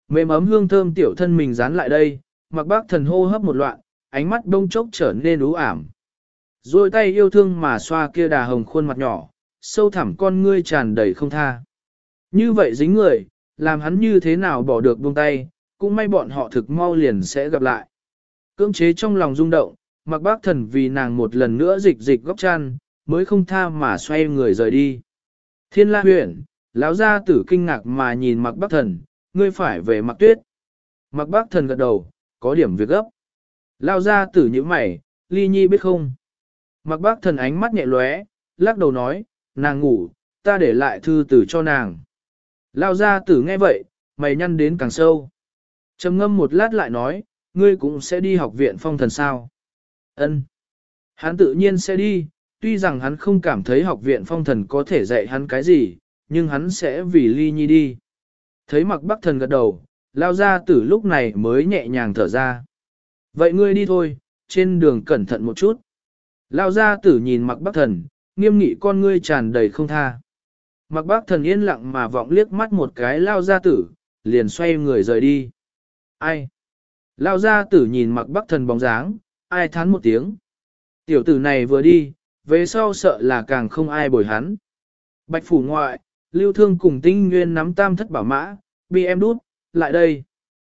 Mềm ấm hương thơm tiểu thân mình dán lại đây, Mạc Bác Thần hô hấp một loạn, ánh mắt đông chốc trở nên u ảm. Rồi tay yêu thương mà xoa kia đà hồng khuôn mặt nhỏ, sâu thẳm con ngươi tràn đầy không tha. Như vậy dính người, làm hắn như thế nào bỏ được buông tay, cũng may bọn họ thực mau liền sẽ gặp lại. Cưỡng chế trong lòng rung động, Mạc Bác Thần vì nàng một lần nữa dịch dịch góc chăn, mới không tha mà xoay người rời đi. Thiên La huyện, lão gia tử kinh ngạc mà nhìn Mạc Bác Thần, ngươi phải về Mạc Tuyết. Mạc Bác Thần gật đầu, có điểm việc gấp. Lão gia tử như mày, Ly Nhi biết không? Mạc Bác Thần ánh mắt nhẹ lóe, lắc đầu nói, nàng ngủ, ta để lại thư tử cho nàng. Lão gia tử nghe vậy, mày nhăn đến càng sâu. Trầm ngâm một lát lại nói, ngươi cũng sẽ đi học viện phong thần sao? Ân. Hắn tự nhiên sẽ đi, tuy rằng hắn không cảm thấy học viện phong thần có thể dạy hắn cái gì, nhưng hắn sẽ vì Ly Nhi đi. Thấy Mạc Bác Thần gật đầu, Lão gia tử lúc này mới nhẹ nhàng thở ra. Vậy ngươi đi thôi, trên đường cẩn thận một chút. Lão gia tử nhìn Mạc Bác Thần, nghiêm nghị con ngươi tràn đầy không tha. Mạc Bác Thần yên lặng mà vọng liếc mắt một cái Lão gia tử, liền xoay người rời đi. Ai? Lão gia tử nhìn Mạc Bác Thần bóng dáng, ai thán một tiếng. Tiểu tử này vừa đi, về sau sợ là càng không ai bồi hắn. Bạch phủ ngoại, Lưu Thương cùng Tinh Nguyên nắm tam thất bảo mã, bị em đút, lại đây.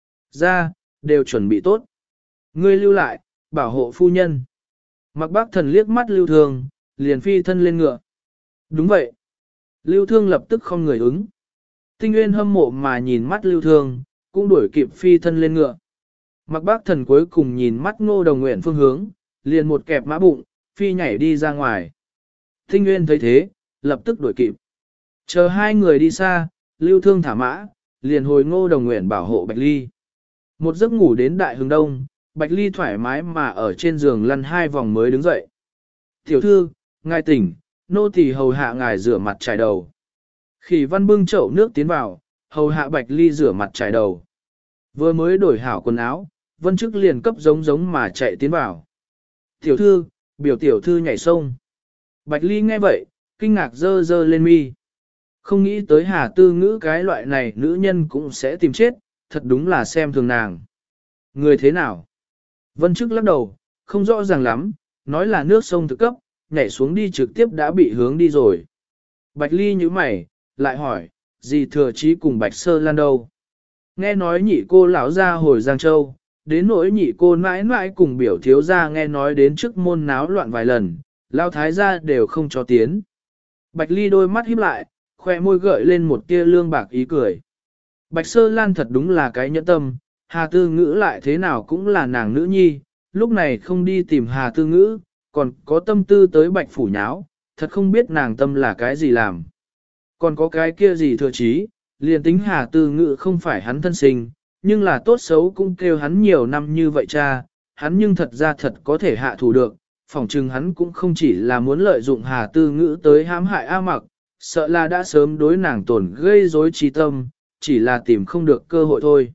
Ra, đều chuẩn bị tốt. Ngươi lưu lại, bảo hộ phu nhân. Mạc Bác Thần liếc mắt Lưu Thương, liền phi thân lên ngựa. Đúng vậy. Lưu Thương lập tức không người ứng. Tinh Nguyên hâm mộ mà nhìn mắt Lưu Thương, cũng đuổi kịp phi thân lên ngựa. Mạc Bác Thần cuối cùng nhìn mắt Ngô Đồng Nguyện phương hướng, liền một kẹp mã bụng, phi nhảy đi ra ngoài. Tinh Nguyên thấy thế, lập tức đuổi kịp. Chờ hai người đi xa, Lưu Thương thả mã, liền hồi Ngô Đồng Nguyện bảo hộ Bạch Ly. Một giấc ngủ đến đại hướng đông, Bạch Ly thoải mái mà ở trên giường lăn 2 vòng mới đứng dậy. Tiểu thư, ngài tỉnh, nô tỳ hầu hạ ngài rửa mặt chải đầu. Khỉ Văn bưng chậu nước tiến vào, hầu hạ Bạch Ly rửa mặt chải đầu. Vừa mới đổi hảo quần áo, Vân Chức liền cấp giống mà chạy tiến vào. Tiểu thư, biểu tiểu thư nhảy sông. Bạch Ly nghe vậy, kinh ngạc dơ lên mi. Không nghĩ tới Hà Tư Ngữ cái loại này nữ nhân cũng sẽ tìm chết, thật đúng là xem thường nàng. Người thế nào? Vân Chức lắc đầu, không rõ ràng lắm, nói là nước sông thực cấp, nhảy xuống đi trực tiếp đã bị hướng đi rồi. Bạch Ly nhíu mày, lại hỏi, gì thừa chí cùng Bạch Sơ Lan đâu? Nghe nói nhị cô lão ra hồi Giang Châu, đến nỗi nhị cô mãi mãi cùng biểu thiếu gia nghe nói đến trước môn náo loạn vài lần, lao thái gia đều không cho tiến. Bạch Ly đôi mắt híp lại, khoe môi gợi lên một tia lương bạc ý cười. Bạch Sơ Lan thật đúng là cái nhẫn tâm, Hà Tư Ngữ lại thế nào cũng là nàng nữ nhi, lúc này không đi tìm Hà Tư Ngữ, còn có tâm tư tới Bạch Phủ nháo, thật không biết nàng tâm là cái gì làm. Còn có cái kia gì thừa chí, liền tính Hà Tư Ngữ không phải hắn thân sinh, nhưng là tốt xấu cũng kêu hắn nhiều năm như vậy cha, hắn nhưng thật ra thật có thể hạ thủ được, phỏng chừng hắn cũng không chỉ là muốn lợi dụng Hà Tư Ngữ tới hãm hại A Mặc, sợ là đã sớm đối nàng tổn gây rối trí tâm, chỉ là tìm không được cơ hội thôi.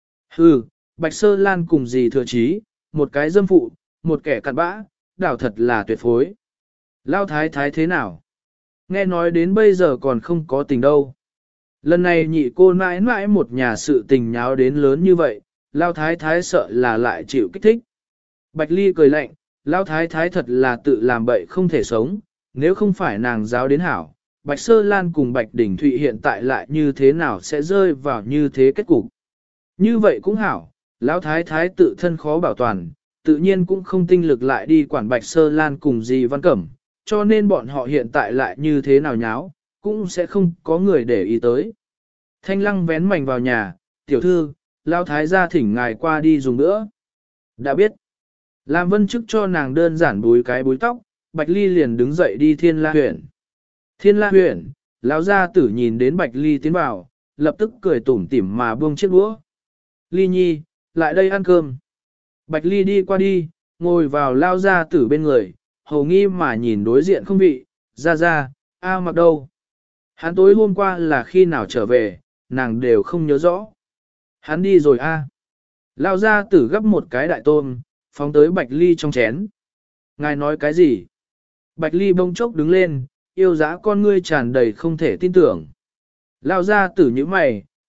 Hừ, Bạch Sơ Lan cùng gì thừa chí, một cái dâm phụ, một kẻ cặn bã, đảo thật là tuyệt phối. Lao thái thái thế nào? Nghe nói đến bây giờ còn không có tình đâu. Lần này nhị cô mãi mãi một nhà sự tình nháo đến lớn như vậy, Lao thái thái sợ là lại chịu kích thích. Bạch Ly cười lạnh, Lao thái thái thật là tự làm bậy không thể sống, nếu không phải nàng giáo đến hảo, Bạch Sơ Lan cùng Bạch Đình Thụy hiện tại lại như thế nào sẽ rơi vào như thế kết cục. Như vậy cũng hảo, Lão thái thái tự thân khó bảo toàn, tự nhiên cũng không tinh lực lại đi quản Bạch Sơ Lan cùng dì Văn Cẩm, cho nên bọn họ hiện tại lại như thế nào nháo, cũng sẽ không có người để ý tới. Thanh Lăng vén mảnh vào nhà, tiểu thư, Lão thái gia thỉnh ngài qua đi dùng nữa. Đã biết. Làm Vân Chức cho nàng đơn giản búi cái búi tóc, Bạch Ly liền đứng dậy đi Thiên La huyện. Thiên La huyện, Lão gia tử nhìn đến Bạch Ly tiến vào, lập tức cười tủm tỉm mà buông chiếc đũa. Ly Nhi, lại đây ăn cơm. Bạch Ly đi qua đi, ngồi vào Lão gia tử bên người, hầu nghi mà nhìn đối diện không vị, ra, A Mặc đâu. Hắn tối hôm qua là khi nào trở về, nàng đều không nhớ rõ. Hắn đi rồi a. Lão gia tử gấp một cái đại tôm, phóng tới Bạch Ly trong chén. Ngài nói cái gì? Bạch Ly bỗng chốc đứng lên, yêu dã con ngươi tràn đầy không thể tin tưởng. Lão gia tử như mày,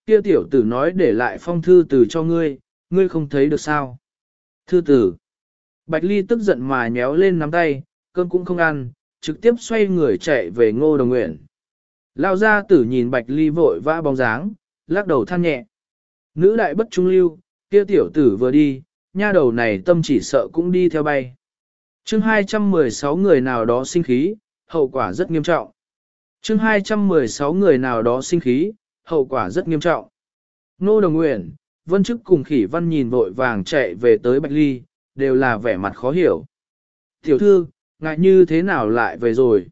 kia tiểu tử nói để lại phong thư từ cho ngươi, ngươi không thấy được sao? Thư tử. Bạch Ly tức giận mà nhéo lên nắm tay, cơm cũng không ăn, trực tiếp xoay người chạy về Ngô Đồng Nguyện. Lao gia tử nhìn Bạch Ly vội vã bóng dáng, lắc đầu than nhẹ. Nữ đại bất trung lưu, kia tiểu tử vừa đi, nha đầu này tâm chỉ sợ cũng đi theo bay. Chương 216 người nào đó sinh khí, hậu quả rất nghiêm trọng. Chương 216 người nào đó sinh khí, hậu quả rất nghiêm trọng. Ngô Đồng Nguyện, Vân Chức cùng Khỉ Văn nhìn vội vàng chạy về tới Bạch Ly, đều là vẻ mặt khó hiểu. Tiểu thư, ngại như thế nào lại về rồi?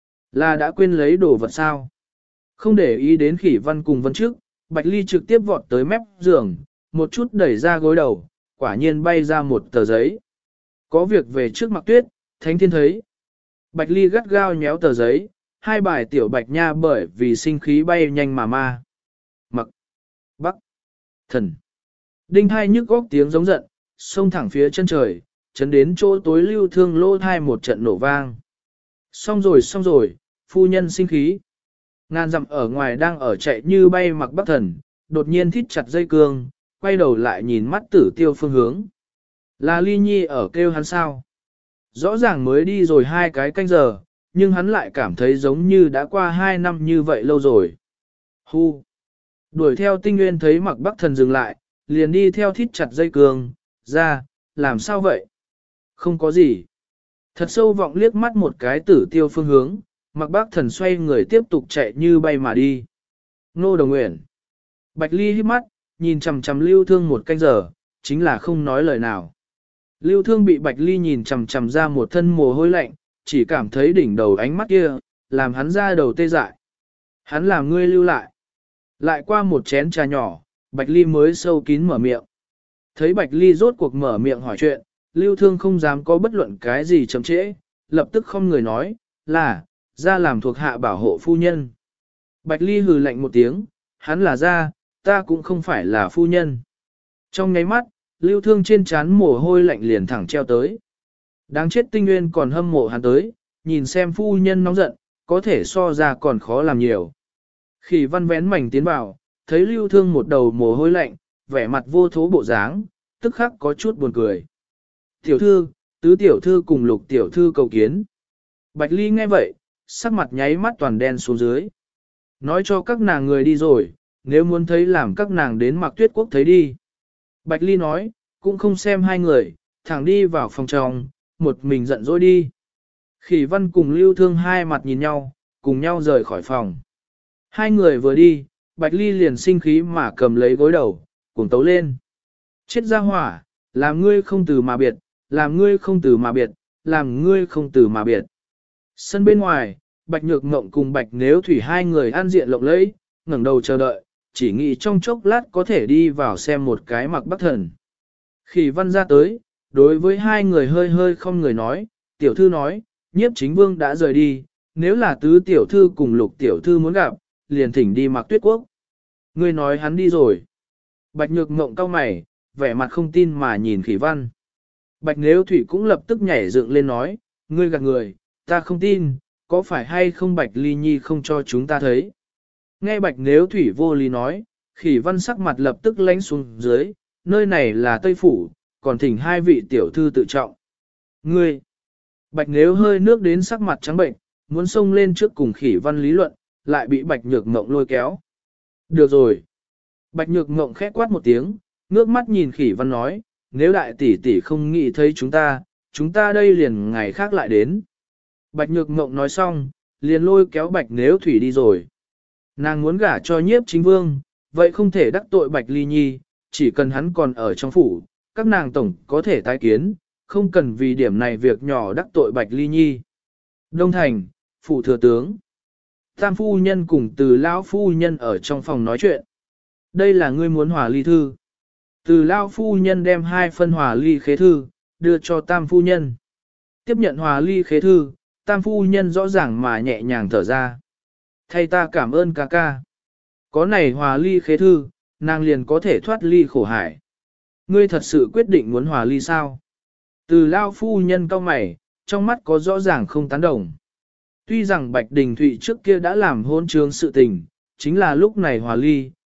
Là đã quên lấy đồ vật sao? Không để ý đến Khỉ Văn cùng Vân Chức, Bạch Ly trực tiếp vọt tới mép giường, một chút đẩy ra gối đầu, quả nhiên bay ra một tờ giấy. Có việc về trước Mặc Tuyết, Thánh Thiên thấy. Bạch Ly gắt gao nhéo tờ giấy, hai bài tiểu bạch nha bởi vì sinh khí bay nhanh mà ma. Mặc, Bắc, Thần. Đinh hai nhức góc tiếng giống giận, xông thẳng phía chân trời, chấn đến chỗ tối Lưu Thương lỗ thai một trận nổ vang. Xong rồi, phu nhân sinh khí. Ngàn dặm ở ngoài đang ở chạy như bay Mặc Bắc Thần, đột nhiên thít chặt dây cương, quay đầu lại nhìn mắt Tử Tiêu phương hướng. Là Ly Nhi ở kêu hắn sao? Rõ ràng mới đi rồi 2 cái canh giờ, nhưng hắn lại cảm thấy giống như đã qua 2 năm như vậy lâu rồi. Hu! Đuổi theo Tinh Nguyên thấy Mặc Bắc Thần dừng lại, liền đi theo thít chặt dây cương, ra, làm sao vậy? Không có gì. Thật sâu vọng liếc mắt một cái Tử Tiêu phương hướng, Mặc Bắc Thần xoay người tiếp tục chạy như bay mà đi. Ngô Đồng Nguyện. Bạch Ly hít mắt, nhìn chằm chằm Lưu Thương một canh giờ, chính là không nói lời nào. Lưu Thương bị Bạch Ly nhìn chằm chằm ra một thân mồ hôi lạnh, chỉ cảm thấy đỉnh đầu ánh mắt kia, làm hắn ra đầu tê dại. Hắn làm ngươi lưu lại. Lại qua một chén trà nhỏ, Bạch Ly mới sâu kín mở miệng. Thấy Bạch Ly rốt cuộc mở miệng hỏi chuyện, Lưu Thương không dám có bất luận cái gì chậm trễ, lập tức không người nói, là, ra làm thuộc hạ bảo hộ phu nhân. Bạch Ly hừ lạnh một tiếng, hắn là ra, ta cũng không phải là phu nhân. Trong nháy mắt, Lưu Thương trên trán mồ hôi lạnh liền thẳng treo tới. Đáng chết Tinh Nguyên còn hâm mộ hắn tới, nhìn xem phu nhân nóng giận, có thể so ra còn khó làm nhiều. Khỉ Văn vén mảnh tiến vào, thấy Lưu Thương một đầu mồ hôi lạnh, vẻ mặt vô thố bộ dáng, tức khắc có chút buồn cười. Tiểu thư, tứ tiểu thư cùng lục tiểu thư cầu kiến. Bạch Ly nghe vậy, sắc mặt nháy mắt toàn đen xuống dưới. Nói cho các nàng người đi rồi, nếu muốn thấy làm các nàng đến Mặc Tuyết Quốc thấy đi. Bạch Ly nói, cũng không xem hai người, thẳng đi vào phòng trong, một mình giận dỗi đi. Khỉ Văn cùng Lưu Thương hai mặt nhìn nhau, cùng nhau rời khỏi phòng. Hai người vừa đi, Bạch Ly liền sinh khí mà cầm lấy gối đầu, cuồng tấu lên. Chết ra hỏa, làm ngươi không từ mà biệt, làm ngươi không từ mà biệt, làm ngươi không từ mà biệt. Sân bên ngoài, Bạch Nhược Ngộng cùng Bạch Nếu Thủy hai người an diện lộng lẫy, ngẩng đầu chờ đợi, chỉ nghĩ trong chốc lát có thể đi vào xem một cái Mặc Bắc Thần. Khỉ Văn ra tới, đối với hai người hơi hơi không người nói, tiểu thư nói, Nhiếp Chính Vương đã rời đi, nếu là tứ tiểu thư cùng lục tiểu thư muốn gặp, liền thỉnh đi Mặc Tuyết Quốc. Ngươi nói hắn đi rồi. Bạch Nhược Ngộng cau mày, vẻ mặt không tin mà nhìn Khỉ Văn. Bạch Nếu Thủy cũng lập tức nhảy dựng lên nói, ngươi gạt người, ta không tin, có phải hay không Bạch Ly Nhi không cho chúng ta thấy. Nghe Bạch Nếu Thủy vô lý nói, Khỉ Văn sắc mặt lập tức lánh xuống dưới, nơi này là Tây Phủ, còn thỉnh hai vị tiểu thư tự trọng. Ngươi! Bạch Nếu hơi nước đến sắc mặt trắng bệnh, muốn xông lên trước cùng Khỉ Văn lý luận, lại bị Bạch Nhược Ngộng lôi kéo. Được rồi! Bạch Nhược Ngộng khẽ quát một tiếng, ngước mắt nhìn Khỉ Văn nói, nếu đại tỷ tỷ không nghĩ thấy chúng ta đây liền ngày khác lại đến. Bạch Nhược Ngộng nói xong, liền lôi kéo Bạch Nếu Thủy đi rồi. Nàng muốn gả cho Nhiếp Chính Vương, vậy không thể đắc tội Bạch Ly Nhi, chỉ cần hắn còn ở trong phủ, các nàng tổng có thể tái kiến, không cần vì điểm này việc nhỏ đắc tội Bạch Ly Nhi. Đông Thành, phủ thừa tướng. Tam phu nhân cùng Từ lão phu nhân ở trong phòng nói chuyện. Đây là ngươi muốn hòa ly thư. Từ lão phu nhân đem 2 phân hòa ly khế thư, đưa cho Tam phu nhân. Tiếp nhận hòa ly khế thư, Tam phu nhân rõ ràng mà nhẹ nhàng thở ra. Thay ta cảm ơn ca ca. Có này hòa ly khế thư, nàng liền có thể thoát ly khổ hải. Ngươi thật sự quyết định muốn hòa ly sao? Từ lao phu nhân cau mày, trong mắt có rõ ràng không tán đồng. Tuy rằng Bạch Đình Thụy trước kia đã làm hôn trướng sự tình, chính là lúc này hòa ly,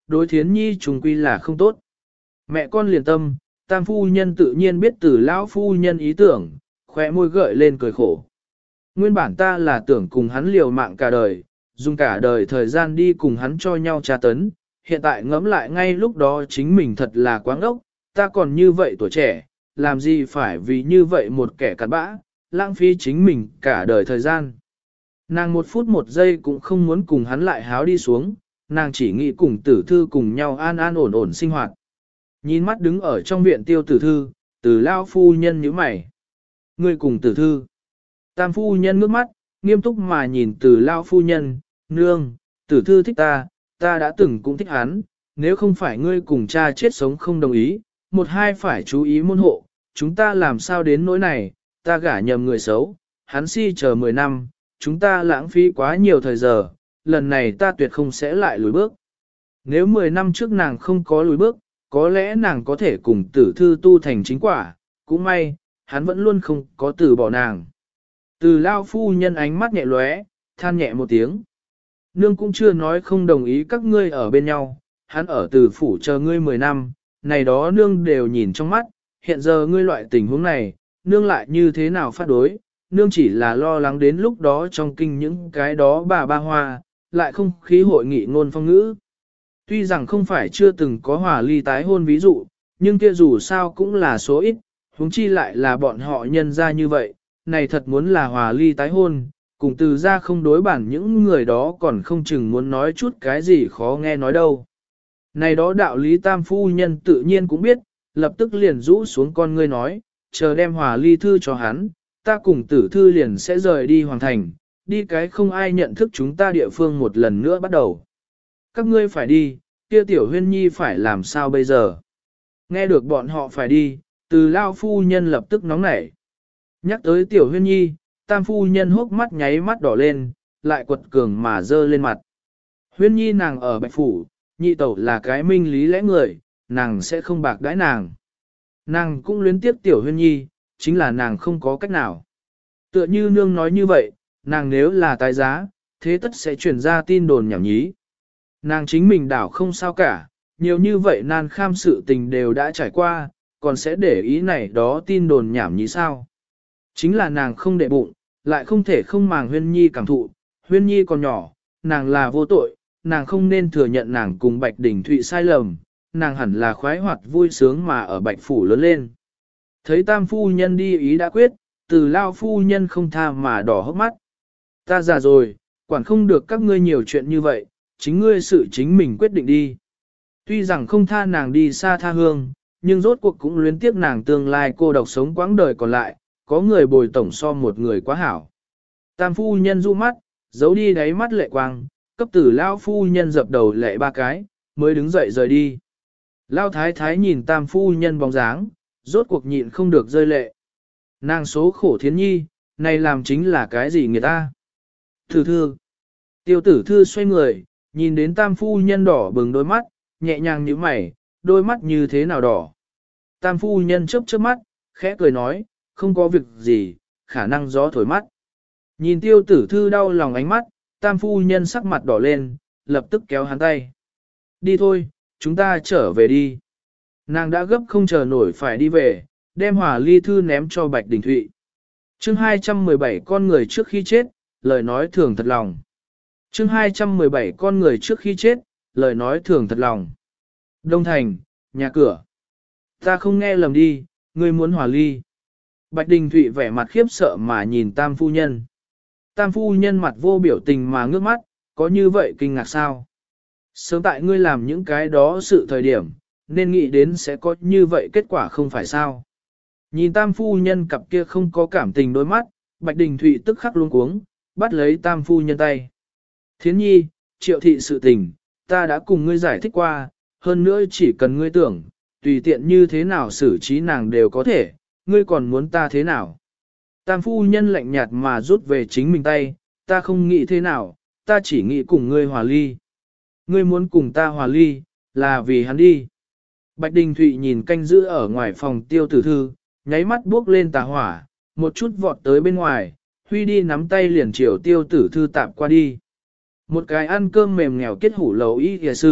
đối thiến nhi trùng quy là không tốt. Mẹ con liền tâm, tam phu nhân tự nhiên biết từ lão phu nhân ý tưởng, khóe môi gợi lên cười khổ. Nguyên bản ta là tưởng cùng hắn liều mạng cả đời, dùng cả đời thời gian đi cùng hắn cho nhau tra tấn, hiện tại ngẫm lại ngay lúc đó chính mình thật là quá ngốc, ta còn như vậy tuổi trẻ, làm gì phải vì như vậy một kẻ cặn bã, lãng phí chính mình cả đời thời gian. Nàng 1 phút 1 giây cũng không muốn cùng hắn lại háo đi xuống, nàng chỉ nghĩ cùng tử thư cùng nhau an an ổn ổn sinh hoạt. Nhìn mắt đứng ở trong viện tiêu tử thư, từ lao phu nhân nhíu mày. Ngươi cùng tử thư. Tam phu nhân ngước mắt, nghiêm túc mà nhìn từ lao phu nhân, nương, tử thư thích ta, ta đã từng cũng thích hắn, nếu không phải ngươi cùng cha chết sống không đồng ý, một hai phải chú ý môn hộ, chúng ta làm sao đến nỗi này, ta gả nhầm người xấu, hắn si chờ 10 năm, chúng ta lãng phí quá nhiều thời giờ, lần này ta tuyệt không sẽ lại lùi bước. Nếu 10 năm trước nàng không có lùi bước, có lẽ nàng có thể cùng tử thư tu thành chính quả, cũng may, hắn vẫn luôn không có từ bỏ nàng. Từ lao phu nhân ánh mắt nhẹ lóe, than nhẹ một tiếng. Nương cũng chưa nói không đồng ý các ngươi ở bên nhau, hắn ở từ phủ chờ ngươi 10 năm, này đó nương đều nhìn trong mắt, hiện giờ ngươi loại tình huống này, nương lại như thế nào phát đối, nương chỉ là lo lắng đến lúc đó trong kinh những cái đó bà hoa, lại không khí hội nghị ngôn phong ngữ. Tuy rằng không phải chưa từng có hòa ly tái hôn ví dụ, nhưng kia dù sao cũng là số ít, huống chi lại là bọn họ nhân ra như vậy, này thật muốn là hòa ly tái hôn, cùng từ ra không đối bản những người đó còn không chừng muốn nói chút cái gì khó nghe nói đâu. Này đó đạo lý tam phu nhân tự nhiên cũng biết, lập tức liền rũ xuống con ngươi nói, chờ đem hòa ly thư cho hắn, ta cùng tử thư liền sẽ rời đi hoàng thành, đi cái không ai nhận thức chúng ta địa phương một lần nữa bắt đầu. Các ngươi phải đi, kia tiểu huyên nhi phải làm sao bây giờ? Nghe được bọn họ phải đi, từ lao phu nhân lập tức nóng nảy. Nhắc tới tiểu huyên nhi, tam phu nhân hốc mắt nháy mắt đỏ lên, lại quật cường mà dơ lên mặt. Huyên nhi nàng ở bạch phủ, nhị tẩu là cái minh lý lẽ người, nàng sẽ không bạc đãi nàng. Nàng cũng luyến tiếp tiểu huyên nhi, chính là nàng không có cách nào. Tựa như nương nói như vậy, nàng nếu là tái giá, thế tất sẽ chuyển ra tin đồn nhảm nhí. Nàng chính mình đảo không sao cả, nhiều như vậy nan kham sự tình đều đã trải qua, còn sẽ để ý này đó tin đồn nhảm nhí sao. Chính là nàng không để bụng, lại không thể không màng huyên nhi cảm thụ, huyên nhi còn nhỏ, nàng là vô tội, nàng không nên thừa nhận nàng cùng Bạch Đình Thụy sai lầm, nàng hẳn là khoái hoạt vui sướng mà ở Bạch Phủ lớn lên. Thấy tam phu nhân đi ý đã quyết, từ lao phu nhân không tha mà đỏ hốc mắt. Ta già rồi, quản không được các ngươi nhiều chuyện như vậy, chính ngươi sự chính mình quyết định đi. Tuy rằng không tha nàng đi xa tha hương, nhưng rốt cuộc cũng luyến tiếc nàng tương lai cô độc sống quãng đời còn lại, có người bồi tổng so một người quá hảo. Tam phu nhân du mắt, giấu đi đáy mắt lệ quang, cấp tử lao phu nhân dập đầu lệ 3 cái, mới đứng dậy rời đi. Lao thái thái nhìn tam phu nhân bóng dáng, rốt cuộc nhịn không được rơi lệ. Nàng số khổ thiến nhi, này làm chính là cái gì người ta? Thử thư. Tiêu tử thư xoay người, nhìn đến tam phu nhân đỏ bừng đôi mắt, nhẹ nhàng như mày, đôi mắt như thế nào đỏ. Tam phu nhân chớp chớp mắt, khẽ cười nói, không có việc gì, khả năng gió thổi mắt. Nhìn tiêu tử thư đau lòng ánh mắt, tam phu nhân sắc mặt đỏ lên, lập tức kéo hắn tay. Đi thôi, chúng ta trở về đi. Nàng đã gấp không chờ nổi phải đi về, đem hòa ly thư ném cho Bạch Đình Thụy. Chương 217 con người trước khi chết, lời nói thường thật lòng. Chương 217 con người trước khi chết, lời nói thường thật lòng. Đông Thành, nhà cửa. Ta không nghe lầm đi, ngươi muốn hòa ly. Bạch Đình Thụy vẻ mặt khiếp sợ mà nhìn tam phu nhân. Tam phu nhân mặt vô biểu tình mà ngước mắt, có như vậy kinh ngạc sao? Sớm tại ngươi làm những cái đó sự thời điểm, nên nghĩ đến sẽ có như vậy kết quả không phải sao? Nhìn tam phu nhân cặp kia không có cảm tình đôi mắt, Bạch Đình Thụy tức khắc luống cuống, bắt lấy tam phu nhân tay. Thiến nhi, triệu thị sự tình, ta đã cùng ngươi giải thích qua, hơn nữa chỉ cần ngươi tưởng, tùy tiện như thế nào xử trí nàng đều có thể, ngươi còn muốn ta thế nào? Tam phu nhân lạnh nhạt mà rút về chính mình tay, ta không nghĩ thế nào, ta chỉ nghĩ cùng ngươi hòa ly. Ngươi muốn cùng ta hòa ly, là vì hắn đi. Bạch Đình Thụy nhìn canh giữ ở ngoài phòng tiêu tử thư, nháy mắt bước lên tà hỏa, một chút vọt tới bên ngoài, huy đi nắm tay liền chiều tiêu tử thư tạp qua đi. Một cái ăn cơm mềm nghèo kết hủ lầu y kìa sư,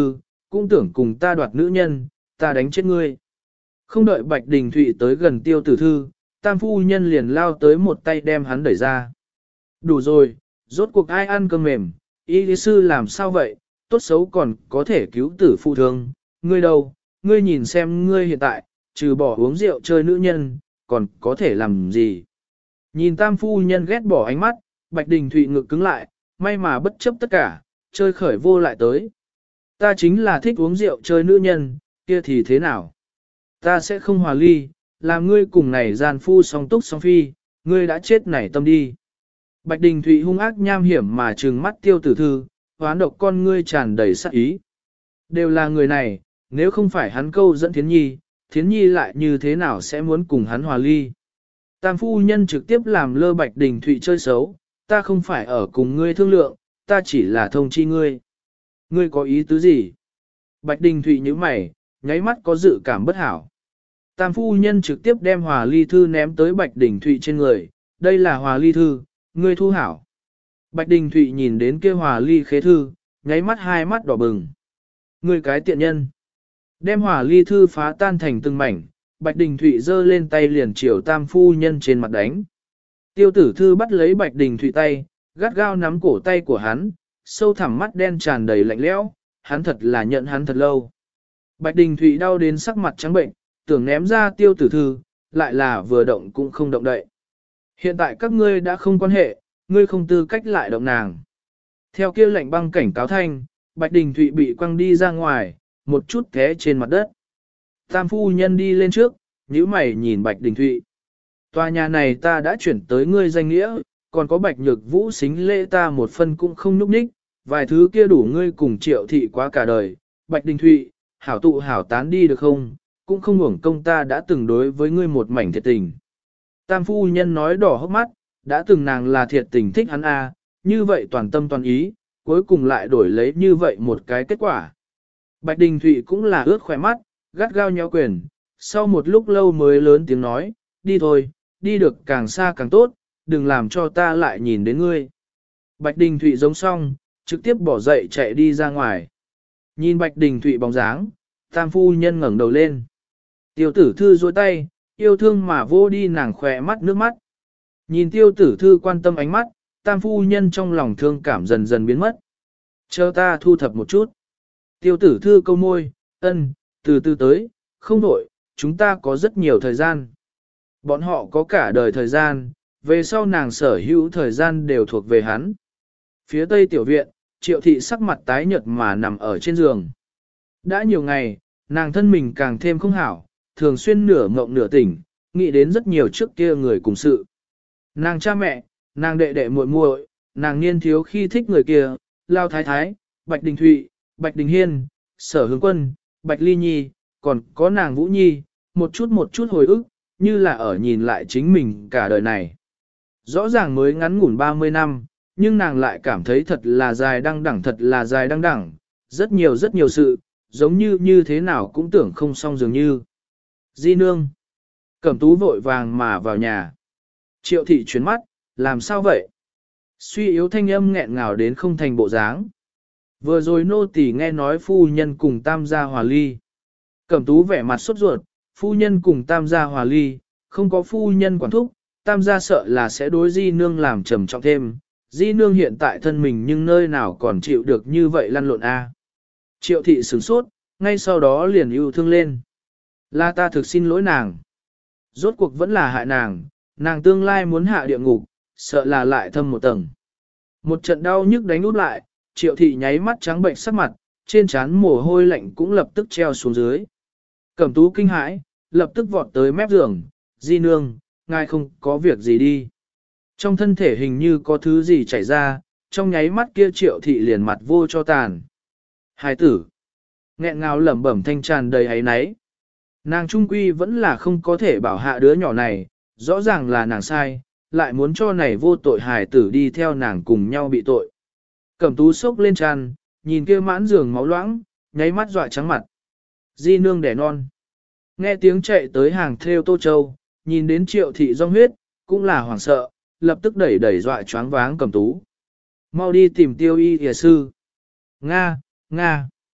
cũng tưởng cùng ta đoạt nữ nhân, ta đánh chết ngươi. Không đợi Bạch Đình Thụy tới gần Tiêu Tử Thư, tam phu nhân liền lao tới một tay đem hắn đẩy ra. Đủ rồi, rốt cuộc ai ăn cơm mềm, y lý sư làm sao vậy, tốt xấu còn có thể cứu tử phụ thương, ngươi đâu, ngươi nhìn xem ngươi hiện tại, trừ bỏ uống rượu chơi nữ nhân, còn có thể làm gì. Nhìn tam phu nhân ghét bỏ ánh mắt, Bạch Đình Thụy ngực cứng lại, may mà bất chấp tất cả, chơi khởi vô lại tới. Ta chính là thích uống rượu chơi nữ nhân, kia thì thế nào? Ta sẽ không hòa ly, làm ngươi cùng này gian phu song túc song phi, ngươi đã chết nảy tâm đi. Bạch Đình Thụy hung ác nham hiểm mà trừng mắt Tiêu Tử Thư, hoán độc con ngươi tràn đầy sát ý. Đều là người này, nếu không phải hắn câu dẫn Thiến Nhi lại như thế nào sẽ muốn cùng hắn hòa ly. Tam phu nhân trực tiếp làm lơ Bạch Đình Thụy chơi xấu, ta không phải ở cùng ngươi thương lượng, ta chỉ là thông chi ngươi. Ngươi có ý tứ gì? Bạch Đình Thụy nhíu mày, nháy mắt có dự cảm bất hảo. Tam phu nhân trực tiếp đem hòa ly thư ném tới Bạch Đình Thụy trên người, đây là hòa ly thư, ngươi thu hảo. Bạch Đình Thụy nhìn đến kia hòa ly khế thư, nháy mắt hai mắt đỏ bừng. Ngươi cái tiện nhân. Đem hòa ly thư phá tan thành từng mảnh, Bạch Đình Thụy giơ lên tay liền chiều tam phu nhân trên mặt đánh. Tiêu Tử Thư bắt lấy Bạch Đình Thụy tay, gắt gao nắm cổ tay của hắn, sâu thẳm mắt đen tràn đầy lạnh lẽo, hắn thật là nhận hắn thật lâu. Bạch Đình Thụy đau đến sắc mặt trắng bệnh, tưởng ném ra Tiêu Tử Thư, lại là vừa động cũng không động đậy. Hiện tại các ngươi đã không quan hệ, ngươi không tư cách lại động nàng. Theo kia lệnh băng cảnh cáo thanh, Bạch Đình Thụy bị quăng đi ra ngoài, một chút té trên mặt đất. Tam phu nhân đi lên trước, nhíu mày nhìn Bạch Đình Thụy. Tòa nhà này ta đã chuyển tới ngươi danh nghĩa, còn có Bạch Nhược Vũ xính lễ ta một phân cũng không núp ních, vài thứ kia đủ ngươi cùng Triệu thị quá cả đời. Bạch Đình Thụy, hảo tụ hảo tán đi được không, cũng không uổng công ta đã từng đối với ngươi một mảnh thiệt tình. Tam phu nhân nói đỏ hốc mắt, đã từng nàng là thiệt tình thích hắn như vậy toàn tâm toàn ý, cuối cùng lại đổi lấy như vậy một cái kết quả. Bạch Đình Thụy cũng là ướt khỏe mắt, gắt gao nhéo quyền, sau một lúc lâu mới lớn tiếng nói, đi thôi, đi được càng xa càng tốt, đừng làm cho ta lại nhìn đến ngươi. Bạch Đình Thụy giống xong, trực tiếp bỏ dậy chạy đi ra ngoài. Nhìn Bạch Đình Thụy bóng dáng, tam phu nhân ngẩng đầu lên. Tiêu Tử Thư duỗi tay, yêu thương mà vô đi nàng khỏe mắt nước mắt. Nhìn Tiêu Tử Thư quan tâm ánh mắt, tam phu nhân trong lòng thương cảm dần dần biến mất. Chờ ta thu thập một chút. Tiêu Tử Thư câu môi, ân, từ từ tới, không đổi, chúng ta có rất nhiều thời gian. Bọn họ có cả đời thời gian, về sau nàng sở hữu thời gian đều thuộc về hắn. Phía tây tiểu viện, Triệu thị sắc mặt tái nhợt mà nằm ở trên giường. Đã nhiều ngày, nàng thân mình càng thêm không hảo, thường xuyên nửa mộng nửa tỉnh, nghĩ đến rất nhiều trước kia người cùng sự. Nàng cha mẹ, nàng đệ đệ muội muội, nàng niên thiếu khi thích người kia, Lao Thái Thái, Bạch Đình Thụy, Bạch Đình Hiên, Sở Hướng Quân, Bạch Ly Nhi, còn có nàng Vũ Nhi, một chút hồi ức, như là ở nhìn lại chính mình cả đời này. Rõ ràng mới ngắn ngủn 30 năm, nhưng nàng lại cảm thấy thật là dài đăng đẳng, thật là dài đăng đẳng, rất nhiều sự, giống như như thế nào cũng tưởng không xong dường như. Di nương. Cẩm Tú vội vàng mà vào nhà. Triệu thị chuyển mắt, làm sao vậy? Suy yếu thanh âm nghẹn ngào đến không thành bộ dáng. Vừa rồi nô tỳ nghe nói phu nhân cùng tam gia hòa ly. Cẩm Tú vẻ mặt sốt ruột, phu nhân cùng tam gia hòa ly, không có phu nhân quản thúc, tam gia sợ là sẽ đối di nương làm trầm trọng thêm. Di nương hiện tại thân mình nhưng nơi nào còn chịu được như vậy lăn lộn Triệu thị sửng sốt, ngay sau đó liền yêu thương lên. Là ta thực xin lỗi nàng. Rốt cuộc vẫn là hại nàng, nàng tương lai muốn hạ địa ngục, sợ là lại thâm một tầng. Một trận đau nhức đánh út lại, Triệu thị nháy mắt trắng bệnh sắc mặt, trên trán mồ hôi lạnh cũng lập tức treo xuống dưới. Cẩm Tú kinh hãi, lập tức vọt tới mép giường, di nương, ngài không có việc gì đi. Trong thân thể hình như có thứ gì chảy ra, trong nháy mắt kia Triệu thị liền mặt vô cho tàn. Hài tử, nghẹn ngào lẩm bẩm thanh tràn đầy áy náy. Nàng trung quy vẫn là không có thể bảo hạ đứa nhỏ này, rõ ràng là nàng sai, lại muốn cho này vô tội hài tử đi theo nàng cùng nhau bị tội. Cẩm Tú sốc lên tràn, nhìn kia mãn giường máu loãng, nháy mắt dọa trắng mặt. Di nương đẻ non. Nghe tiếng chạy tới hàng theo Tô Châu, nhìn đến Triệu thị rong huyết, cũng là hoảng sợ, lập tức đẩy dọa choáng váng Cẩm Tú. Mau đi tìm Tiêu y y sư. Nga.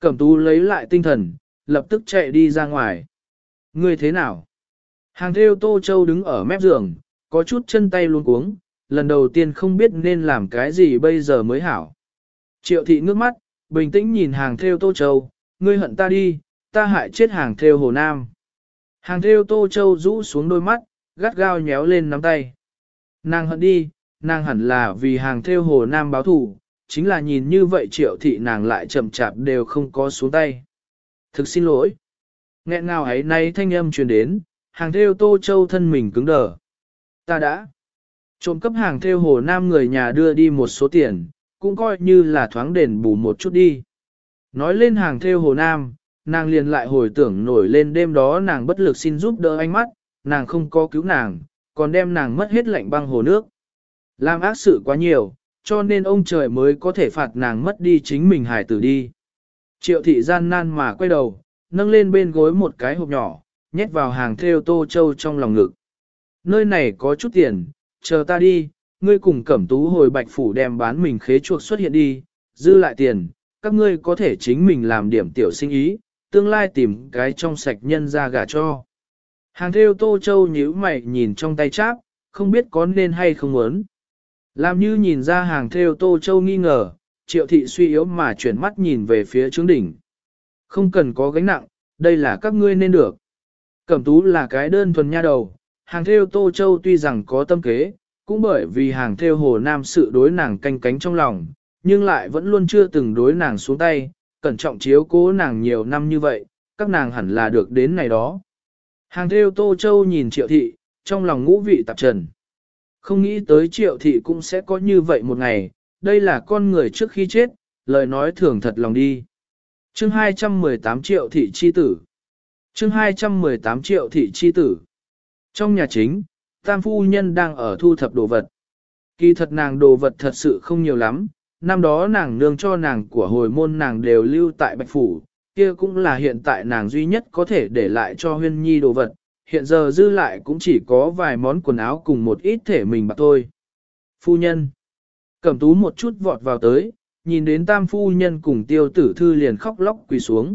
Cẩm tú lấy lại tinh thần, lập tức chạy đi ra ngoài. Ngươi thế nào? Hàng thêu Tô Châu đứng ở mép giường, có chút chân tay luống cuống, lần đầu tiên không biết nên làm cái gì bây giờ mới hảo. Triệu thị ngước mắt, bình tĩnh nhìn hàng thêu Tô Châu, ngươi hận ta đi, ta hại chết hàng thêu Hồ Nam. Hàng thêu Tô Châu rũ xuống đôi mắt, gắt gao nhéo lên nắm tay. Nàng hận đi, nàng hẳn là vì hàng thêu Hồ Nam báo thù, chính là nhìn như vậy Triệu thị nàng lại chậm chạp đều không có xuống tay. Thực xin lỗi. Nghẹn ngào ấy nay thanh âm truyền đến, hàng thêu Tô Châu thân mình cứng đờ. Ta đã trộm cấp hàng thêu Hồ Nam người nhà đưa đi một số tiền, cũng coi như là thoáng đền bù một chút đi. Nói lên hàng thêu Hồ Nam, nàng liền lại hồi tưởng nổi lên đêm đó nàng bất lực xin giúp đỡ ánh mắt, nàng không có cứu nàng, còn đem nàng mất hết lạnh băng hồ nước. Làm ác sự quá nhiều, cho nên ông trời mới có thể phạt nàng mất đi chính mình hải tử đi. Triệu thị gian nan mà quay đầu, nâng lên bên gối một cái hộp nhỏ, nhét vào hàng thêu Tô Châu trong lòng ngực. Nơi này có chút tiền, chờ ta đi, ngươi cùng Cẩm Tú hồi Bạch Phủ đem bán mình khế chuộc xuất hiện đi, dư lại tiền, các ngươi có thể chính mình làm điểm tiểu sinh ý, tương lai tìm cái trong sạch nhân ra gả cho. Hàng thêu Tô Châu nhíu mày nhìn trong tay cháp, không biết có nên hay không muốn. Làm như nhìn ra hàng thêu Tô Châu nghi ngờ, Triệu thị suy yếu mà chuyển mắt nhìn về phía trướng đỉnh. Không cần có gánh nặng, đây là các ngươi nên được. Cẩm Tú là cái đơn thuần nha đầu, hàng thêu Tô Châu tuy rằng có tâm kế, cũng bởi vì hàng thêu Hồ Nam sự đối nàng canh cánh trong lòng, nhưng lại vẫn luôn chưa từng đối nàng xuống tay, cẩn trọng chiếu cố nàng nhiều năm như vậy, các nàng hẳn là được đến này đó. Hàng thêu Tô Châu nhìn Triệu thị, trong lòng ngũ vị tạp trần. Không nghĩ tới Triệu thị cũng sẽ có như vậy một ngày, đây là con người trước khi chết, lời nói thường thật lòng đi. Chương 218 Triệu thị chi tử. Chương 218 Triệu thị chi tử. Trong nhà chính, tam phu nhân đang ở thu thập đồ vật. Kỳ thật nàng đồ vật thật sự không nhiều lắm, năm đó nàng nương cho nàng của hồi môn nàng đều lưu tại Bạch Phủ, kia cũng là hiện tại nàng duy nhất có thể để lại cho Huyên Nhi đồ vật, hiện giờ dư lại cũng chỉ có vài món quần áo cùng một ít thể mình bạc thôi. Phu nhân. Cẩm Tú một chút vọt vào tới, nhìn đến tam phu nhân cùng Tiêu Tử Thư liền khóc lóc quỳ xuống.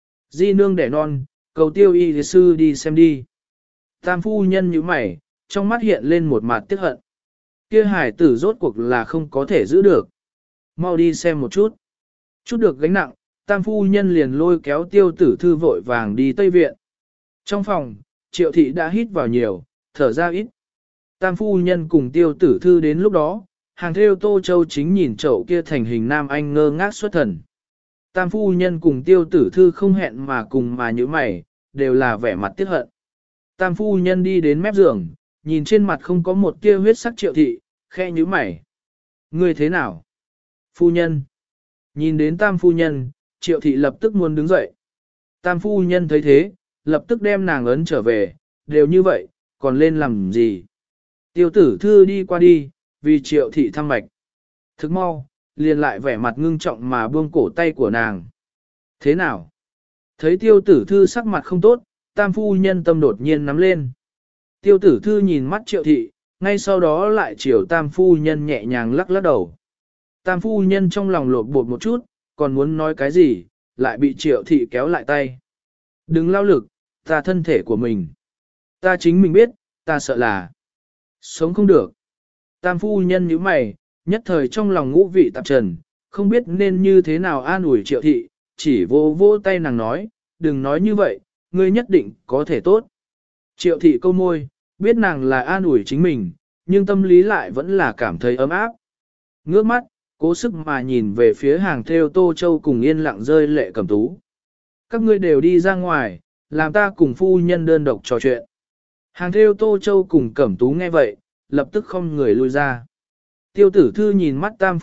Di nương đẻ non, cầu Tiêu y sư đi xem đi. Tam phu nhân nhíu mày, trong mắt hiện lên một mặt tiếc hận. Kia hải tử rốt cuộc là không có thể giữ được. Mau đi xem một chút. Chút được gánh nặng, tam phu nhân liền lôi kéo Tiêu Tử Thư vội vàng đi Tây Viện. Trong phòng, Triệu thị đã hít vào nhiều, thở ra ít. Tam phu nhân cùng Tiêu Tử Thư đến lúc đó, hàng thêu Tô Châu chính nhìn chậu kia thành hình nam anh ngơ ngác xuất thần. Tam phu nhân cùng Tiêu Tử Thư không hẹn mà cùng mà như mày, đều là vẻ mặt tiếc hận. Tam phu nhân đi đến mép giường, nhìn trên mặt không có một tia huyết sắc Triệu thị, khe nhíu mày. Ngươi thế nào? Phu nhân. Nhìn đến tam phu nhân, Triệu thị lập tức muốn đứng dậy. Tam phu nhân thấy thế, lập tức đem nàng ấn trở về, đều như vậy, còn lên làm gì? Tiêu Tử Thư đi qua đi, vì Triệu thị thăm mạch. Thức mau, liền lại vẻ mặt ngưng trọng mà buông cổ tay của nàng. Thế nào? Thấy Tiêu Tử Thư sắc mặt không tốt, tam phu nhân tâm đột nhiên nắm lên. Tiêu Tử Thư nhìn mắt Triệu thị, ngay sau đó lại chiều tam phu nhân nhẹ nhàng lắc lắc đầu. Tam phu nhân trong lòng lột bột một chút, còn muốn nói cái gì, lại bị Triệu thị kéo lại tay. Đừng lao lực, ta thân thể của mình. Ta chính mình biết, ta sợ là sống không được. Tam phu nhân nhíu mày, nhất thời trong lòng ngũ vị tạp trần, không biết nên như thế nào an ủi Triệu thị, chỉ vô vô tay nàng nói, đừng nói như vậy, ngươi nhất định có thể tốt. Triệu thị câu môi, biết nàng là an ủi chính mình, nhưng tâm lý lại vẫn là cảm thấy ấm áp. Ngước mắt, cố sức mà nhìn về phía hàng thêu Tô Châu cùng yên lặng rơi lệ Cẩm Tú. Các ngươi đều đi ra ngoài, làm ta cùng phu nhân đơn độc trò chuyện. Hàng thêu Tô Châu cùng Cẩm Tú nghe vậy, lập tức không người lui ra. Tiêu Tử Thư nhìn mắt tam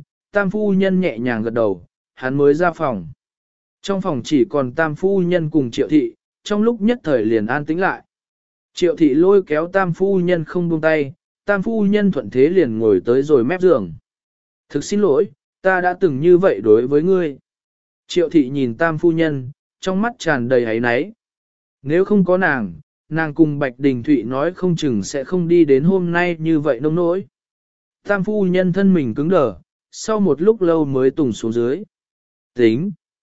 phu nhân nhẹ nhàng gật đầu, hắn mới ra phòng. Trong phòng chỉ còn tam phu nhân cùng Triệu thị, trong lúc nhất thời liền an tĩnh lại. Triệu thị lôi kéo tam phu nhân không buông tay, tam phu nhân thuận thế liền ngồi tới rồi mép giường. Thực xin lỗi, ta đã từng như vậy đối với ngươi. Triệu thị nhìn tam phu nhân, trong mắt tràn đầy áy náy. Nếu không có nàng, nàng cùng Bạch Đình Thụy nói không chừng sẽ không đi đến hôm nay như vậy nông nỗi. Tam phu nhân thân mình cứng đờ, sau một lúc lâu mới tùng xuống dưới. Tính,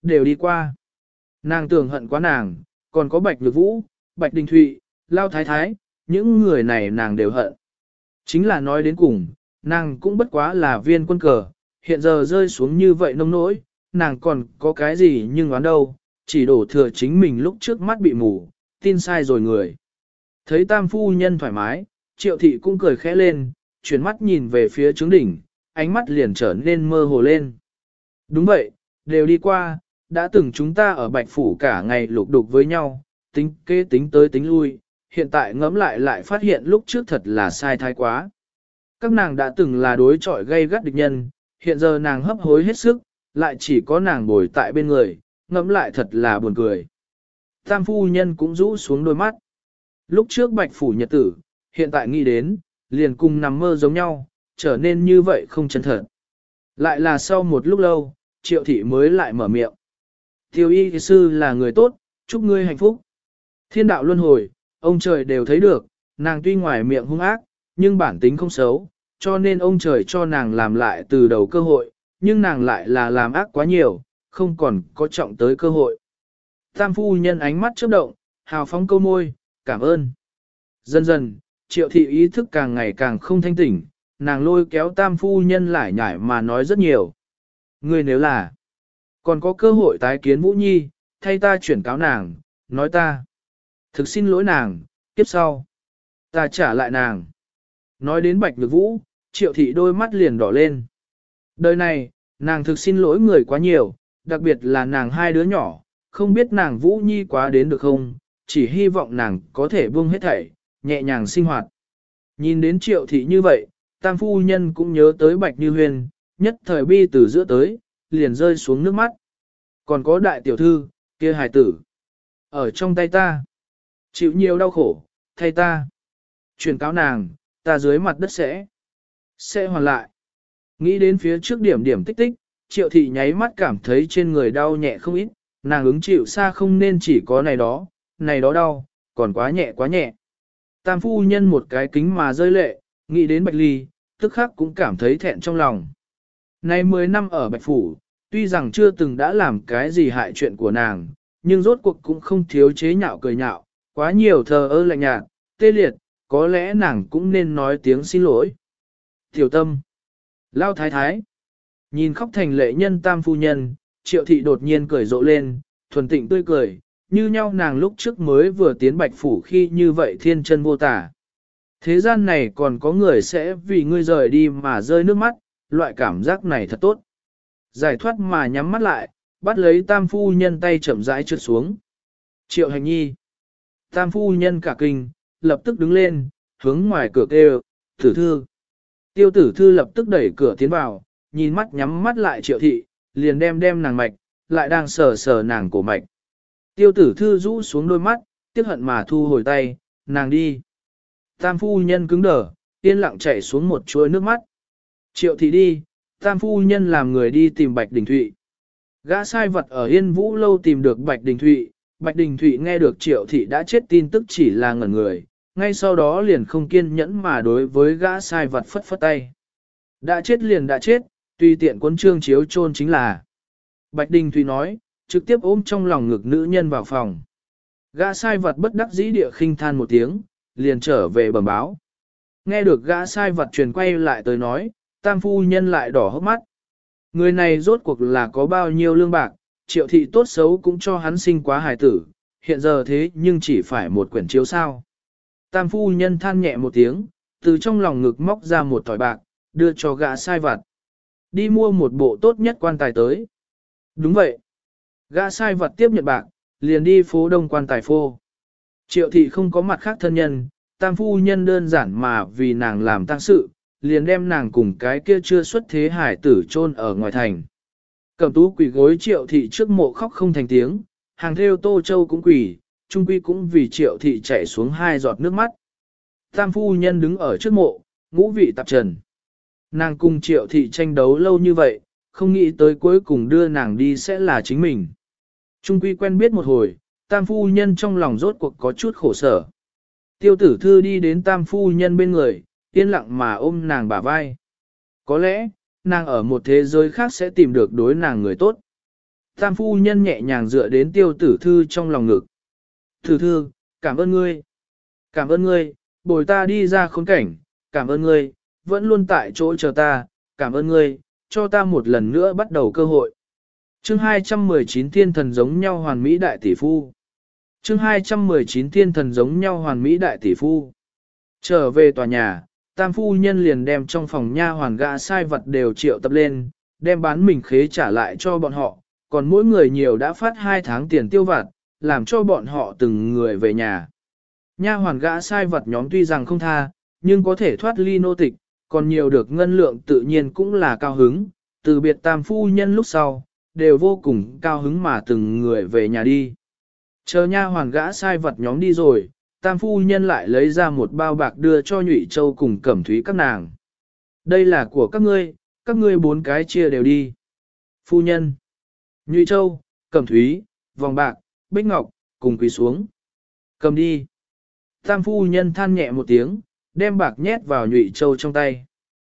đều đi qua. Nàng tưởng hận quá nàng, còn có Bạch Nhược Vũ, Bạch Đình Thụy, Lao Thái Thái, những người này nàng đều hận. Chính là nói đến cùng, nàng cũng bất quá là viên quân cờ, hiện giờ rơi xuống như vậy nông nỗi, nàng còn có cái gì nhưng đoán đâu, chỉ đổ thừa chính mình lúc trước mắt bị mù, tin sai rồi người. Thấy tam phu nhân thoải mái, Triệu thị cũng cười khẽ lên, chuyển mắt nhìn về phía trướng đỉnh, ánh mắt liền trở nên mơ hồ lên. Đúng vậy, đều đi qua, đã từng chúng ta ở Bạch Phủ cả ngày lục đục với nhau, tính kế tính tới tính lui, hiện tại ngẫm lại phát hiện lúc trước thật là sai thái quá. Các nàng đã từng là đối chọi gây gắt địch nhân, hiện giờ nàng hấp hối hết sức, lại chỉ có nàng bồi tại bên người, ngẫm lại thật là buồn cười. Tam phu nhân cũng rũ xuống đôi mắt. Lúc trước Bạch Phủ nhật tử, hiện tại nghĩ đến, liền cùng nằm mơ giống nhau, trở nên như vậy không chân thật. Lại là sau một lúc lâu, Triệu thị mới lại mở miệng. Tiêu y sư là người tốt, chúc ngươi hạnh phúc. Thiên đạo luân hồi, ông trời đều thấy được, nàng tuy ngoài miệng hung ác, nhưng bản tính không xấu, cho nên ông trời cho nàng làm lại từ đầu cơ hội, nhưng nàng lại là làm ác quá nhiều, không còn có trọng tới cơ hội. Tam phu nhân ánh mắt chớp động, hào phóng câu môi, cảm ơn. Dần dần, Triệu thị ý thức càng ngày càng không thanh tỉnh, nàng lôi kéo tam phu nhân lại nhải mà nói rất nhiều. Ngươi nếu là còn có cơ hội tái kiến Vũ Nhi, thay ta chuyển cáo nàng, nói ta. Thực xin lỗi nàng, kiếp sau. Ta trả lại nàng. Nói đến Bạch Nhược Vũ, Triệu thị đôi mắt liền đỏ lên. Đời này, nàng thực xin lỗi người quá nhiều, đặc biệt là nàng hai đứa nhỏ, không biết nàng Vũ Nhi quá đến được không, chỉ hy vọng nàng có thể buông hết thảy, nhẹ nhàng sinh hoạt. Nhìn đến Triệu thị như vậy, tam phu nhân cũng nhớ tới Bạch Như Huyền, nhất thời bi từ giữa tới, liền rơi xuống nước mắt. Còn có đại tiểu thư, kia hài tử. Ở trong tay ta. Chịu nhiều đau khổ, thay ta. Truyền cáo nàng, ta dưới mặt đất sẽ hoàn lại. Nghĩ đến phía trước điểm điểm tích tích, Triệu thị nháy mắt cảm thấy trên người đau nhẹ không ít, nàng ứng chịu xa không nên chỉ có này đó đau, còn quá nhẹ. Tam phu nhân một cái kính mà rơi lệ, nghĩ đến Bạch Ly, tức khắc cũng cảm thấy thẹn trong lòng. Nay 10 năm ở Bạch Phủ, tuy rằng chưa từng đã làm cái gì hại chuyện của nàng, nhưng rốt cuộc cũng không thiếu chế nhạo cười nhạo, quá nhiều thờ ơ lạnh nhạt, tê liệt, có lẽ nàng cũng nên nói tiếng xin lỗi. Tiểu Tâm, Lao Thái Thái, nhìn khóc thành lệ nhân tam phu nhân, Triệu thị đột nhiên cười rộ lên, thuần tịnh tươi cười, như nhau nàng lúc trước mới vừa tiến Bạch Phủ khi như vậy thiên chân vô tả. Thế gian này còn có người sẽ vì ngươi rời đi mà rơi nước mắt, loại cảm giác này thật tốt. Giải thoát mà nhắm mắt lại, bắt lấy tam phu nhân tay chậm rãi trượt xuống. Triệu Hành Nhi. Tam phu nhân cả kinh, lập tức đứng lên, hướng ngoài cửa kêu, tử thư. Tiêu tử thư lập tức đẩy cửa tiến vào, nhìn mắt nhắm mắt lại Triệu thị, liền đem nàng mạch, lại đang sờ nàng cổ mạch. Tiêu tử thư rũ xuống đôi mắt, tiếc hận mà thu hồi tay, nàng đi. Tam phu nhân cứng đờ, yên lặng chảy xuống một chuỗi nước mắt. Triệu thị đi, tam phu nhân làm người đi tìm Bạch Đình Thụy. Gã sai vật ở Yên Vũ lâu tìm được Bạch Đình Thụy, Bạch Đình Thụy nghe được Triệu thị đã chết tin tức chỉ là ngẩn người, ngay sau đó liền không kiên nhẫn mà đối với gã sai vật phất phất tay. Đã chết liền đã chết, tùy tiện quân trương chiếu chôn chính là. Bạch Đình Thụy nói, trực tiếp ôm trong lòng ngực nữ nhân vào phòng. Gã sai vật bất đắc dĩ địa khinh than một tiếng, liền trở về bẩm báo. Nghe được gã sai vật truyền quay lại tới nói, tam phu nhân lại đỏ hốc mắt. Người này rốt cuộc là có bao nhiêu lương bạc, Triệu thị tốt xấu cũng cho hắn sinh quá hài tử, hiện giờ thế nhưng chỉ phải một quyển chiếu sao. Tam phu nhân than nhẹ một tiếng, từ trong lòng ngực móc ra một thỏi bạc, đưa cho gã sai vặt. Đi mua một bộ tốt nhất quan tài tới. Đúng vậy. Gã sai vặt tiếp nhận bạc, liền đi phố đông quan tài phô. Triệu thị không có mặt khác thân nhân, tam phu nhân đơn giản mà vì nàng làm tang sự, liền đem nàng cùng cái kia chưa xuất thế hải tử chôn ở ngoài thành. Cẩm tú quỳ gối Triệu thị trước mộ khóc không thành tiếng, hàng theo Tô Châu cũng quỳ, trung quy cũng vì Triệu thị chảy xuống 2 giọt nước mắt. Tam phu nhân đứng ở trước mộ, ngũ vị tạp trần. Nàng cùng Triệu thị tranh đấu lâu như vậy, không nghĩ tới cuối cùng đưa nàng đi sẽ là chính mình. Trung quy quen biết một hồi, tam phu nhân trong lòng rốt cuộc có chút khổ sở. Tiêu tử thư đi đến tam phu nhân bên người, yên lặng mà ôm nàng bả vai. Có lẽ, nàng ở một thế giới khác sẽ tìm được đối nàng người tốt. Tam phu nhân nhẹ nhàng dựa đến tiêu tử thư trong lòng ngực. Tử thư, cảm ơn ngươi. Cảm ơn ngươi, bồi ta đi ra khốn cảnh, cảm ơn ngươi, vẫn luôn tại chỗ chờ ta, cảm ơn ngươi, cho ta một lần nữa bắt đầu cơ hội. Chương 219 thiên thần giống nhau hoàn mỹ đại tỷ phu. Chương 219 thiên thần giống nhau hoàn mỹ đại tỷ phu. Trở về tòa nhà, tam phu nhân liền đem trong phòng nha hoàn gã sai vật đều triệu tập lên, đem bán mình khế trả lại cho bọn họ, còn mỗi người nhiều đã phát 2 tháng tiền tiêu vặt, làm cho bọn họ từng người về nhà. Nha hoàn gã sai vật nhóm tuy rằng không tha, nhưng có thể thoát ly nô tịch, còn nhiều được ngân lượng tự nhiên cũng là cao hứng, từ biệt tam phu nhân lúc sau, đều vô cùng cao hứng mà từng người về nhà đi. Chờ nha hoàn gã sai vật nhóm đi rồi, tam phu nhân lại lấy ra một bao bạc đưa cho Nhụy Châu cùng Cẩm Thúy các nàng. Đây là của các ngươi 4 cái chia đều đi. Phu nhân, Nhụy Châu, Cẩm Thúy, vòng bạc, bích ngọc, cùng quỳ xuống. Cầm đi. Tam phu nhân than nhẹ một tiếng, đem bạc nhét vào Nhụy Châu trong tay.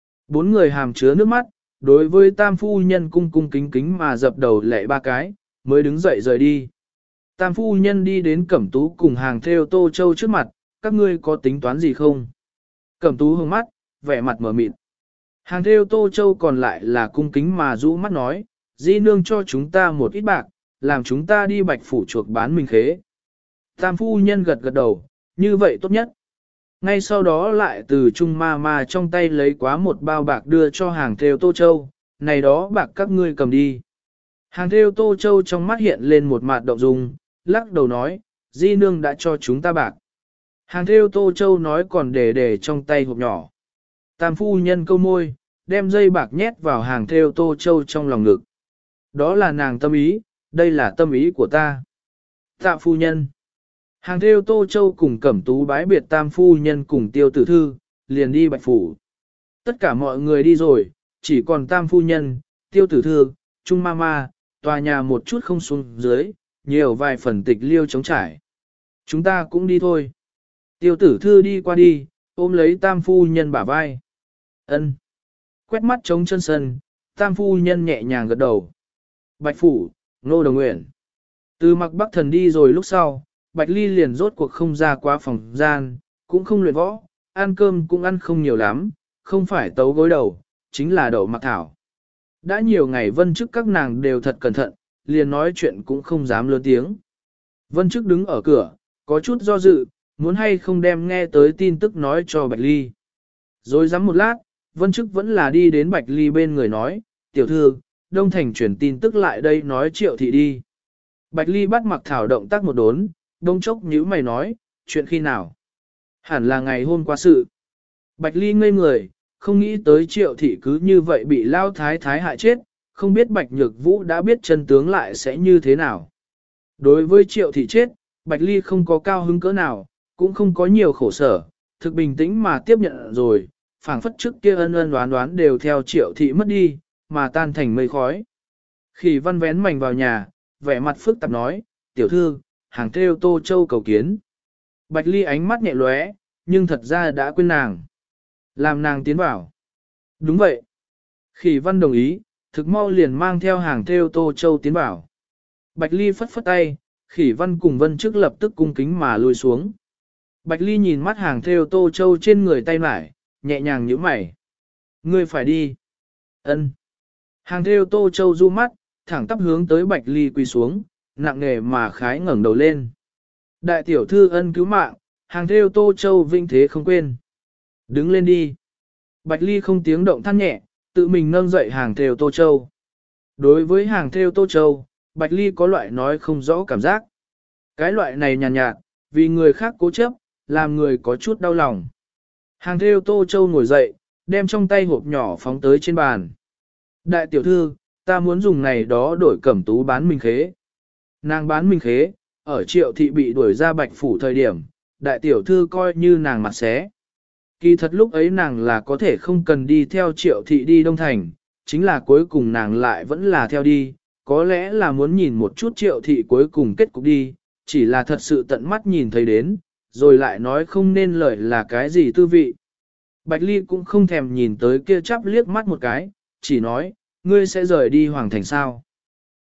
4 người hàm chứa nước mắt, đối với tam phu nhân cung cung kính kính mà dập đầu lạy 3 cái, mới đứng dậy rời đi. Tam phu nhân đi đến Cẩm Tú cùng hàng theo Tô Châu trước mặt, các ngươi có tính toán gì không? Cẩm Tú hướng mắt, vẻ mặt mở mịt. Hàng theo Tô Châu còn lại là cung kính mà rũ mắt nói, di nương cho chúng ta một ít bạc, làm chúng ta đi Bạch Phủ chuộc bán mình khế. Tam phu nhân gật gật đầu, như vậy tốt nhất. Ngay sau đó lại từ Trung ma ma trong tay lấy quá một bao bạc đưa cho hàng theo Tô Châu, này đó bạc các ngươi cầm đi. Hàng theo Tô Châu trong mắt hiện lên một mặt động dung, lắc đầu nói, di nương đã cho chúng ta bạc. Hàng theo Tô Châu nói còn để trong tay hộp nhỏ. Tam phu nhân câu môi, đem dây bạc nhét vào hàng theo Tô Châu trong lòng ngực. Đó là nàng tâm ý, đây là tâm ý của ta. Tạ phu nhân. Hàng theo Tô Châu cùng Cẩm Tú bái biệt tam phu nhân cùng tiêu tử thư, liền đi Bạch Phủ. Tất cả mọi người đi rồi, chỉ còn tam phu nhân, tiêu tử thư, trung ma ma, tòa nhà một chút không xuống dưới, nhiều vài phần tịch liêu trống trải. Chúng ta cũng đi thôi. Tiêu tử thư đi qua đi, ôm lấy tam phu nhân bả vai. Ân. Quét mắt trống chân sân, tam phu nhân nhẹ nhàng gật đầu. Bạch Phủ, Ngô Đồng Nguyện. Từ mặc Bắc Thần đi rồi lúc sau, Bạch Ly liền rốt cuộc không ra qua phòng gian, cũng không luyện võ, ăn cơm cũng ăn không nhiều lắm, không phải tấu gối đầu, chính là đậu mặc thảo. Đã nhiều ngày Vân Chức các nàng đều thật cẩn thận, liền nói chuyện cũng không dám lớn tiếng. Vân Chức đứng ở cửa, có chút do dự, muốn hay không đem nghe tới tin tức nói cho Bạch Ly. Rồi dám một lát, Vân Chức vẫn là đi đến Bạch Ly bên người nói, tiểu thư, Đông Thành chuyển tin tức lại đây nói Triệu thị đi. Bạch Ly bắt mặc thảo động tác một đốn, đông chốc nhíu mày nói, chuyện khi nào? Hẳn là ngày hôm qua sự. Bạch Ly ngây người, không nghĩ tới Triệu thị cứ như vậy bị lao thái thái hại chết, không biết Bạch Nhược Vũ đã biết chân tướng lại sẽ như thế nào. Đối với Triệu thị chết, Bạch Ly không có cao hứng cỡ nào, cũng không có nhiều khổ sở, thực bình tĩnh mà tiếp nhận rồi, phảng phất trước kia ân ân đoán đoán đều theo Triệu thị mất đi, mà tan thành mây khói. Khi Văn vén mảnh vào nhà, vẻ mặt phức tạp nói, tiểu thư, hàng theo Tô Châu cầu kiến. Bạch Ly ánh mắt nhẹ lóe, nhưng thật ra đã quên nàng. Làm nàng tiến vào. Đúng vậy. Khi Văn đồng ý, thực mau liền mang theo hàng theo Tô Châu tiến vào. Bạch Ly phất phất tay, Khỉ Văn cùng Vân Chức lập tức cung kính mà lùi xuống. Bạch Ly nhìn mắt hàng theo Tô Châu trên người tay mải, nhẹ nhàng nhíu mày. Ngươi phải đi. Ân. Hàng theo Tô Châu du mắt, thẳng tắp hướng tới Bạch Ly quỳ xuống, nặng nề mà khái ngẩng đầu lên. Đại tiểu thư ân cứu mạng, hàng theo Tô Châu vinh thế không quên. Đứng lên đi. Bạch Ly không tiếng động than nhẹ, tự mình nâng dậy hàng theo Tô Châu. Đối với hàng theo Tô Châu, Bạch Ly có loại nói không rõ cảm giác. Cái loại này nhàn nhạt, vì người khác cố chấp, làm người có chút đau lòng. Hàng theo Tô Châu ngồi dậy, đem trong tay hộp nhỏ phóng tới trên bàn. Đại tiểu thư, ta muốn dùng này đó đổi Cẩm Tú bán mình khế. Nàng bán mình khế, ở Triệu thị bị đuổi ra Bạch Phủ thời điểm, đại tiểu thư coi như nàng mặt xé. Kỳ thật lúc ấy nàng là có thể không cần đi theo Triệu thị đi Đông Thành, chính là cuối cùng nàng lại vẫn là theo đi, có lẽ là muốn nhìn một chút Triệu thị cuối cùng kết cục đi, chỉ là thật sự tận mắt nhìn thấy đến, rồi lại nói không nên lời là cái gì tư vị. Bạch Ly cũng không thèm nhìn tới kia chắp liếc mắt một cái, chỉ nói, ngươi sẽ rời đi Hoàng Thành sao.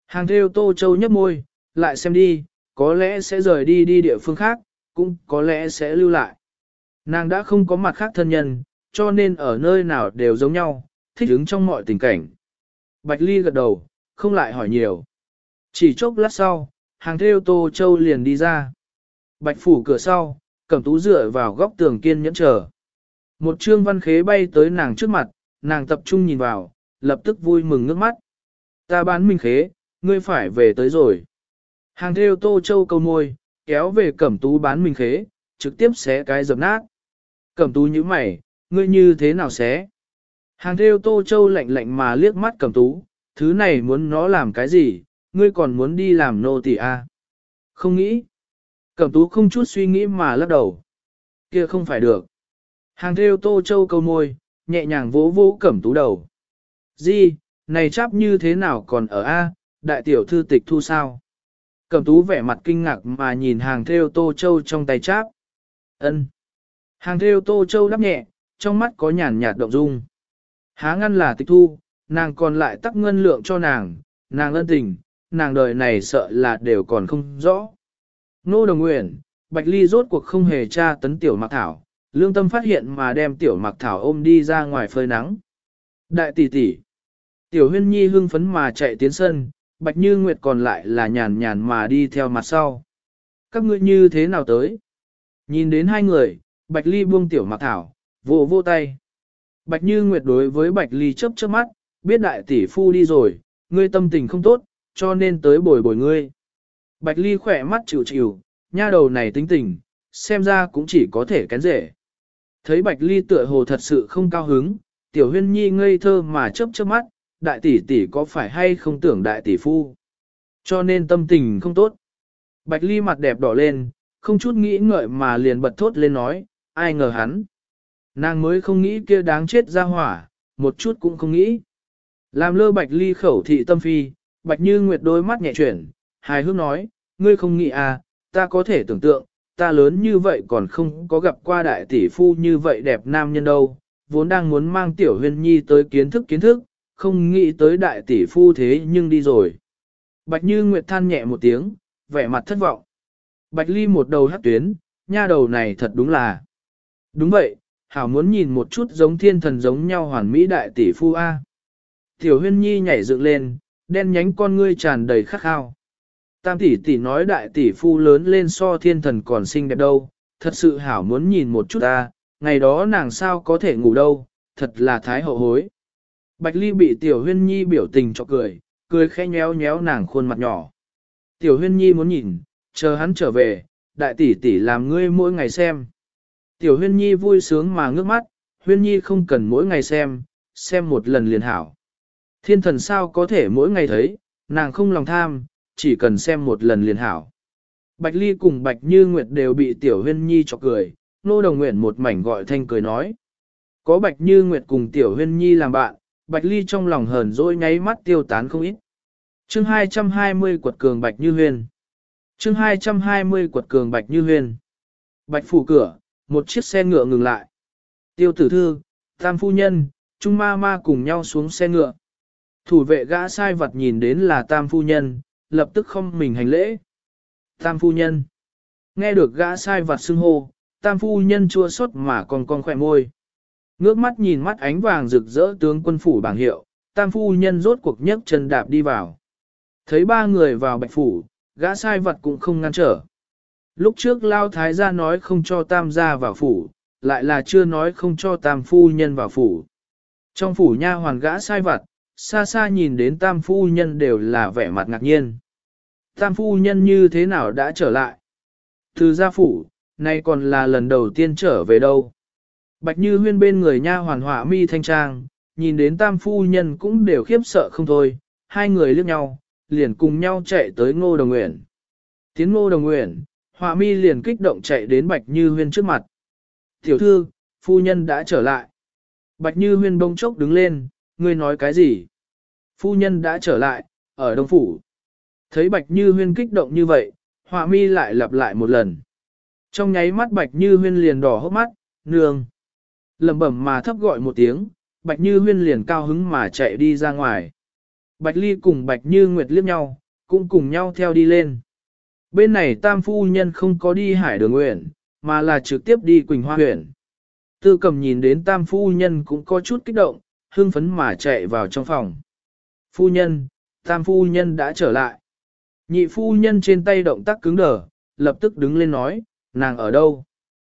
Hàng theo Tô Châu nhấp môi, lại xem đi, có lẽ sẽ rời đi đi địa phương khác, cũng có lẽ sẽ lưu lại. Nàng đã không có mặt khác thân nhân, cho nên ở nơi nào đều giống nhau, thích ứng trong mọi tình cảnh. Bạch Ly gật đầu, không lại hỏi nhiều. Chỉ chốc lát sau, hàng theo Tô Châu liền đi ra. Bạch phủ cửa sau, Cẩm Tú dựa vào góc tường kiên nhẫn chờ. Một trương văn khế bay tới nàng trước mặt, nàng tập trung nhìn vào, lập tức vui mừng nước mắt. Ta bán minh khế, ngươi phải về tới rồi. Hàng theo Tô Châu câu môi, kéo về Cẩm Tú bán minh khế, trực tiếp xé cái dập nát. Cẩm Tú nhíu mày, ngươi như thế nào xé? Hàng theo Tô Châu lạnh lạnh mà liếc mắt Cẩm Tú, thứ này muốn nó làm cái gì, ngươi còn muốn đi làm nô tỳ à? Không nghĩ. Cẩm Tú không chút suy nghĩ mà lắc đầu. Kia không phải được. Hàng theo Tô Châu câu môi, nhẹ nhàng vỗ vỗ Cẩm Tú đầu. Gì, này cháp như thế nào còn ở A, đại tiểu thư tịch thu sao? Cẩm Tú vẻ mặt kinh ngạc mà nhìn hàng theo Tô Châu trong tay cháp. Ân. Hàng theo Tô Châu đáp nhẹ, trong mắt có nhàn nhạt động dung. Há ngăn là tịch thu, nàng còn lại tắc ngân lượng cho nàng ân tình, nàng đời này sợ là đều còn không rõ. Nô Đồng Nguyễn, Bạch Ly rốt cuộc không hề tra tấn tiểu Mạc Thảo, lương tâm phát hiện mà đem tiểu Mạc Thảo ôm đi ra ngoài phơi nắng. Đại tỷ tỷ, tiểu Huyên Nhi hưng phấn mà chạy tiến sân, Bạch Như Nguyệt còn lại là nhàn nhàn mà đi theo mặt sau. Các ngươi như thế nào tới? Nhìn đến hai người, Bạch Ly buông tiểu Mạc Thảo, vỗ vỗ tay. Bạch Như Nguyệt đối với Bạch Ly chớp chớp mắt, biết đại tỷ phu đi rồi, ngươi tâm tình không tốt, cho nên tới bồi bồi ngươi. Bạch Ly khỏe mắt chịu chịu, nha đầu này tính tình, xem ra cũng chỉ có thể kén rể. Thấy Bạch Ly tựa hồ thật sự không cao hứng, tiểu Huyên Nhi ngây thơ mà chớp chớp mắt, đại tỷ tỷ có phải hay không tưởng đại tỷ phu, cho nên tâm tình không tốt. Bạch Ly mặt đẹp đỏ lên, không chút nghĩ ngợi mà liền bật thốt lên nói, ai ngờ hắn. Nàng mới không nghĩ kia đáng chết ra hỏa, một chút cũng không nghĩ. Làm lơ Bạch Ly khẩu thị tâm phi, Bạch Như Nguyệt đôi mắt nhẹ chuyển, hài hước nói, ngươi không nghĩ à, ta có thể tưởng tượng, ta lớn như vậy còn không có gặp qua đại tỷ phu như vậy đẹp nam nhân đâu, vốn đang muốn mang tiểu Huyên Nhi tới kiến thức, không nghĩ tới đại tỷ phu thế nhưng đi rồi. Bạch Như Nguyệt than nhẹ một tiếng, vẻ mặt thất vọng. Bạch Ly một đầu hắc tuyến, nha đầu này thật đúng là. Đúng vậy, hảo muốn nhìn một chút giống thiên thần giống nhau hoàn mỹ đại tỷ phu A. Tiểu Huyên Nhi nhảy dựng lên, đen nhánh con ngươi tràn đầy khắc khao. Tam tỷ tỷ nói đại tỷ phu lớn lên so thiên thần còn xinh đẹp đâu, thật sự hảo muốn nhìn một chút A, ngày đó nàng sao có thể ngủ đâu, thật là thái hậu hối. Bạch Ly bị Tiểu Huyên Nhi biểu tình cho cười khẽ nhéo nhéo nàng khuôn mặt nhỏ. Tiểu Huyên Nhi muốn nhìn, chờ hắn trở về, đại tỷ tỷ làm ngươi mỗi ngày xem. Tiểu Huyên Nhi vui sướng mà ngước mắt, Huyên Nhi không cần mỗi ngày xem một lần liền hảo. Thiên thần sao có thể mỗi ngày thấy, nàng không lòng tham, chỉ cần xem một lần liền hảo. Bạch Ly cùng Bạch Như Nguyệt đều bị Tiểu Huyên Nhi chọc cười, Nô Đồng Nguyện một mảnh gọi thanh cười nói. Có Bạch Như Nguyệt cùng Tiểu Huyên Nhi làm bạn, Bạch Ly trong lòng hờn dỗi nháy mắt tiêu tán không ít. Chương 220 quật cường Bạch Như Huyên. Chương 220 quật cường Bạch Như Huyên. Bạch phủ cửa, một chiếc xe ngựa ngừng lại. Tiêu tử thư, tam phu nhân, trung ma ma cùng nhau xuống xe ngựa. Thủ vệ gã sai vật nhìn đến là tam phu nhân, lập tức không mình hành lễ. Tam phu nhân. Nghe được gã sai vật xưng hô, tam phu nhân chua xót mà còn khỏe môi. Ngước mắt nhìn mắt ánh vàng rực rỡ tướng quân phủ bảng hiệu, tam phu nhân rốt cuộc nhấc chân đạp đi vào. Thấy ba người vào bạch phủ, gã sai vật cũng không ngăn trở. Lúc trước Lao Thái gia nói không cho tam gia vào phủ, lại là chưa nói không cho tam phu nhân vào phủ. Trong phủ nha hoàn gã sai vật, xa xa nhìn đến tam phu nhân đều là vẻ mặt ngạc nhiên. Tam phu nhân như thế nào đã trở lại? Từ gia phủ, nay còn là lần đầu tiên trở về đâu. Bạch Như Huyên bên người nha hoàn họa mi thanh trang, nhìn đến tam phu nhân cũng đều khiếp sợ không thôi, hai người liếc nhau, liền cùng nhau chạy tới Ngô Đồng Uyển. Tiến Ngô Đồng Uyển, họa mi liền kích động chạy đến Bạch Như Huyên trước mặt. Tiểu thư, phu nhân đã trở lại. Bạch Như Huyên bỗng chốc đứng lên, ngươi nói cái gì? Phu nhân đã trở lại, ở Đông Phủ. Thấy Bạch Như Huyên kích động như vậy, họa mi lại lặp lại một lần. Trong nháy mắt Bạch Như Huyên liền đỏ hốc mắt, nương. Lẩm bẩm mà thấp gọi một tiếng, Bạch Như Huyên liền cao hứng mà chạy đi ra ngoài. Bạch Ly cùng Bạch Như Nguyệt liếc nhau, cũng cùng nhau theo đi lên. Bên này Tam phu nhân không có đi Hải Đường huyện, mà là trực tiếp đi Quỳnh Hoa huyện. Tư Cầm nhìn đến Tam phu nhân cũng có chút kích động, hưng phấn mà chạy vào trong phòng. Phu nhân, Tam phu nhân đã trở lại. Nhị phu nhân trên tay động tác cứng đờ, lập tức đứng lên nói, nàng ở đâu?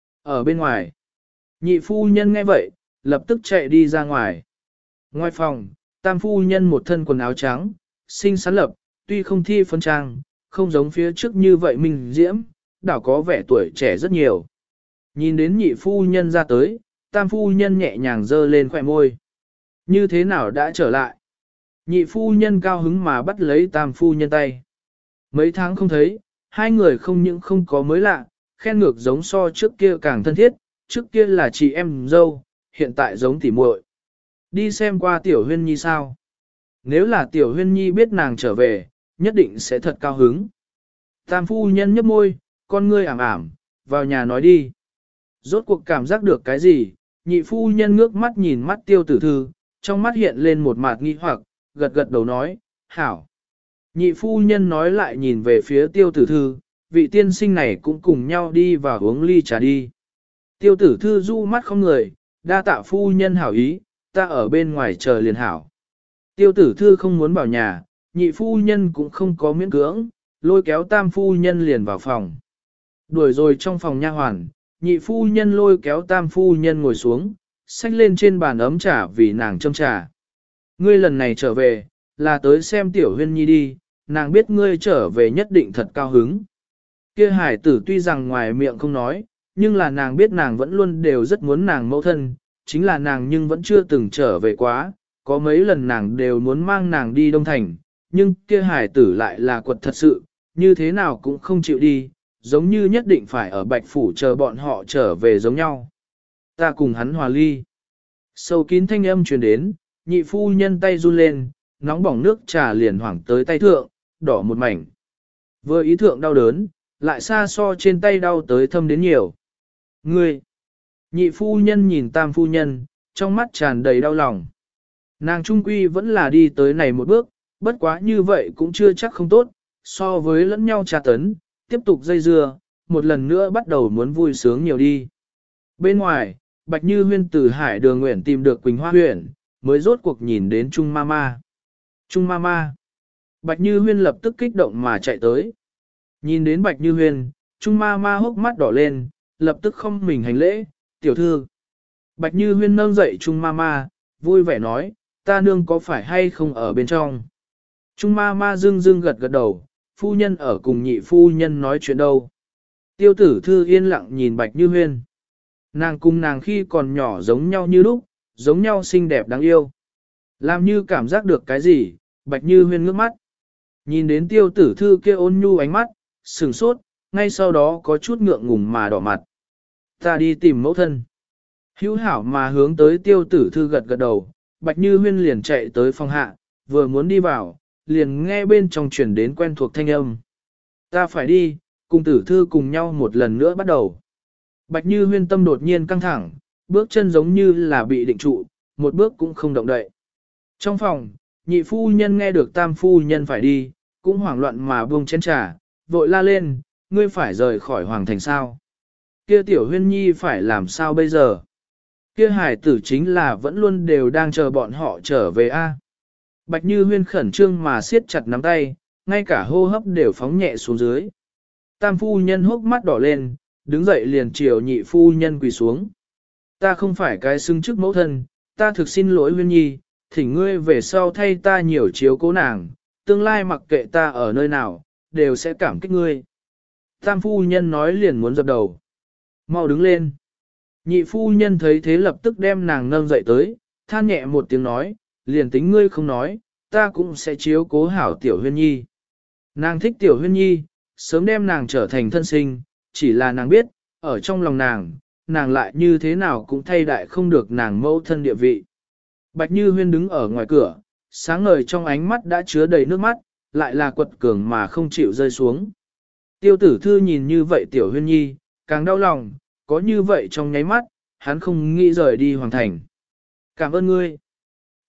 Ở bên ngoài. Nhị phu nhân nghe vậy, lập tức chạy đi ra ngoài. Ngoài phòng, Tam phu nhân một thân quần áo trắng, xinh xắn lập, tuy không thi phấn trang, không giống phía trước như vậy mình diễm, đảo có vẻ tuổi trẻ rất nhiều. Nhìn đến nhị phu nhân ra tới, Tam phu nhân nhẹ nhàng dơ lên khỏe môi. Như thế nào đã trở lại? Nhị phu nhân cao hứng mà bắt lấy Tam phu nhân tay. Mấy tháng không thấy, hai người không những không có mới lạ, khen ngược giống so trước kia càng thân thiết, trước kia là chị em dâu, hiện tại giống tỉ muội. Đi xem qua Tiểu Huyên Nhi sao? Nếu là Tiểu Huyên Nhi biết nàng trở về, nhất định sẽ thật cao hứng. Tam phu nhân nhấp môi, con ngươi ảm ảm, vào nhà nói đi. Rốt cuộc cảm giác được cái gì, nhị phu nhân ngước mắt nhìn mắt Tiêu Tử Thư, trong mắt hiện lên một mạt nghi hoặc, gật gật đầu nói, hảo. Nhị phu nhân nói lại nhìn về phía Tiêu Tử Thư, vị tiên sinh này cũng cùng nhau đi vào uống ly trà đi. Tiêu Tử Thư du mắt không người, đa tạ phu nhân hảo ý, ta ở bên ngoài chờ liền hảo. Tiêu Tử Thư không muốn vào nhà, nhị phu nhân cũng không có miễn cưỡng, lôi kéo Tam phu nhân liền vào phòng. Đuổi rồi trong phòng nha hoàn, nhị phu nhân lôi kéo Tam phu nhân ngồi xuống, xách lên trên bàn ấm trà vì nàng châm trà. Ngươi lần này trở về, là tới xem Tiểu Huyên Nhi đi, nàng biết ngươi trở về nhất định thật cao hứng. Kia hải tử tuy rằng ngoài miệng không nói, nhưng là nàng biết nàng vẫn luôn đều rất muốn nàng mẫu thân, chính là nàng nhưng vẫn chưa từng trở về quá, có mấy lần nàng đều muốn mang nàng đi Đông Thành, nhưng kia hải tử lại là quật thật sự, như thế nào cũng không chịu đi, giống như nhất định phải ở Bạch Phủ chờ bọn họ trở về giống nhau. Ta cùng hắn hòa ly. Sâu kín thanh âm truyền đến, nhị phu nhân tay run lên, nóng bỏng nước trà liền hoảng tới tay thượng, đỏ một mảnh. Vừa ý thượng đau đớn, lại xa so trên tay đau tới thâm đến nhiều. Ngươi! Nhị phu nhân nhìn Tam phu nhân, trong mắt tràn đầy đau lòng. Nàng trung quy vẫn là đi tới này một bước, bất quá như vậy cũng chưa chắc không tốt, so với lẫn nhau tra tấn, tiếp tục dây dưa, một lần nữa bắt đầu muốn vui sướng nhiều đi. Bên ngoài, Bạch Như Huyên từ Hải Đường Nguyện tìm được Quỳnh Hoa huyện, mới rốt cuộc nhìn đến Trung Mama. Trung Mama. Bạch Như Huyên lập tức kích động mà chạy tới. Nhìn đến Bạch Như Huyên, Trung Mama hốc mắt đỏ lên, lập tức không mình hành lễ, tiểu thư. Bạch Như Huyên nâng dậy Trung Mama, vui vẻ nói, ta nương có phải hay không ở bên trong. Trung Mama dưng dưng gật gật đầu, phu nhân ở cùng nhị phu nhân nói chuyện đâu. Tiêu Tử Thư yên lặng nhìn Bạch Như Huyên. Nàng cùng nàng khi còn nhỏ giống nhau như lúc, giống nhau xinh đẹp đáng yêu. Làm như cảm giác được cái gì, Bạch Như Huyên ngước mắt. Nhìn đến Tiêu Tử Thư kia ôn nhu ánh mắt, sửng sốt, ngay sau đó có chút ngượng ngùng mà đỏ mặt. Ta đi tìm mẫu thân. Hữu hảo mà hướng tới Tiêu Tử Thư gật gật đầu, Bạch Như Huyên liền chạy tới phòng hạ, vừa muốn đi vào, liền nghe bên trong truyền đến quen thuộc thanh âm. Ta phải đi, cùng Tử Thư cùng nhau một lần nữa bắt đầu. Bạch Như Huyên tâm đột nhiên căng thẳng, bước chân giống như là bị định trụ, một bước cũng không động đậy. Trong phòng, nhị phu nhân nghe được Tam phu nhân phải đi, cũng hoảng loạn mà buông chén trà, vội la lên, ngươi phải rời khỏi hoàng thành sao? Kia Tiểu Huyên Nhi phải làm sao bây giờ? Kia hải tử chính là vẫn luôn đều đang chờ bọn họ trở về a. Bạch Như Huyên khẩn trương mà siết chặt nắm tay, ngay cả hô hấp đều phóng nhẹ xuống dưới. Tam phu nhân hốc mắt đỏ lên, đứng dậy liền chiều nhị phu nhân quỳ xuống. Ta không phải cái xưng chức mẫu thân, ta thực xin lỗi Huyên Nhi, thỉnh ngươi về sau thay ta nhiều chiếu cố nàng, tương lai mặc kệ ta ở nơi nào, đều sẽ cảm kích ngươi. Tam phu nhân nói liền muốn dập đầu. Mau đứng lên. Nhị phu nhân thấy thế lập tức đem nàng nâng dậy tới, than nhẹ một tiếng nói, liền tính ngươi không nói, ta cũng sẽ chiếu cố hảo Tiểu Huyên Nhi. Nàng thích Tiểu Huyên Nhi, sớm đem nàng trở thành thân sinh, chỉ là nàng biết, ở trong lòng nàng lại như thế nào cũng thay đại không được nàng mẫu thân địa vị. Bạch Như Huyên đứng ở ngoài cửa, sáng ngời trong ánh mắt đã chứa đầy nước mắt, lại là quật cường mà không chịu rơi xuống. Tiêu Tử Thư nhìn như vậy Tiểu Huyên Nhi, càng đau lòng, có như vậy trong nháy mắt, hắn không nghĩ rời đi hoàng thành. Cảm ơn ngươi.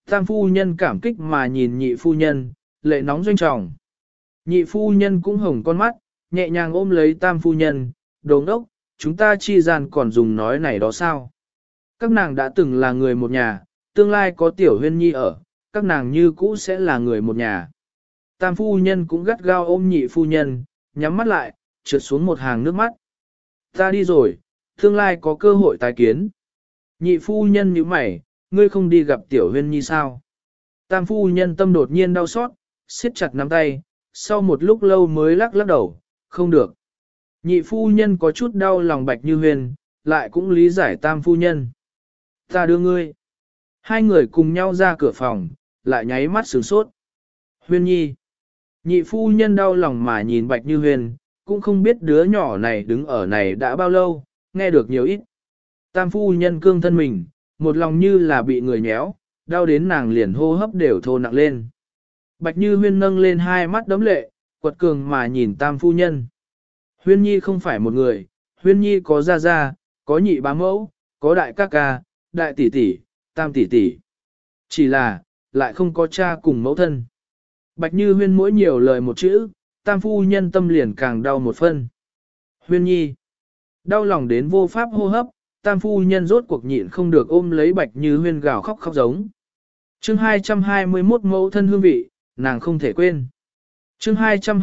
Tam phu nhân cảm kích mà nhìn nhị phu nhân, lệ nóng doanh trọng. Nhị phu nhân cũng hồng con mắt, nhẹ nhàng ôm lấy tam phu nhân, đồ ngốc, chúng ta chi gian còn dùng nói này đó sao? Các nàng đã từng là người một nhà, tương lai có tiểu huyên nhi ở, các nàng như cũ sẽ là người một nhà. Tam phu nhân cũng gắt gao ôm nhị phu nhân, nhắm mắt lại, trượt xuống một hàng nước mắt. Ta đi rồi, tương lai có cơ hội tái kiến. Nhị phu nhân nhíu mày, ngươi không đi gặp tiểu huyên nhi sao? Tam phu nhân tâm đột nhiên đau xót, siết chặt nắm tay, sau một lúc lâu mới lắc lắc đầu, không được. Nhị phu nhân có chút đau lòng Bạch Như Huyên, lại cũng lý giải tam phu nhân. Ta đưa ngươi. Hai người cùng nhau ra cửa phòng, lại nháy mắt sửng sốt. Huyên nhi. Nhị phu nhân đau lòng mà nhìn Bạch Như Huyên, cũng không biết đứa nhỏ này đứng ở này đã bao lâu, nghe được nhiều ít. Tam phu nhân cương thân mình, một lòng như là bị người nhéo, đau đến nàng liền hô hấp đều thô nặng lên. Bạch Như Huyên nâng lên hai mắt đấm lệ, quật cường mà nhìn tam phu nhân. Huyên nhi không phải một người, Huyên nhi có gia gia, có nhị bá mẫu, có đại ca ca, đại tỷ tỷ, tam tỷ tỷ. Chỉ là, lại không có cha cùng mẫu thân. Bạch Như Huyên mỗi nhiều lời một chữ, tam phu nhân tâm liền càng đau một phân. Huyên nhi, đau lòng đến vô pháp hô hấp, tam phu nhân rốt cuộc nhịn không được ôm lấy Bạch Như Huyên gào khóc khóc giống. Chương 221 mẫu thân hương vị, nàng không thể quên. Chương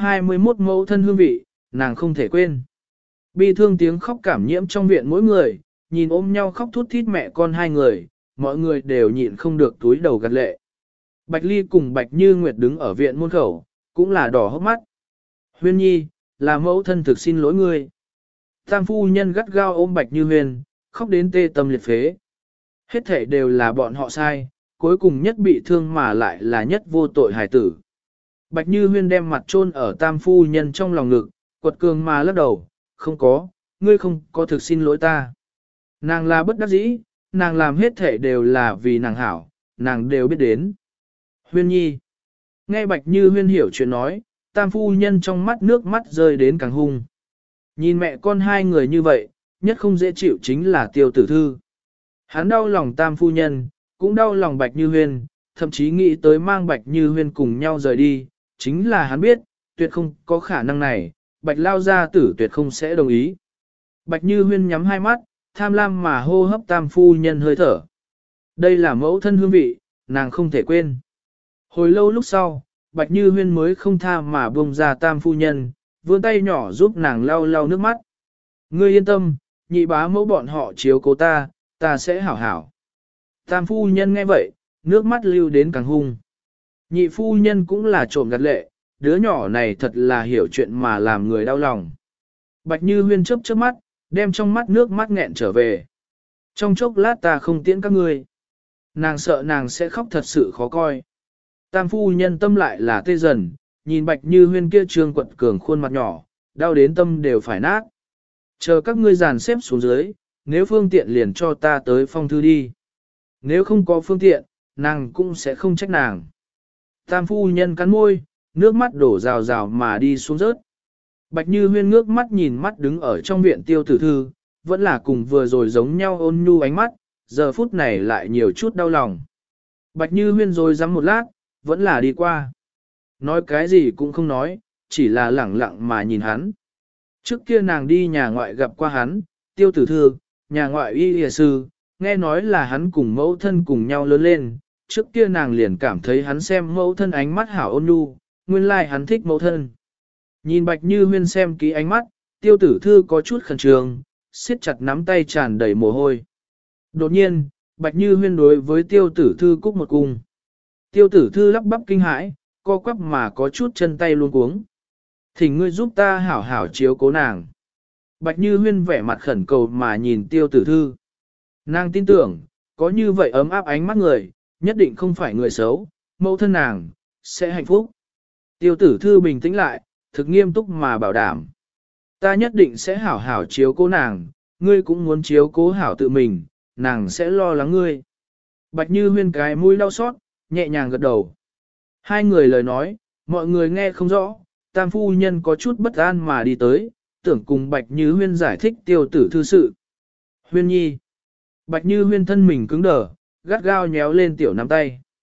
221 mẫu thân hương vị, nàng không thể quên. Bi thương tiếng khóc cảm nhiễm trong viện mỗi người, nhìn ôm nhau khóc thút thít mẹ con hai người, mọi người đều nhịn không được túi đầu gật lệ. Bạch Ly cùng Bạch Như Nguyệt đứng ở viện môn khẩu, cũng là đỏ hốc mắt. Huyên nhi, là mẫu thân thực xin lỗi ngươi. Tam phu nhân gắt gao ôm Bạch Như Huyên, khóc đến tê tâm liệt phế. Hết thể đều là bọn họ sai, cuối cùng nhất bị thương mà lại là nhất vô tội hài tử. Bạch Như Huyên đem mặt chôn ở tam phu nhân trong lòng ngực, quật cường mà lắc đầu, không có, ngươi không có thực xin lỗi ta. Nàng là bất đắc dĩ, nàng làm hết thể đều là vì nàng hảo, nàng đều biết đến. Huyên nhi. Nghe Bạch Như Huyên hiểu chuyện nói, tam phu nhân trong mắt nước mắt rơi đến càng hung. Nhìn mẹ con hai người như vậy, nhất không dễ chịu chính là Tiêu Tử Thư. Hắn đau lòng tam phu nhân, cũng đau lòng Bạch Như Huyên, thậm chí nghĩ tới mang Bạch Như Huyên cùng nhau rời đi, chính là hắn biết, tuyệt không có khả năng này, Bạch Lao Gia Tử tuyệt không sẽ đồng ý. Bạch Như Huyên nhắm hai mắt, tham lam mà hô hấp tam phu nhân hơi thở. Đây là mẫu thân hương vị, nàng không thể quên. Hồi lâu lúc sau, Bạch Như Huyên mới không tha mà buông ra tam phu nhân, vươn tay nhỏ giúp nàng lau lau nước mắt. Ngươi yên tâm, nhị bá mẫu bọn họ chiếu cố ta, ta sẽ hảo hảo. Tam phu nhân nghe vậy, nước mắt lưu đến càng hung. Nhị phu nhân cũng là trộm gặt lệ, đứa nhỏ này thật là hiểu chuyện mà làm người đau lòng. Bạch Như Huyên chớp chớp mắt, đem trong mắt nước mắt nghẹn trở về. Trong chốc lát ta không tiễn các ngươi. Nàng sợ nàng sẽ khóc thật sự khó coi. Tam phu nhân tâm lại là tê dần, nhìn Bạch Như Huyên kia trương quật cường khuôn mặt nhỏ, đau đến tâm đều phải nát. Chờ các ngươi dàn xếp xuống dưới, nếu phương tiện liền cho ta tới phong thư đi. Nếu không có phương tiện, nàng cũng sẽ không trách nàng. Tam phu nhân cắn môi, nước mắt đổ rào rào mà đi xuống rớt. Bạch Như Huyên ngước mắt nhìn mắt đứng ở trong viện Tiêu Tử Thư, vẫn là cùng vừa rồi giống nhau ôn nhu ánh mắt, giờ phút này lại nhiều chút đau lòng. Bạch Như Huyên rồi dám một lát, vẫn là đi qua. Nói cái gì cũng không nói, chỉ là lẳng lặng mà nhìn hắn. Trước kia nàng đi nhà ngoại gặp qua hắn, Tiêu Tử Thư, nhà ngoại y y sư, nghe nói là hắn cùng mẫu thân cùng nhau lớn lên. Trước kia nàng liền cảm thấy hắn xem mẫu thân ánh mắt hảo ôn nhu, nguyên lai hắn thích mẫu thân. Nhìn Bạch Như Huyên xem kỹ ánh mắt, Tiêu Tử Thư có chút khẩn trương, siết chặt nắm tay tràn đầy mồ hôi. Đột nhiên, Bạch Như Huyên đối với Tiêu Tử Thư cúc một cung. Tiêu Tử Thư lắp bắp kinh hãi, co quắp mà có chút chân tay luống cuống. Thỉnh ngươi giúp ta hảo hảo chiếu cố nàng. Bạch Như Huyên vẻ mặt khẩn cầu mà nhìn Tiêu Tử Thư. Nàng tin tưởng, có như vậy ấm áp ánh mắt người, nhất định không phải người xấu, mẫu thân nàng, sẽ hạnh phúc. Tiêu Tử Thư bình tĩnh lại, thực nghiêm túc mà bảo đảm. Ta nhất định sẽ hảo hảo chiếu cố nàng, ngươi cũng muốn chiếu cố hảo tự mình, nàng sẽ lo lắng ngươi. Bạch Như Huyên cái mũi đau xót, nhẹ nhàng gật đầu. Hai người lời nói, mọi người nghe không rõ, tam phu nhân có chút bất an mà đi tới, tưởng cùng Bạch Như Huyên giải thích Tiêu Tử Thư sự. Huyên nhi. Bạch Như Huyên thân mình cứng đờ, gắt gao nhéo lên tiểu nắm tay.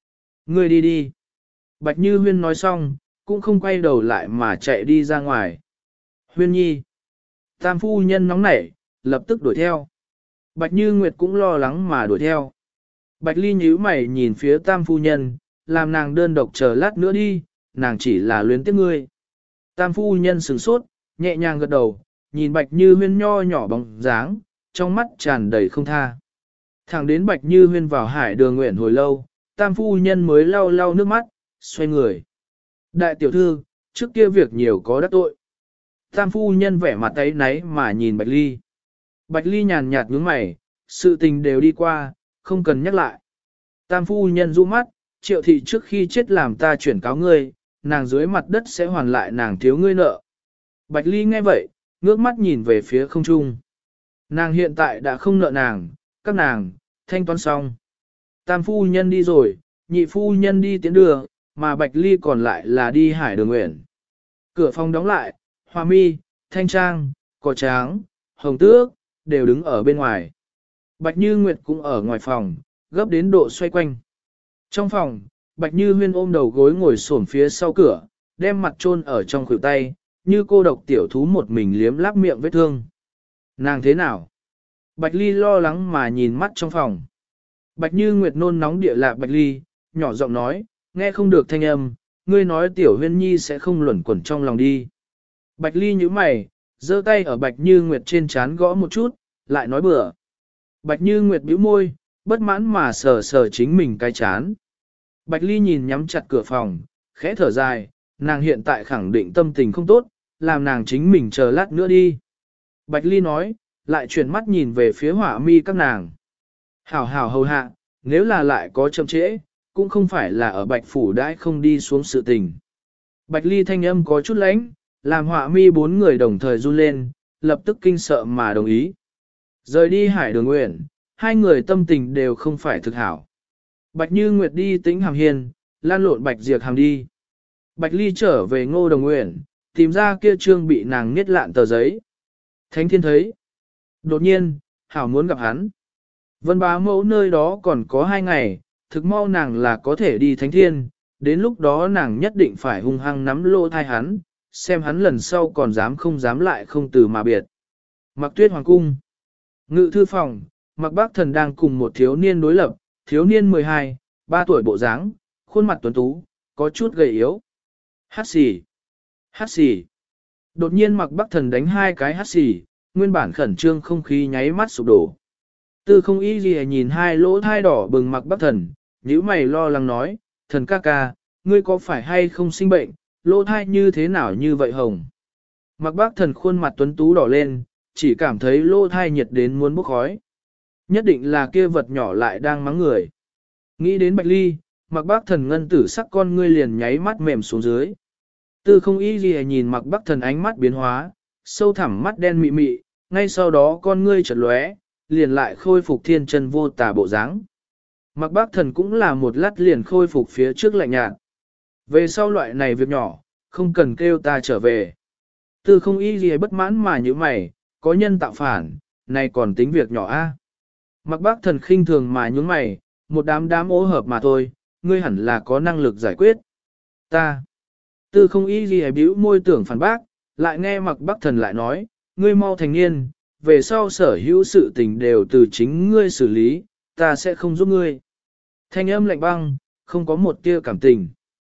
Ngươi đi đi. Bạch Như Huyên nói xong, cũng không quay đầu lại mà chạy đi ra ngoài. Huyên nhi. Tam phu nhân nóng nảy, lập tức đuổi theo. Bạch Như Nguyệt cũng lo lắng mà đuổi theo. Bạch Ly nhíu mày nhìn phía tam phu nhân, làm nàng đơn độc chờ lát nữa đi, nàng chỉ là luyến tiếc ngươi. Tam phu nhân sửng sốt, nhẹ nhàng gật đầu, nhìn Bạch Như Huyên nho nhỏ bóng dáng, trong mắt tràn đầy không tha. Thẳng đến Bạch Như Huyên vào hải đường nguyện hồi lâu, tam phu nhân mới lau lau nước mắt, xoay người. Đại tiểu thư, trước kia việc nhiều có đắc tội. Tam phu nhân vẻ mặt ấy náy mà nhìn Bạch Ly. Bạch Ly nhàn nhạt nhướng mày, sự tình đều đi qua, không cần nhắc lại. Tam phu nhân du mắt, Triệu thị trước khi chết làm ta chuyển cáo ngươi, nàng dưới mặt đất sẽ hoàn lại nàng thiếu ngươi nợ. Bạch Ly nghe vậy, ngước mắt nhìn về phía không trung. Nàng hiện tại đã không nợ nàng, các nàng, thanh toán xong. Tam phu nhân đi rồi, nhị phu nhân đi tiến đường, mà Bạch Ly còn lại là đi hải đường nguyện. Cửa phòng đóng lại, Hoa Mi, Thanh Trang, Cỏ Tráng, Hồng Tước, đều đứng ở bên ngoài. Bạch Như Nguyệt cũng ở ngoài phòng, gấp đến độ xoay quanh. Trong phòng, Bạch Như Huyên ôm đầu gối ngồi xổm phía sau cửa, đem mặt chôn ở trong khuỷu tay, như cô độc tiểu thú một mình liếm láp miệng vết thương. Nàng thế nào? Bạch Ly lo lắng mà nhìn mắt trong phòng. Bạch Như Nguyệt nôn nóng địa lạc Bạch Ly, nhỏ giọng nói, nghe không được thanh âm, ngươi nói tiểu Huyên Nhi sẽ không luẩn quẩn trong lòng đi. Bạch Ly nhíu mày, giơ tay ở Bạch Như Nguyệt trên trán gõ một chút, lại nói bừa. Bạch Như Nguyệt bĩu môi, bất mãn mà sờ sờ chính mình cái chán. Bạch Ly nhìn nhắm chặt cửa phòng, khẽ thở dài, nàng hiện tại khẳng định tâm tình không tốt, làm nàng chính mình chờ lát nữa đi. Bạch Ly nói, lại chuyển mắt nhìn về phía Hỏa Mi các nàng. Hảo hảo hầu hạ, nếu là lại có chậm trễ, cũng không phải là ở Bạch Phủ đãi không đi xuống sự tình. Bạch Ly thanh âm có chút lãnh, làm Hỏa Mi bốn người đồng thời run lên, lập tức kinh sợ mà đồng ý. Rời đi hải đường nguyện, hai người tâm tình đều không phải thực hảo. Bạch Như Nguyệt đi Tĩnh Hàm Hiên, lan lộn Bạch Diệp Hàm đi. Bạch Ly trở về Ngô Đồng Nguyện, tìm ra kia trương bị nàng niết lạn tờ giấy. Thánh Thiên thấy. Đột nhiên, hảo muốn gặp hắn. Vân Bá Mẫu nơi đó còn có 2 ngày, thực mau nàng là có thể đi Thánh Thiên, đến lúc đó nàng nhất định phải hung hăng nắm lô thai hắn, xem hắn lần sau còn dám không dám lại không từ mà biệt. Mặc Tuyết Hoàng Cung. Ngự thư phòng, Mặc Bác Thần đang cùng một thiếu niên đối lập, thiếu niên 12, 3 tuổi bộ dáng, khuôn mặt tuấn tú, có chút gầy yếu. Hát xì, hát xì. Đột nhiên Mặc Bác Thần đánh 2 cái hát xì, nguyên bản khẩn trương không khí nháy mắt sụp đổ. Tư Không Y Ghi nhìn 2 lỗ thai đỏ bừng Mặc Bác Thần, nhíu mày lo lắng nói, thần ca ca, ngươi có phải hay không sinh bệnh, lỗ thai như thế nào như vậy hồng. Mặc Bác Thần khuôn mặt tuấn tú đỏ lên, chỉ cảm thấy lỗ thai nhiệt đến muốn bốc khói. Nhất định là kia vật nhỏ lại đang mắng người. Nghĩ đến Bạch Ly, Mặc Bác Thần ngân tử sắc con ngươi liền nháy mắt mềm xuống dưới. Tư Không Y Ghi nhìn Mặc Bác Thần ánh mắt biến hóa, sâu thẳm mắt đen mị mị, ngay sau đó con ngươi chợt lóe, liền lại khôi phục thiên chân vô tà bộ dáng. Mặc Bác Thần cũng là một lát liền khôi phục phía trước lạnh nhạt. Về sau loại này việc nhỏ, không cần kêu ta trở về. Tư Không Y Ghi bất mãn mà như mày, có nhân tạo phản, này còn tính việc nhỏ a? Mặc Bác Thần khinh thường mà nhướng mày, một đám ố hợp mà thôi, ngươi hẳn là có năng lực giải quyết. Ta. Tư Không Y Ghi bĩu môi tưởng phản bác, lại nghe Mặc Bác Thần lại nói, ngươi mau thành niên, về sau sở hữu sự tình đều từ chính ngươi xử lý, ta sẽ không giúp ngươi. Thanh âm lạnh băng, không có một tia cảm tình.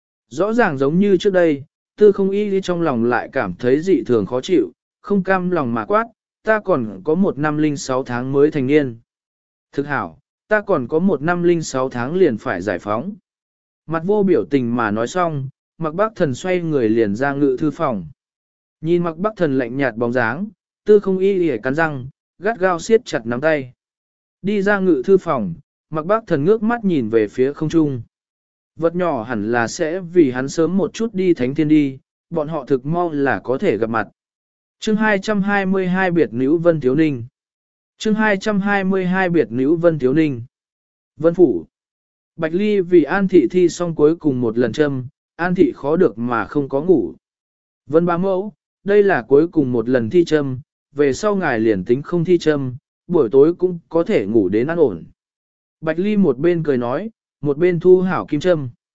Rõ ràng giống như trước đây, Tư Không Y Ghi trong lòng lại cảm thấy dị thường khó chịu, không cam lòng mà quát, ta còn có 1 năm 06 tháng mới thành niên. Thực hảo, ta còn có 1 năm 06 tháng liền phải giải phóng. Mặt vô biểu tình mà nói xong, Mặc Bác Thần xoay người liền ra ngự thư phòng. Nhìn Mặc Bác Thần lạnh nhạt bóng dáng, Tư Không Y Ghi cắn răng, gắt gao siết chặt nắm tay. Đi ra ngự thư phòng, Mặc Bác Thần ngước mắt nhìn về phía không trung. Vật nhỏ hẳn là sẽ vì hắn sớm một chút đi Thánh Thiên đi, bọn họ thực mau là có thể gặp mặt. Chương 222 biệt nữ Vân Thiếu Ninh. Chương 222 biệt nữ Vân Thiếu Ninh. Vân Phủ. Bạch Ly vì An Thị thi xong cuối cùng một lần châm, An Thị khó được mà không có ngủ. Vân Bá Mẫu, đây là cuối cùng một lần thi châm, về sau ngài liền tính không thi châm, buổi tối cũng có thể ngủ đến an ổn. Bạch Ly một bên cười nói, một bên thu hảo kim châm.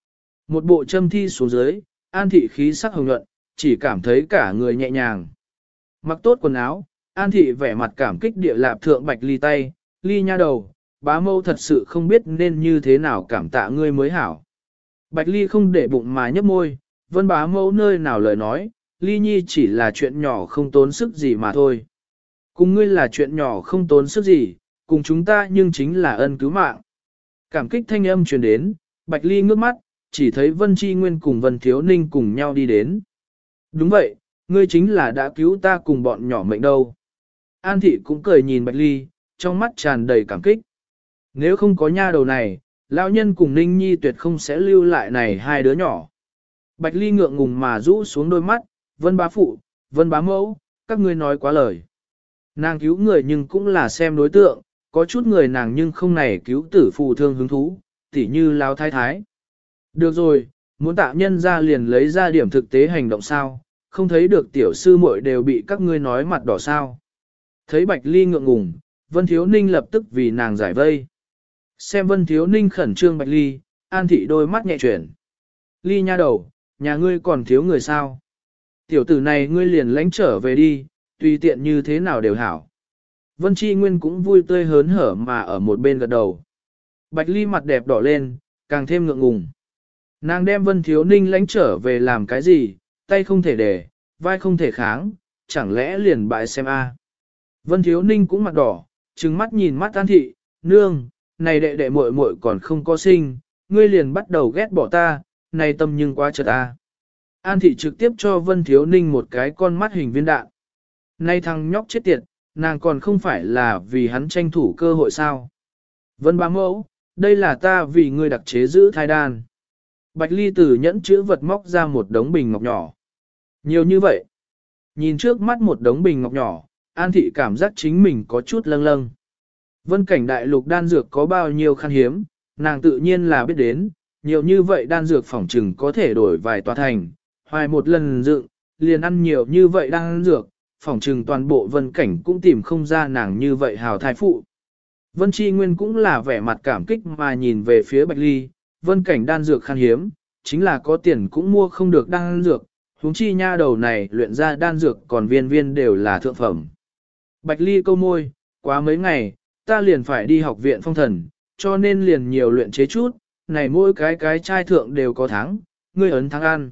Một bộ châm thi xuống dưới, An Thị khí sắc hồng nhuận, chỉ cảm thấy cả người nhẹ nhàng. Mặc tốt quần áo, An Thị vẻ mặt cảm kích địa lạp thượng Bạch Ly tay, Ly nha đầu, bá mâu thật sự không biết nên như thế nào cảm tạ ngươi mới hảo. Bạch Ly không để bụng mà nhấp môi, Vân bá mâu nơi nào lời nói, Ly nhi chỉ là chuyện nhỏ không tốn sức gì mà thôi. Cùng ngươi là chuyện nhỏ không tốn sức gì, cùng chúng ta nhưng chính là ân cứu mạng. Cảm kích thanh âm truyền đến, Bạch Ly ngước mắt, chỉ thấy Vân Chi Nguyên cùng Vân Thiếu Ninh cùng nhau đi đến. Đúng vậy, ngươi chính là đã cứu ta cùng bọn nhỏ mệnh đâu. An Thị cũng cười nhìn Bạch Ly, trong mắt tràn đầy cảm kích. Nếu không có nha đầu này, lão nhân cùng Ninh Nhi tuyệt không sẽ lưu lại này hai đứa nhỏ. Bạch Ly ngượng ngùng mà rũ xuống đôi mắt, Vân bá phụ, Vân bá mẫu, các ngươi nói quá lời. Nàng cứu người nhưng cũng là xem đối tượng, có chút người nàng nhưng không này cứu tử phù thương hứng thú, tỉ như lao thái thái. Được rồi, muốn tạ nhân ra liền lấy ra điểm thực tế hành động sao, không thấy được tiểu sư muội đều bị các ngươi nói mặt đỏ sao. Thấy Bạch Ly ngượng ngùng, Vân Thiếu Ninh lập tức vì nàng giải vây. Xem Vân Thiếu Ninh khẩn trương Bạch Ly, An Thị đôi mắt nhẹ chuyển. Ly nha đầu, nhà ngươi còn thiếu người sao? Tiểu tử này ngươi liền lánh trở về đi, tùy tiện như thế nào đều hảo. Vân Chi Nguyên cũng vui tươi hớn hở mà ở một bên gật đầu. Bạch Ly mặt đẹp đỏ lên, càng thêm ngượng ngùng. Nàng đem Vân Thiếu Ninh lánh trở về làm cái gì, tay không thể để, vai không thể kháng, chẳng lẽ liền bại xem a? Vân Thiếu Ninh cũng mặt đỏ, trừng mắt nhìn mắt An Thị, nương, này đệ đệ muội muội còn không có sinh, ngươi liền bắt đầu ghét bỏ ta, này tâm nhưng quá chật a. An Thị trực tiếp cho Vân Thiếu Ninh một cái con mắt hình viên đạn. Nay thằng nhóc chết tiệt, nàng còn không phải là vì hắn tranh thủ cơ hội sao. Vân bá mẫu, đây là ta vì ngươi đặc chế giữ thai đan. Bạch Ly từ nhẫn chữ vật móc ra một đống bình ngọc nhỏ. Nhiều như vậy. Nhìn trước mắt một đống bình ngọc nhỏ, An Thị cảm giác chính mình có chút lâng lâng. Vân cảnh đại lục đan dược có bao nhiêu khan hiếm, nàng tự nhiên là biết đến, nhiều như vậy đan dược phỏng trừng có thể đổi vài tòa thành, hoài một lần dựng, liền ăn nhiều như vậy đan dược, phỏng trừng toàn bộ vân cảnh cũng tìm không ra nàng như vậy hào thai phụ. Vân Chi Nguyên cũng là vẻ mặt cảm kích mà nhìn về phía Bạch Ly, vân cảnh đan dược khan hiếm, chính là có tiền cũng mua không được đan dược, huống chi nha đầu này luyện ra đan dược còn viên viên đều là thượng phẩm. Bạch Ly câu môi, quá mấy ngày, ta liền phải đi học viện phong thần, cho nên liền nhiều luyện chế chút, này mỗi cái chai thượng đều có thắng, ngươi ấn thắng ăn.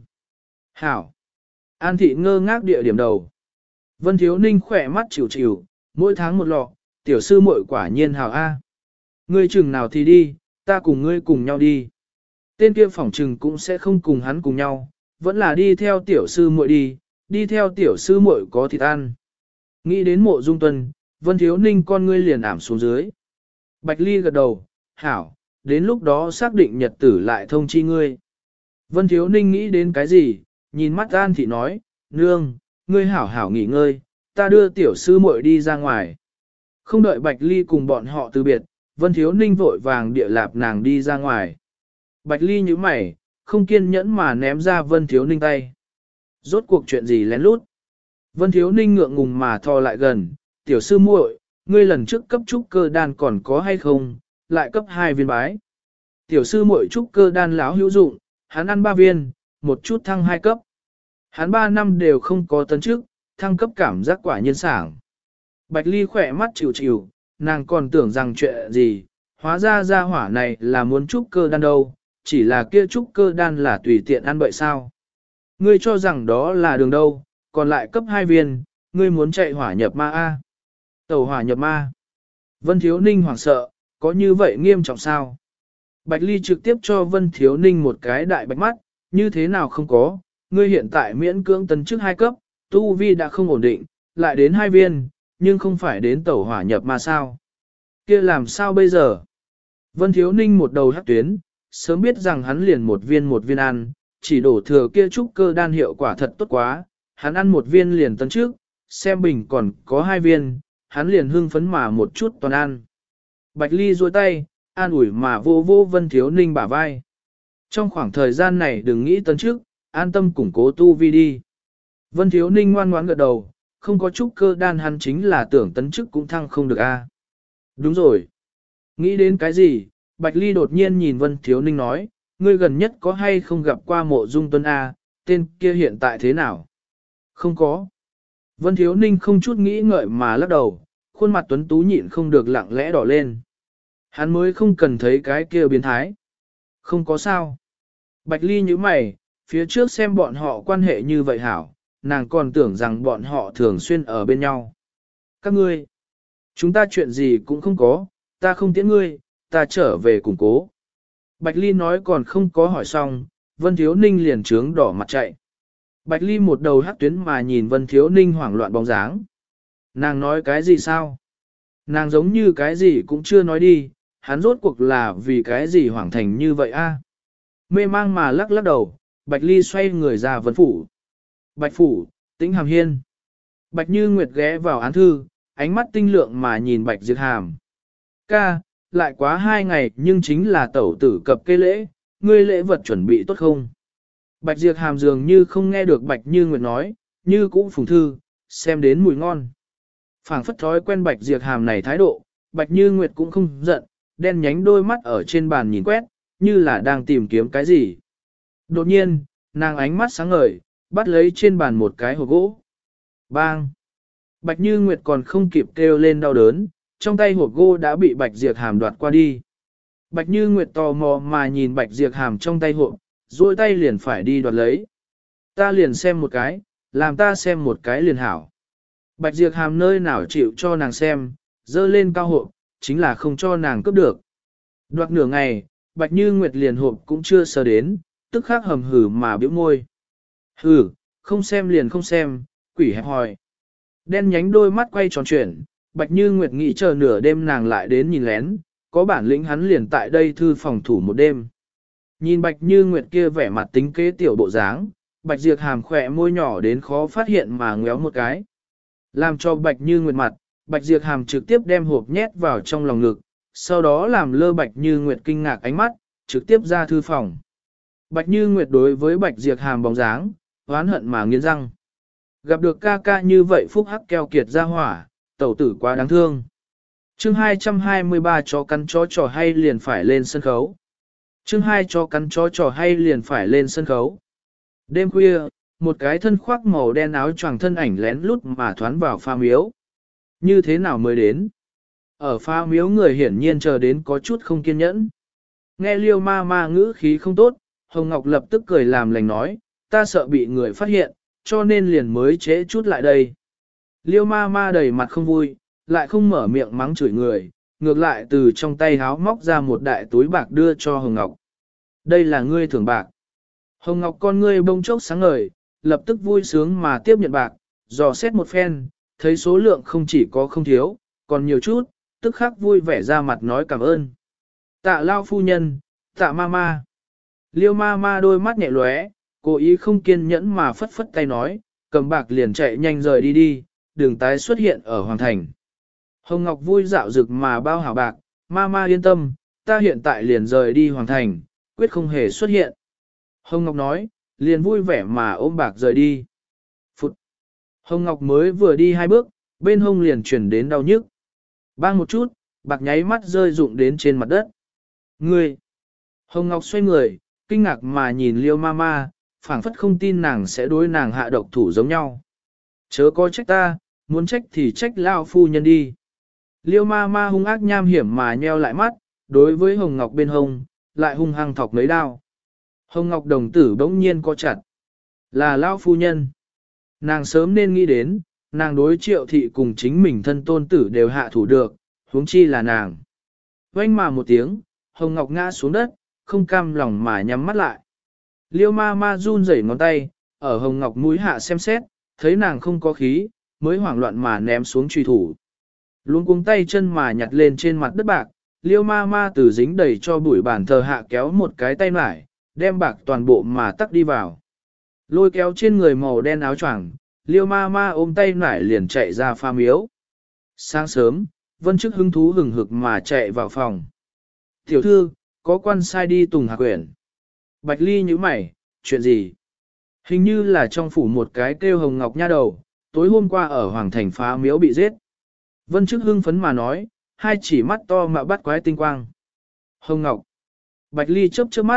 Hảo! An Thị ngơ ngác địa điểm đầu. Vân Thiếu Ninh khỏe mắt chịu chịu, mỗi tháng một lọ, tiểu sư muội quả nhiên hảo A. Ngươi chừng nào thì đi, ta cùng ngươi cùng nhau đi. Tên kia phỏng trừng cũng sẽ không cùng hắn cùng nhau, vẫn là đi theo tiểu sư muội đi theo tiểu sư muội có thịt ăn. Nghĩ đến Mộ Dung Tuân, Vân Thiếu Ninh con ngươi liền ảm xuống dưới. Bạch Ly gật đầu, hảo, đến lúc đó xác định nhật tử lại thông chi ngươi. Vân Thiếu Ninh nghĩ đến cái gì, nhìn mắt An Thị nói, nương, ngươi hảo hảo nghỉ ngơi, ta đưa tiểu sư muội đi ra ngoài. Không đợi Bạch Ly cùng bọn họ từ biệt, Vân Thiếu Ninh vội vàng địa lạp nàng đi ra ngoài. Bạch Ly nhíu mày, không kiên nhẫn mà ném ra Vân Thiếu Ninh tay. Rốt cuộc chuyện gì lén lút? Vân Thiếu Ninh ngượng ngùng mà thò lại gần, tiểu sư muội, ngươi lần trước cấp trúc cơ đan còn có hay không, lại cấp 2 viên bái. Tiểu sư muội trúc cơ đan láo hữu dụng, hắn ăn 3 viên, một chút thăng 2 cấp. Hắn 3 năm đều không có tấn trước, thăng cấp cảm giác quả nhiên sảng. Bạch Ly khỏe mắt chịu chịu, nàng còn tưởng rằng chuyện gì, hóa ra gia hỏa này là muốn trúc cơ đan đâu, chỉ là kia trúc cơ đan là tùy tiện ăn bậy sao. Ngươi cho rằng đó là đường đâu, còn lại cấp 2 viên, ngươi muốn chạy hỏa nhập ma A. Tẩu hỏa nhập ma. Vân Thiếu Ninh hoảng sợ, có như vậy nghiêm trọng sao? Bạch Ly trực tiếp cho Vân Thiếu Ninh một cái đại bạch mắt, như thế nào không có, ngươi hiện tại miễn cưỡng tấn chức 2 cấp, tu vi đã không ổn định, lại đến 2 viên, nhưng không phải đến tẩu hỏa nhập ma sao? Kia làm sao bây giờ? Vân Thiếu Ninh một đầu hắc tuyến, sớm biết rằng hắn liền một viên ăn, chỉ đổ thừa kia trúc cơ đan hiệu quả thật tốt quá, hắn ăn một viên liền tấn trước, xem bình còn có 2 viên, hắn liền hưng phấn mà một chút toàn ăn. Bạch Ly duỗi tay, an ủi mà vô vô Vân Thiếu Ninh bả vai. Trong khoảng thời gian này đừng nghĩ tấn trước, an tâm củng cố tu vi đi. Vân Thiếu Ninh ngoan ngoãn gật đầu, không có trúc cơ đan hắn chính là tưởng tấn chức cũng thăng không được a. Đúng rồi. Nghĩ đến cái gì, Bạch Ly đột nhiên nhìn Vân Thiếu Ninh nói, ngươi gần nhất có hay không gặp qua Mộ Dung Tuấn A, tên kia hiện tại thế nào? Không có. Vân Thiếu Ninh không chút nghĩ ngợi mà lắc đầu, khuôn mặt tuấn tú nhịn không được lặng lẽ đỏ lên. Hắn mới không cần thấy cái kia biến thái. Không có sao. Bạch Ly như mày, phía trước xem bọn họ quan hệ như vậy hảo, nàng còn tưởng rằng bọn họ thường xuyên ở bên nhau. Các ngươi, chúng ta chuyện gì cũng không có, ta không tiễn ngươi, ta trở về củng cố. Bạch Ly nói còn không có hỏi xong, Vân Thiếu Ninh liền trướng đỏ mặt chạy. Bạch Ly một đầu hắc tuyến mà nhìn Vân Thiếu Ninh hoảng loạn bóng dáng. Nàng nói cái gì sao? Nàng giống như cái gì cũng chưa nói đi, hắn rốt cuộc là vì cái gì hoảng thành như vậy a? Mê mang mà lắc lắc đầu, Bạch Ly xoay người ra Vân Phủ. Bạch Phủ, Tĩnh Hàm Hiên. Bạch Như Nguyệt ghé vào án thư, ánh mắt tinh lượng mà nhìn Bạch Diệp Hàm. Ca, lại quá 2 ngày nhưng chính là tẩu tử cập kê lễ, ngươi lễ vật chuẩn bị tốt không? Bạch Diệp Hàm dường như không nghe được Bạch Như Nguyệt nói, như cũng phùng thư, xem đến mùi ngon. Phảng phất thói quen Bạch Diệp Hàm này thái độ, Bạch Như Nguyệt cũng không giận, đen nhánh đôi mắt ở trên bàn nhìn quét, như là đang tìm kiếm cái gì. Đột nhiên, nàng ánh mắt sáng ngời, bắt lấy trên bàn một cái hộp gỗ. Bang! Bạch Như Nguyệt còn không kịp kêu lên đau đớn, trong tay hộp gỗ đã bị Bạch Diệp Hàm đoạt qua đi. Bạch Như Nguyệt tò mò mà nhìn Bạch Diệp Hàm trong tay hộp, duỗi tay liền phải đi đoạt lấy. Ta liền xem một cái, làm ta xem một cái liền hảo. Bạch Diệp Hàm nơi nào chịu cho nàng xem, dơ lên cao hộp, chính là không cho nàng cướp được. Đoạt nửa ngày, Bạch Như Nguyệt liền hộp cũng chưa sờ đến, tức khắc hầm hử mà bĩu môi. Hử, không xem liền không xem, quỷ hẹp hòi. Đen nhánh đôi mắt quay tròn chuyển, Bạch Như Nguyệt nghĩ chờ nửa đêm nàng lại đến nhìn lén, có bản lĩnh hắn liền tại đây thư phòng thủ một đêm. Nhìn Bạch Như Nguyệt kia vẻ mặt tính kế tiểu bộ dáng, Bạch Diệp Hàm khỏe môi nhỏ đến khó phát hiện mà ngéo một cái. Làm cho Bạch Như Nguyệt mặt, Bạch Diệp Hàm trực tiếp đem hộp nhét vào trong lòng ngực, sau đó làm lơ Bạch Như Nguyệt kinh ngạc ánh mắt, trực tiếp ra thư phòng. Bạch Như Nguyệt đối với Bạch Diệp Hàm bóng dáng, oán hận mà nghiến răng. Gặp được ca ca như vậy phúc hắc keo kiệt ra hỏa, tẩu tử quá đáng thương. Chương 223 chó cắn chó trò hay liền phải lên sân khấu. Chương 2 chó cắn chó trò hay liền phải lên sân khấu. Đêm khuya, một cái thân khoác màu đen áo choàng thân ảnh lén lút mà thoán vào pha miếu. Như thế nào mới đến? Ở pha miếu người hiển nhiên chờ đến có chút không kiên nhẫn. Nghe Liêu ma ma ngữ khí không tốt, Hồng Ngọc lập tức cười làm lành nói, ta sợ bị người phát hiện, cho nên liền mới trễ chút lại đây. Liêu ma ma đầy mặt không vui, lại không mở miệng mắng chửi người, ngược lại từ trong tay háo móc ra một đại túi bạc đưa cho Hồng Ngọc. Đây là ngươi thưởng bạc. Hồng Ngọc con ngươi bông chốc sáng ngời, lập tức vui sướng mà tiếp nhận bạc, dò xét một phen, thấy số lượng không chỉ có không thiếu, còn nhiều chút, tức khắc vui vẻ ra mặt nói cảm ơn. Tạ lao phu nhân, tạ ma ma. Liêu ma ma đôi mắt nhẹ lóe, cố ý không kiên nhẫn mà phất phất tay nói, cầm bạc liền chạy nhanh rời đi đi, đừng tái xuất hiện ở Hoàng Thành. Hồng Ngọc vui dạo rực mà bao hảo bạc, ma ma yên tâm, ta hiện tại liền rời đi Hoàng Thành, quyết không hề xuất hiện. Hồng Ngọc nói, liền vui vẻ mà ôm bạc rời đi. Phụt! Hồng Ngọc mới vừa đi 2 bước, bên hông liền chuyển đến đau nhức. Bang một chút, bạc nháy mắt rơi rụng đến trên mặt đất. Ngươi! Hồng Ngọc xoay người, kinh ngạc mà nhìn Liêu ma ma, phảng phất không tin nàng sẽ đối nàng hạ độc thủ giống nhau. Chớ có trách ta, muốn trách thì trách lao phu nhân đi. Liêu ma ma hung ác nham hiểm mà nheo lại mắt, đối với Hồng Ngọc bên hông, lại hung hăng thọc mấy đao. Hồng Ngọc đồng tử bỗng nhiên co chặt. Là lao phu nhân. Nàng sớm nên nghĩ đến, nàng đối Triệu thị cùng chính mình thân tôn tử đều hạ thủ được, huống chi là nàng. Vang mà một tiếng, Hồng Ngọc ngã xuống đất, không cam lòng mà nhắm mắt lại. Liêu ma ma run rẩy ngón tay, ở Hồng Ngọc mũi hạ xem xét, thấy nàng không có khí, mới hoảng loạn mà ném xuống truy thủ. Luôn cuống tay chân mà nhặt lên trên mặt đất bạc, Liêu ma ma từ dính đầy cho bụi bàn thờ hạ kéo một cái tay mải, đem bạc toàn bộ mà tắc đi vào. Lôi kéo trên người màu đen áo choàng, Liêu ma ma ôm tay nải liền chạy ra pha miếu. Sáng sớm, Vân Chức hứng thú hừng hực mà chạy vào phòng. Tiểu thư, có quan sai đi Tùng Hạc Quyển. Bạch Ly nhíu mày, chuyện gì? Hình như là trong phủ một cái kêu Hồng Ngọc nha đầu, tối hôm qua ở Hoàng Thành phá miếu bị giết. Vân Chức hưng phấn mà nói, hai chỉ mắt to mà bắt quái tinh quang. Hồng Ngọc. Bạch Ly chớp chớp mắt,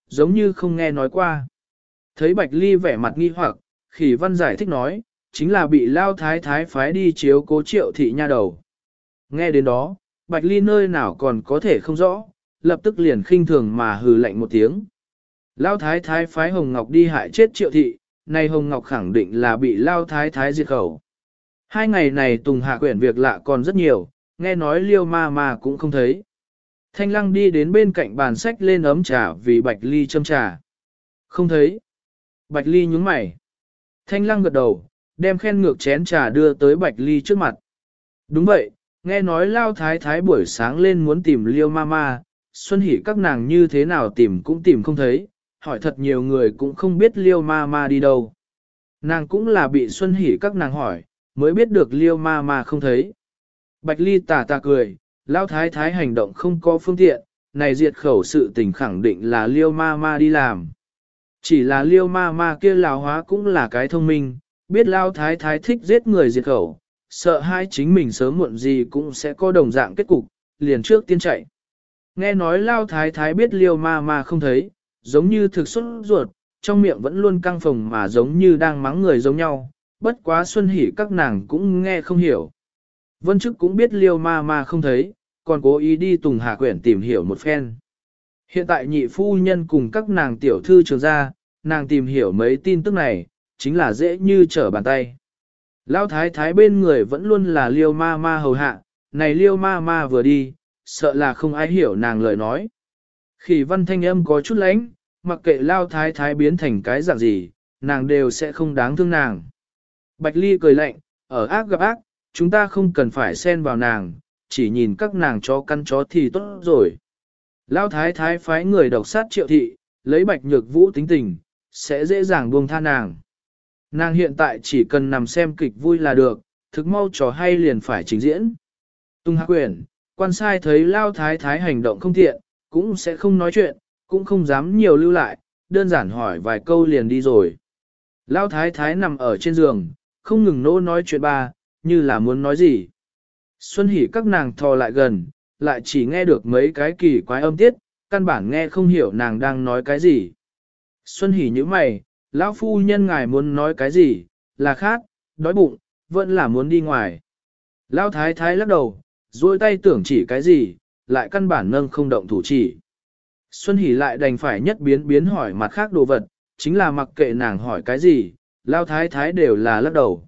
giống như không nghe nói qua. Thấy Bạch Ly vẻ mặt nghi hoặc, Khỉ Văn giải thích nói, chính là bị Lao Thái Thái phái đi chiếu cố Triệu thị nha đầu. Nghe đến đó, Bạch Ly nơi nào còn có thể không rõ, lập tức liền khinh thường mà hừ lạnh một tiếng. Lao Thái Thái phái Hồng Ngọc đi hại chết Triệu thị, này Hồng Ngọc khẳng định là bị Lao Thái Thái diệt khẩu. 2 ngày này Tùng Hạ quyển việc lạ còn rất nhiều, nghe nói Liêu ma ma cũng không thấy. Thanh Lăng đi đến bên cạnh bàn sách lên ấm trà vì Bạch Ly châm trà. Không thấy. Bạch Ly nhướng mày. Thanh Lăng gật đầu, đem khen ngược chén trà đưa tới Bạch Ly trước mặt. Đúng vậy, nghe nói Lao Thái Thái buổi sáng lên muốn tìm Liêu Mama, Xuân Hỷ các nàng như thế nào tìm cũng tìm không thấy, hỏi thật nhiều người cũng không biết Liêu Mama đi đâu. Nàng cũng là bị Xuân Hỷ các nàng hỏi, mới biết được Liêu Mama không thấy. Bạch Ly tà tà cười, Lao Thái Thái hành động không có phương tiện, này diệt khẩu sự tình khẳng định là Liêu Mama đi làm. Chỉ là Liêu Mama kia lão hóa cũng là cái thông minh, biết Lao Thái Thái thích giết người diệt khẩu, sợ hai chính mình sớm muộn gì cũng sẽ có đồng dạng kết cục, liền trước tiên chạy. Nghe nói Lao Thái Thái biết Liêu Mama không thấy, giống như thực xuất ruột, trong miệng vẫn luôn căng phồng mà giống như đang mắng người giống nhau, bất quá Xuân Hỷ các nàng cũng nghe không hiểu. Vân Trức cũng biết Liêu Mama không thấy, còn cố ý đi Tùng Hà Quyển tìm hiểu một phen. Hiện tại nhị phu nhân cùng các nàng tiểu thư trường ra, nàng tìm hiểu mấy tin tức này, chính là dễ như trở bàn tay. Lão thái thái bên người vẫn luôn là Liêu ma ma hầu hạ, này Liêu ma ma vừa đi, sợ là không ai hiểu nàng lời nói. Khỉ Văn thanh âm có chút lánh, mặc kệ Lão thái thái biến thành cái dạng gì, nàng đều sẽ không đáng thương nàng. Bạch Ly cười lạnh, ở ác gặp ác, chúng ta không cần phải xen vào nàng, chỉ nhìn các nàng chó căn chó thì tốt rồi. Lão thái thái phái người độc sát Triệu thị, lấy Bạch Nhược Vũ tính tình, sẽ dễ dàng buông tha nàng. Nàng hiện tại chỉ cần nằm xem kịch vui là được, thực mau trò hay liền phải trình diễn. Tung Hạ Quyển, quan sai thấy Lao Thái Thái hành động không thiện, cũng sẽ không nói chuyện, cũng không dám nhiều lưu lại, đơn giản hỏi vài câu liền đi rồi. Lao Thái Thái nằm ở trên giường, không ngừng nỗ nói chuyện ba, như là muốn nói gì. Xuân Hỷ các nàng thò lại gần, lại chỉ nghe được mấy cái kỳ quái âm tiết, căn bản nghe không hiểu nàng đang nói cái gì. Xuân Hỷ như mày, lão phu nhân ngài muốn nói cái gì, là khát, đói bụng, vẫn là muốn đi ngoài. Lão thái thái lắc đầu, duỗi tay tưởng chỉ cái gì, lại căn bản nâng không động thủ chỉ. Xuân Hỷ lại đành phải nhất biến hỏi mặt khác đồ vật, chính là mặc kệ nàng hỏi cái gì, lão thái thái đều là lắc đầu.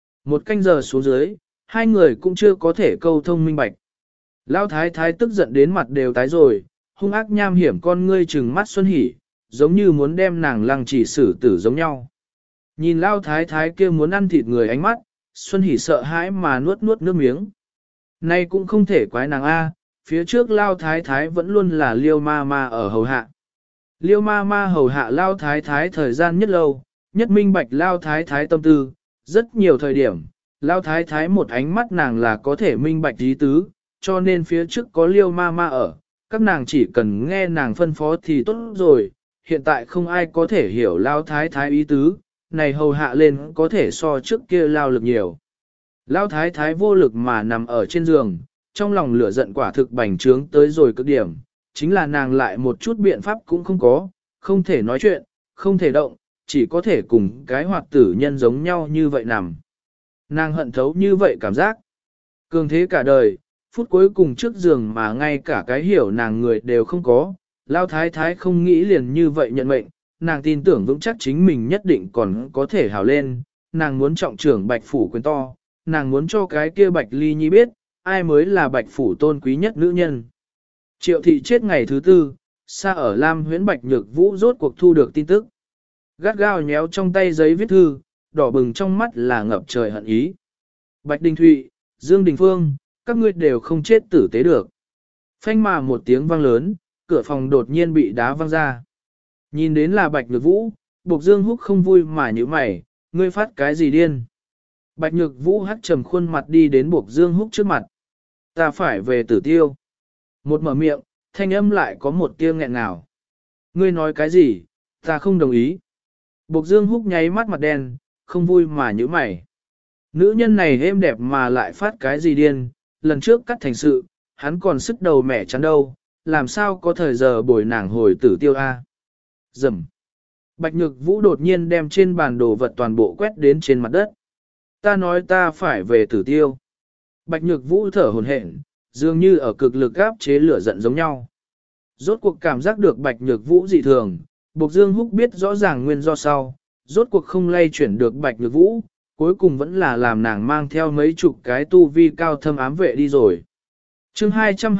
1 canh giờ xuống dưới, hai người cũng chưa có thể câu thông minh bạch. Lão thái thái tức giận đến mặt đều tái rồi, hung ác nham hiểm con ngươi trừng mắt Xuân Hỷ, giống như muốn đem nàng lăng chỉ xử tử giống nhau. Nhìn Lao thái thái kia muốn ăn thịt người ánh mắt, Xuân Hỷ sợ hãi mà nuốt nước miếng. Nay cũng không thể quái nàng A, phía trước Lao thái thái vẫn luôn là Liêu ma ma ở hầu hạ. Liêu ma ma hầu hạ Lao thái thái thời gian nhất lâu, nhất minh bạch Lao thái thái tâm tư, rất nhiều thời điểm, Lao thái thái một ánh mắt nàng là có thể minh bạch ý tứ, cho nên phía trước có Liêu ma ma ở, các nàng chỉ cần nghe nàng phân phó thì tốt rồi. Hiện tại không ai có thể hiểu Lao thái thái ý tứ, này hầu hạ lên có thể so trước kia lao lực nhiều. Lao thái thái vô lực mà nằm ở trên giường, trong lòng lửa giận quả thực bành trướng tới rồi cực điểm, chính là nàng lại một chút biện pháp cũng không có, không thể nói chuyện, không thể động, chỉ có thể cùng cái hoạt tử nhân giống nhau như vậy nằm. Nàng hận thấu như vậy cảm giác. Cường thế cả đời, phút cuối cùng trước giường mà ngay cả cái hiểu nàng người đều không có. Lao thái thái không nghĩ liền như vậy nhận mệnh, nàng tin tưởng vững chắc chính mình nhất định còn có thể hào lên, nàng muốn trọng trưởng Bạch Phủ quyền to, nàng muốn cho cái kia Bạch Ly Nhi biết, ai mới là Bạch Phủ tôn quý nhất nữ nhân. Triệu thị chết ngày thứ 4, xa ở Lam Huyễn Bạch Nhược Vũ rốt cuộc thu được tin tức. Gắt gao nhéo trong tay giấy viết thư, đỏ bừng trong mắt là ngập trời hận ý. Bạch Đình Thụy, Dương Đình Phương, các ngươi đều không chết tử tế được. Phanh mà một tiếng vang lớn, cửa phòng đột nhiên bị đá văng ra. Nhìn đến là Bạch Nhược Vũ, Bộc Dương Húc không vui mà như mày, ngươi phát cái gì điên. Bạch Nhược Vũ hắt trầm khuôn mặt đi đến Bộc Dương Húc trước mặt. Ta phải về Tử Tiêu. Một mở miệng, thanh âm lại có một tia nghẹn ngào. Ngươi nói cái gì, ta không đồng ý. Bộc Dương Húc nháy mắt mặt đen, không vui mà như mày. Nữ nhân này êm đẹp mà lại phát cái gì điên, lần trước cắt thành sự, hắn còn sức đầu mẻ chắn đâu, làm sao có thời giờ bồi nàng hồi Tử Tiêu a? Rầm. Bạch Nhược Vũ đột nhiên đem trên bàn đồ vật toàn bộ quét đến trên mặt đất. Ta nói ta phải về Tử Tiêu. Bạch Nhược Vũ thở hổn hển, dường như ở cực lực áp chế lửa giận giống nhau. Rốt cuộc cảm giác được Bạch Nhược Vũ dị thường, Bộc Dương Húc biết rõ ràng nguyên do sau, rốt cuộc không lay chuyển được Bạch Nhược Vũ, cuối cùng vẫn là làm nàng mang theo mấy chục cái tu vi cao thâm ám vệ đi rồi. Chương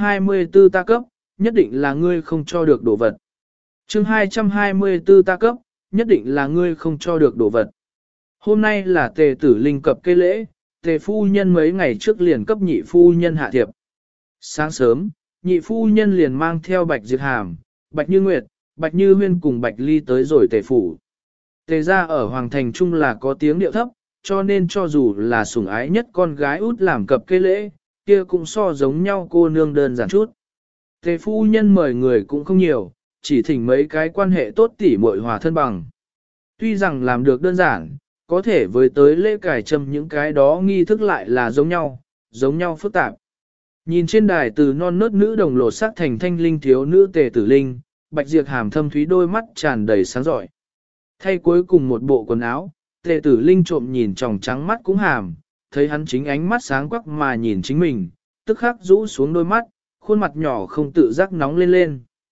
224 ta cấp, nhất định là ngươi không cho được đồ vật. Chương 224 ta cấp, nhất định là ngươi không cho được đồ vật. Hôm nay là Tề Tử Linh cập kê lễ, Tề phu nhân mấy ngày trước liền cấp nhị phu nhân hạ thiệp. Sáng sớm, nhị phu nhân liền mang theo Bạch Diệp Hàm, Bạch Như Nguyệt, Bạch Như Huyên cùng Bạch Ly tới rồi Tề phủ. Tề gia ở Hoàng Thành Trung là có tiếng điệu thấp, cho nên cho dù là sủng ái nhất con gái út làm cập kê lễ, kia cũng so giống nhau cô nương đơn giản chút. Tề phu nhân mời người cũng không nhiều, chỉ thỉnh mấy cái quan hệ tốt tỉ muội hòa thân bằng. Tuy rằng làm được đơn giản, có thể với tới lễ cải trầm những cái đó nghi thức lại là giống nhau phức tạp. Nhìn trên đài từ non nớt nữ đồng lột sắc thành thanh linh thiếu nữ Tề Tử Linh, Bạch Diệp Hàm thâm thúy đôi mắt tràn đầy sáng giỏi. Thay cuối cùng một bộ quần áo, Tề Tử Linh trộm nhìn tròng trắng mắt cũng hàm, thấy hắn chính ánh mắt sáng quắc mà nhìn chính mình, tức khắc rũ xuống đôi mắt, khuôn mặt nhỏ không tự giác nóng lên lên.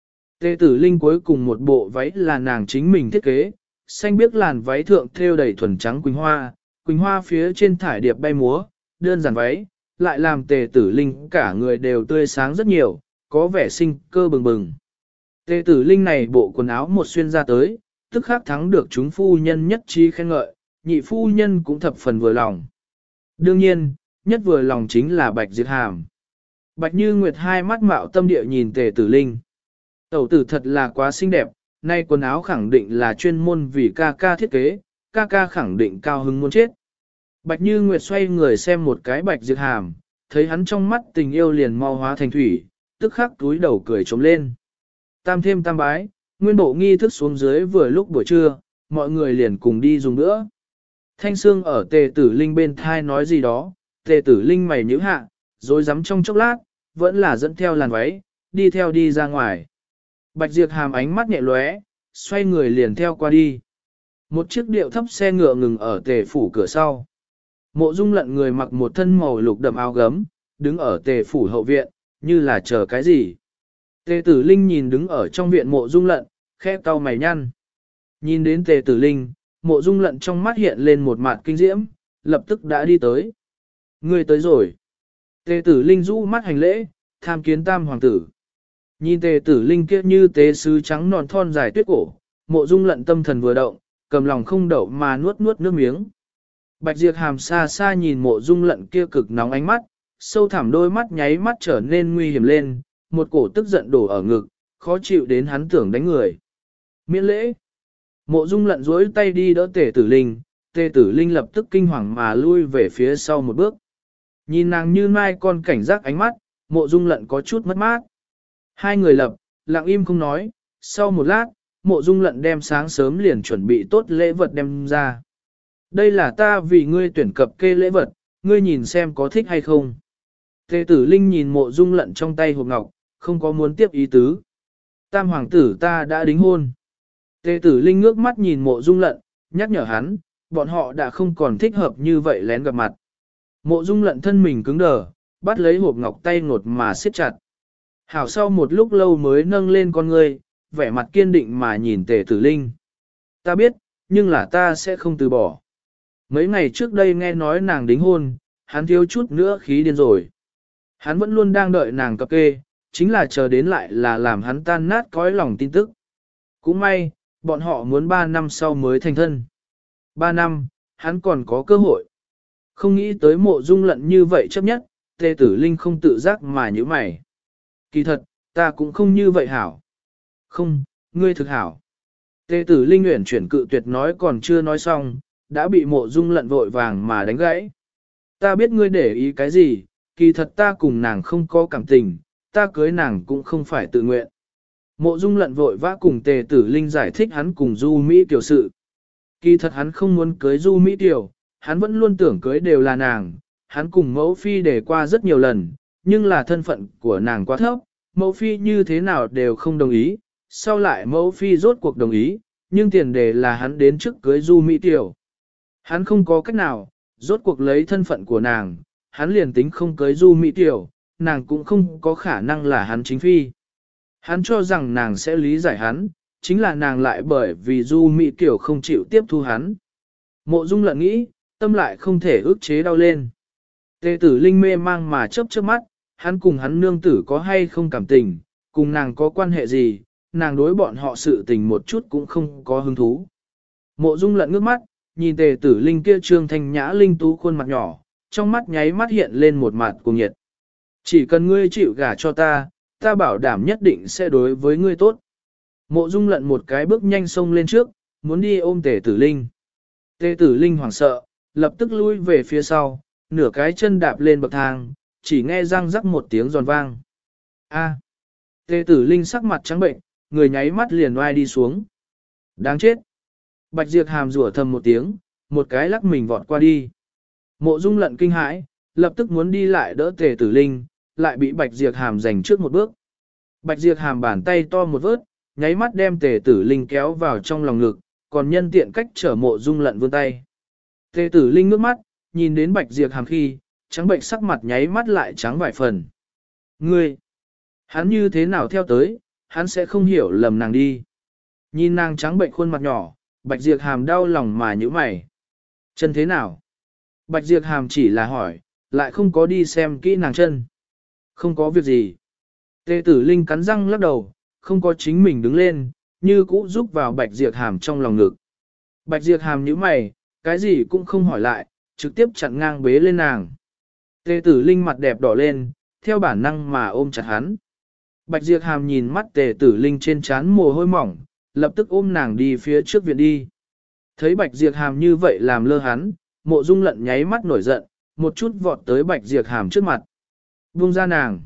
Tề Tử Linh cuối cùng một bộ váy là nàng chính mình thiết kế, xanh biếc làn váy thượng thêu đầy thuần trắng quỳnh hoa phía trên thải điệp bay múa, đơn giản váy, lại làm Tề Tử Linh cả người đều tươi sáng rất nhiều, có vẻ sinh cơ bừng bừng. Tề Tử Linh này bộ quần áo một xuyên ra tới, tức khắc thắng được chúng phu nhân nhất trí khen ngợi, nhị phu nhân cũng thập phần vừa lòng. Đương nhiên, nhất vừa lòng chính là Bạch Diệp Hàm. Bạch Như Nguyệt hai mắt mạo tâm địa nhìn Tề Tử Linh. Tẩu tử thật là quá xinh đẹp, nay quần áo khẳng định là chuyên môn vì ca ca thiết kế, ca ca khẳng định cao hứng muốn chết. Bạch Như Nguyệt xoay người xem một cái Bạch Diệp Hàm, thấy hắn trong mắt tình yêu liền mau hóa thành thủy, tức khắc túi đầu cười trống lên. Tam thêm tam bái, nguyên bộ nghi thức xuống dưới vừa lúc buổi trưa, mọi người liền cùng đi dùng nữa. Thanh Sương ở Tề Tử Linh bên thai nói gì đó, Tề Tử Linh mày nhíu hạ, rồi dám trong chốc lát, vẫn là dẫn theo làn váy, đi theo đi ra ngoài. Bạch Diệp Hàm ánh mắt nhẹ lóe, xoay người liền theo qua đi. Một chiếc điệu thấp xe ngựa ngừng ở Tề phủ cửa sau. Mộ Dung Lận người mặc một thân màu lục đậm áo gấm, đứng ở Tề phủ hậu viện, như là chờ cái gì. Tề Tử Linh nhìn đứng ở trong viện Mộ Dung Lận, khẽ cau mày nhăn. Nhìn đến Tề Tử Linh, Mộ Dung Lận trong mắt hiện lên một mặt kinh diễm, lập tức đã đi tới. Ngươi tới rồi. Tề Tử Linh rũ mắt hành lễ, tham kiến tam hoàng tử. Nhìn Tề Tử Linh kia như tế sứ trắng nọn thon dài tuyết cổ, Mộ Dung Lận tâm thần vừa động, cầm lòng không đậu mà nuốt nước miếng. Bạch Diệp Hàm xa xa nhìn Mộ Dung Lận kia cực nóng ánh mắt, sâu thẳm đôi mắt nháy mắt trở nên nguy hiểm lên, một cổ tức giận đổ ở ngực, khó chịu đến hắn tưởng đánh người. Miễn lễ. Mộ Dung Lận duỗi tay đi đỡ Tề Tử Linh, Tề Tử Linh lập tức kinh hoàng mà lui về phía sau một bước. Nhìn nàng như mai con cảnh giác ánh mắt, Mộ Dung Lận có chút mất mát. Hai người lặng im không nói, sau một lát, Mộ Dung Lận đem sáng sớm liền chuẩn bị tốt lễ vật đem ra. Đây là ta vì ngươi tuyển cập kê lễ vật, ngươi nhìn xem có thích hay không. Tề Tử Linh nhìn Mộ Dung Lận trong tay hộp ngọc, không có muốn tiếp ý tứ. Tam hoàng tử ta đã đính hôn. Tề Tử Linh ngước mắt nhìn Mộ Dung Lận, nhắc nhở hắn, bọn họ đã không còn thích hợp như vậy lén gặp mặt. Mộ Dung Lận thân mình cứng đờ, bắt lấy hộp ngọc tay ngột mà siết chặt. Hảo sau một lúc lâu mới nâng lên con ngươi, vẻ mặt kiên định mà nhìn Tề Tử Linh. Ta biết, nhưng là ta sẽ không từ bỏ. Mấy ngày trước đây nghe nói nàng đính hôn, hắn thiếu chút nữa khí điên rồi. Hắn vẫn luôn đang đợi nàng cập kê, chính là chờ đến lại là làm hắn tan nát cõi lòng tin tức. Cũng may, bọn họ muốn 3 năm sau mới thành thân. 3 năm, hắn còn có cơ hội. Không nghĩ tới Mộ Dung Lận như vậy chấp nhất, Tề Tử Linh không tự giác mà như mày. Kỳ thật, ta cũng không như vậy hảo. Không, ngươi thực hảo. Tề Tử Linh uyển chuyển cự tuyệt nói còn chưa nói xong, đã bị Mộ Dung Lận vội vàng mà đánh gãy. Ta biết ngươi để ý cái gì, kỳ thật ta cùng nàng không có cảm tình, ta cưới nàng cũng không phải tự nguyện. Mộ Dung Lận vội vã cùng Tề Tử Linh giải thích hắn cùng Du Mỹ Tiểu sự. Kỳ thật hắn không muốn cưới Du Mỹ Tiểu, hắn vẫn luôn tưởng cưới đều là nàng, hắn cùng mẫu phi để qua rất nhiều lần, nhưng là thân phận của nàng quá thấp, mẫu phi như thế nào đều không đồng ý, sau lại mẫu phi rốt cuộc đồng ý, nhưng tiền đề là hắn đến trước cưới Du Mỹ Tiểu. Hắn không có cách nào, rốt cuộc lấy thân phận của nàng, hắn liền tính không cưới Du Mỹ Tiểu, nàng cũng không có khả năng là hắn chính phi. Hắn cho rằng nàng sẽ lý giải hắn, chính là nàng lại bởi vì Du Mỹ Tiểu không chịu tiếp thu hắn. Mộ Dung Lận nghĩ, tâm lại không thể ức chế đau lên. Tề Tử Linh mê mang mà chớp chớp mắt, hắn cùng hắn nương tử có hay không cảm tình, cùng nàng có quan hệ gì, nàng đối bọn họ sự tình một chút cũng không có hứng thú. Mộ Dung Lận ngước mắt, nhìn Tề Tử Linh kia trương thanh nhã linh tú khuôn mặt nhỏ, trong mắt nháy mắt hiện lên một mặt cuồng nhiệt. Chỉ cần ngươi chịu gả cho ta, ta bảo đảm nhất định sẽ đối với ngươi tốt. Mộ Dung Lận một cái bước nhanh xông lên trước, muốn đi ôm Tề Tử Linh. Tề Tử Linh hoảng sợ, lập tức lui về phía sau, nửa cái chân đạp lên bậc thang, chỉ nghe răng rắc một tiếng giòn vang. A. Tề Tử Linh sắc mặt trắng bệnh, người nháy mắt liền oai đi xuống. Đáng chết. Bạch Diệp Hàm rủa thầm một tiếng, một cái lắc mình vọt qua đi. Mộ Dung Lận kinh hãi, lập tức muốn đi lại đỡ Tề Tử Linh, lại bị Bạch Diệp Hàm giành trước một bước. Bạch Diệp Hàm bàn tay to một vớt, nháy mắt đem Tề Tử Linh kéo vào trong lòng ngực, còn nhân tiện cách trở Mộ Dung Lận vươn tay. Tề Tử Linh ngước mắt, nhìn đến Bạch Diệp Hàm khi, trắng bệnh sắc mặt nháy mắt lại trắng vài phần. Ngươi, hắn như thế nào theo tới, hắn sẽ không hiểu lầm nàng đi. Nhìn nàng trắng bệnh khuôn mặt nhỏ, Bạch Diệp Hàm đau lòng mà nhíu mày. Chân thế nào? Bạch Diệp Hàm chỉ là hỏi, lại không có đi xem kỹ nàng chân. Không có việc gì. Tề Tử Linh cắn răng lắc đầu, không có chính mình đứng lên, như cũ giúp vào Bạch Diệp Hàm trong lòng ngực. Bạch Diệp Hàm nhíu mày, cái gì cũng không hỏi lại, trực tiếp chặn ngang bế lên nàng. Tề Tử Linh mặt đẹp đỏ lên, theo bản năng mà ôm chặt hắn. Bạch Diệp Hàm nhìn mắt Tề Tử Linh trên trán mồ hôi mỏng, lập tức ôm nàng đi phía trước viện đi. Thấy Bạch Diệp Hàm như vậy làm lơ hắn, Mộ Dung Lận nháy mắt nổi giận, một chút vọt tới Bạch Diệp Hàm trước mặt. Buông ra nàng.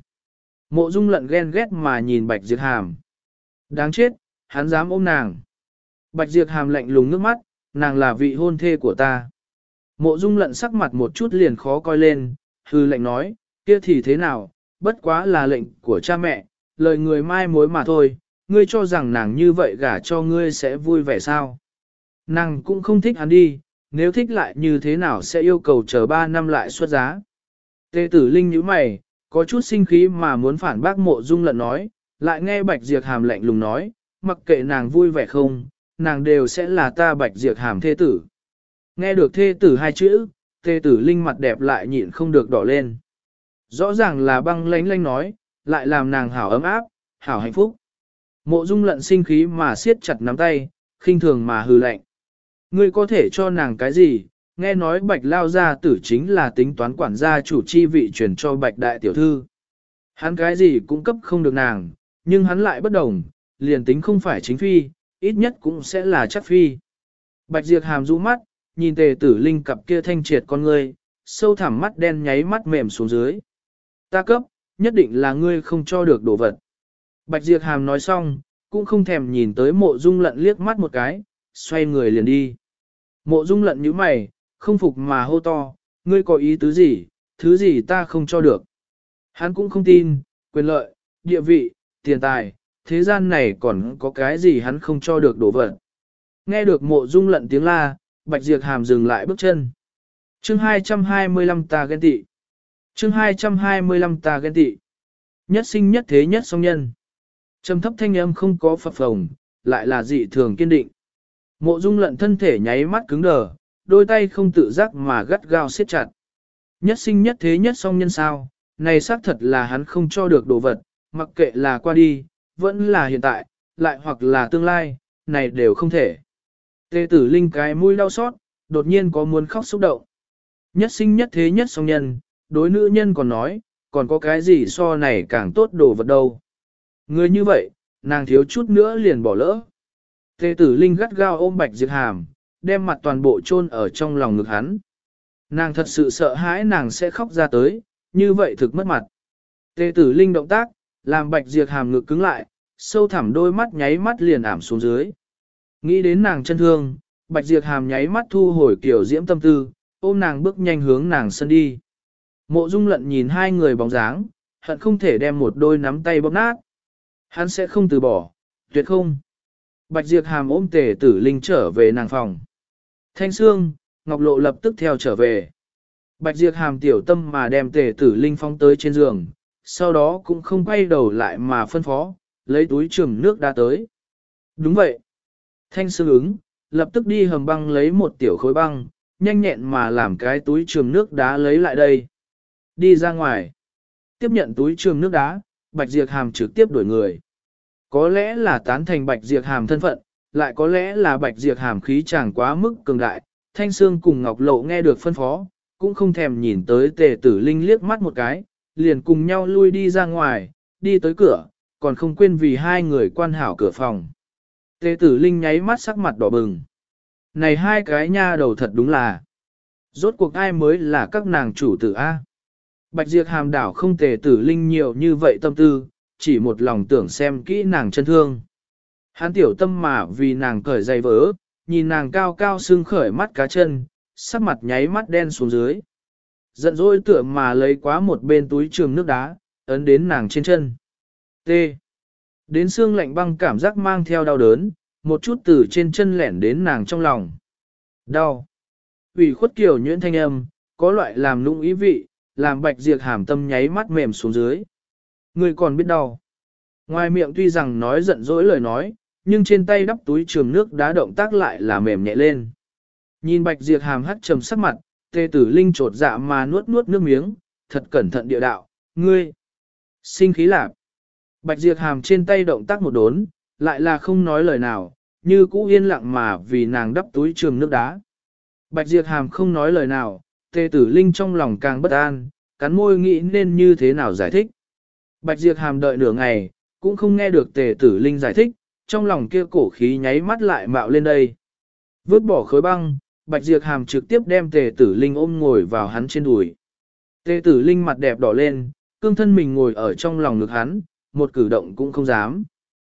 Mộ Dung Lận ghen ghét mà nhìn Bạch Diệp Hàm. Đáng chết, hắn dám ôm nàng. Bạch Diệp Hàm lạnh lùng nước mắt, nàng là vị hôn thê của ta. Mộ Dung Lận sắc mặt một chút liền khó coi lên, hư lệnh nói, kia thì thế nào, bất quá là lệnh của cha mẹ, lời người mai mối mà thôi, ngươi cho rằng nàng như vậy gả cho ngươi sẽ vui vẻ sao. Nàng cũng không thích hắn đi, nếu thích lại như thế nào sẽ yêu cầu chờ 3 năm lại xuất giá. Tề Tử Linh nhíu mày, có chút sinh khí mà muốn phản bác Mộ Dung Lận nói, lại nghe Bạch Diệp Hàm lạnh lùng nói, mặc kệ nàng vui vẻ không, nàng đều sẽ là ta Bạch Diệp Hàm thê tử. Nghe được thê tử hai chữ, Tề Tử Linh mặt đẹp lại nhịn không được đỏ lên. Rõ ràng là băng lánh lánh nói, lại làm nàng hảo ấm áp, hảo hạnh phúc. Mộ Dung Lận sinh khí mà siết chặt nắm tay, khinh thường mà hừ lạnh. Ngươi có thể cho nàng cái gì? Nghe nói Bạch Lao gia tử chính là tính toán quản gia chủ chi vị truyền cho Bạch đại tiểu thư. Hắn cái gì cũng cấp không được nàng, nhưng hắn lại bất đồng, liền tính không phải chính phi, ít nhất cũng sẽ là chắc phi. Bạch Diệp Hàm rũ mắt, nhìn Tề Tử Linh cặp kia thanh triệt con ngươi, sâu thẳm mắt đen nháy mắt mềm xuống dưới. Ta cấp, nhất định là ngươi không cho được đồ vật. Bạch Diệp Hàm nói xong, cũng không thèm nhìn tới Mộ Dung Lận liếc mắt một cái, xoay người liền đi. Mộ Dung Lận nhíu mày, không phục mà hô to, ngươi có ý tứ gì, thứ gì ta không cho được. Hắn cũng không tin, quyền lợi, địa vị, tiền tài, thế gian này còn có cái gì hắn không cho được đồ vật. Nghe được Mộ Dung Lận tiếng la, Bạch Diệp Hàm dừng lại bước chân. Chương 225 ta ghen tị. Chương 225 ta ghen tị. Nhất sinh nhất thế nhất song nhân. Trầm thấp thanh âm không có phập phồng, lại là dị thường kiên định. Mộ Dung Lận thân thể nháy mắt cứng đờ, đôi tay không tự giác mà gắt gao siết chặt. Nhất sinh nhất thế nhất song nhân sao, này xác thật là hắn không cho được đồ vật, mặc kệ là qua đi, vẫn là hiện tại, lại hoặc là tương lai, này đều không thể. Tề Tử Linh cái mũi đau xót, đột nhiên có muốn khóc xúc động. Nhất sinh nhất thế nhất song nhân, đối nữ nhân còn nói, còn có cái gì so này càng tốt đồ vật đâu. Người như vậy, nàng thiếu chút nữa liền bỏ lỡ. Tề Tử Linh gắt gao ôm Bạch Diệp Hàm, đem mặt toàn bộ chôn ở trong lòng ngực hắn. Nàng thật sự sợ hãi nàng sẽ khóc ra tới, như vậy thực mất mặt. Tề Tử Linh động tác, làm Bạch Diệp Hàm ngực cứng lại, sâu thẳm đôi mắt nháy mắt liền ảm xuống dưới. Nghĩ đến nàng chân thương, Bạch Diệp Hàm nháy mắt thu hồi kiểu diễm tâm tư, ôm nàng bước nhanh hướng nàng sân đi. Mộ Dung Lận nhìn hai người bóng dáng, hận không thể đem một đôi nắm tay bóp nát. Hắn sẽ không từ bỏ, Tuyệt không. Bạch Diệp Hàm ôm Tề Tử Linh trở về nàng phòng. Thanh Sương, Ngọc Lộ lập tức theo trở về. Bạch Diệp Hàm tiểu tâm mà đem Tề Tử Linh phóng tới trên giường, sau đó cũng không quay đầu lại mà phân phó, lấy túi trường nước đá tới. Đúng vậy. Thanh Sương ứng, lập tức đi hầm băng lấy một tiểu khối băng, nhanh nhẹn mà làm cái túi trường nước đá lấy lại đây. Đi ra ngoài. Tiếp nhận túi trường nước đá, Bạch Diệp Hàm trực tiếp đuổi người. Có lẽ là tán thành Bạch Diệp Hàm thân phận, lại có lẽ là Bạch Diệp Hàm khí chàng quá mức cường đại, Thanh Sương cùng Ngọc Lộ nghe được phân phó, cũng không thèm nhìn tới Tề Tử Linh liếc mắt một cái, liền cùng nhau lui đi ra ngoài, đi tới cửa, còn không quên vì hai người quan hảo cửa phòng. Tề Tử Linh nháy mắt sắc mặt đỏ bừng. Này hai cái nha đầu thật đúng là, rốt cuộc ai mới là các nàng chủ tử A. Bạch Diệp Hàm đảo không Tề Tử Linh nhiều như vậy tâm tư, chỉ một lòng tưởng xem kỹ nàng chân thương. Hắn tiểu tâm mà vì nàng cởi giày vỡ, nhìn nàng cao cao xương khởi mắt cá chân, sắc mặt nháy mắt đen xuống dưới. Giận dỗi tựa mà lấy quá một bên túi trường nước đá, ấn đến nàng trên chân. T. Đến xương lạnh băng cảm giác mang theo đau đớn, một chút từ trên chân lẻn đến nàng trong lòng. Đau. Ủy khuất kiểu nhuyễn thanh âm, có loại làm nũng ý vị, làm Bạch Diệp Hàm tâm nháy mắt mềm xuống dưới. Người còn biết đau. Ngoài miệng tuy rằng nói giận dỗi lời nói, nhưng trên tay đắp túi trường nước đá động tác lại là mềm nhẹ lên. Nhìn Bạch Diệp Hàm hắt trầm sắc mặt, Tề Tử Linh trột dạ mà nuốt nuốt nước miếng, thật cẩn thận địa đạo, ngươi. Sinh khí lạp. Bạch Diệp Hàm trên tay động tác một đốn, lại là không nói lời nào, như cũ yên lặng mà vì nàng đắp túi trường nước đá. Bạch Diệp Hàm không nói lời nào, Tề Tử Linh trong lòng càng bất an, cắn môi nghĩ nên như thế nào giải thích. Bạch Diệp Hàm đợi nửa ngày, cũng không nghe được Tề Tử Linh giải thích, trong lòng kia cổ khí nháy mắt lại mạo lên đây. Vứt bỏ khối băng, Bạch Diệp Hàm trực tiếp đem Tề Tử Linh ôm ngồi vào hắn trên đùi. Tề Tử Linh mặt đẹp đỏ lên, cương thân mình ngồi ở trong lòng ngực hắn, một cử động cũng không dám.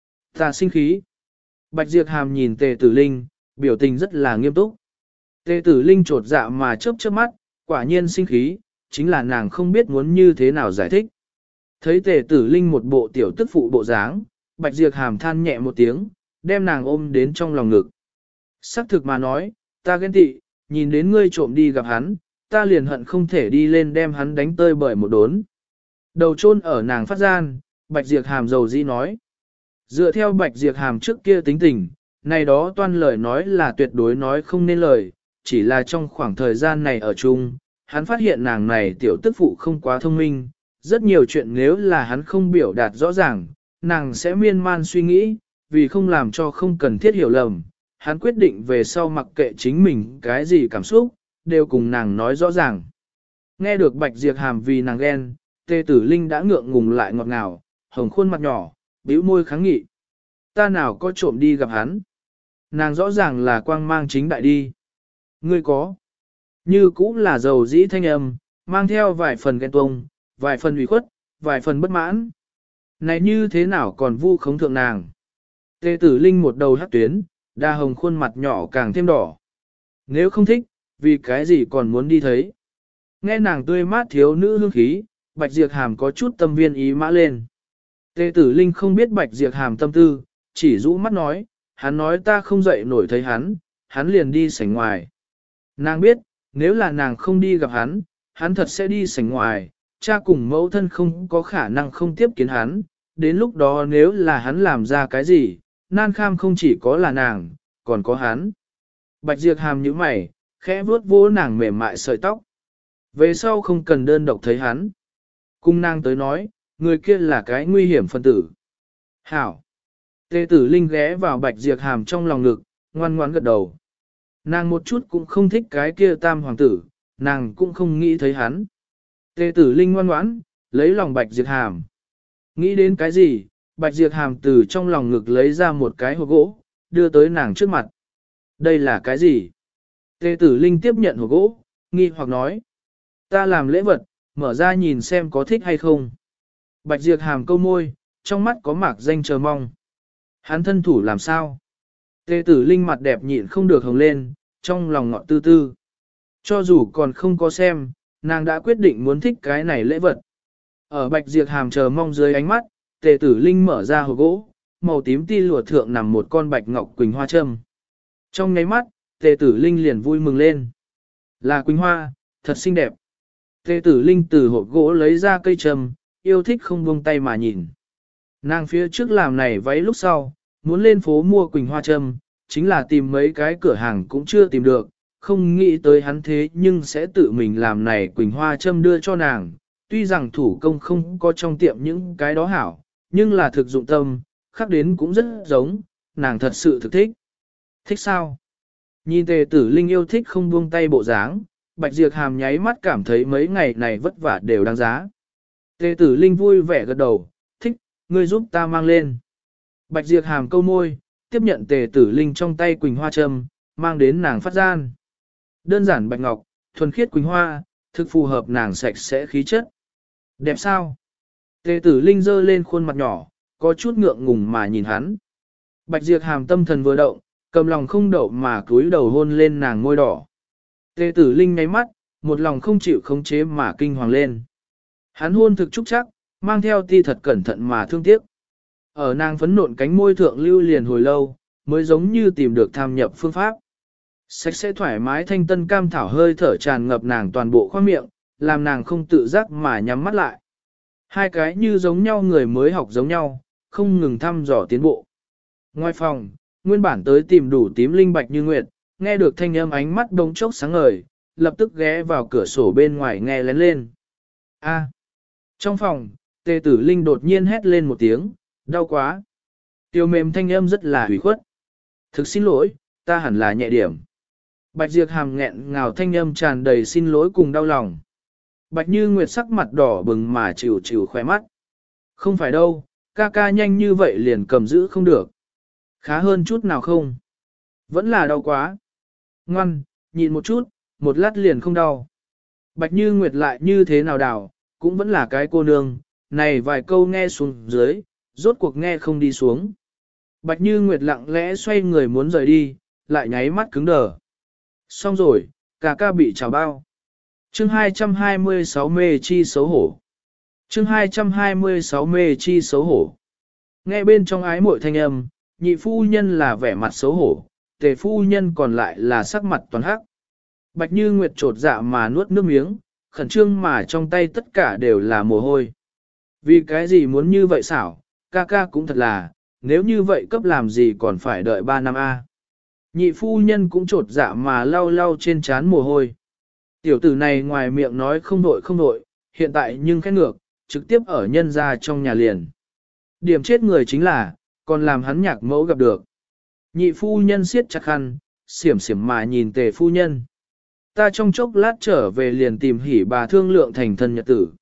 Ta sinh khí. Bạch Diệp Hàm nhìn Tề Tử Linh, biểu tình rất là nghiêm túc. Tề Tử Linh trột dạ mà chớp chớp mắt, quả nhiên sinh khí, chính là nàng không biết muốn như thế nào giải thích. Thấy Tề Tử Linh một bộ tiểu tức phụ bộ dáng, Bạch Diệp Hàm than nhẹ một tiếng, đem nàng ôm đến trong lòng ngực. Sắc thực mà nói, ta ghen tị, nhìn đến ngươi trộm đi gặp hắn, ta liền hận không thể đi lên đem hắn đánh tơi bởi một đốn. Đầu chôn ở nàng phát gian, Bạch Diệp Hàm dầu dĩ nói. Dựa theo Bạch Diệp Hàm trước kia tính tình, này đó toan lời nói là tuyệt đối nói không nên lời, chỉ là trong khoảng thời gian này ở chung, hắn phát hiện nàng này tiểu tức phụ không quá thông minh, rất nhiều chuyện nếu là hắn không biểu đạt rõ ràng, nàng sẽ miên man suy nghĩ, vì không làm cho không cần thiết hiểu lầm, hắn quyết định về sau mặc kệ chính mình cái gì cảm xúc, đều cùng nàng nói rõ ràng. Nghe được Bạch Diệp Hàm vì nàng ghen, Tề Tử Linh đã ngượng ngùng lại ngọt ngào, hồng khuôn mặt nhỏ, bĩu môi kháng nghị. Ta nào có trộm đi gặp hắn. Nàng rõ ràng là quang mang chính đại đi. Ngươi có. Như cũng là dầu dĩ thanh âm, mang theo vài phần ghen tuông, vài phần ủy khuất, vài phần bất mãn. Này như thế nào còn vu khống thượng nàng. Tề Tử Linh một đầu hắc tuyến, đa hồng khuôn mặt nhỏ càng thêm đỏ. Nếu không thích, vì cái gì còn muốn đi thấy. Nghe nàng tươi mát thiếu nữ hương khí, Bạch Diệp Hàm có chút tâm viên ý mã lên. Tề Tử Linh không biết Bạch Diệp Hàm tâm tư, chỉ rũ mắt nói, hắn nói ta không dậy nổi thấy hắn liền đi sảnh ngoài. Nàng biết, nếu là nàng không đi gặp hắn thật sẽ đi sảnh ngoài, cha cùng mẫu thân không có khả năng không tiếp kiến hắn, đến lúc đó nếu là hắn làm ra cái gì, nan kham không chỉ có là nàng, còn có hắn. Bạch Diệp Hàm nhíu mày, khẽ vuốt vỗ nàng mềm mại sợi tóc. Về sau không cần đơn độc thấy hắn. Cung nàng tới nói, người kia là cái nguy hiểm phân tử. Hảo. Tề Tử Linh ghé vào Bạch Diệp Hàm trong lòng ngực, ngoan ngoãn gật đầu. Nàng một chút cũng không thích cái kia tam hoàng tử, nàng cũng không nghĩ thấy hắn. Tề Tử Linh ngoan ngoãn, lấy lòng Bạch Diệp Hàm. Nghĩ đến cái gì, Bạch Diệp Hàm từ trong lòng ngực lấy ra một cái hộp gỗ, đưa tới nàng trước mặt. Đây là cái gì? Tề Tử Linh tiếp nhận hộp gỗ, nghi hoặc nói. Ta làm lễ vật, mở ra nhìn xem có thích hay không. Bạch Diệp Hàm câu môi, trong mắt có mạc danh chờ mong. Hắn thân thủ làm sao? Tề Tử Linh mặt đẹp nhịn không được hồng lên, trong lòng ngọt tư tư. Cho dù còn không có xem, nàng đã quyết định muốn thích cái này lễ vật. Ở Bạch Diệp Hàm chờ mong dưới ánh mắt, Tề Tử Linh mở ra hộp gỗ, màu tím ti lụa thượng nằm một con bạch ngọc quỳnh hoa châm. Trong nháy mắt, Tề Tử Linh liền vui mừng lên. Là quỳnh hoa, thật xinh đẹp. Tề Tử Linh từ hộp gỗ lấy ra cây châm, yêu thích không buông tay mà nhìn. Nàng phía trước làm này váy lúc sau, muốn lên phố mua quỳnh hoa châm, chính là tìm mấy cái cửa hàng cũng chưa tìm được, không nghĩ tới hắn thế nhưng sẽ tự mình làm này quỳnh hoa châm đưa cho nàng. Tuy rằng thủ công không có trong tiệm những cái đó hảo, nhưng là thực dụng tâm, khắc đến cũng rất giống, nàng thật sự thực thích. Thích sao? Nhìn Tề Tử Linh yêu thích không buông tay bộ dáng, Bạch Diệp Hàm nháy mắt cảm thấy mấy ngày này vất vả đều đáng giá. Tề Tử Linh vui vẻ gật đầu, thích, ngươi giúp ta mang lên. Bạch Diệp Hàm câu môi, tiếp nhận Tề Tử Linh trong tay quỳnh hoa châm, mang đến nàng phát gian. Đơn giản bạch ngọc, thuần khiết quỳnh hoa, thực phù hợp nàng sạch sẽ khí chất. Đẹp sao? Tề Tử Linh giơ lên khuôn mặt nhỏ, có chút ngượng ngùng mà nhìn hắn. Bạch Diệp Hàm tâm thần vừa động, cầm lòng không đậu mà cúi đầu hôn lên nàng môi đỏ. Tề Tử Linh nháy mắt, một lòng không chịu khống chế mà kinh hoàng lên. Hắn hôn thực trúc chắc, mang theo ti thật cẩn thận mà thương tiếc. Ở nàng phấn nộn cánh môi thượng lưu liền hồi lâu, mới giống như tìm được tham nhập phương pháp. Sạch sẽ thoải mái thanh tân cam thảo hơi thở tràn ngập nàng toàn bộ khoang miệng, làm nàng không tự giác mà nhắm mắt lại. Hai cái như giống nhau người mới học giống nhau, không ngừng thăm dò tiến bộ. Ngoài phòng, nguyên bản tới tìm đủ tím linh bạch như nguyệt, nghe được thanh âm ánh mắt đông chốc sáng ngời, lập tức ghé vào cửa sổ bên ngoài nghe lén lên. A. Trong phòng, Tề Tử Linh đột nhiên hét lên một tiếng, đau quá. Tiêu mềm thanh âm rất là hủy khuất. Thực xin lỗi, ta hẳn là nhẹ điểm. Bạch Diệp Hàm nghẹn ngào thanh âm tràn đầy xin lỗi cùng đau lòng. Bạch Như Nguyệt sắc mặt đỏ bừng mà chịu chịu khóe mắt. Không phải đâu, ca ca nhanh như vậy liền cầm giữ không được. Khá hơn chút nào không? Vẫn là đau quá. Ngoan, nhịn một chút, một lát liền không đau. Bạch Như Nguyệt lại như thế nào đảo, cũng vẫn là cái cô nương, này vài câu nghe xuống dưới, rốt cuộc nghe không đi xuống. Bạch Như Nguyệt lặng lẽ xoay người muốn rời đi, lại nháy mắt cứng đờ. Xong rồi, ca ca bị trào bao. Chương 226 mê chi xấu hổ. Chương 226 mê chi xấu hổ. Nghe bên trong ái muội thanh âm, nhị phu nhân là vẻ mặt xấu hổ, Tề phu nhân còn lại là sắc mặt toàn hắc. Bạch Như Nguyệt trột dạ mà nuốt nước miếng, khẩn trương mà trong tay tất cả đều là mồ hôi. Vì cái gì muốn như vậy xảo, ca ca cũng thật là, nếu như vậy cấp làm gì còn phải đợi 3 năm a. Nhị phu nhân cũng trột dạ mà lau lau trên trán mồ hôi. Tiểu tử này ngoài miệng nói không đội, hiện tại nhưng khét ngược, trực tiếp ở nhân ra trong nhà liền. Điểm chết người chính là, còn làm hắn nhạc mẫu gặp được. Nhị phu nhân siết chặt khăn, xiểm mà nhìn Tề phu nhân. Ta trong chốc lát trở về liền tìm hỉ bà thương lượng thành thân nhật tử.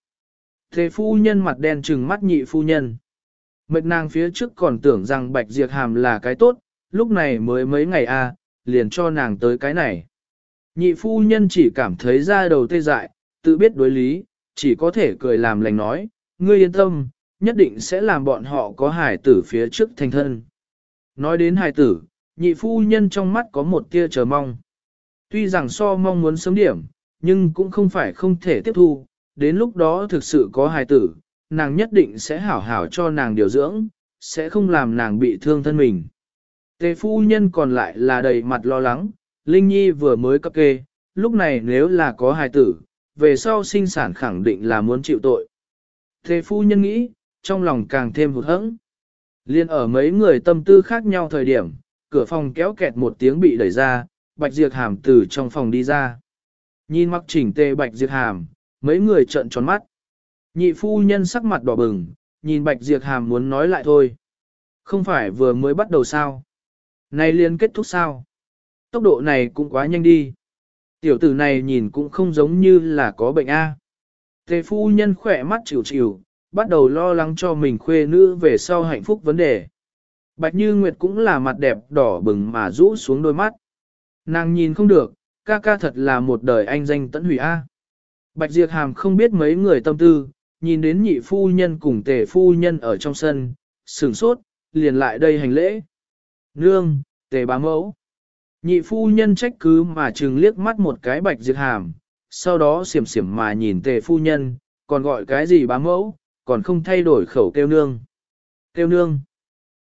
Tề phu nhân mặt đen trừng mắt nhị phu nhân. Mệt nàng phía trước còn tưởng rằng Bạch Diệp Hàm là cái tốt, lúc này mới mấy ngày liền cho nàng tới cái này. Nhị phu nhân chỉ cảm thấy da đầu tê dại, tự biết đối lý, chỉ có thể cười làm lành nói, ngươi yên tâm, nhất định sẽ làm bọn họ có hài tử phía trước thành thân. Nói đến hài tử, nhị phu nhân trong mắt có một tia chờ mong. Tuy rằng so mong muốn sớm điểm, nhưng cũng không phải không thể tiếp thu, đến lúc đó thực sự có hài tử, nàng nhất định sẽ hảo hảo cho nàng điều dưỡng, sẽ không làm nàng bị thương thân mình. Tề phu nhân còn lại là đầy mặt lo lắng, Linh Nhi vừa mới cấp kê, lúc này nếu là có hài tử, về sau sinh sản khẳng định là muốn chịu tội. Tề phu nhân nghĩ, trong lòng càng thêm hụt hẫng. Liên ở mấy người tâm tư khác nhau thời điểm, cửa phòng kéo kẹt một tiếng bị đẩy ra, Bạch Diệp Hàm từ trong phòng đi ra. Nhìn mặc chỉnh tề Bạch Diệp Hàm, mấy người trợn tròn mắt. Nhị phu nhân sắc mặt đỏ bừng, nhìn Bạch Diệp Hàm muốn nói lại thôi. Không phải vừa mới bắt đầu sao? Này liên kết thúc sao? Tốc độ này cũng quá nhanh đi. Tiểu tử này nhìn cũng không giống như là có bệnh a. Tề phu nhân khỏe mắt chịu chịu, bắt đầu lo lắng cho mình khuê nữ về sau hạnh phúc vấn đề. Bạch Như Nguyệt cũng là mặt đẹp đỏ bừng mà rũ xuống đôi mắt. Nàng nhìn không được, ca ca thật là một đời anh danh tẫn hủy a. Bạch Diệp Hàm không biết mấy người tâm tư, nhìn đến nhị phu nhân cùng Tề phu nhân ở trong sân, sửng sốt, liền lại đây hành lễ. Nương, Tề bá mẫu. Nhị phu nhân trách cứ mà trừng liếc mắt một cái Bạch Diệp Hàm, sau đó xiểm mà nhìn Tề phu nhân, còn gọi cái gì bá mẫu, còn không thay đổi khẩu kêu nương. Kêu nương.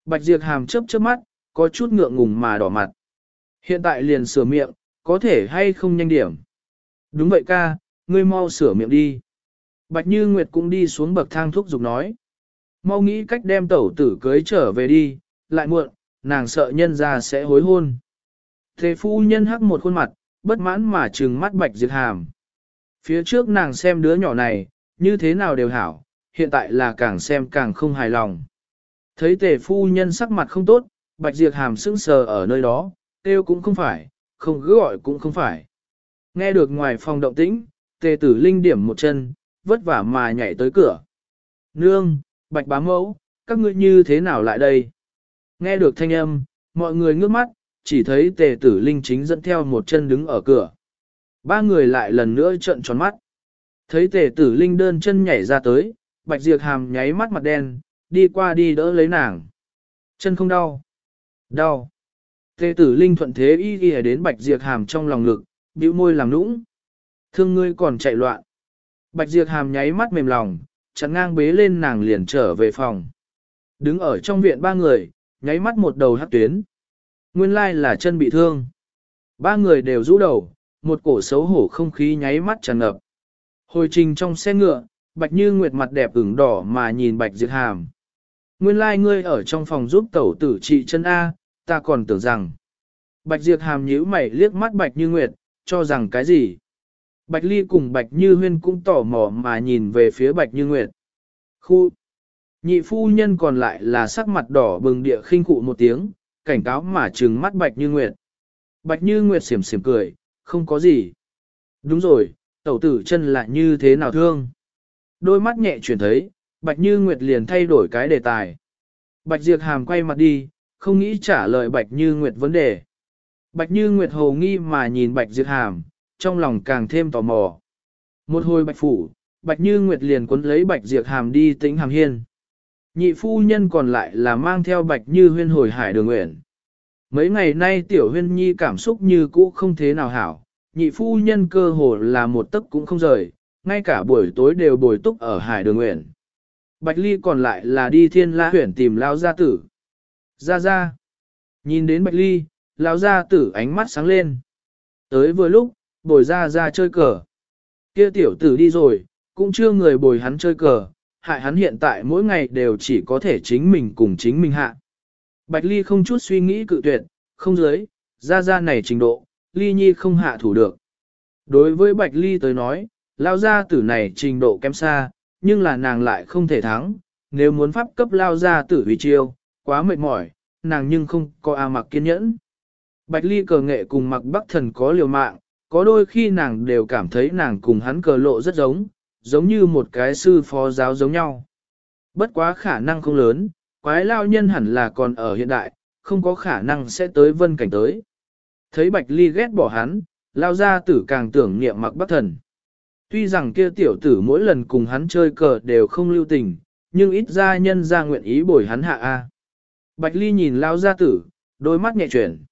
Bạch Diệp Hàm chớp chớp mắt, có chút ngượng ngùng mà đỏ mặt. Hiện tại liền sửa miệng, có thể hay không nhanh điểm. Đúng vậy ca, ngươi mau sửa miệng đi. Bạch Như Nguyệt cũng đi xuống bậc thang thúc giục nói. Mau nghĩ cách đem tẩu tử cưới trở về đi, lại muộn, nàng sợ nhân ra sẽ hối hôn. Thế phu nhân hắc một khuôn mặt, bất mãn mà trừng mắt Bạch Diệp Hàm. Phía trước nàng xem đứa nhỏ này, như thế nào đều hảo, hiện tại là càng xem càng không hài lòng. Thấy tề phu nhân sắc mặt không tốt, Bạch Diệp Hàm sững sờ ở nơi đó, kêu cũng không phải, không cứ gọi cũng không phải. Nghe được ngoài phòng động tĩnh, tề tử linh điểm một chân, vất vả mà nhảy tới cửa. Nương, Bạch bá mẫu, các ngươi như thế nào lại đây? Nghe được thanh âm, mọi người ngước mắt, chỉ thấy tề tử linh chính dẫn theo một chân đứng ở cửa. Ba người lại lần nữa trợn tròn mắt. Thấy tề tử linh đơn chân nhảy ra tới, Bạch Diệp Hàm nháy mắt mặt đen, đi qua đi đỡ lấy nàng. Chân không đau. Đau. Tề tử linh thuận thế y ghi đến Bạch Diệp Hàm trong lòng ngực, bĩu môi làm nũng. Thương ngươi còn chạy loạn. Bạch Diệp Hàm nháy mắt mềm lòng, chặn ngang bế lên nàng liền trở về phòng. Đứng ở trong viện ba người, nháy mắt một đầu hắc tuyến. Nguyên lai là chân bị thương. Ba người đều rũ đầu, một cổ xấu hổ không khí nháy mắt tràn ngập. Hồi trình trong xe ngựa, Bạch Như Nguyệt mặt đẹp ửng đỏ mà nhìn Bạch Diệp Hàm. Nguyên lai ngươi ở trong phòng giúp tẩu tử trị chân A, ta còn tưởng rằng. Bạch Diệp Hàm nhíu mày liếc mắt Bạch Như Nguyệt, cho rằng cái gì? Bạch Ly cùng Bạch Như Huyên cũng tò mò mà nhìn về phía Bạch Như Nguyệt. Khu! Nhị phu nhân còn lại là sắc mặt đỏ bừng địa khinh khụ một tiếng, cảnh cáo mà trừng mắt Bạch Như Nguyệt. Bạch Như Nguyệt xỉm xỉm cười, không có gì. Đúng rồi, tẩu tử chân lại như thế nào thương? Đôi mắt nhẹ chuyển thấy, Bạch Như Nguyệt liền thay đổi cái đề tài. Bạch Diệp Hàm quay mặt đi, không nghĩ trả lời Bạch Như Nguyệt vấn đề. Bạch Như Nguyệt hồ nghi mà nhìn Bạch Diệp Hàm, trong lòng càng thêm tò mò. Một hồi Bạch Phủ, Bạch Như Nguyệt liền cuốn lấy Bạch Diệp Hàm đi Tĩnh Hàm Hiên. Nhị phu nhân còn lại là mang theo Bạch Như Huyên hồi Hải Đường Nguyện. Mấy ngày nay Tiểu Huyên Nhi cảm xúc như cũ không thế nào hảo, nhị phu nhân cơ hồ là một tấc cũng không rời, ngay cả buổi tối đều bồi túc ở Hải Đường Nguyện. Bạch Ly còn lại là đi Thiên La Huyển tìm Lão gia tử. Ra ra. Nhìn đến Bạch Ly, Lão gia tử ánh mắt sáng lên. Tới vừa lúc, bồi ra chơi cờ. Kia tiểu tử đi rồi, cũng chưa người bồi hắn chơi cờ, hại hắn hiện tại mỗi ngày đều chỉ có thể chính mình cùng chính mình hạ. Bạch Ly không chút suy nghĩ cự tuyệt, không dưới, ra này trình độ, Ly Nhi không hạ thủ được. Đối với Bạch Ly tới nói, Lão gia tử này trình độ kém xa, nhưng là nàng lại không thể thắng, nếu muốn pháp cấp Lão gia tử vì chiêu, quá mệt mỏi, nàng nhưng không có Mặc kiên nhẫn. Bạch Ly cờ nghệ cùng Mặc Bắc Thần có liều mạng, có đôi khi nàng đều cảm thấy nàng cùng hắn cờ lộ rất giống như một cái sư phó giáo giống nhau. Bất quá khả năng không lớn, quái lao nhân hẳn là còn ở hiện đại, không có khả năng sẽ tới vân cảnh tới. Thấy Bạch Ly ghét bỏ hắn, Lao gia tử càng tưởng niệm Mặc Bắc Thần. Tuy rằng kia tiểu tử mỗi lần cùng hắn chơi cờ đều không lưu tình, nhưng ít ra nhân ra nguyện ý bồi hắn hạ A. Bạch Ly nhìn Lao gia tử, đôi mắt nhẹ chuyển.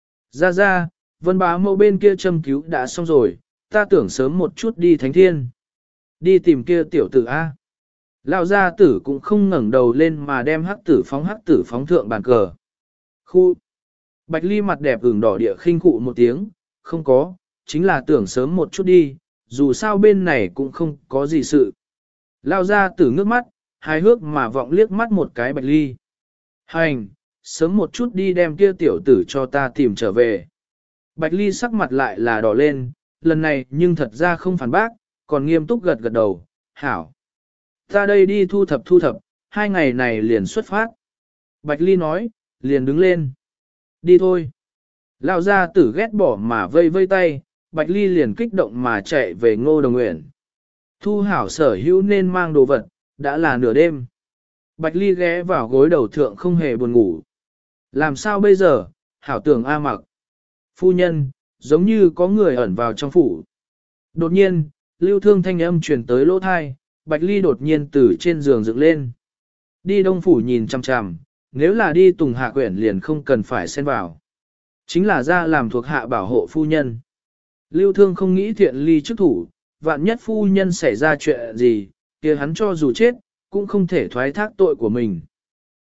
Ra, Vân bá mẫu bên kia châm cứu đã xong rồi, ta tưởng sớm một chút đi thánh thiên. Đi tìm kia tiểu tử A. Lão gia tử cũng không ngẩng đầu lên mà đem hắc tử phóng thượng bàn cờ. Khu. Bạch Ly mặt đẹp ửng đỏ địa khinh khụ một tiếng, không có, chính là tưởng sớm một chút đi, dù sao bên này cũng không có gì sự. Lão gia tử ngước mắt, hài hước mà vọng liếc mắt một cái Bạch Ly. Hành, sớm một chút đi đem kia tiểu tử cho ta tìm trở về. Bạch Ly sắc mặt lại là đỏ lên, lần này nhưng thật ra không phản bác, còn nghiêm túc gật đầu, hảo. Ta đây đi thu thập, 2 ngày này liền xuất phát. Bạch Ly nói, liền đứng lên. Đi thôi. Lão gia tử ghét bỏ mà vây tay, Bạch Ly liền kích động mà chạy về Ngô Đồng Nguyện. Thu hảo sở hữu nên mang đồ vật, đã là nửa đêm. Bạch Ly ghé vào gối đầu thượng không hề buồn ngủ. Làm sao bây giờ, hảo tưởng Mặc. Phu nhân, giống như có người ẩn vào trong phủ. Đột nhiên, lưu thương thanh âm truyền tới lỗ thai, Bạch Ly đột nhiên từ trên giường dựng lên. Đi Đông phủ nhìn chằm chằm, nếu là đi Tùng Hạ quyển liền không cần phải xen vào. Chính là ra làm thuộc hạ bảo hộ phu nhân. Lưu thương không nghĩ Thiện Ly chức thủ, vạn nhất phu nhân xảy ra chuyện gì, kia hắn cho dù chết, cũng không thể thoái thác tội của mình.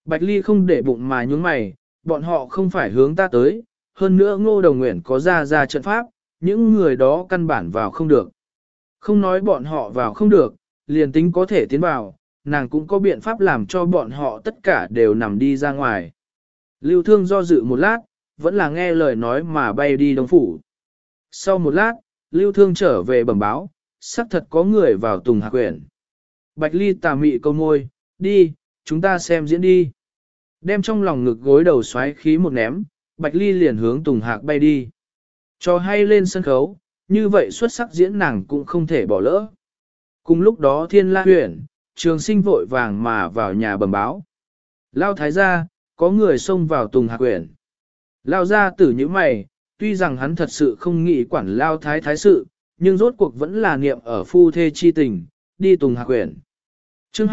Bạch Ly không để bụng mà nhúng mày, bọn họ không phải hướng ta tới, hơn nữa Ngô Đồng Nguyện có ra trận pháp, những người đó căn bản vào không được. Không nói bọn họ vào không được, liền tính có thể tiến vào, nàng cũng có biện pháp làm cho bọn họ tất cả đều nằm đi ra ngoài. Lưu Thương do dự một lát, vẫn là nghe lời nói mà bay đi Đông Phủ. Sau một lát, Lưu Thương trở về bẩm báo, xác thật có người vào Tùng Hạc Quyển. Bạch Ly tà mị câu môi, đi, chúng ta xem diễn đi. Đem trong lòng ngực gối đầu xoáy khí một ném, Bạch Ly liền hướng Tùng Hạc bay đi. Cho hay lên sân khấu, như vậy xuất sắc diễn nàng cũng không thể bỏ lỡ. Cùng lúc đó Thiên La Huyển, Trường Sinh vội vàng mà vào nhà bẩm báo. Lao thái gia, có người xông vào Tùng Hạc Quyển. Lao gia tử như mày, tuy rằng hắn thật sự không nghĩ quản Lao thái thái sự, nhưng rốt cuộc vẫn là niệm ở phu thê chi tình, đi Tùng Hạc Quyển. Chương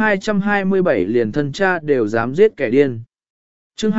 227 liền thân cha đều dám giết kẻ điên. Chương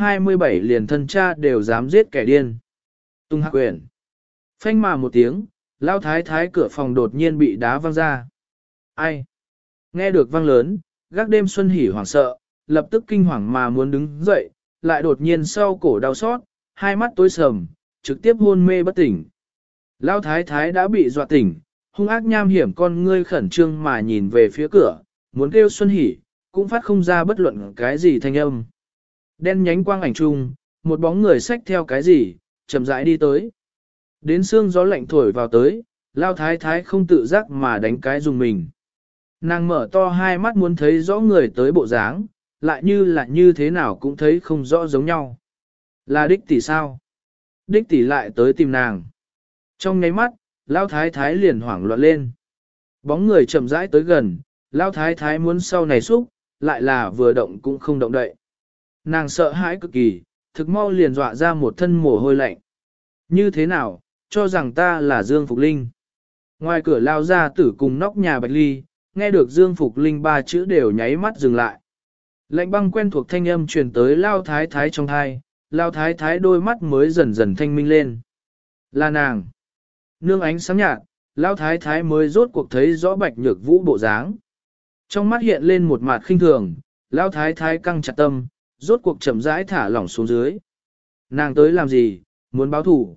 227 liền thân cha đều dám giết kẻ điên. Tùng Hạc Quyển. Phanh mà một tiếng, Lao thái thái cửa phòng đột nhiên bị đá văng ra. Ai? Nghe được vang lớn, gác đêm Xuân Hỉ hoảng sợ, lập tức kinh hoàng mà muốn đứng dậy, lại đột nhiên sau cổ đau xót, hai mắt tối sầm, trực tiếp hôn mê bất tỉnh. Lao thái thái đã bị dọa tỉnh, hung ác nham hiểm con ngươi khẩn trương mà nhìn về phía cửa, muốn kêu Xuân Hỉ, cũng phát không ra bất luận cái gì thanh âm. Đen nhánh quang ảnh chung, một bóng người xách theo cái gì, chậm rãi đi tới. Đến sương gió lạnh thổi vào tới, Lao thái thái không tự giác mà đánh cái dùng mình. Nàng mở to hai mắt muốn thấy rõ người tới bộ dáng, lại như thế nào cũng thấy không rõ giống nhau. Là đích tỷ sao? Đích tỷ lại tới tìm nàng. Trong nháy mắt, Lao thái thái liền hoảng loạn lên. Bóng người chậm rãi tới gần, Lao thái thái muốn sau này xúc, lại là vừa động cũng không động đậy. Nàng sợ hãi cực kỳ, thực mau liền dọa ra một thân mồ hôi lạnh. Như thế nào, cho rằng ta là Dương Phục Linh. Ngoài cửa Lao ra tử cùng nóc nhà Bạch Ly, nghe được Dương Phục Linh ba chữ đều nháy mắt dừng lại. Lạnh băng quen thuộc thanh âm truyền tới Lao thái thái trong thai, Lao thái thái đôi mắt mới dần dần thanh minh lên. Là nàng. Nương ánh sáng nhạt, Lao thái thái mới rốt cuộc thấy rõ Bạch Nhược Vũ bộ dáng. Trong mắt hiện lên một mặt khinh thường, Lao thái thái căng chặt tâm, rốt cuộc chậm rãi thả lỏng xuống dưới. Nàng tới làm gì, muốn báo thủ?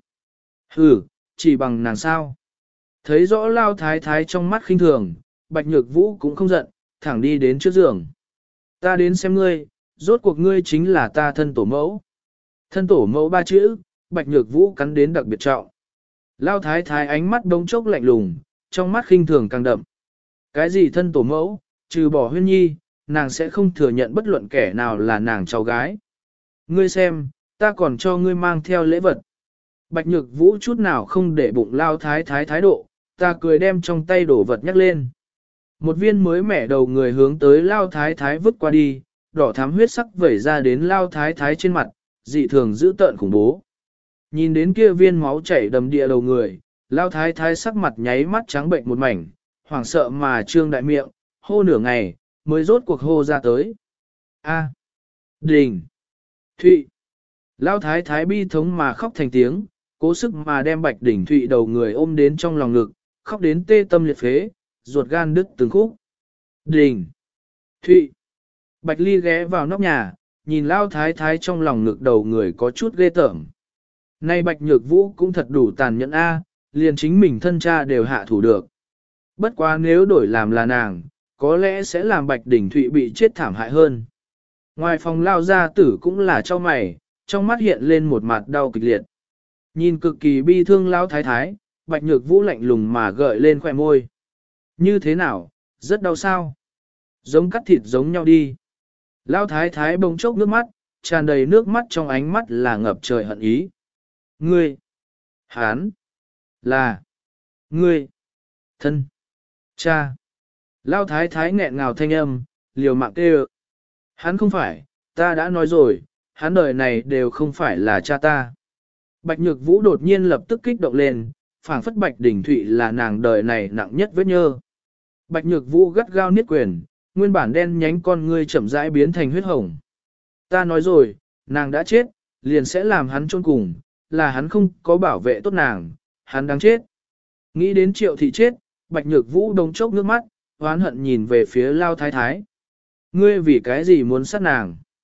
Chỉ bằng nàng sao? Thấy rõ Lao thái thái trong mắt khinh thường, Bạch Nhược Vũ cũng không giận, thẳng đi đến trước giường. Ta đến xem ngươi, rốt cuộc ngươi chính là ta thân tổ mẫu. Thân tổ mẫu ba chữ, Bạch Nhược Vũ cắn đến đặc biệt trọng. Lao thái thái ánh mắt đống chốc lạnh lùng, trong mắt khinh thường càng đậm. Cái gì thân tổ mẫu, trừ bỏ Huyên Nhi, nàng sẽ không thừa nhận bất luận kẻ nào là nàng cháu gái. Ngươi xem, ta còn cho ngươi mang theo lễ vật. Bạch Nhược Vũ chút nào không để bụng Lao thái thái thái độ, ta cười đem trong tay đổ vật nhắc lên. Một viên mới mẻ đầu người hướng tới Lao thái thái vứt qua đi, đỏ thắm huyết sắc vẩy ra đến Lao thái thái trên mặt, dị thường dữ tợn khủng bố. Nhìn đến kia viên máu chảy đầm địa đầu người, Lao thái thái sắc mặt nháy mắt trắng bệnh một mảnh, hoảng sợ mà trương đại miệng, hô nửa ngày, mới rốt cuộc hô ra tới. A. Đình. Thụy. Lao thái thái bi thống mà khóc thành tiếng, cố sức mà đem Bạch Đình Thụy đầu người ôm đến trong lòng ngực, khóc đến tê tâm liệt phế, ruột gan đứt từng khúc. Đình. Thụy. Bạch Ly ghé vào nóc nhà, nhìn Lao thái thái trong lòng ngực đầu người có chút ghê tởm. Nay Bạch Nhược Vũ cũng thật đủ tàn nhẫn a, liền chính mình thân cha đều hạ thủ được. Bất quá nếu đổi làm là nàng, có lẽ sẽ làm Bạch Đình Thụy bị chết thảm hại hơn. Ngoài phòng Lao gia tử cũng là cho mày, trong mắt hiện lên một mặt đau kịch liệt. Nhìn cực kỳ bi thương Lao thái thái, Bạch Nhược Vũ lạnh lùng mà gợi lên khóe môi. Như thế nào, rất đau sao? Giống cắt thịt giống nhau đi. Lao thái thái bỗng chốc nước mắt, tràn đầy nước mắt trong ánh mắt là ngập trời hận ý. Ngươi, hán, là, ngươi, thân, cha. Lao thái thái nghẹn ngào thanh âm, liều mạng kêu. Hắn không phải, ta đã nói rồi, hắn đời này đều không phải là cha ta. Bạch Nhược Vũ đột nhiên lập tức kích động lên, phảng phất Bạch Đình Thụy là nàng đời này nặng nhất vết nhơ. Bạch Nhược Vũ gắt gao niết quyền, nguyên bản đen nhánh con ngươi chậm rãi biến thành huyết hồng. Ta nói rồi, nàng đã chết, liền sẽ làm hắn chôn cùng, là hắn không có bảo vệ tốt nàng, hắn đáng chết. Nghĩ đến Triệu thị chết, Bạch Nhược Vũ đống chốc nước mắt, oán hận nhìn về phía Lao thái thái. Ngươi vì cái gì muốn sát nàng?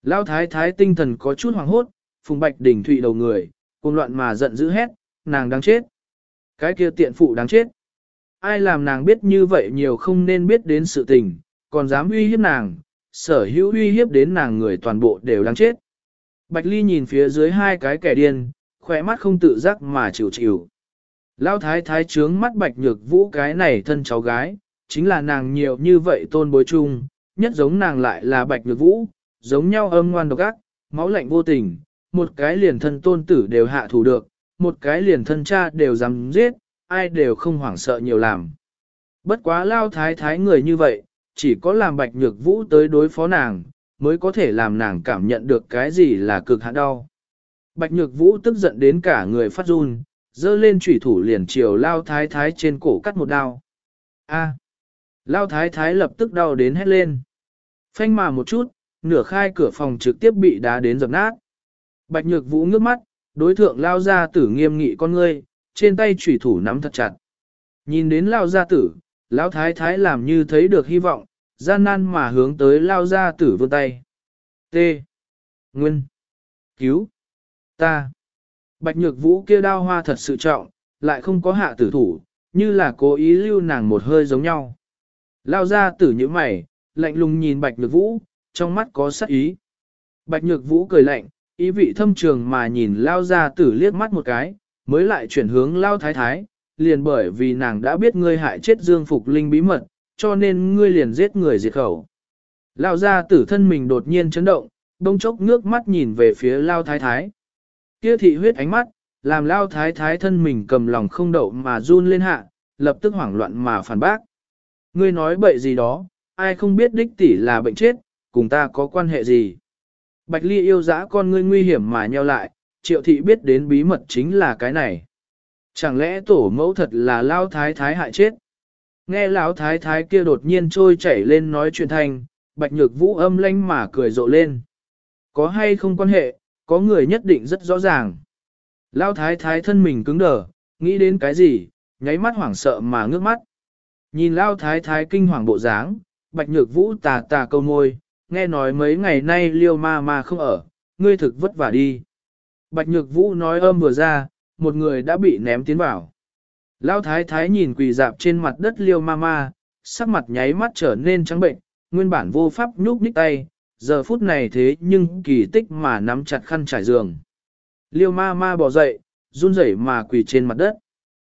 Lão thái thái tinh thần có chút hoảng hốt, Phùng Bạch Đình Thụy đầu người, cuồng loạn mà giận dữ hét, nàng đáng chết. Cái kia tiện phụ đáng chết. Ai làm nàng biết như vậy nhiều không nên biết đến sự tình, còn dám uy hiếp nàng, sở hữu uy hiếp đến nàng người toàn bộ đều đáng chết. Bạch Ly nhìn phía dưới hai cái kẻ điên, khỏe mắt không tự giác mà chịu chịu. Lão thái thái trướng mắt Bạch Nhược Vũ cái này thân cháu gái, chính là nàng nhiều như vậy tôn bối chung, nhất giống nàng lại là Bạch Nhược Vũ, giống nhau âm ngoan độc ác, máu lạnh vô tình, một cái liền thân tôn tử đều hạ thủ được, một cái liền thân cha đều dám giết, ai đều không hoảng sợ nhiều làm. Bất quá lao thái thái người như vậy, chỉ có làm Bạch Nhược Vũ tới đối phó nàng, mới có thể làm nàng cảm nhận được cái gì là cực hạn đau. Bạch Nhược Vũ tức giận đến cả người phát run, dơ lên chủy thủ liền chiều lao thái thái trên cổ cắt một đao. A. Lao thái thái lập tức đau đến hét lên. Phanh mà một chút, nửa khai cửa phòng trực tiếp bị đá đến dập nát. Bạch Nhược Vũ ngước mắt, đối thượng lao gia tử nghiêm nghị con ngươi, trên tay chủy thủ nắm thật chặt. Nhìn đến lao gia tử, lao thái thái làm như thấy được hy vọng, gian nan mà hướng tới lao gia tử vươn tay. T. Nguyên. Cứu. Ta. Bạch Nhược Vũ kia đao hoa thật sự trọng, lại không có hạ tử thủ, như là cố ý lưu nàng một hơi giống nhau. Lao gia tử như mày, lạnh lùng nhìn Bạch Nhược Vũ, trong mắt có sát ý. Bạch Nhược Vũ cười lạnh, ý vị thâm trường mà nhìn Lao gia tử liếc mắt một cái, mới lại chuyển hướng Lao thái thái, liền bởi vì nàng đã biết ngươi hại chết Dương Phục Linh bí mật, cho nên ngươi liền giết người diệt khẩu. Lao gia tử thân mình đột nhiên chấn động, bỗng chốc ngước mắt nhìn về phía Lao thái thái. Kia thị huyết ánh mắt, làm Lao thái thái thân mình cầm lòng không đậu mà run lên hạ, lập tức hoảng loạn mà phản bác. Ngươi nói bậy gì đó, ai không biết đích tỷ là bệnh chết, cùng ta có quan hệ gì. Bạch Ly yêu dã con ngươi nguy hiểm mà nheo lại, Triệu thị biết đến bí mật chính là cái này. Chẳng lẽ tổ mẫu thật là Lao thái thái hại chết? Nghe Lão thái thái kia đột nhiên trôi chảy lên nói chuyện thanh, Bạch Nhược Vũ âm lanh mà cười rộ lên. Có hay không quan hệ, có người nhất định rất rõ ràng. Lão thái thái thân mình cứng đờ, nghĩ đến cái gì, nháy mắt hoảng sợ mà ngước mắt. Nhìn Lão thái thái kinh hoàng bộ dáng, Bạch Nhược Vũ tà tà câu môi, nghe nói mấy ngày nay Liêu ma ma không ở, ngươi thực vất vả đi. Bạch Nhược Vũ nói âm vừa ra, một người đã bị ném tiến vào. Lão thái thái nhìn quỳ dạp trên mặt đất Liêu ma ma, sắc mặt nháy mắt trở nên trắng bệnh, nguyên bản vô pháp nhúc nhích tay, giờ phút này thế nhưng kỳ tích mà nắm chặt khăn trải giường. Liêu ma ma bỏ dậy, run rẩy mà quỳ trên mặt đất.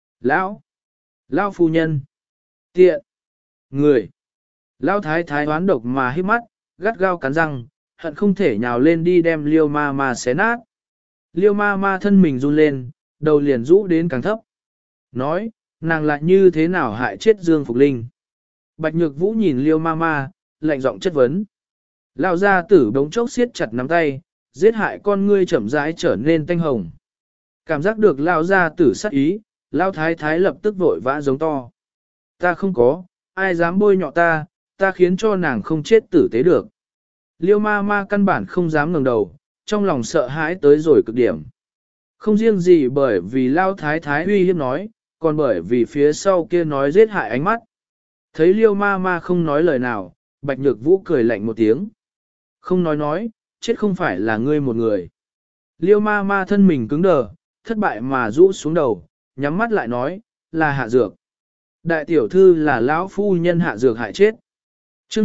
Lão phu nhân, tiện, người. Lão thái thái oán độc mà hít mắt, gắt gao cắn răng, hận không thể nhào lên đi đem liêu ma ma xé nát. Liêu ma ma thân mình run lên, đầu liền rũ đến càng thấp. Nói, nàng lại như thế nào hại chết Dương Phục Linh. Bạch Nhược Vũ nhìn liêu ma ma, lạnh giọng chất vấn. Lão gia tử bỗng chốc siết chặt nắm tay, giết hại con ngươi chậm rãi trở nên tanh hồng. Cảm giác được lão gia tử sát ý, lão thái thái lập tức vội vã giống to. Ta không có, ai dám bôi nhọ ta, ta khiến cho nàng không chết tử tế được. Liêu ma ma căn bản không dám ngẩng đầu, trong lòng sợ hãi tới rồi cực điểm. Không riêng gì bởi vì lão thái thái uy hiếp nói, còn bởi vì phía sau kia nói giết hại ánh mắt. Thấy liêu ma ma không nói lời nào, Bạch Nhược Vũ cười lạnh một tiếng. Không nói, chết không phải là ngươi một người. Liêu ma ma thân mình cứng đờ, thất bại mà rũ xuống đầu, nhắm mắt lại nói, là hạ dược. Đại tiểu thư là lão phu nhân hạ dược hại chết. Chương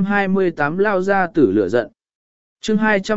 228 lao ra tử lửa giận. Chương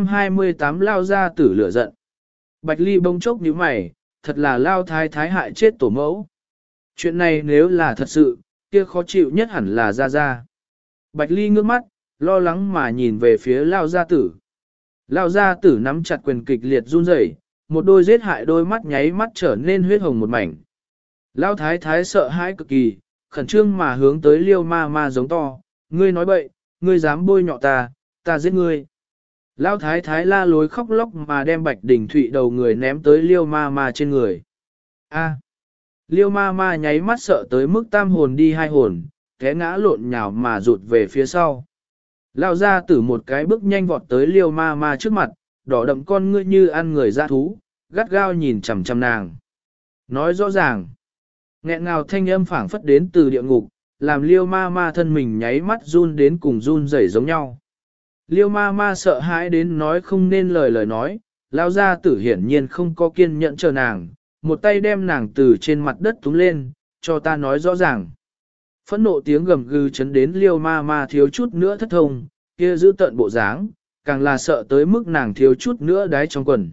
228 lao ra tử lửa giận. Bạch Ly bông chốc nhíu mày, thật là lao thái thái hại chết tổ mẫu. Chuyện này nếu là thật sự, kia khó chịu nhất hẳn là Gia Gia. Bạch Ly ngước mắt, lo lắng mà nhìn về phía lao gia tử. Lao gia tử nắm chặt quyền kịch liệt run rẩy, một đôi giết hại đôi mắt nháy mắt trở nên huyết hồng một mảnh. Lao thái thái sợ hãi cực kỳ, khẩn trương mà hướng tới liêu ma ma giống to, ngươi nói bậy, ngươi dám bôi nhọ ta, ta giết ngươi. Lao thái thái la lối khóc lóc mà đem Bạch Đình Thụy đầu người ném tới liêu ma ma trên người. A. Liêu ma ma nháy mắt sợ tới mức tam hồn đi hai hồn, té ngã lộn nhào mà rụt về phía sau. Lao ra tử một cái bước nhanh vọt tới liêu ma ma trước mặt, đỏ đậm con ngươi như ăn người dã thú, gắt gao nhìn chằm chằm nàng. Nói rõ ràng, nghẹn ngào thanh âm phảng phất đến từ địa ngục, làm liêu ma ma thân mình nháy mắt run đến cùng run rẩy giống nhau. Liêu ma ma sợ hãi đến nói không nên lời nói, lao gia tử hiển nhiên không có kiên nhẫn chờ nàng, một tay đem nàng từ trên mặt đất túm lên, cho ta nói rõ ràng. Phẫn nộ tiếng gầm gừ chấn đến liêu ma ma thiếu chút nữa thất thông, kia giữ tận bộ dáng, càng là sợ tới mức nàng thiếu chút nữa đái trong quần.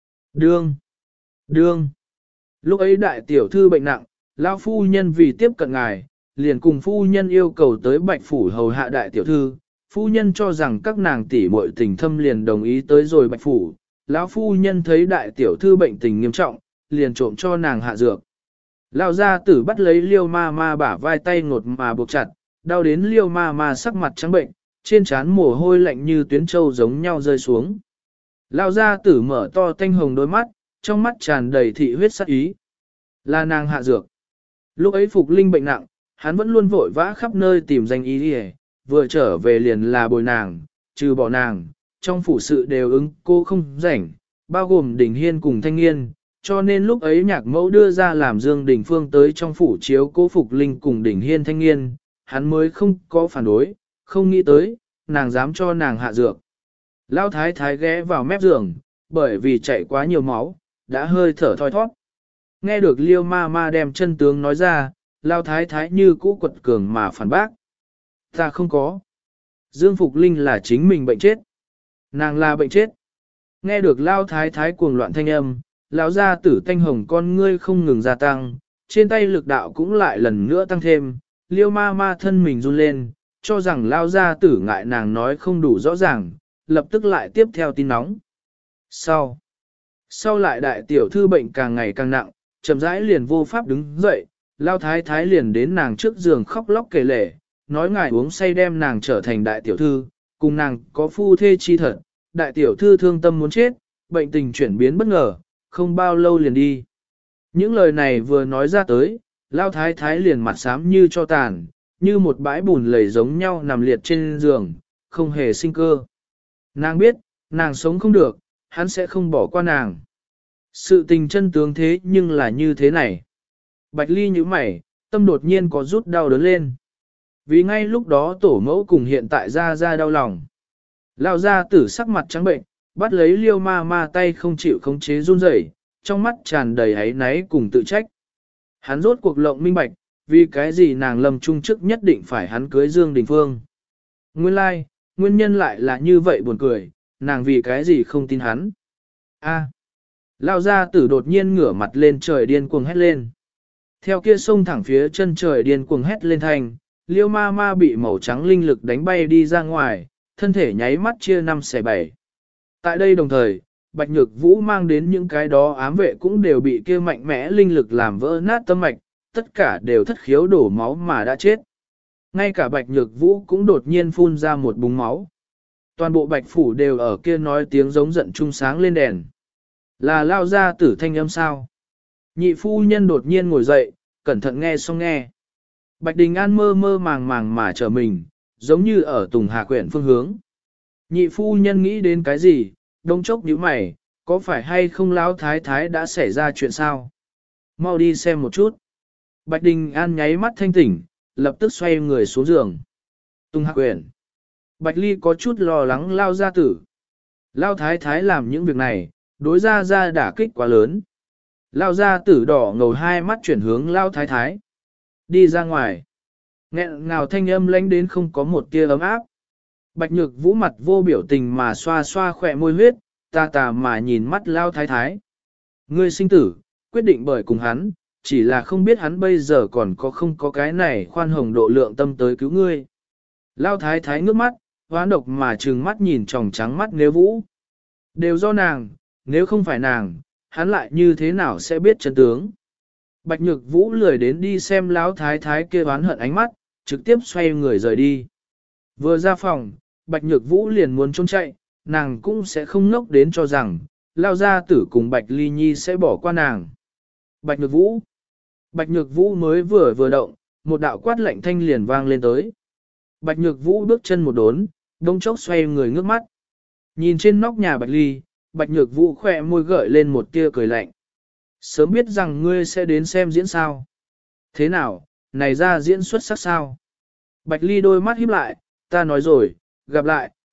Đương. Lúc ấy đại tiểu thư bệnh nặng, lão phu nhân vì tiếp cận ngài, liền cùng phu nhân yêu cầu tới bạch phủ hầu hạ đại tiểu thư. Phu nhân cho rằng các nàng tỷ muội tình thâm liền đồng ý tới rồi bạch phủ. Lão phu nhân thấy đại tiểu thư bệnh tình nghiêm trọng, liền trộm cho nàng hạ dược. Lão gia tử bắt lấy liêu ma ma bả vai tay ngột mà buộc chặt, đau đến liêu ma ma sắc mặt trắng bệnh, trên trán mồ hôi lạnh như tuyến trâu giống nhau rơi xuống. Lão gia tử mở to tanh hồng đôi mắt, trong mắt tràn đầy thị huyết sắc ý. Là nàng hạ dược. Lúc ấy Phục Linh bệnh nặng, hắn vẫn luôn vội vã khắp nơi tìm danh y đi, vừa trở về liền là bồi nàng, trừ bỏ nàng, trong phủ sự đều ứng cô không rảnh, bao gồm Đình Hiên cùng Thanh Nghiên, cho nên lúc ấy nhạc mẫu đưa ra làm Dương Đình Phương tới trong phủ chiếu cố Phục Linh cùng Đình Hiên Thanh Nghiên, hắn mới không có phản đối, không nghĩ tới, nàng dám cho nàng hạ dược. Lão thái thái ghé vào mép giường, bởi vì chạy quá nhiều máu, đã hơi thở thoi thoát. Nghe được liêu ma ma đem chân tướng nói ra, Lão thái thái như cũ quật cường mà phản bác. Ta không có. Dương Phục Linh là chính mình bệnh chết. Nàng là bệnh chết. Nghe được Lão thái thái cuồng loạn thanh âm, lão gia tử tanh hồng con ngươi không ngừng gia tăng, trên tay lực đạo cũng lại lần nữa tăng thêm, liêu ma ma thân mình run lên, cho rằng Lão gia tử ngại nàng nói không đủ rõ ràng, lập tức lại tiếp theo tin nóng. Sau lại đại tiểu thư bệnh càng ngày càng nặng, chậm rãi liền vô pháp đứng dậy, Lão thái thái liền đến nàng trước giường khóc lóc kể lể, nói ngài uống say đem nàng trở thành đại tiểu thư, cùng nàng có phu thê chi thật, đại tiểu thư thương tâm muốn chết, bệnh tình chuyển biến bất ngờ, không bao lâu liền đi. Những lời này vừa nói ra tới, Lão thái thái liền mặt xám như cho tàn, như một bãi bùn lầy giống nhau nằm liệt trên giường, không hề sinh cơ. Nàng biết, nàng sống không được, hắn sẽ không bỏ qua nàng. Sự tình chân tướng thế nhưng là như thế này. Bạch Ly như mày, tâm đột nhiên có rút đau đớn lên. Vì ngay lúc đó tổ mẫu cùng hiện tại ra đau lòng. Lão gia tử sắc mặt trắng bệnh, bắt lấy liêu ma ma tay không chịu khống chế run rẩy, trong mắt tràn đầy áy náy cùng tự trách. Hắn rốt cuộc lộng minh bạch, vì cái gì nàng Lâm Trung trước nhất định phải hắn cưới Dương Đình Phương. Nguyên nhân lại là như vậy buồn cười, nàng vì cái gì không tin hắn. Lão gia tử đột nhiên ngửa mặt lên trời điên cuồng hét lên. Theo kia sông thẳng phía chân trời điên cuồng hét lên thành, liêu ma ma bị màu trắng linh lực đánh bay đi ra ngoài, thân thể nháy mắt chia 5 xẻ 7. Tại đây đồng thời, Bạch Nhược Vũ mang đến những cái đó ám vệ cũng đều bị kia mạnh mẽ linh lực làm vỡ nát tâm mạch, tất cả đều thất khiếu đổ máu mà đã chết. Ngay cả Bạch Nhược Vũ cũng đột nhiên phun ra một búng máu. Toàn bộ Bạch Phủ đều ở kia nói tiếng giống giận trung sáng lên đèn. Là lao ra tử thanh âm sao? Nhị phu nhân đột nhiên ngồi dậy, cẩn thận nghe xong nghe. Bạch Đình An mơ mơ màng màng mà trở mình, giống như ở Tùng Hà Quyển phương hướng. Nhị phu nhân nghĩ đến cái gì, đông chốc nhíu mày, có phải hay không lão thái thái đã xảy ra chuyện sao? Mau đi xem một chút. Bạch Đình An nháy mắt thanh tỉnh, lập tức xoay người xuống giường. Tùng Hà Quyển. Bạch Ly có chút lo lắng lao gia tử. Lao thái thái làm những việc này, đối ra đả kích quá lớn. Lao gia tử đỏ ngầu hai mắt chuyển hướng lao thái thái. Đi ra ngoài. Nghẹn ngào thanh âm lánh đến không có một tia ấm áp. Bạch Nhược Vũ mặt vô biểu tình mà xoa xoa khỏe môi huyết, tà mà nhìn mắt lao thái thái. Ngươi sinh tử, quyết định bởi cùng hắn, chỉ là không biết hắn bây giờ còn có không có cái này khoan hồng độ lượng tâm tới cứu ngươi. Lao thái thái ngước mắt, hoán độc mà trừng mắt nhìn tròng trắng mắt Nếu Vũ. Đều do nàng, nếu không phải nàng, hắn lại như thế nào sẽ biết chân tướng. Bạch Nhược Vũ lười đến đi xem lão thái thái kia oán hận ánh mắt, trực tiếp xoay người rời đi. Vừa ra phòng, Bạch Nhược Vũ liền muốn trốn chạy, nàng cũng sẽ không ngốc đến cho rằng, lao gia tử cùng Bạch Ly Nhi sẽ bỏ qua nàng. Bạch Nhược Vũ mới vừa động, một đạo quát lạnh thanh liền vang lên tới. Bạch Nhược Vũ bước chân một đốn, đông chốc xoay người ngước mắt. Nhìn trên nóc nhà Bạch Ly, Bạch Nhược Vũ khỏe môi gợi lên một tia cười lạnh. Sớm biết rằng ngươi sẽ đến xem diễn sao. Thế nào, này ra diễn xuất sắc sao? Bạch Ly đôi mắt híp lại, ta nói rồi, gặp lại,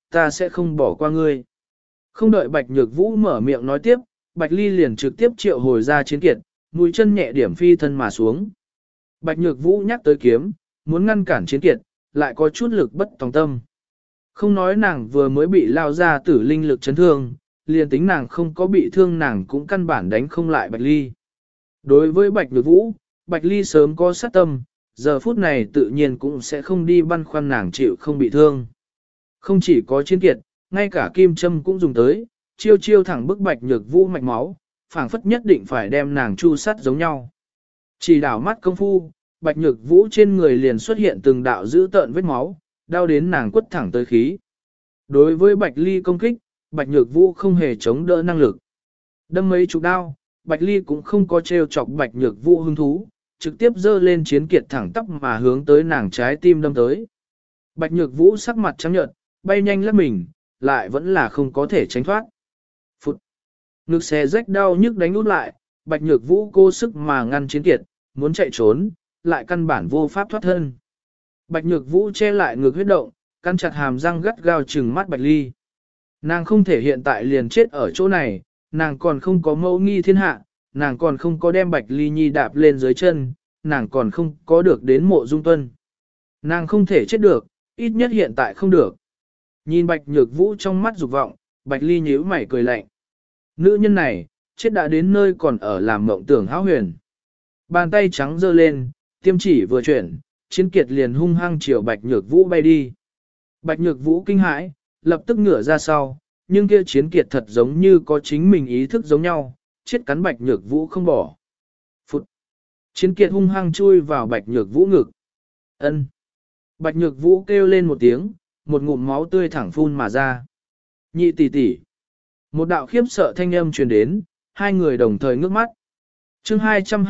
ta sẽ không bỏ qua ngươi. Không đợi Bạch Nhược Vũ mở miệng nói tiếp, Bạch Ly liền trực tiếp triệu hồi ra chiến kiệt, mũi chân nhẹ điểm phi thân mà xuống. Bạch Nhược Vũ nhắc tới kiếm, muốn ngăn cản chiến kiệt, lại có chút lực bất tòng tâm. Không nói nàng vừa mới bị lao ra tử linh lực chấn thương, liền tính nàng không có bị thương nàng cũng căn bản đánh không lại Bạch Ly. Đối với Bạch Nhược Vũ, Bạch Ly sớm có sát tâm, giờ phút này tự nhiên cũng sẽ không đi băn khoăn nàng chịu không bị thương. Không chỉ có chiến kiệt, ngay cả kim châm cũng dùng tới, chiêu chiêu thẳng bức Bạch Nhược Vũ mạch máu, phảng phất nhất định phải đem nàng chu sát giống nhau. Chỉ đảo mắt công phu, Bạch Nhược Vũ trên người liền xuất hiện từng đạo dữ tợn vết máu, đau đến nàng quất thẳng tới khí. Đối với Bạch Ly công kích, Bạch Nhược Vũ không hề chống đỡ năng lực. Đâm mấy chục đao, Bạch Ly cũng không có trêu chọc Bạch Nhược Vũ hứng thú, trực tiếp giơ lên chiến kiệt thẳng tắp mà hướng tới nàng trái tim đâm tới. Bạch Nhược Vũ sắc mặt trắng nhợt, bay nhanh lướt mình, lại vẫn là không có thể tránh thoát. Phụt! Ngực xé rách đau nhức đánh út lại, Bạch Nhược Vũ cố sức mà ngăn chiến kiệt, muốn chạy trốn, lại căn bản vô pháp thoát thân. Bạch Nhược Vũ che lại ngực huyết động, cắn chặt hàm răng gắt gao trừng mắt Bạch Ly. Nàng không thể hiện tại liền chết ở chỗ này, nàng còn không có mẫu nghi thiên hạ, nàng còn không có đem Bạch Ly Nhi đạp lên dưới chân, nàng còn không có được đến Mộ Dung Tuân. Nàng không thể chết được, ít nhất hiện tại không được. Nhìn Bạch Nhược Vũ trong mắt dục vọng, Bạch Ly nhíu mày cười lạnh. Nữ nhân này, chết đã đến nơi còn ở làm mộng tưởng hão huyền. Bàn tay trắng giơ lên, tiêm chỉ vừa chuyển, chiến kiệt liền hung hăng chiều Bạch Nhược Vũ bay đi. Bạch Nhược Vũ kinh hãi, lập tức ngửa ra sau, nhưng kia chiến kiệt thật giống như có chính mình ý thức giống nhau, chết cắn Bạch Nhược Vũ không bỏ. Phụt! Chiến kiệt hung hăng chui vào Bạch Nhược Vũ ngực. Ân! Bạch Nhược Vũ kêu lên một tiếng, một ngụm máu tươi thẳng phun mà ra. Nhị tỷ tỷ! Một đạo khiếp sợ thanh âm truyền đến, hai người đồng thời ngước mắt. Chương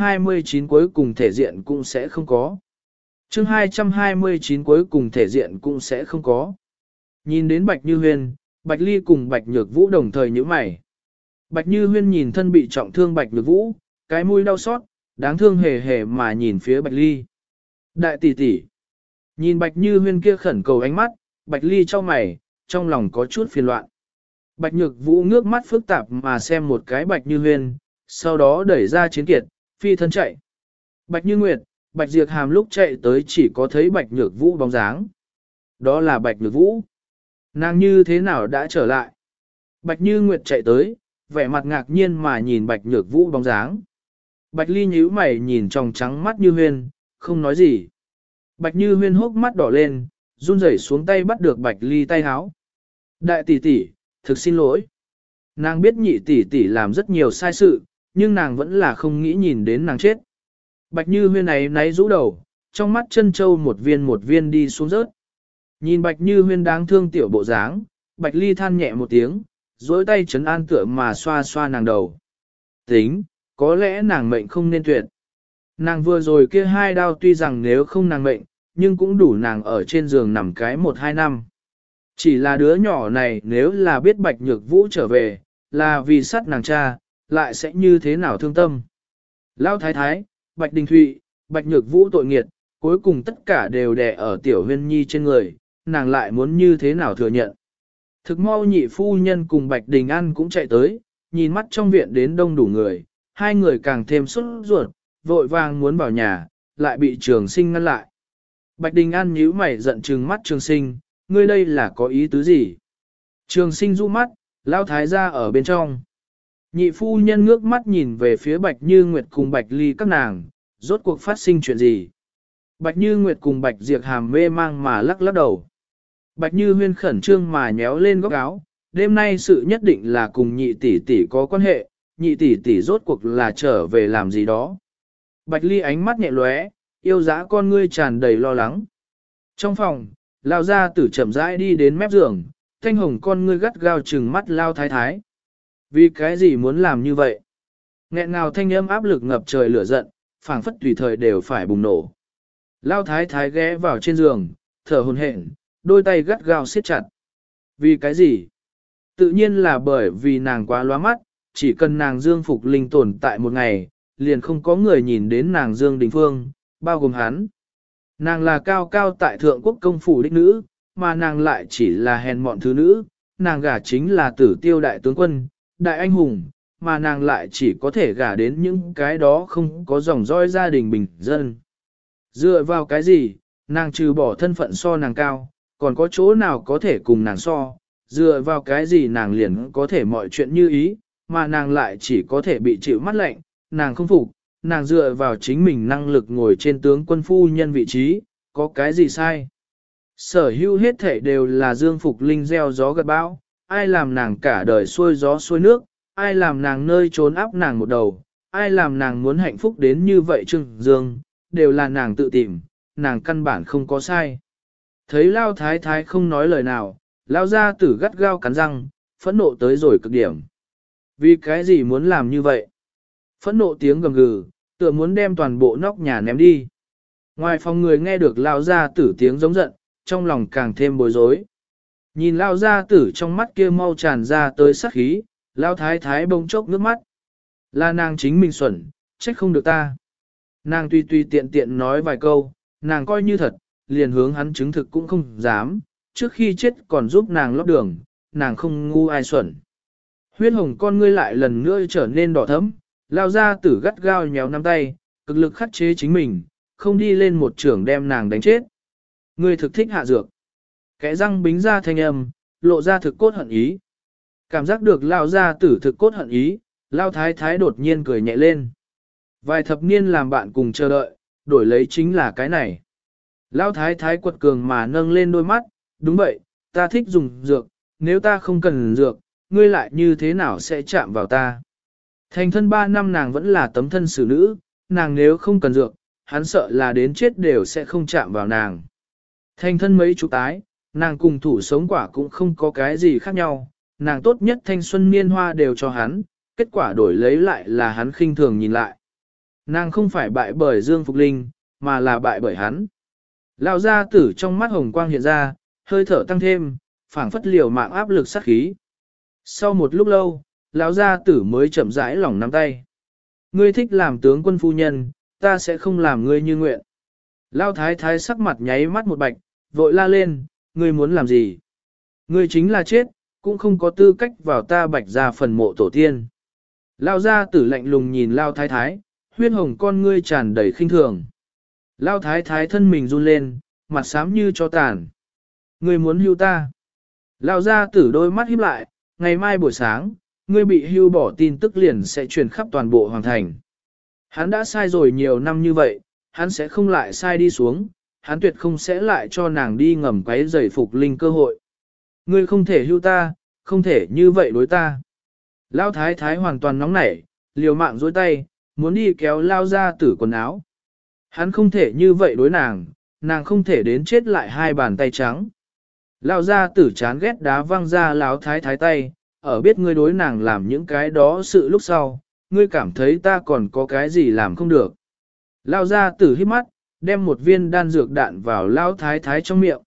229 cuối cùng thể diện cũng sẽ không có. Chương 229 cuối cùng thể diện cũng sẽ không có. Nhìn đến Bạch Như Huyên, Bạch Ly cùng Bạch Nhược Vũ đồng thời nhíu mày. Bạch Như Huyên nhìn thân bị trọng thương Bạch Nhược Vũ, cái mũi đau xót, đáng thương hề hề mà nhìn phía Bạch Ly. Đại tỷ tỷ. Nhìn Bạch Như Huyên kia khẩn cầu ánh mắt, Bạch Ly chau mày, trong lòng có chút phiền loạn. Bạch Nhược Vũ ngước mắt phức tạp mà xem một cái Bạch Như Huyên, sau đó đẩy ra chiến kiệt, phi thân chạy. Bạch Như Nguyệt, Bạch Diệp Hàm lúc chạy tới chỉ có thấy Bạch Nhược Vũ bóng dáng. Đó là Bạch Nhược Vũ. Nàng như thế nào đã trở lại? Bạch Như Nguyệt chạy tới, vẻ mặt ngạc nhiên mà nhìn Bạch Nhược Vũ bóng dáng. Bạch Ly nhíu mày nhìn tròng trắng mắt Như Huyên, không nói gì. Bạch Như Huyên hốc mắt đỏ lên, run rẩy xuống tay bắt được Bạch Ly tay háo. Đại tỷ tỷ, thực xin lỗi. Nàng biết nhị tỷ tỷ làm rất nhiều sai sự, nhưng nàng vẫn là không nghĩ nhìn đến nàng chết. Bạch Như Huyên này náy rũ đầu, trong mắt chân châu một viên đi xuống rớt. Nhìn Bạch Như Huyên đáng thương tiểu bộ dáng, Bạch Ly than nhẹ một tiếng, dối tay trấn an tựa mà xoa xoa nàng đầu. Tính, có lẽ nàng mệnh không nên tuyệt. Nàng vừa rồi kia hai đao tuy rằng nếu không nàng mệnh, nhưng cũng đủ nàng ở trên giường nằm cái 1-2 năm. Chỉ là đứa nhỏ này nếu là biết Bạch Nhược Vũ trở về, là vì sát nàng cha, lại sẽ như thế nào thương tâm. Lão thái thái, Bạch Đình Thụy, Bạch Nhược Vũ tội nghiệt, cuối cùng tất cả đều đè ở Tiểu Huyên Nhi trên người, nàng lại muốn như thế nào thừa nhận. Thực mau nhị phu nhân cùng Bạch Đình An cũng chạy tới, nhìn mắt trong viện đến đông đủ người, hai người càng thêm sốt ruột, vội vàng muốn vào nhà, lại bị Trường Sinh ngăn lại. Bạch Đình An nhíu mày giận trừng mắt Trường Sinh, ngươi đây là có ý tứ gì? Trường Sinh du mắt, Lão thái gia ở bên trong. Nhị phu nhân ngước mắt nhìn về phía Bạch Như Nguyệt cùng Bạch Ly các nàng, rốt cuộc phát sinh chuyện gì? Bạch Như Nguyệt cùng Bạch Diệp Hàm mê mang mà lắc lắc đầu. Bạch Như Huyên khẩn trương mà nhéo lên góc áo, đêm nay sự nhất định là cùng nhị tỷ tỷ có quan hệ, nhị tỷ tỷ rốt cuộc là trở về làm gì đó. Bạch Ly ánh mắt nhẹ lóe, yêu dã con ngươi tràn đầy lo lắng. Trong phòng, Lão gia tử chậm rãi đi đến mép giường, thanh hồng con ngươi gắt gao trừng mắt Lão thái thái. Vì cái gì muốn làm như vậy? Nghẹn ngào thanh âm áp lực ngập trời lửa giận, phảng phất tùy thời đều phải bùng nổ. Lão thái thái ghé vào trên giường, thở hổn hển, đôi tay gắt gao siết chặt. Vì cái gì? Tự nhiên là bởi vì nàng quá lóa mắt, chỉ cần nàng Dương Phục Linh tồn tại một ngày, liền không có người nhìn đến nàng Dương Đình Phương, bao gồm hắn. Nàng là cao cao tại thượng quốc công phủ đích nữ, mà nàng lại chỉ là hèn mọn thứ nữ, nàng gả chính là Tử Tiêu đại tướng quân, đại anh hùng, mà nàng lại chỉ có thể gả đến những cái đó không có dòng dõi gia đình bình dân. Dựa vào cái gì, nàng trừ bỏ thân phận so nàng cao, còn có chỗ nào có thể cùng nàng so, dựa vào cái gì nàng liền có thể mọi chuyện như ý, mà nàng lại chỉ có thể bị chịu mắt lạnh, nàng không phục, nàng dựa vào chính mình năng lực ngồi trên tướng quân phu nhân vị trí, có cái gì sai. Sở hữu hết thể đều là Dương Phục Linh gieo gió gặt bão, ai làm nàng cả đời xuôi gió xuôi nước, ai làm nàng nơi trốn áp nàng một đầu, ai làm nàng muốn hạnh phúc đến như vậy Trương Dương, đều là nàng tự tìm, nàng căn bản không có sai. Thấy Lao Thái Thái không nói lời nào, Lao gia tử gắt gao cắn răng, phẫn nộ tới rồi cực điểm. Vì cái gì muốn làm như vậy? Phẫn nộ tiếng gầm gừ, tựa muốn đem toàn bộ nóc nhà ném đi. Ngoài phòng người nghe được Lao gia tử tiếng giống giận, trong lòng càng thêm bối rối. Nhìn Lao gia tử trong mắt kia mau tràn ra tới sát khí, Lao Thái Thái bỗng chốc nước mắt. Là nàng chính mình xuẩn, trách không được ta. Nàng tùy tiện tiện nói vài câu, nàng coi như thật, liền hướng hắn chứng thực cũng không dám, trước khi chết còn giúp nàng lót đường, nàng không ngu ai xuẩn. Huyết hồng con ngươi lại lần nữa trở nên đỏ thẫm, Lao gia tử gắt gao nhéo nắm tay, cực lực khắc chế chính mình, không đi lên một trường đem nàng đánh chết. Ngươi thực thích hạ dược. Kẽ răng bính ra thanh âm, lộ ra thực cốt hận ý. Cảm giác được Lao gia tử thực cốt hận ý, Lao Thái Thái đột nhiên cười nhẹ lên. Vài thập niên làm bạn cùng chờ đợi, đổi lấy chính là cái này. Lao Thái Thái quật cường mà nâng lên đôi mắt, đúng vậy, ta thích dùng dược, nếu ta không cần dược, ngươi lại như thế nào sẽ chạm vào ta. Thành thân 3 năm nàng vẫn là tấm thân xử nữ, nàng nếu không cần dược, hắn sợ là đến chết đều sẽ không chạm vào nàng. Thành thân mấy chục tái, nàng cùng thủ sống quả cũng không có cái gì khác nhau, nàng tốt nhất thanh xuân niên hoa đều cho hắn, kết quả đổi lấy lại là hắn khinh thường nhìn lại. Nàng không phải bại bởi Dương Phục Linh, mà là bại bởi hắn. Lao gia tử trong mắt hồng quang hiện ra, hơi thở tăng thêm, phảng phất liều mạng áp lực sát khí. Sau một lúc lâu, lão gia tử mới chậm rãi lỏng nắm tay. Ngươi thích làm tướng quân phu nhân, ta sẽ không làm ngươi như nguyện. Lao thái thái sắc mặt nháy mắt một bạch, vội la lên, ngươi muốn làm gì? Ngươi chính là chết, cũng không có tư cách vào ta bạch ra phần mộ tổ tiên. Lao gia tử lạnh lùng nhìn Lao thái thái, huyết hồng con ngươi tràn đầy khinh thường. Lao thái thái thân mình run lên, mặt xám như cho tàn. Ngươi muốn hưu ta. Lao gia tử đôi mắt híp lại, ngày mai buổi sáng, ngươi bị hưu bỏ tin tức liền sẽ truyền khắp toàn bộ hoàng thành. Hắn đã sai rồi nhiều năm như vậy, hắn sẽ không lại sai đi xuống, hắn tuyệt không sẽ lại cho nàng đi ngầm quấy rầy Phục Linh cơ hội. Ngươi không thể hưu ta, không thể như vậy đối ta. Lao thái thái hoàn toàn nóng nảy, liều mạng dối tay, muốn đi kéo Lao gia tử quần áo. Hắn không thể như vậy đối nàng, nàng không thể đến chết lại hai bàn tay trắng. Lao gia tử chán ghét đá văng ra Lão thái thái tay, ở biết ngươi đối nàng làm những cái đó sự lúc sau, ngươi cảm thấy ta còn có cái gì làm không được. Lao gia tử hít mắt, đem một viên đan dược đạn vào Lão thái thái trong miệng.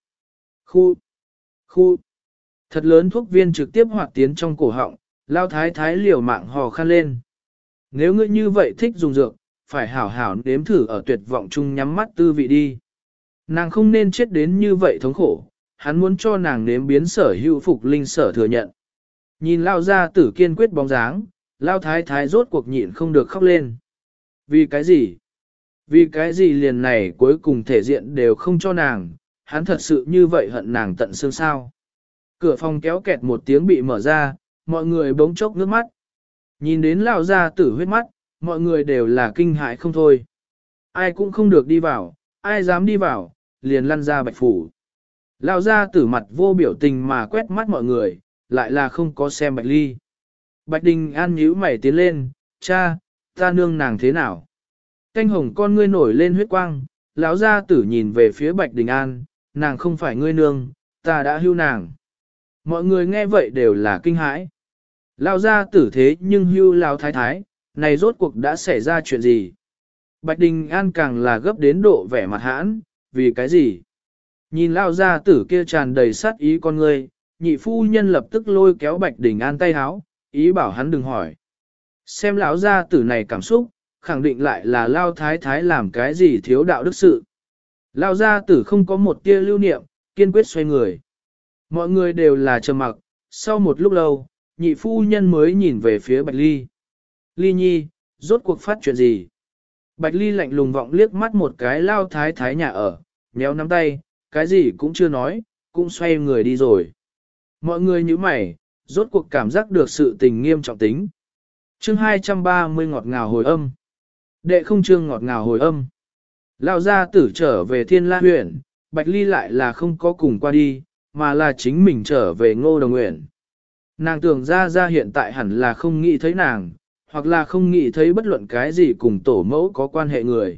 Khu. Thật lớn thuốc viên trực tiếp hoạt tiến trong cổ họng, Lao thái thái liều mạng hò khan lên. Nếu ngươi như vậy thích dùng dược, phải hảo hảo nếm thử ở tuyệt vọng chung nhắm mắt tư vị đi. Nàng không nên chết đến như vậy thống khổ, hắn muốn cho nàng nếm biến sở hữu Phục Linh sở thừa nhận. Nhìn Lao gia tử kiên quyết bóng dáng, Lao thái thái rốt cuộc nhịn không được khóc lên. Vì cái gì? Vì cái gì liền này cuối cùng thể diện đều không cho nàng, hắn thật sự như vậy hận nàng tận xương sao. Cửa phòng kéo kẹt một tiếng bị mở ra, mọi người bỗng chốc nước mắt. Nhìn đến Lao gia tử huyết mắt, mọi người đều là kinh hãi không thôi. Ai cũng không được đi vào, ai dám đi vào, liền lăn ra bạch phủ. Lao gia tử mặt vô biểu tình mà quét mắt mọi người, lại là không có xem Bạch Ly. Bạch Đình An nhíu mày tiến lên, cha, ta nương nàng thế nào? Canh hồng con ngươi nổi lên huyết quang, lão gia tử nhìn về phía Bạch Đình An, nàng không phải ngươi nương, ta đã hưu nàng. Mọi người nghe vậy đều là kinh hãi. Lão gia tử thế nhưng hưu lão thái thái, này rốt cuộc đã xảy ra chuyện gì? Bạch Đình An càng là gấp đến độ vẻ mặt hãn, vì cái gì? Nhìn lão gia tử kia tràn đầy sát ý con ngươi, nhị phu nhân lập tức lôi kéo Bạch Đình An tay háo, ý bảo hắn đừng hỏi. Xem lão gia tử này cảm xúc, khẳng định lại là Lao thái thái làm cái gì thiếu đạo đức sự. Lao gia tử không có một tia lưu niệm, kiên kiên quyết xoay người. Mọi người đều là trầm mặc, sau một lúc lâu, nhị phu nhân mới nhìn về phía Bạch Ly. Ly nhi, rốt cuộc phát chuyện gì? Bạch Ly lạnh lùng vọng liếc mắt một cái lao thái thái nhà ở, nhéo nắm tay, cái gì cũng chưa nói, cũng xoay người đi rồi. Mọi người như mày, rốt cuộc cảm giác được sự tình nghiêm trọng tính. Chương 230 ngọt ngào hồi âm. Đệ không chương ngọt ngào hồi âm. Lao gia tử trở về Thiên La huyện, Bạch Ly lại là không có cùng qua đi, mà là chính mình trở về Ngô Đồng Nguyện. Nàng tưởng ra hiện tại hẳn là không nghĩ thấy nàng, hoặc là không nghĩ thấy bất luận cái gì cùng tổ mẫu có quan hệ người.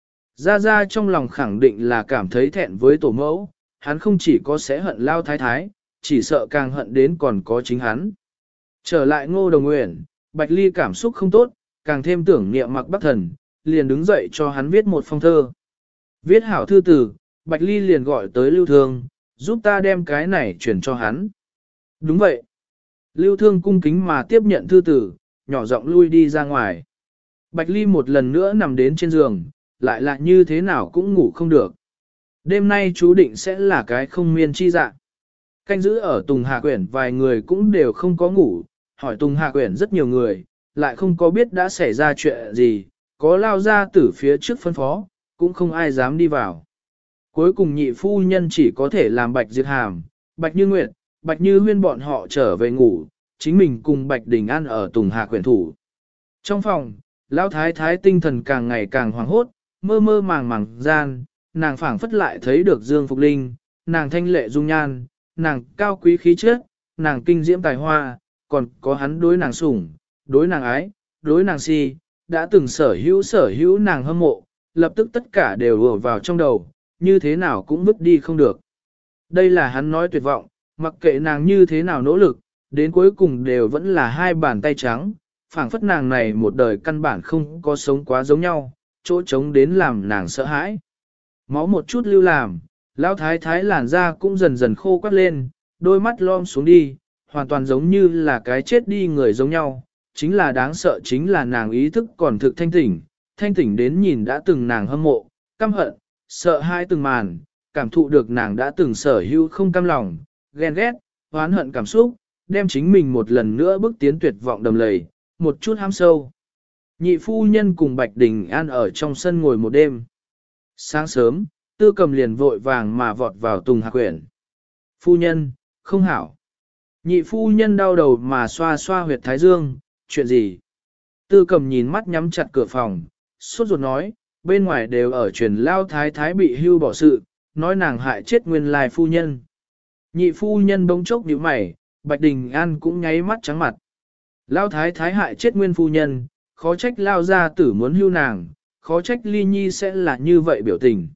Ra trong lòng khẳng định là cảm thấy thẹn với tổ mẫu, hắn không chỉ có sẽ hận Lao thái thái, chỉ sợ càng hận đến còn có chính hắn. Trở lại Ngô Đồng Nguyện, Bạch Ly cảm xúc không tốt, càng thêm tưởng niệm Mặc Bắc Thần, liền đứng dậy cho hắn viết một phong thơ. Viết hảo thư từ, Bạch Ly liền gọi tới Lưu Thương, giúp ta đem cái này chuyển cho hắn. Đúng vậy. Lưu Thương cung kính mà tiếp nhận thư từ, nhỏ giọng lui đi ra ngoài. Bạch Ly một lần nữa nằm đến trên giường, lại là như thế nào cũng ngủ không được. Đêm nay chú định sẽ là cái không miên chi dạng. Canh giữ ở Tùng Hà Quyển vài người cũng đều không có ngủ, hỏi Tùng Hà Quyển rất nhiều người, lại không có biết đã xảy ra chuyện gì, có lao ra từ phía trước phân phó, cũng không ai dám đi vào. Cuối cùng nhị phu nhân chỉ có thể làm Bạch Diệt Hàm, Bạch Như Nguyệt, Bạch Như Huyên bọn họ trở về ngủ, chính mình cùng Bạch Đình An ở Tùng Hà Quyển thủ. Trong phòng, lão thái thái tinh thần càng ngày càng hoảng hốt, mơ mơ màng màng gian, nàng phảng phất lại thấy được Dương Phục Linh, nàng thanh lệ dung nhan, nàng cao quý khí chất, nàng kinh diễm tài hoa, còn có hắn đối nàng sủng, đối nàng ái, đối nàng si, đã từng sở hữu nàng hâm mộ, lập tức tất cả đều ùa vào trong đầu, như thế nào cũng vứt đi không được. Đây là hắn nói tuyệt vọng, mặc kệ nàng như thế nào nỗ lực, đến cuối cùng đều vẫn là hai bàn tay trắng, phảng phất nàng này một đời căn bản không có sống quá giống nhau, chỗ trống đến làm nàng sợ hãi. Máu một chút lưu làm, lão thái thái làn da cũng dần dần khô quắt lên, đôi mắt lom xuống đi, hoàn toàn giống như là cái chết đi người giống nhau, chính là đáng sợ chính là nàng ý thức còn thực thanh tỉnh đến nhìn đã từng nàng hâm mộ, căm hận, sợ hai từng màn, cảm thụ được nàng đã từng sở hữu không cam lòng, ghen ghét, oán hận cảm xúc, đem chính mình một lần nữa bước tiến tuyệt vọng đầm lầy, một chút ham sâu. Nhị phu nhân cùng Bạch Đình An ở trong sân ngồi một đêm. Sáng sớm, Tư Cầm liền vội vàng mà vọt vào Tùng Hà Quyển. Phu nhân, không hảo. Nhị phu nhân đau đầu mà xoa xoa huyệt thái dương, chuyện gì? Tư Cầm nhìn mắt nhắm chặt cửa phòng, sốt ruột nói, bên ngoài đều ở truyền lao thái thái bị hưu bỏ sự, nói nàng hại chết nguyên lai phu nhân. Nhị phu nhân bỗng chốc nhíu mày, Bạch Đình An cũng nháy mắt trắng mặt. Lao thái thái hại chết nguyên phu nhân, khó trách lao gia tử muốn hưu nàng, khó trách Ly Nhi sẽ là như vậy biểu tình.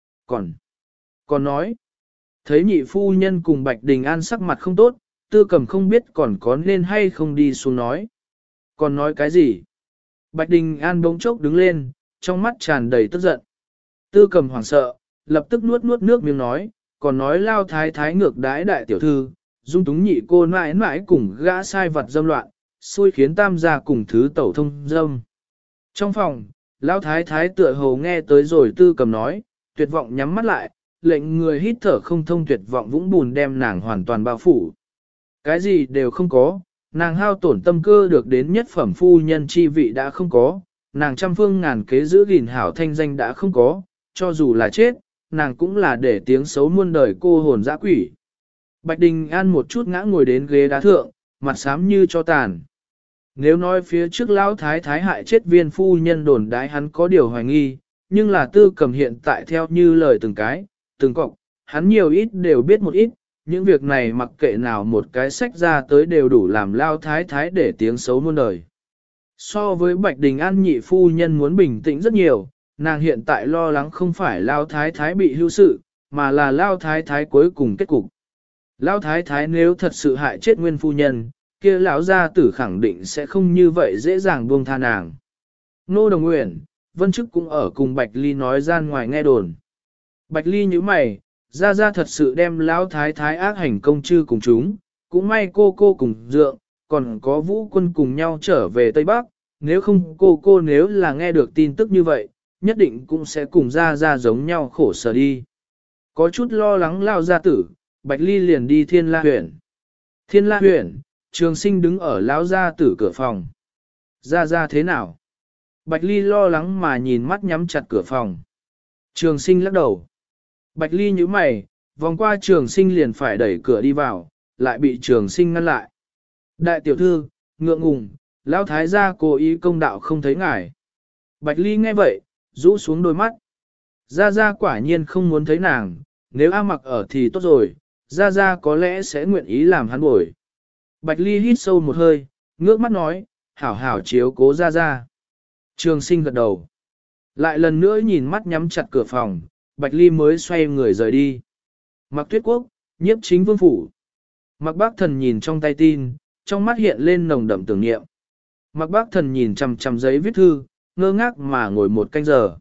Còn nói, thấy nhị phu nhân cùng Bạch Đình An sắc mặt không tốt, Tư Cầm không biết còn có nên hay không đi xuống nói. Còn nói cái gì? Bạch Đình An bỗng chốc đứng lên, trong mắt tràn đầy tức giận. Tư Cầm hoảng sợ, lập tức nuốt nước miếng nói, còn nói lao thái thái ngược đãi đại tiểu thư, dung túng nhị cô mãi mãi cùng gã sai vật dâm loạn, xui khiến tam gia cùng thứ tẩu thông dâm. Trong phòng, lao thái thái tựa hồ nghe tới rồi Tư Cầm nói, tuyệt vọng nhắm mắt lại, lệnh người hít thở không thông tuyệt vọng vũng bùn đem nàng hoàn toàn bao phủ. Cái gì đều không có, nàng hao tổn tâm cơ được đến nhất phẩm phu nhân chi vị đã không có, nàng trăm phương ngàn kế giữ gìn hảo thanh danh đã không có, cho dù là chết, nàng cũng là để tiếng xấu muôn đời cô hồn dã quỷ. Bạch Đình An một chút ngã ngồi đến ghế đá thượng, mặt xám như cho tàn. Nếu nói phía trước lão thái thái hại chết viên phu nhân đồn đái hắn có điều hoài nghi, nhưng là Tư Cầm hiện tại theo như lời từng cái, từng cọc, hắn nhiều ít đều biết một ít, những việc này mặc kệ nào một cái sách ra tới đều đủ làm lao thái thái để tiếng xấu muôn đời. So với Bạch Đình An nhị phu nhân muốn bình tĩnh rất nhiều, nàng hiện tại lo lắng không phải lao thái thái bị hưu sự, mà là lao thái thái cuối cùng kết cục. Lao thái thái nếu thật sự hại chết nguyên phu nhân, kia lão gia tử khẳng định sẽ không như vậy dễ dàng buông tha nàng. Nô Đồng Uyển, Vân Chức cũng ở cùng Bạch Ly nói gian ngoài nghe đồn. Bạch Ly như mày, ra thật sự đem lão thái thái ác hành công chư cùng chúng, cũng may cô cùng dượng, còn có Vũ Quân cùng nhau trở về Tây Bắc, nếu không cô nếu là nghe được tin tức như vậy, nhất định cũng sẽ cùng ra giống nhau khổ sở đi. Có chút lo lắng lao gia tử, Bạch Ly liền đi Thiên La huyện. Thiên La huyện, Trường Sinh đứng ở lão gia tử cửa phòng. Ra thế nào? Bạch Ly lo lắng mà nhìn mắt nhắm chặt cửa phòng. Trường Sinh lắc đầu. Bạch Ly nhíu mày, vòng qua Trường Sinh liền phải đẩy cửa đi vào, lại bị Trường Sinh ngăn lại. Đại tiểu thư, ngượng ngùng, lão thái gia cố ý công đạo không thấy ngài. Bạch Ly nghe vậy, rũ xuống đôi mắt. Gia quả nhiên không muốn thấy nàng, nếu A Mặc ở thì tốt rồi, Gia có lẽ sẽ nguyện ý làm hắn bồi. Bạch Ly hít sâu một hơi, ngước mắt nói, hảo hảo chiếu cố Gia. Trường Sinh gật đầu. Lại lần nữa nhìn mắt nhắm chặt cửa phòng, Bạch Ly mới xoay người rời đi. Mặc Tuyết Quốc, nhiếp chính vương phủ. Mặc Bác Thần nhìn trong tay tin, trong mắt hiện lên nồng đậm tưởng niệm. Mặc Bác Thần nhìn chằm chằm giấy viết thư, ngơ ngác mà ngồi một canh giờ.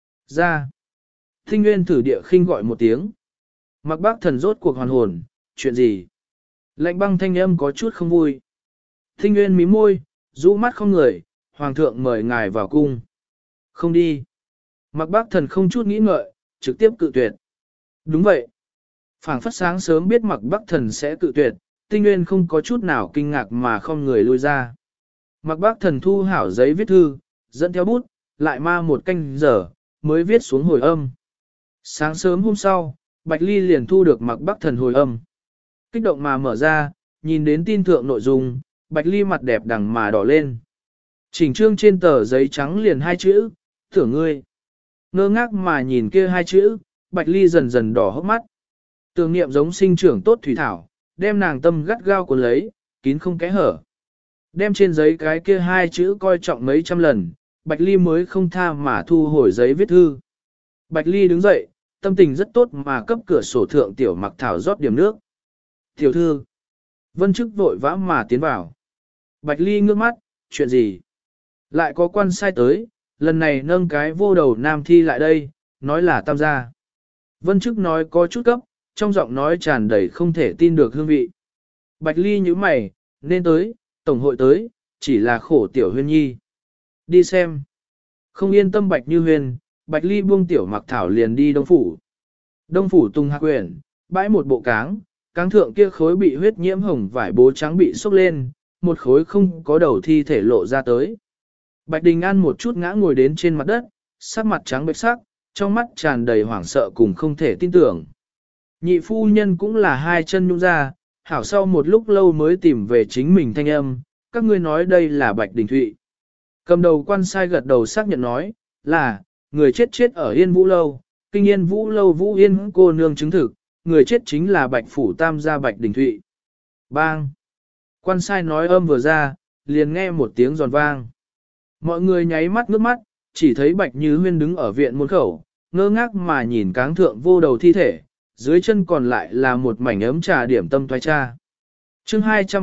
Ra. Thinh Nguyên thử địa khinh gọi một tiếng. Mặc Bác Thần rốt cuộc hoàn hồn, chuyện gì? Lạnh băng thanh âm có chút không vui. Thinh Nguyên mím môi, rũ mắt không người, hoàng thượng mời ngài vào cung. Không đi. Mặc Bác Thần không chút nghĩ ngợi, trực tiếp cự tuyệt. Đúng vậy. Phảng phất sáng sớm biết Mặc Bác Thần sẽ cự tuyệt, Tinh Nguyên không có chút nào kinh ngạc mà không người lui ra. Mặc Bác Thần thu hảo giấy viết thư, dẫn theo bút, lại ma một canh giờ, mới viết xuống hồi âm. Sáng sớm hôm sau, Bạch Ly liền thu được Mặc Bác Thần hồi âm. Kích động mà mở ra, nhìn đến tin thượng nội dung, Bạch Ly mặt đẹp đằng mà đỏ lên. Chỉnh trương trên tờ giấy trắng liền hai chữ, tưởng ngươi. Ngơ ngác mà nhìn kia hai chữ, Bạch Ly dần dần đỏ hốc mắt. Tưởng niệm giống sinh trưởng tốt thủy thảo, đem nàng tâm gắt gao cuốn lấy, kín không kẽ hở. Đem trên giấy cái kia hai chữ coi trọng mấy trăm lần, Bạch Ly mới không tha mà thu hồi giấy viết thư. Bạch Ly đứng dậy, tâm tình rất tốt mà cấp cửa sổ thượng tiểu Mặc Thảo rót điểm nước. Tiểu thư, Vân Chức vội vã mà tiến vào. Bạch Ly ngước mắt, chuyện gì? Lại có quan sai tới, lần này nâng cái vô đầu nam thi lại đây, nói là tam gia. Vân Chức nói có chút cấp, trong giọng nói tràn đầy không thể tin được hương vị. Bạch Ly nhíu mày, nên tới, tổng hội tới, chỉ là khổ tiểu Huyên nhi. Đi xem. Không yên tâm Bạch Như Huyên, Bạch Ly buông tiểu Mặc Thảo liền đi Đông Phủ. Đông Phủ tung hạc quyển, bãi một bộ cáng thượng kia khối bị huyết nhiễm hồng vải bố trắng bị sốc lên, một khối không có đầu thi thể lộ ra tới. Bạch Đình An một chút ngã ngồi đến trên mặt đất, sắc mặt trắng bệch sắc, trong mắt tràn đầy hoảng sợ cùng không thể tin tưởng. Nhị phu nhân cũng là hai chân nhũn ra, hảo sau một lúc lâu mới tìm về chính mình thanh âm, các ngươi nói đây là Bạch Đình Thụy. Cầm đầu quan sai gật đầu xác nhận nói, là, người chết ở Yên Vũ Lâu, kinh Yên Vũ Lâu Vũ Yên cô nương chứng thực, người chết chính là Bạch Phủ Tam gia Bạch Đình Thụy. Bang! Quan sai nói âm vừa ra, liền nghe một tiếng giòn vang. Mọi người nháy mắt ngước mắt, chỉ thấy Bạch Như Huyên đứng ở viện môn khẩu, ngơ ngác mà nhìn cáng thượng vô đầu thi thể, dưới chân còn lại là một mảnh ấm trà điểm tâm thoái cha. Chương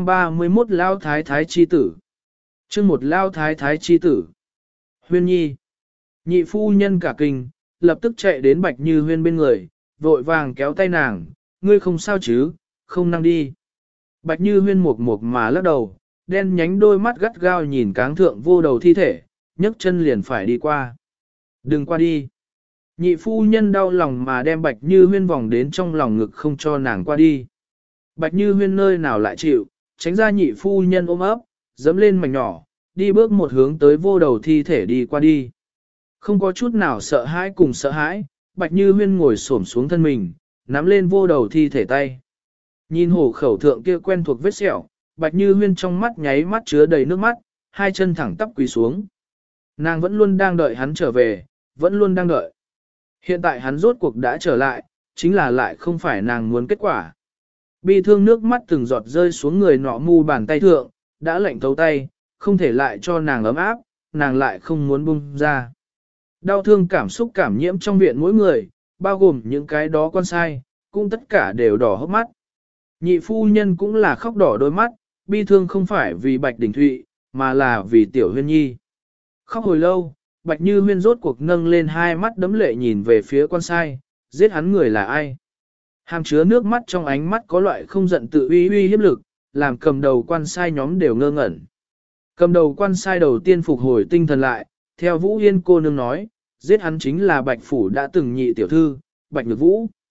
231 Lao Thái Thái Chi Tử. Chương 1 Lao Thái Thái Chi Tử. Huyên nhi. Nhị phu nhân cả kinh, lập tức chạy đến Bạch Như Huyên bên người, vội vàng kéo tay nàng, ngươi không sao chứ, không năng đi. Bạch Như Huyên mục mà lắc đầu, đen nhánh đôi mắt gắt gao nhìn cáng thượng vô đầu thi thể, nhấc chân liền phải đi qua. Đừng qua đi. Nhị phu nhân đau lòng mà đem Bạch Như Huyên vòng đến trong lòng ngực không cho nàng qua đi. Bạch Như Huyên nơi nào lại chịu, tránh ra nhị phu nhân ôm ấp, dẫm lên mảnh nhỏ, đi bước một hướng tới vô đầu thi thể đi qua đi. Không có chút nào sợ hãi cùng sợ hãi, Bạch Như Huyên ngồi xổm xuống thân mình, nắm lên vô đầu thi thể tay. Nhìn hổ khẩu thượng kia quen thuộc vết sẹo, Bạch Như Huyên trong mắt nháy mắt chứa đầy nước mắt, hai chân thẳng tắp quỳ xuống. Nàng vẫn luôn đang đợi hắn trở về, vẫn luôn đang đợi. Hiện tại hắn rốt cuộc đã trở lại, chính là lại không phải nàng muốn kết quả. Bi thương nước mắt từng giọt rơi xuống người nọ mu bàn tay thượng, đã lạnh thấu tay, không thể lại cho nàng ấm áp, nàng lại không muốn buông ra. Đau thương cảm xúc cảm nhiễm trong viện mỗi người, bao gồm những cái đó con sai, cũng tất cả đều đỏ hốc mắt. Nhị phu nhân cũng là khóc đỏ đôi mắt, bi thương không phải vì Bạch Đình Thụy, mà là vì Tiểu Huyên nhi. Khóc hồi lâu, Bạch Như Huyên rốt cuộc nâng lên hai mắt đấm lệ nhìn về phía con sai, giết hắn người là ai. Hàm chứa nước mắt trong ánh mắt có loại không giận tự uy hiếp lực, làm cầm đầu quan sai nhóm đều ngơ ngẩn. Cầm đầu quan sai đầu tiên phục hồi tinh thần lại, theo Vũ Yên cô nương nói, giết hắn chính là Bạch Phủ đã từng nhị tiểu thư, Bạch Nhược Vũ.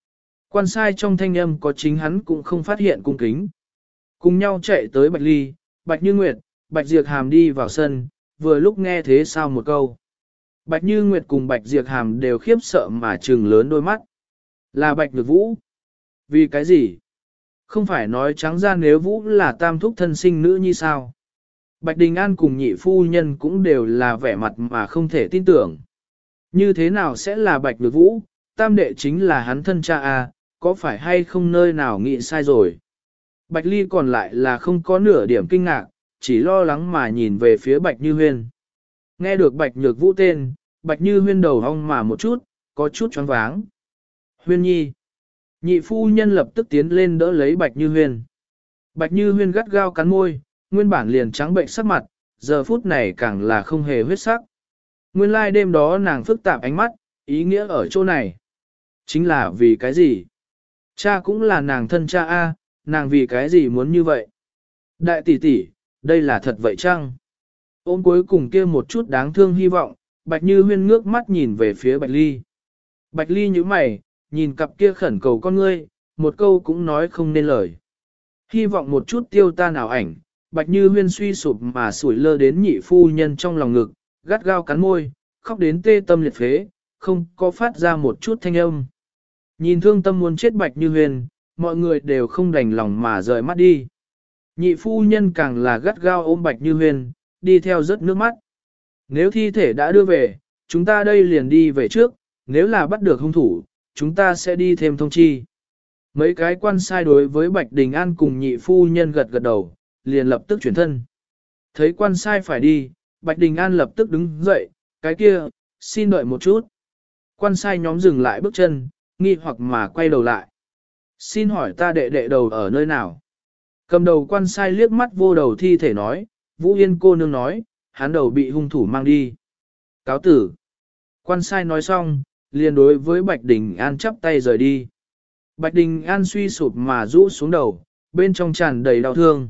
Quan sai trong thanh âm có chính hắn cũng không phát hiện cung kính. Cùng nhau chạy tới Bạch Ly, Bạch Như Nguyệt, Bạch Diệp Hàm đi vào sân, vừa lúc nghe thế sao một câu. Bạch Như Nguyệt cùng Bạch Diệp Hàm đều khiếp sợ mà trừng lớn đôi mắt. Là Bạch Nhược Vũ. Vì cái gì? Không phải nói trắng ra nếu Vũ là tam thúc thân sinh nữ như sao? Bạch Đình An cùng nhị phu nhân cũng đều là vẻ mặt mà không thể tin tưởng. Như thế nào sẽ là Bạch Nhược Vũ? Tam đệ chính là hắn thân cha à, có phải hay không nơi nào nghĩ sai rồi? Bạch Ly còn lại là không có nửa điểm kinh ngạc, chỉ lo lắng mà nhìn về phía Bạch Như Huyên. Nghe được Bạch Nhược Vũ tên, Bạch Như Huyên đầu hong mà một chút, có chút choáng váng. Huyên nhi. Nhị phu nhân lập tức tiến lên đỡ lấy Bạch Như Huyên. Bạch Như Huyên gắt gao cắn môi, nguyên bản liền trắng bệnh sắc mặt, giờ phút này càng là không hề huyết sắc. Nguyên lai đêm đó nàng phức tạp ánh mắt, ý nghĩa ở chỗ này. Chính là vì cái gì? Cha cũng là nàng thân cha A, nàng vì cái gì muốn như vậy? Đại tỷ tỷ, đây là thật vậy chăng? Ôm cuối cùng kia một chút đáng thương hy vọng, Bạch Như Huyên ngước mắt nhìn về phía Bạch Ly. Bạch Ly nhíu mày, nhìn cặp kia khẩn cầu con ngươi, một câu cũng nói không nên lời. Hy vọng một chút tiêu tan ảo ảnh, Bạch Như Huyên suy sụp mà sủi lơ đến nhị phu nhân trong lòng ngực, gắt gao cắn môi, khóc đến tê tâm liệt phế, không có phát ra một chút thanh âm. Nhìn thương tâm muốn chết Bạch Như Huyên, mọi người đều không đành lòng mà rời mắt đi. Nhị phu nhân càng là gắt gao ôm Bạch Như Huyên, đi theo rớt nước mắt. Nếu thi thể đã đưa về, chúng ta đây liền đi về trước, nếu là bắt được hung thủ, chúng ta sẽ đi thêm thông chi. Mấy cái quan sai đối với Bạch Đình An cùng nhị phu nhân gật gật đầu, liền lập tức chuyển thân. Thấy quan sai phải đi, Bạch Đình An lập tức đứng dậy, cái kia, xin đợi một chút. Quan sai nhóm dừng lại bước chân, nghi hoặc mà quay đầu lại. Xin hỏi ta đệ đệ đầu ở nơi nào? Cầm đầu quan sai liếc mắt vô đầu thi thể nói, Vũ Yên cô nương nói, hắn đầu bị hung thủ mang đi. Cáo tử. Quan sai nói xong, liền đối với Bạch Đình An chắp tay rời đi. Bạch Đình An suy sụp mà rũ xuống đầu, bên trong tràn đầy đau thương.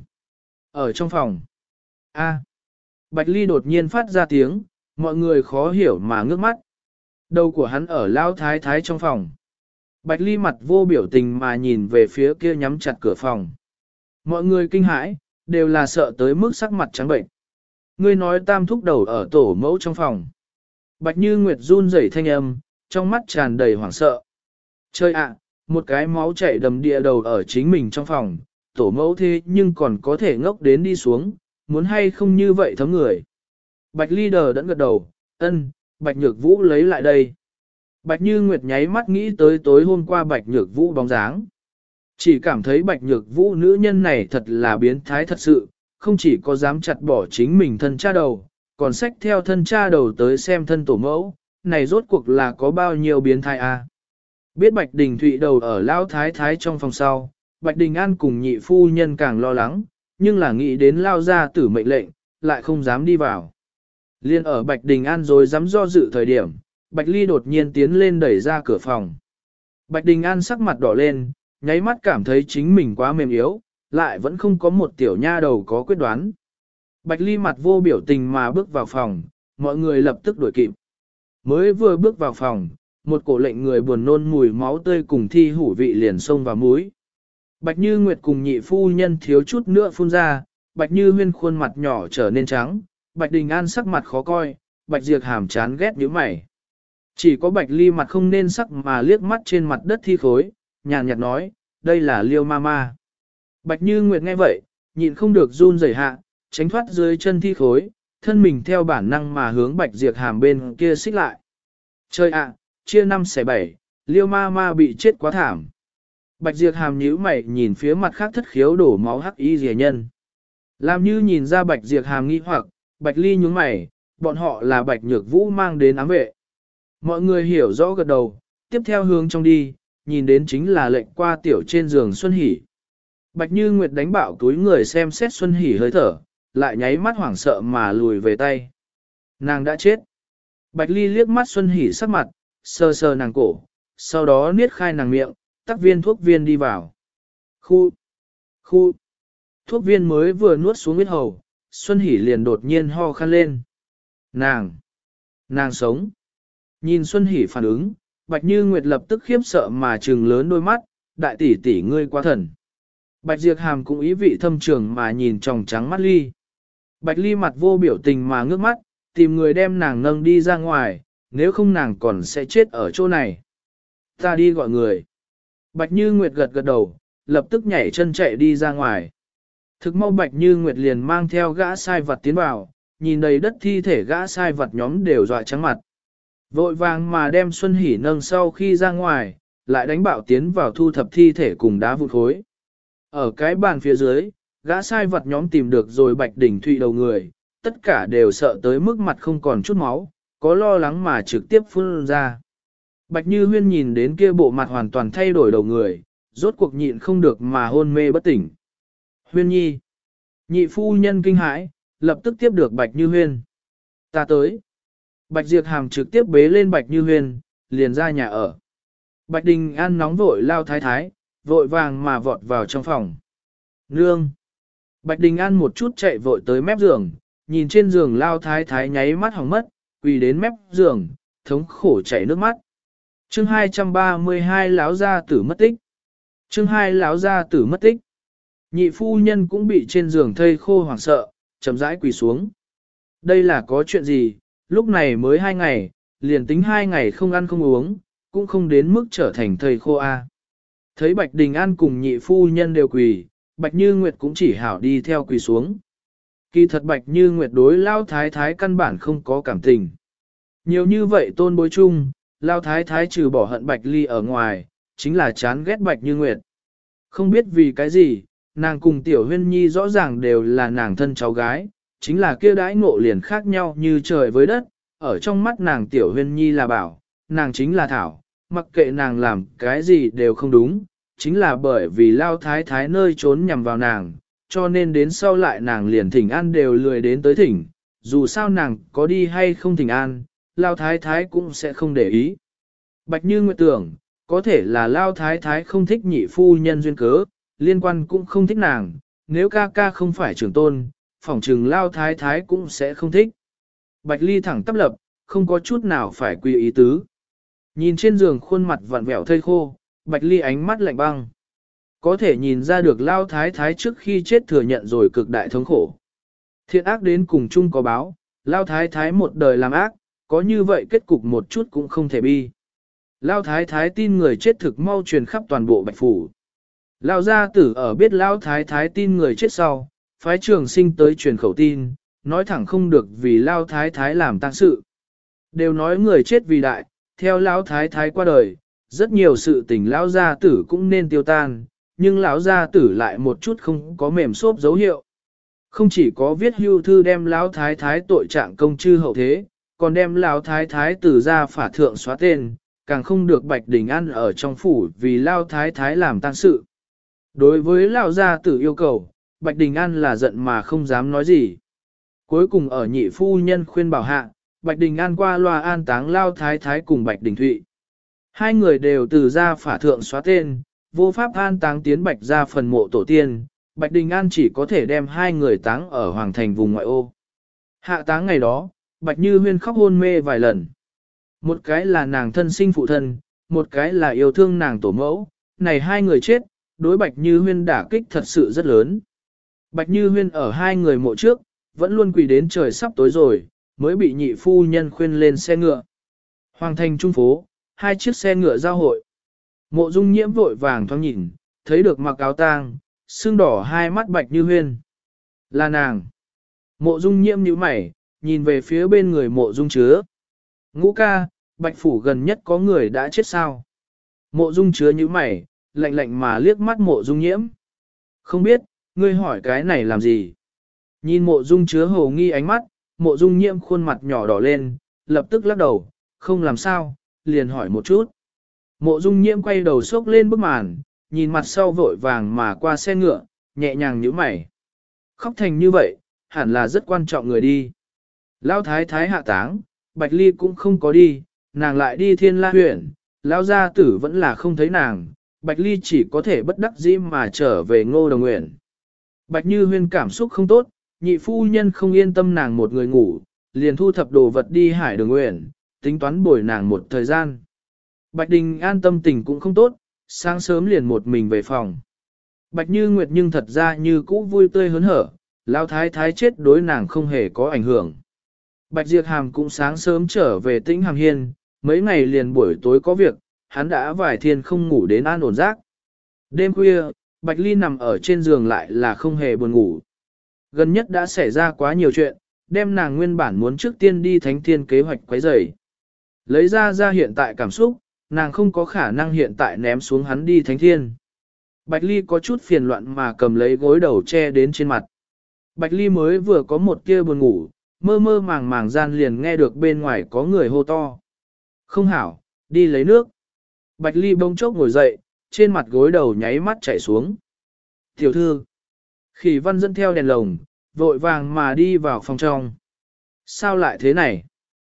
Ở trong phòng. A. Bạch Ly đột nhiên phát ra tiếng, mọi người khó hiểu mà ngước mắt. Đầu của hắn ở lao thái thái trong phòng. Bạch Ly mặt vô biểu tình mà nhìn về phía kia nhắm chặt cửa phòng. Mọi người kinh hãi, đều là sợ tới mức sắc mặt trắng bệnh. Ngươi nói tam thúc đầu ở tổ mẫu trong phòng. Bạch Như Nguyệt run rẩy thanh âm, trong mắt tràn đầy hoảng sợ. Trời ạ, một cái máu chảy đầm địa đầu ở chính mình trong phòng, tổ mẫu thế nhưng còn có thể ngốc đến đi xuống, muốn hay không như vậy thấm người. Bạch Ly đờ đẫn gật đầu, ân, Bạch Nhược Vũ lấy lại đây. Bạch Như Nguyệt nháy mắt nghĩ tới tối hôm qua Bạch Nhược Vũ bóng dáng. Chỉ cảm thấy Bạch Nhược Vũ nữ nhân này thật là biến thái thật sự, không chỉ có dám chặt bỏ chính mình thân cha đầu, còn xách theo thân cha đầu tới xem thân tổ mẫu, này rốt cuộc là có bao nhiêu biến thái a? Biết Bạch Đình Thụy đầu ở Lão Thái Thái trong phòng sau, Bạch Đình An cùng nhị phu nhân càng lo lắng, nhưng là nghĩ đến Lao gia tử mệnh lệnh, lại không dám đi vào. Liên ở Bạch Đình An rồi dám do dự thời điểm, Bạch Ly đột nhiên tiến lên đẩy ra cửa phòng. Bạch Đình An sắc mặt đỏ lên, nháy mắt cảm thấy chính mình quá mềm yếu, lại vẫn không có một tiểu nha đầu có quyết đoán. Bạch Ly mặt vô biểu tình mà bước vào phòng, mọi người lập tức đuổi kịp. Mới vừa bước vào phòng, một cổ lệnh người buồn nôn mùi máu tươi cùng thi hủ vị liền xông vào mũi. Bạch Như Nguyệt cùng nhị phu nhân thiếu chút nữa phun ra, Bạch Như Huyên khuôn mặt nhỏ trở nên trắng, Bạch Đình An sắc mặt khó coi, Bạch Diệp Hàm chán ghét nhíu mày. Chỉ có Bạch Ly mặt không nên sắc mà liếc mắt trên mặt đất thi khối, nhàn nhạt nói, đây là Liêu Mama. Bạch Như Nguyệt nghe vậy, nhịn không được run rẩy hạ, tránh thoát dưới chân thi khối, thân mình theo bản năng mà hướng Bạch Diệp Hàm bên kia xích lại. Trời ạ, chia 5 xẻ 7, Liêu Mama bị chết quá thảm. Bạch Diệp Hàm nhíu mày nhìn phía mặt khác thất khiếu đổ máu hắc y rìa nhân. Làm như nhìn ra Bạch Diệp Hàm nghi hoặc, Bạch Ly nhướng mày, bọn họ là Bạch Nhược Vũ mang đến ám vệ. Mọi người hiểu rõ gật đầu, tiếp theo hướng trong đi, nhìn đến chính là lệnh qua tiểu trên giường Xuân Hỷ. Bạch Như Nguyệt đánh bạo túi người xem xét Xuân Hỷ hơi thở, lại nháy mắt hoảng sợ mà lùi về tay. Nàng đã chết. Bạch Ly liếc mắt Xuân Hỷ sắc mặt, sờ sờ nàng cổ, sau đó niết khai nàng miệng, tắc viên thuốc viên đi vào. Khu. Thuốc viên mới vừa nuốt xuống huyết hầu, Xuân Hỷ liền đột nhiên ho khan lên. Nàng sống. Nhìn Xuân Hỷ phản ứng, Bạch Như Nguyệt lập tức khiếp sợ mà trừng lớn đôi mắt, đại tỷ tỷ ngươi quá thần. Bạch Diệp Hàm cũng ý vị thâm trường mà nhìn tròng trắng mắt Ly. Bạch Ly mặt vô biểu tình mà ngước mắt, tìm người đem nàng nâng đi ra ngoài, nếu không nàng còn sẽ chết ở chỗ này. Ta đi gọi người. Bạch Như Nguyệt gật gật đầu, lập tức nhảy chân chạy đi ra ngoài. Thực mau Bạch Như Nguyệt liền mang theo gã sai vật tiến vào, nhìn đầy đất thi thể gã sai vật nhóm đều dọa trắng mặt. Vội vàng mà đem Xuân Hỷ nâng sau khi ra ngoài, lại đánh bạo tiến vào thu thập thi thể cùng đá vụn khối. Ở cái bàn phía dưới, gã sai vật nhóm tìm được rồi Bạch Đình Thụy đầu người, tất cả đều sợ tới mức mặt không còn chút máu, có lo lắng mà trực tiếp phun ra. Bạch Như Huyên nhìn đến kia bộ mặt hoàn toàn thay đổi đầu người, rốt cuộc nhịn không được mà hôn mê bất tỉnh. Huyên nhi. Nhị phu nhân kinh hãi, lập tức tiếp được Bạch Như Huyên. Ta tới. Bạch Diệp Hàm trực tiếp bế lên Bạch Như Huyên, liền ra nhà ở. Bạch Đình An nóng vội lao thái thái, vội vàng mà vọt vào trong phòng. Nương. Bạch Đình An một chút chạy vội tới mép giường, nhìn trên giường lao thái thái nháy mắt hỏng mất, quỳ đến mép giường, thống khổ chảy nước mắt. Chương 232 Láo gia tử mất tích. Chương 2 Láo gia tử mất tích. Nhị phu nhân cũng bị trên giường thây khô hoảng sợ, chậm rãi quỳ xuống. Đây là có chuyện gì, lúc này mới 2 ngày, liền tính 2 ngày không ăn không uống, cũng không đến mức trở thành thây khô a. Thấy Bạch Đình An cùng nhị phu nhân đều quỳ, Bạch Như Nguyệt cũng chỉ hảo đi theo quỳ xuống. Kỳ thật Bạch Như Nguyệt đối lao thái thái căn bản không có cảm tình. Nhiều như vậy tôn bối chung, lao thái thái trừ bỏ hận Bạch Ly ở ngoài, chính là chán ghét Bạch Như Nguyệt. Không biết vì cái gì, nàng cùng Tiểu Huyên Nhi rõ ràng đều là nàng thân cháu gái, chính là kia đãi ngộ liền khác nhau như trời với đất, ở trong mắt nàng Tiểu Huyên Nhi là bảo, nàng chính là thảo, mặc kệ nàng làm cái gì đều không đúng, chính là bởi vì lao thái thái nơi trốn nhằm vào nàng, cho nên đến sau lại nàng liền thỉnh an đều lười đến tới thỉnh, dù sao nàng có đi hay không thỉnh an, lao thái thái cũng sẽ không để ý. Bạch Như Nguyệt tưởng, có thể là lao thái thái không thích nhị phu nhân duyên cớ, liên quan cũng không thích nàng, nếu ca ca không phải trưởng tôn, phỏng trừng lao thái thái cũng sẽ không thích. Bạch Ly thẳng tắp lập, không có chút nào phải quy ý tứ. Nhìn trên giường khuôn mặt vặn vẹo thây khô, Bạch Ly ánh mắt lạnh băng. Có thể nhìn ra được lao thái thái trước khi chết thừa nhận rồi cực đại thống khổ. Thiện ác đến cùng chung có báo, lao thái thái một đời làm ác, có như vậy kết cục một chút cũng không thể bi. Lao thái thái tin người chết thực mau truyền khắp toàn bộ Bạch Phủ. Lao gia tử ở biết Lao thái thái tin người chết sau, phái trường sinh tới truyền khẩu tin, nói thẳng không được vì Lao thái thái làm tang sự. Đều nói người chết vì đại, theo Lao thái thái qua đời, rất nhiều sự tình Lao gia tử cũng nên tiêu tan, nhưng lão gia tử lại một chút không có mềm xốp dấu hiệu. Không chỉ có viết hưu thư đem Lão thái thái tội trạng công chư hậu thế, còn đem Lão thái thái từ ra phả thượng xóa tên, càng không được Bạch Đình An ở trong phủ vì Lão thái thái làm tang sự. Đối với Lão gia tử yêu cầu, Bạch Đình An là giận mà không dám nói gì. Cuối cùng ở nhị phu nhân khuyên bảo hạ, Bạch Đình An qua loa an táng Lão thái thái cùng Bạch Đình Thụy. Hai người đều từ ra phả thượng xóa tên, vô pháp an táng tiến Bạch ra phần mộ tổ tiên, Bạch Đình An chỉ có thể đem hai người táng ở Hoàng Thành vùng ngoại ô. Hạ táng ngày đó, Bạch Như Huyên khóc hôn mê vài lần. Một cái là nàng thân sinh phụ thân, một cái là yêu thương nàng tổ mẫu, này hai người chết, đối Bạch Như Huyên đả kích thật sự rất lớn. Bạch Như Huyên ở hai người mộ trước, vẫn luôn quỳ đến trời sắp tối rồi, mới bị nhị phu nhân khuyên lên xe ngựa. Hoàng Thành trung phố, hai chiếc xe ngựa giao hội. Mộ Dung Nhiễm vội vàng thoáng nhìn, thấy được mặc áo tang, sưng đỏ hai mắt Bạch Như Huyên. Là nàng. Mộ Dung Nhiễm nhíu mày, nhìn về phía bên người Mộ Dung Chứa. Ngũ ca, Bạch Phủ gần nhất có người đã chết sao? Mộ Dung Chứa nhíu mày, lạnh lạnh mà liếc mắt Mộ Dung Nhiễm. Không biết, ngươi hỏi cái này làm gì? Nhìn Mộ Dung Chứa hồ nghi ánh mắt, Mộ Dung Nhiễm khuôn mặt nhỏ đỏ lên, lập tức lắc đầu, không làm sao, liền hỏi một chút. Mộ Dung Nhiễm quay đầu xốc lên bức màn, nhìn mặt sau vội vàng mà qua xe ngựa, nhẹ nhàng nhíu mày. Khóc thành như vậy, hẳn là rất quan trọng người đi. Lão thái thái hạ táng, Bạch Ly cũng không có đi, nàng lại đi Thiên La huyện, lão gia tử vẫn là không thấy nàng, Bạch Ly chỉ có thể bất đắc dĩ mà trở về Ngô Đồng Nguyện. Bạch Như Huyên cảm xúc không tốt, nhị phu nhân không yên tâm nàng một người ngủ, liền thu thập đồ vật đi Hải Đường Nguyện, tính toán bồi nàng một thời gian. Bạch Đình An tâm tình cũng không tốt, sáng sớm liền một mình về phòng. Bạch Như Nguyệt nhưng thật ra như cũ vui tươi hớn hở, Lão thái thái chết đối nàng không hề có ảnh hưởng. Bạch Diệp Hàm cũng sáng sớm trở về Tĩnh Hàm Hiên, mấy ngày liền buổi tối có việc, hắn đã vài thiên không ngủ đến an ổn giấc. Đêm khuya, Bạch Ly nằm ở trên giường lại là không hề buồn ngủ. Gần nhất đã xảy ra quá nhiều chuyện, đem nàng nguyên bản muốn trước tiên đi thánh thiên kế hoạch quấy rầy. Lấy ra hiện tại cảm xúc, nàng không có khả năng hiện tại ném xuống hắn đi thánh thiên. Bạch Ly có chút phiền loạn mà cầm lấy gối đầu che đến trên mặt. Bạch Ly mới vừa có một kia buồn ngủ, mơ mơ màng màng gian liền nghe được bên ngoài có người hô to. Không hảo, đi lấy nước. Bạch Ly bỗng chốc ngồi dậy, trên mặt gối đầu nháy mắt chảy xuống. Tiểu thư, Khỉ Văn dẫn theo đèn lồng, vội vàng mà đi vào phòng trong. Sao lại thế này?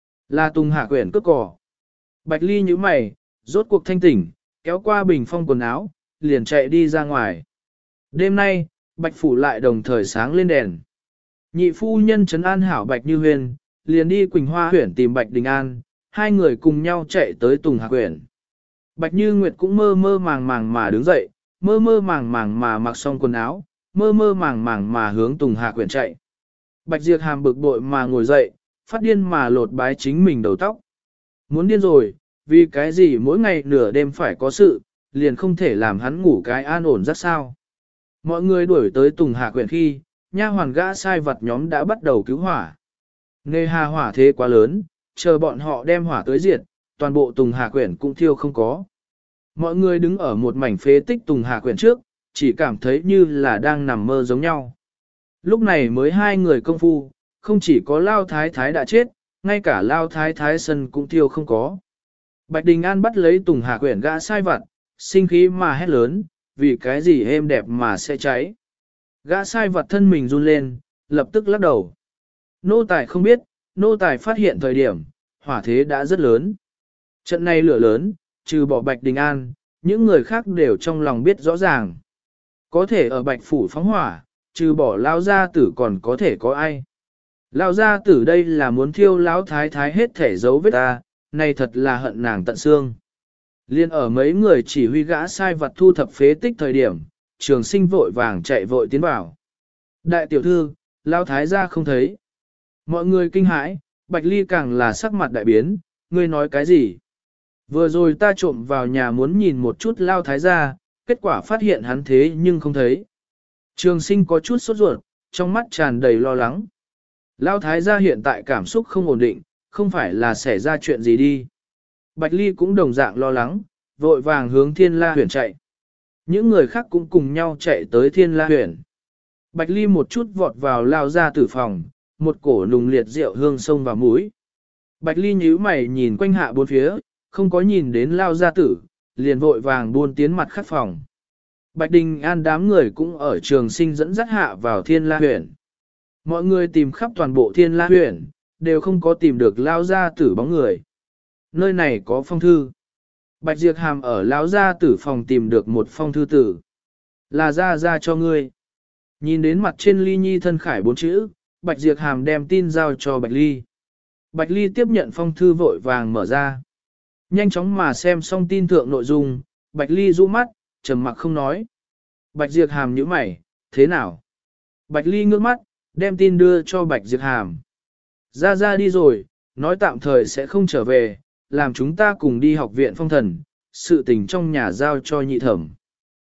Là Tùng Hạ Quyển cướp cỏ. Bạch Ly nhíu mày, rốt cuộc thanh tỉnh, kéo qua bình phong quần áo, liền chạy đi ra ngoài. Đêm nay, Bạch Phủ lại đồng thời sáng lên đèn. Nhị phu nhân trấn an hảo Bạch Như Huyền, liền đi Quỳnh Hoa huyện tìm Bạch Đình An, hai người cùng nhau chạy tới Tùng Hạc huyện. Bạch Như Nguyệt cũng mơ mơ màng màng mà đứng dậy, mơ mơ màng màng mà mặc xong quần áo, mơ mơ màng màng mà hướng Tùng Hạc huyện chạy. Bạch Diệp Hàm bực bội mà ngồi dậy, phát điên mà lột bái chính mình đầu tóc. Muốn điên rồi, vì cái gì mỗi ngày nửa đêm phải có sự, liền không thể làm hắn ngủ cái an ổn rất sao. Mọi người đuổi tới Tùng Hạc huyện khi, nha hoàn gã sai vật nhóm đã bắt đầu cứu hỏa. Nề hà hỏa thế quá lớn, chờ bọn họ đem hỏa tới diệt, toàn bộ Tùng Hà Quyển cũng thiêu không có. Mọi người đứng ở một mảnh phế tích Tùng Hà Quyển trước, chỉ cảm thấy như là đang nằm mơ giống nhau. Lúc này mới hai người công phu, không chỉ có Lao Thái Thái đã chết, ngay cả Lao Thái Thái sân cũng thiêu không có. Bạch Đình An bắt lấy Tùng Hà Quyển gã sai vật, sinh khí mà hét lớn, vì cái gì êm đẹp mà sẽ cháy. Gã sai vật thân mình run lên, lập tức lắc đầu. Nô tài không biết, nô tài phát hiện thời điểm, hỏa thế đã rất lớn. Trận này lửa lớn, trừ bỏ Bạch Đình An, những người khác đều trong lòng biết rõ ràng. Có thể ở Bạch Phủ phóng hỏa, trừ bỏ Lao Gia Tử còn có thể có ai. Lao Gia Tử đây là muốn thiêu Lão Thái Thái hết thể dấu vết ta, này thật là hận nàng tận xương. Liên ở mấy người chỉ huy gã sai vật thu thập phế tích thời điểm, Trường Sinh vội vàng chạy vội tiến vào. Đại tiểu thư, Lao Thái gia không thấy. Mọi người kinh hãi, Bạch Ly càng là sắc mặt đại biến, ngươi nói cái gì? Vừa rồi ta trộm vào nhà muốn nhìn một chút Lao Thái gia, kết quả phát hiện hắn thế nhưng không thấy. Trường Sinh có chút sốt ruột, trong mắt tràn đầy lo lắng. Lao Thái gia hiện tại cảm xúc không ổn định, không phải là xảy ra chuyện gì đi. Bạch Ly cũng đồng dạng lo lắng, vội vàng hướng Thiên La Huyền chạy. Những người khác cũng cùng nhau chạy tới Thiên La Huyền. Bạch Ly một chút vọt vào Lao ra tử phòng, một cổ nùng liệt rượu hương sông vào mũi. Bạch Ly nhíu mày nhìn quanh hạ bốn phía, không có nhìn đến Lao gia tử, liền vội vàng buôn tiến mặt khắc phòng. Bạch Đình An đám người cũng ở Trường Sinh dẫn dắt hạ vào Thiên La Huyền. Mọi người tìm khắp toàn bộ Thiên La Huyền, đều không có tìm được Lao gia tử bóng người. Nơi này có phong thư. Bạch Diệp Hàm ở Lão gia tử phòng tìm được một phong thư tử. Là ra cho ngươi. Nhìn đến mặt trên ly nhi thân khải 4 chữ, Bạch Diệp Hàm đem tin giao cho Bạch Ly. Bạch Ly tiếp nhận phong thư vội vàng mở ra. Nhanh chóng mà xem xong tin thượng nội dung, Bạch Ly rũ mắt, trầm mặc không nói. Bạch Diệp Hàm nhíu mày, thế nào? Bạch Ly ngước mắt, đem tin đưa cho Bạch Diệp Hàm. Ra đi rồi, nói tạm thời sẽ không trở về, làm chúng ta cùng đi học viện phong thần, sự tình trong nhà giao cho nhị thẩm.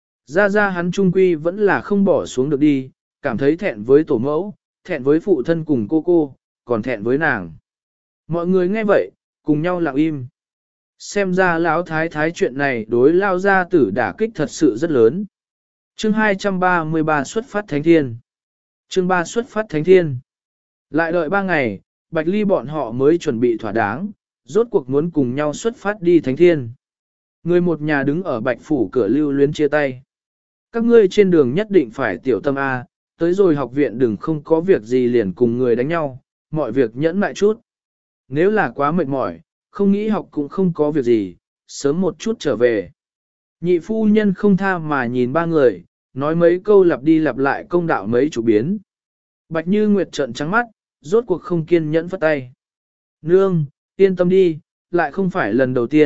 Ra hắn trung quy vẫn là không bỏ xuống được đi, cảm thấy thẹn với tổ mẫu, thẹn với phụ thân cùng cô, còn thẹn với nàng. Mọi người nghe vậy, cùng nhau lặng im. Xem ra lão thái thái chuyện này đối Lao gia tử đả kích thật sự rất lớn. Chương 233 xuất phát thánh thiên. Chương 3 xuất phát thánh thiên. Lại đợi 3 ngày, Bạch Ly bọn họ mới chuẩn bị thỏa đáng, rốt cuộc muốn cùng nhau xuất phát đi thánh thiên. Người một nhà đứng ở Bạch Phủ cửa lưu luyến chia tay. Các ngươi trên đường nhất định phải tiểu tâm A, tới rồi học viện đừng không có việc gì liền cùng người đánh nhau, mọi việc nhẫn mại chút. Nếu là quá mệt mỏi, không nghĩ học cũng không có việc gì, sớm một chút trở về. Nhị phu nhân không tha mà nhìn ba người, nói mấy câu lặp đi lặp lại công đạo mấy chủ biến. Bạch Như Nguyệt trợn trắng mắt, rốt cuộc không kiên nhẫn phất tay. Nương, yên tâm đi, lại không phải lần đầu tiên,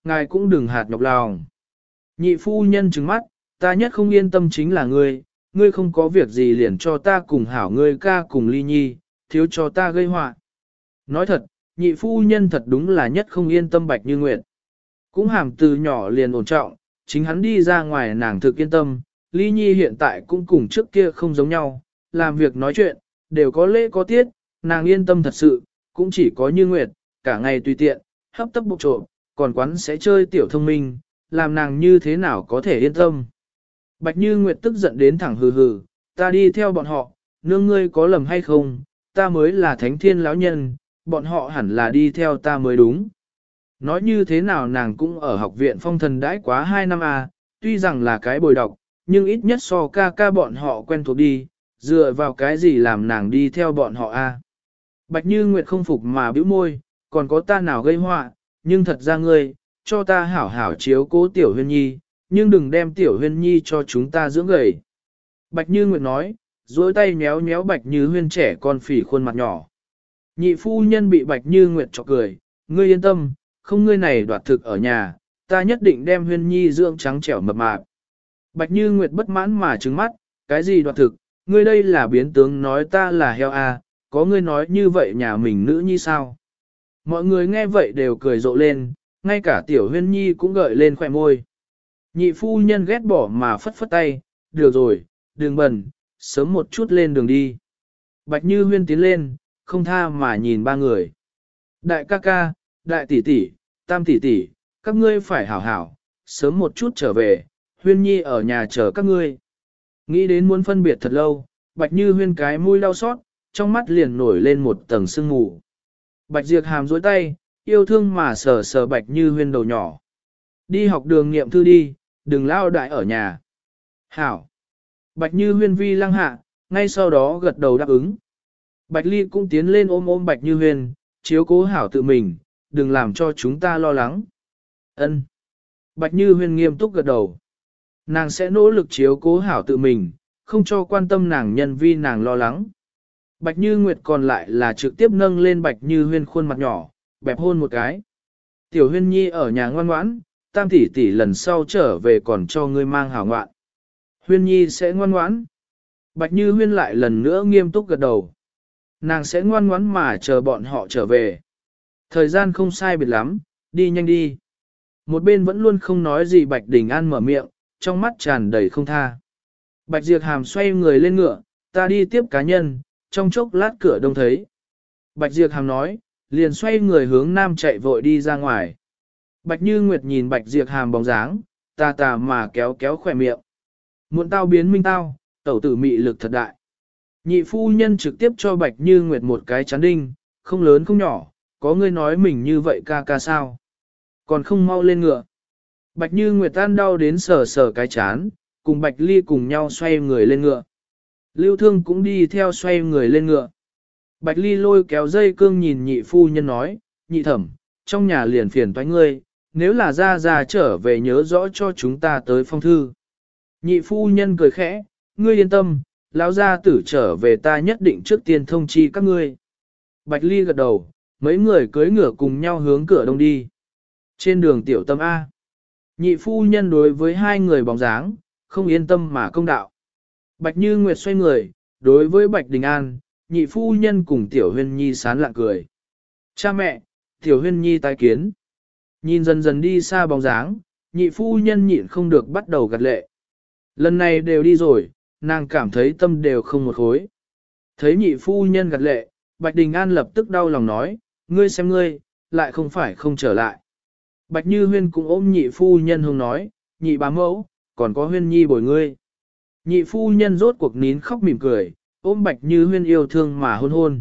ngài cũng đừng hạt nhọc lòng. Nhị phu nhân trừng mắt, ta nhất không yên tâm chính là ngươi, ngươi không có việc gì liền cho ta cùng hảo ngươi ca cùng ly nhi, thiếu cho ta gây họa. Nói thật, nhị phu nhân thật đúng là nhất không yên tâm Bạch Như Nguyệt. Cũng hàm từ nhỏ liền ổn trọng, chính hắn đi ra ngoài nàng thực yên tâm, ly nhi hiện tại cũng cùng trước kia không giống nhau, làm việc nói chuyện, đều có lễ có tiết, nàng yên tâm thật sự, cũng chỉ có Như Nguyệt, cả ngày tùy tiện, hấp tấp bộc trộm, còn quán sẽ chơi tiểu thông minh, làm nàng như thế nào có thể yên tâm. Bạch Như Nguyệt tức giận đến thẳng hừ hừ, ta đi theo bọn họ, nương ngươi có lầm hay không, ta mới là thánh thiên lão nhân, bọn họ hẳn là đi theo ta mới đúng. Nói như thế nào nàng cũng ở học viện phong thần đãi quá 2 năm à, tuy rằng là cái bồi đọc, nhưng ít nhất so ca ca bọn họ quen thuộc đi, dựa vào cái gì làm nàng đi theo bọn họ a? Bạch Như Nguyệt không phục mà bĩu môi, còn có ta nào gây họa, nhưng thật ra ngươi, cho ta hảo hảo chiếu cố Tiểu Huyên Nhi, nhưng đừng đem Tiểu Huyên Nhi cho chúng ta dưỡng gầy. Bạch Như Nguyệt nói, duỗi tay nhéo nhéo Bạch Như Huyên trẻ con phỉ khuôn mặt nhỏ. Nhị phu nhân bị Bạch Như Nguyệt chọc cười, ngươi yên tâm, không ngươi này đoạt thực ở nhà, ta nhất định đem Huyên Nhi dưỡng trắng trẻo mập mạp. Bạch Như Nguyệt bất mãn mà trừng mắt, cái gì đoạt thực, ngươi đây là biến tướng nói ta là heo à, có ngươi nói như vậy nhà mình nữ nhi sao? Mọi người nghe vậy đều cười rộ lên, ngay cả Tiểu Huyên Nhi cũng gợi lên khỏe môi. Nhị phu nhân ghét bỏ mà phất phất tay, được rồi, đừng bẩn, sớm một chút lên đường đi. Bạch Như Huyên tiến lên, không tha mà nhìn ba người. Đại ca ca, đại tỷ tỷ, tam tỷ tỷ, các ngươi phải hảo hảo, sớm một chút trở về, Huyên Nhi ở nhà chờ các ngươi. Nghĩ đến muốn phân biệt thật lâu, Bạch Như Huyên cái mũi đau xót, trong mắt liền nổi lên một tầng sương mù. Bạch Diệp Hàm dối tay, yêu thương mà sờ sờ Bạch Như Huyên đầu nhỏ. Đi học đường niệm thư đi, đừng lao đại ở nhà. Hảo. Bạch Như Huyên vi lăng hạ, ngay sau đó gật đầu đáp ứng. Bạch Ly cũng tiến lên ôm ôm Bạch Như Huyên, chiếu cố hảo tự mình, đừng làm cho chúng ta lo lắng. Ân. Bạch Như Huyên nghiêm túc gật đầu. Nàng sẽ nỗ lực chiếu cố hảo tự mình, không cho quan tâm nàng nhân vi nàng lo lắng. Bạch Như Nguyệt còn lại là trực tiếp nâng lên Bạch Như Huyên khuôn mặt nhỏ, bẹp hôn một cái. Tiểu Huyên Nhi ở nhà ngoan ngoãn, tam tỷ tỷ lần sau trở về còn cho ngươi mang hảo ngoạn. Huyên Nhi sẽ ngoan ngoãn. Bạch Như Huyên lại lần nữa nghiêm túc gật đầu. Nàng sẽ ngoan ngoãn mà chờ bọn họ trở về. Thời gian không sai biệt lắm, đi nhanh đi. Một bên vẫn luôn không nói gì Bạch Đình An mở miệng, trong mắt tràn đầy không tha. Bạch Diệp Hàm xoay người lên ngựa, ta đi tiếp cá nhân, trong chốc lát cửa đông thấy. Bạch Diệp Hàm nói, liền xoay người hướng nam chạy vội đi ra ngoài. Bạch Như Nguyệt nhìn Bạch Diệp Hàm bóng dáng, tà tà mà kéo kéo khỏe miệng. Muộn tao biến minh tao, tẩu tử mị lực thật đại. Nhị phu nhân trực tiếp cho Bạch Như Nguyệt một cái chán đinh, không lớn không nhỏ, có người nói mình như vậy ca ca sao. Còn không mau lên ngựa. Bạch Như Nguyệt tan đau đến sờ sờ cái chán, cùng Bạch Ly cùng nhau xoay người lên ngựa. Lưu Thương cũng đi theo xoay người lên ngựa. Bạch Ly lôi kéo dây cương nhìn nhị phu nhân nói, nhị thẩm, trong nhà liền phiền toái ngươi, nếu là ra trở về nhớ rõ cho chúng ta tới phong thư. Nhị phu nhân cười khẽ, ngươi yên tâm, lão gia tử trở về ta nhất định trước tiên thông chi các ngươi. Bạch Ly gật đầu, mấy người cưỡi ngựa cùng nhau hướng cửa đông đi. Trên đường tiểu tâm A. Nhị phu nhân đối với hai người bóng dáng, không yên tâm mà công đạo. Bạch Như Nguyệt xoay người, đối với Bạch Đình An, nhị phu nhân cùng Tiểu Huyên Nhi sán lạ cười. Cha mẹ, Tiểu Huyên Nhi tái kiến. Nhìn dần dần đi xa bóng dáng, nhị phu nhân nhịn không được bắt đầu gật lệ. Lần này đều đi rồi, nàng cảm thấy tâm đều không một khối. Thấy nhị phu nhân gật lệ, Bạch Đình An lập tức đau lòng nói, ngươi xem ngươi, lại không phải không trở lại. Bạch Như Huyên cũng ôm nhị phu nhân hông nói, nhị bá mẫu, còn có Huyên Nhi bồi ngươi. Nhị phu nhân rốt cuộc nín khóc mỉm cười, ôm Bạch Như Huyên yêu thương mà hôn hôn.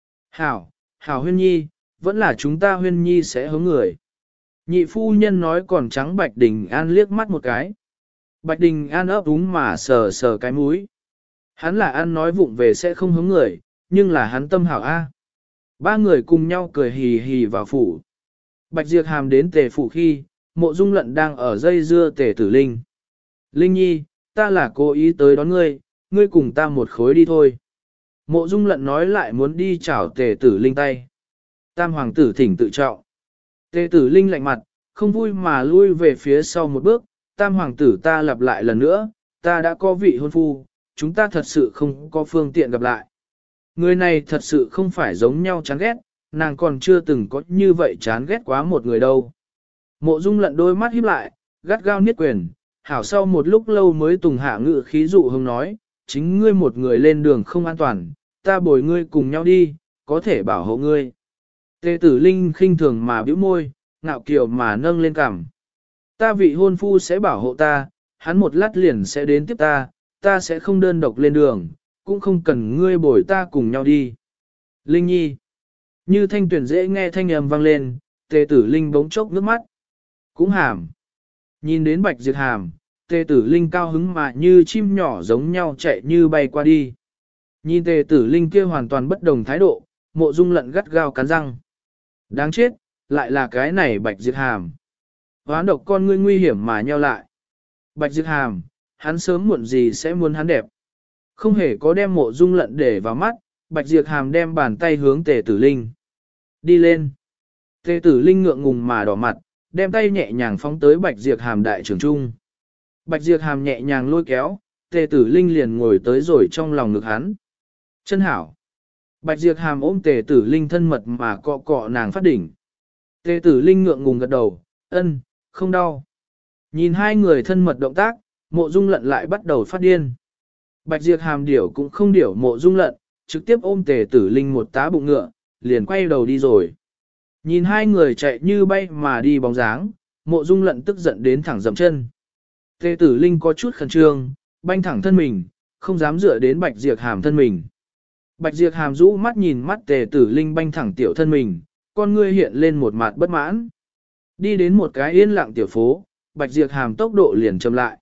Hảo, hảo Huyên Nhi, vẫn là chúng ta Huyên Nhi sẽ hướng người. Nhị phu nhân nói còn trắng Bạch Đình An liếc mắt một cái. Bạch Đình An ấp úng mà sờ sờ cái mũi. Hắn là ăn nói vụng về sẽ không hướng người, nhưng là hắn tâm hảo A. Ba người cùng nhau cười hì hì vào phủ. Bạch Diệp Hàm đến Tề phủ khi, Mộ Dung Lận đang ở dây dưa Tề Tử Linh. Linh Nhi, ta là cố ý tới đón ngươi, ngươi cùng ta một khối đi thôi. Mộ Dung Lận nói lại muốn đi chảo Tề Tử Linh tay. Tam hoàng tử thỉnh tự trọng. Tề Tử Linh lạnh mặt, không vui mà lui về phía sau một bước, tam hoàng tử ta lặp lại lần nữa, ta đã có vị hôn phu, chúng ta thật sự không có phương tiện gặp lại. Người này thật sự không phải giống nhau chán ghét, nàng còn chưa từng có như vậy chán ghét quá một người đâu. Mộ Dung Lận đôi mắt híp lại, gắt gao niết quyền, hảo sau một lúc lâu mới tùng hạ ngự khí dụ hông nói, chính ngươi một người lên đường không an toàn, ta bồi ngươi cùng nhau đi, có thể bảo hộ ngươi. Tề Tử Linh khinh thường mà bĩu môi, ngạo kiều mà nâng lên cằm. Ta vị hôn phu sẽ bảo hộ ta, hắn một lát liền sẽ đến tiếp ta, ta sẽ không đơn độc lên đường, cũng không cần ngươi bồi ta cùng nhau đi. Linh Nhi. Như thanh tuyển dễ nghe thanh âm vang lên, Tề Tử Linh bỗng chốc nước mắt. Cũng hàm. Nhìn đến Bạch Diệt Hàm, Tề Tử Linh cao hứng mà như chim nhỏ giống nhau chạy như bay qua đi. Nhìn Tề Tử Linh kia hoàn toàn bất đồng thái độ, Mộ Dung Lận gắt gao cắn răng. Đáng chết, lại là cái này Bạch Diệt Hàm. Hoán độc con ngươi nguy hiểm mà nheo lại. Bạch Diệt Hàm, hắn sớm muộn gì sẽ muốn hắn đẹp. Không hề có đem Mộ Dung Lận để vào mắt, Bạch Diệt Hàm đem bàn tay hướng Tề Tử Linh. Đi lên. Tề Tử Linh ngượng ngùng mà đỏ mặt, đem tay nhẹ nhàng phóng tới Bạch Diệt Hàm đại trưởng trung. Bạch Diệt Hàm nhẹ nhàng lôi kéo, Tề Tử Linh liền ngồi tới rồi trong lòng ngực hắn. Chân hảo. Bạch Diệt Hàm ôm Tề Tử Linh thân mật mà cọ cọ nàng phát đỉnh. Tề Tử Linh ngượng ngùng gật đầu, ân, không đau. Nhìn hai người thân mật động tác, Mộ Dung Lận lại bắt đầu phát điên. Bạch Diệt Hàm điểu cũng không điểu Mộ Dung Lận, trực tiếp ôm Tề Tử Linh một tá bụng ngựa, liền quay đầu đi rồi. Nhìn hai người chạy như bay mà đi bóng dáng, Mộ Dung Lận tức giận đến thẳng dậm chân. Tề Tử Linh có chút khẩn trương, banh thẳng thân mình, không dám dựa đến Bạch Diệt Hàm thân mình. Bạch Diệt Hàm rũ mắt nhìn mắt Tề Tử Linh banh thẳng tiểu thân mình, con ngươi hiện lên một mặt bất mãn. Đi đến một cái yên lặng tiểu phố, Bạch Diệt Hàm tốc độ liền chậm lại.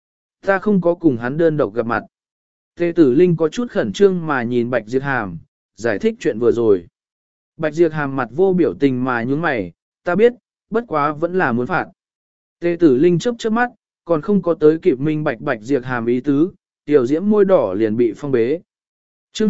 Ta không có cùng hắn đơn độc gặp mặt. Tề Tử Linh có chút khẩn trương mà nhìn Bạch Diệt Hàm, giải thích chuyện vừa rồi. Bạch Diệt Hàm mặt vô biểu tình mà nhướng mày, ta biết, bất quá vẫn là muốn phạt. Tề Tử Linh chớp chớp mắt, còn không có tới kịp minh bạch Bạch Diệt Hàm ý tứ, tiểu diễm môi đỏ liền bị phong bế. Chương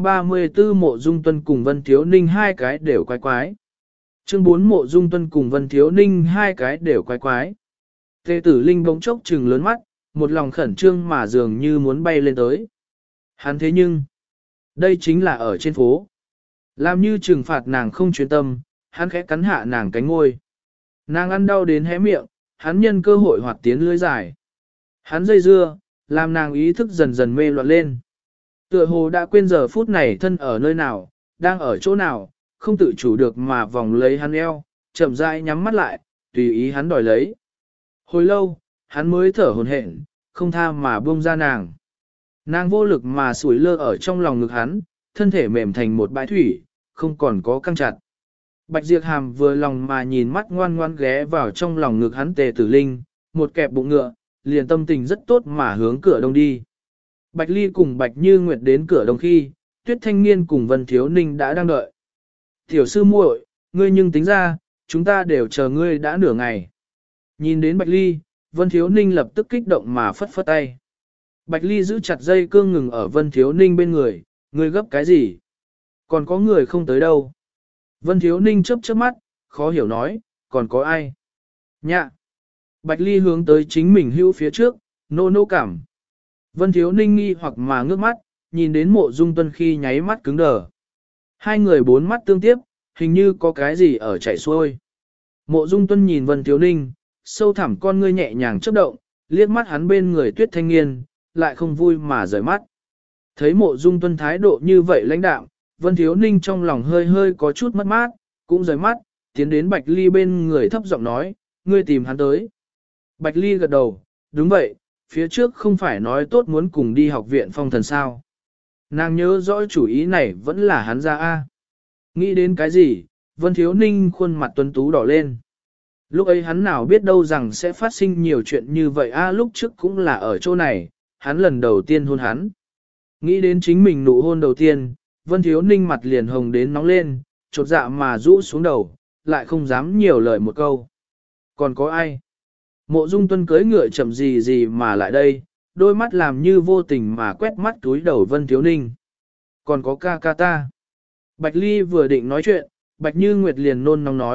234 Mộ Dung Tuân cùng Vân Thiếu Ninh hai cái đều quái quái. Chương 4 Mộ Dung Tuân cùng Vân Thiếu Ninh hai cái đều quái quái. Tề Tử Linh bỗng chốc trừng lớn mắt, một lòng khẩn trương mà dường như muốn bay lên tới. Hắn thế nhưng, đây chính là ở trên phố. Làm như trừng phạt nàng không chuyên tâm, hắn khẽ cắn hạ nàng cánh ngôi. Nàng ăn đau đến hé miệng, hắn nhân cơ hội hoạt tiến lưỡi dài. Hắn dây dưa, làm nàng ý thức dần dần mê loạn lên. Tựa hồ đã quên giờ phút này thân ở nơi nào, đang ở chỗ nào, không tự chủ được mà vòng lấy hắn eo, chậm rãi nhắm mắt lại, tùy ý hắn đòi lấy. Hồi lâu, hắn mới thở hổn hển, không tha mà buông ra nàng. Nàng vô lực mà sủi lơ ở trong lòng ngực hắn, thân thể mềm thành một bãi thủy, không còn có căng chặt. Bạch Diệt Hàm vừa lòng mà nhìn mắt ngoan ngoan ghé vào trong lòng ngực hắn Tề Tử Linh, một kẹp bụng ngựa, liền tâm tình rất tốt mà hướng cửa đông đi. Bạch Ly cùng Bạch Như Nguyệt đến cửa đông khi, Tuyết Thanh Niên cùng Vân Thiếu Ninh đã đang đợi. Tiểu sư muội, ngươi nhưng tính ra, chúng ta đều chờ ngươi đã nửa ngày. Nhìn đến Bạch Ly, Vân Thiếu Ninh lập tức kích động mà phất phất tay. Bạch Ly giữ chặt dây cương ngừng ở Vân Thiếu Ninh bên người, ngươi gấp cái gì? Còn có người không tới đâu. Vân Thiếu Ninh chớp chớp mắt, khó hiểu nói, còn có ai? Nhạ. Bạch Ly hướng tới chính mình hữu phía trước, nô nô cảm. Vân Thiếu Ninh nghi hoặc mà ngước mắt, nhìn đến Mộ Dung Tuân khi nháy mắt cứng đờ. Hai người bốn mắt tương tiếp, hình như có cái gì ở chảy xuôi. Mộ Dung Tuân nhìn Vân Thiếu Ninh, sâu thẳm con ngươi nhẹ nhàng chớp động, liếc mắt hắn bên người Tuyết Thanh Niên, lại không vui mà rời mắt. Thấy Mộ Dung Tuân thái độ như vậy lãnh đạm, Vân Thiếu Ninh trong lòng hơi hơi có chút mất mát, cũng rời mắt, tiến đến Bạch Ly bên người thấp giọng nói, ngươi tìm hắn tới. Bạch Ly gật đầu, đúng vậy, phía trước không phải nói tốt muốn cùng đi học viện phong thần sao. Nàng nhớ rõ chủ ý này vẫn là hắn ra A. Nghĩ đến cái gì, Vân Thiếu Ninh khuôn mặt tuấn tú đỏ lên. Lúc ấy hắn nào biết đâu rằng sẽ phát sinh nhiều chuyện như vậy A, lúc trước cũng là ở chỗ này, hắn lần đầu tiên hôn hắn. Nghĩ đến chính mình nụ hôn đầu tiên, Vân Thiếu Ninh mặt liền hồng đến nóng lên, chột dạ mà rũ xuống đầu, lại không dám nhiều lời một câu. Còn có ai? Mộ Dung Tuân cưỡi ngựa chậm gì gì mà lại đây, đôi mắt làm như vô tình mà quét mắt túi đầu Vân Thiếu Ninh. Còn có ca ca ta. Bạch Ly vừa định nói chuyện, Bạch Như Nguyệt liền nôn nóng nói,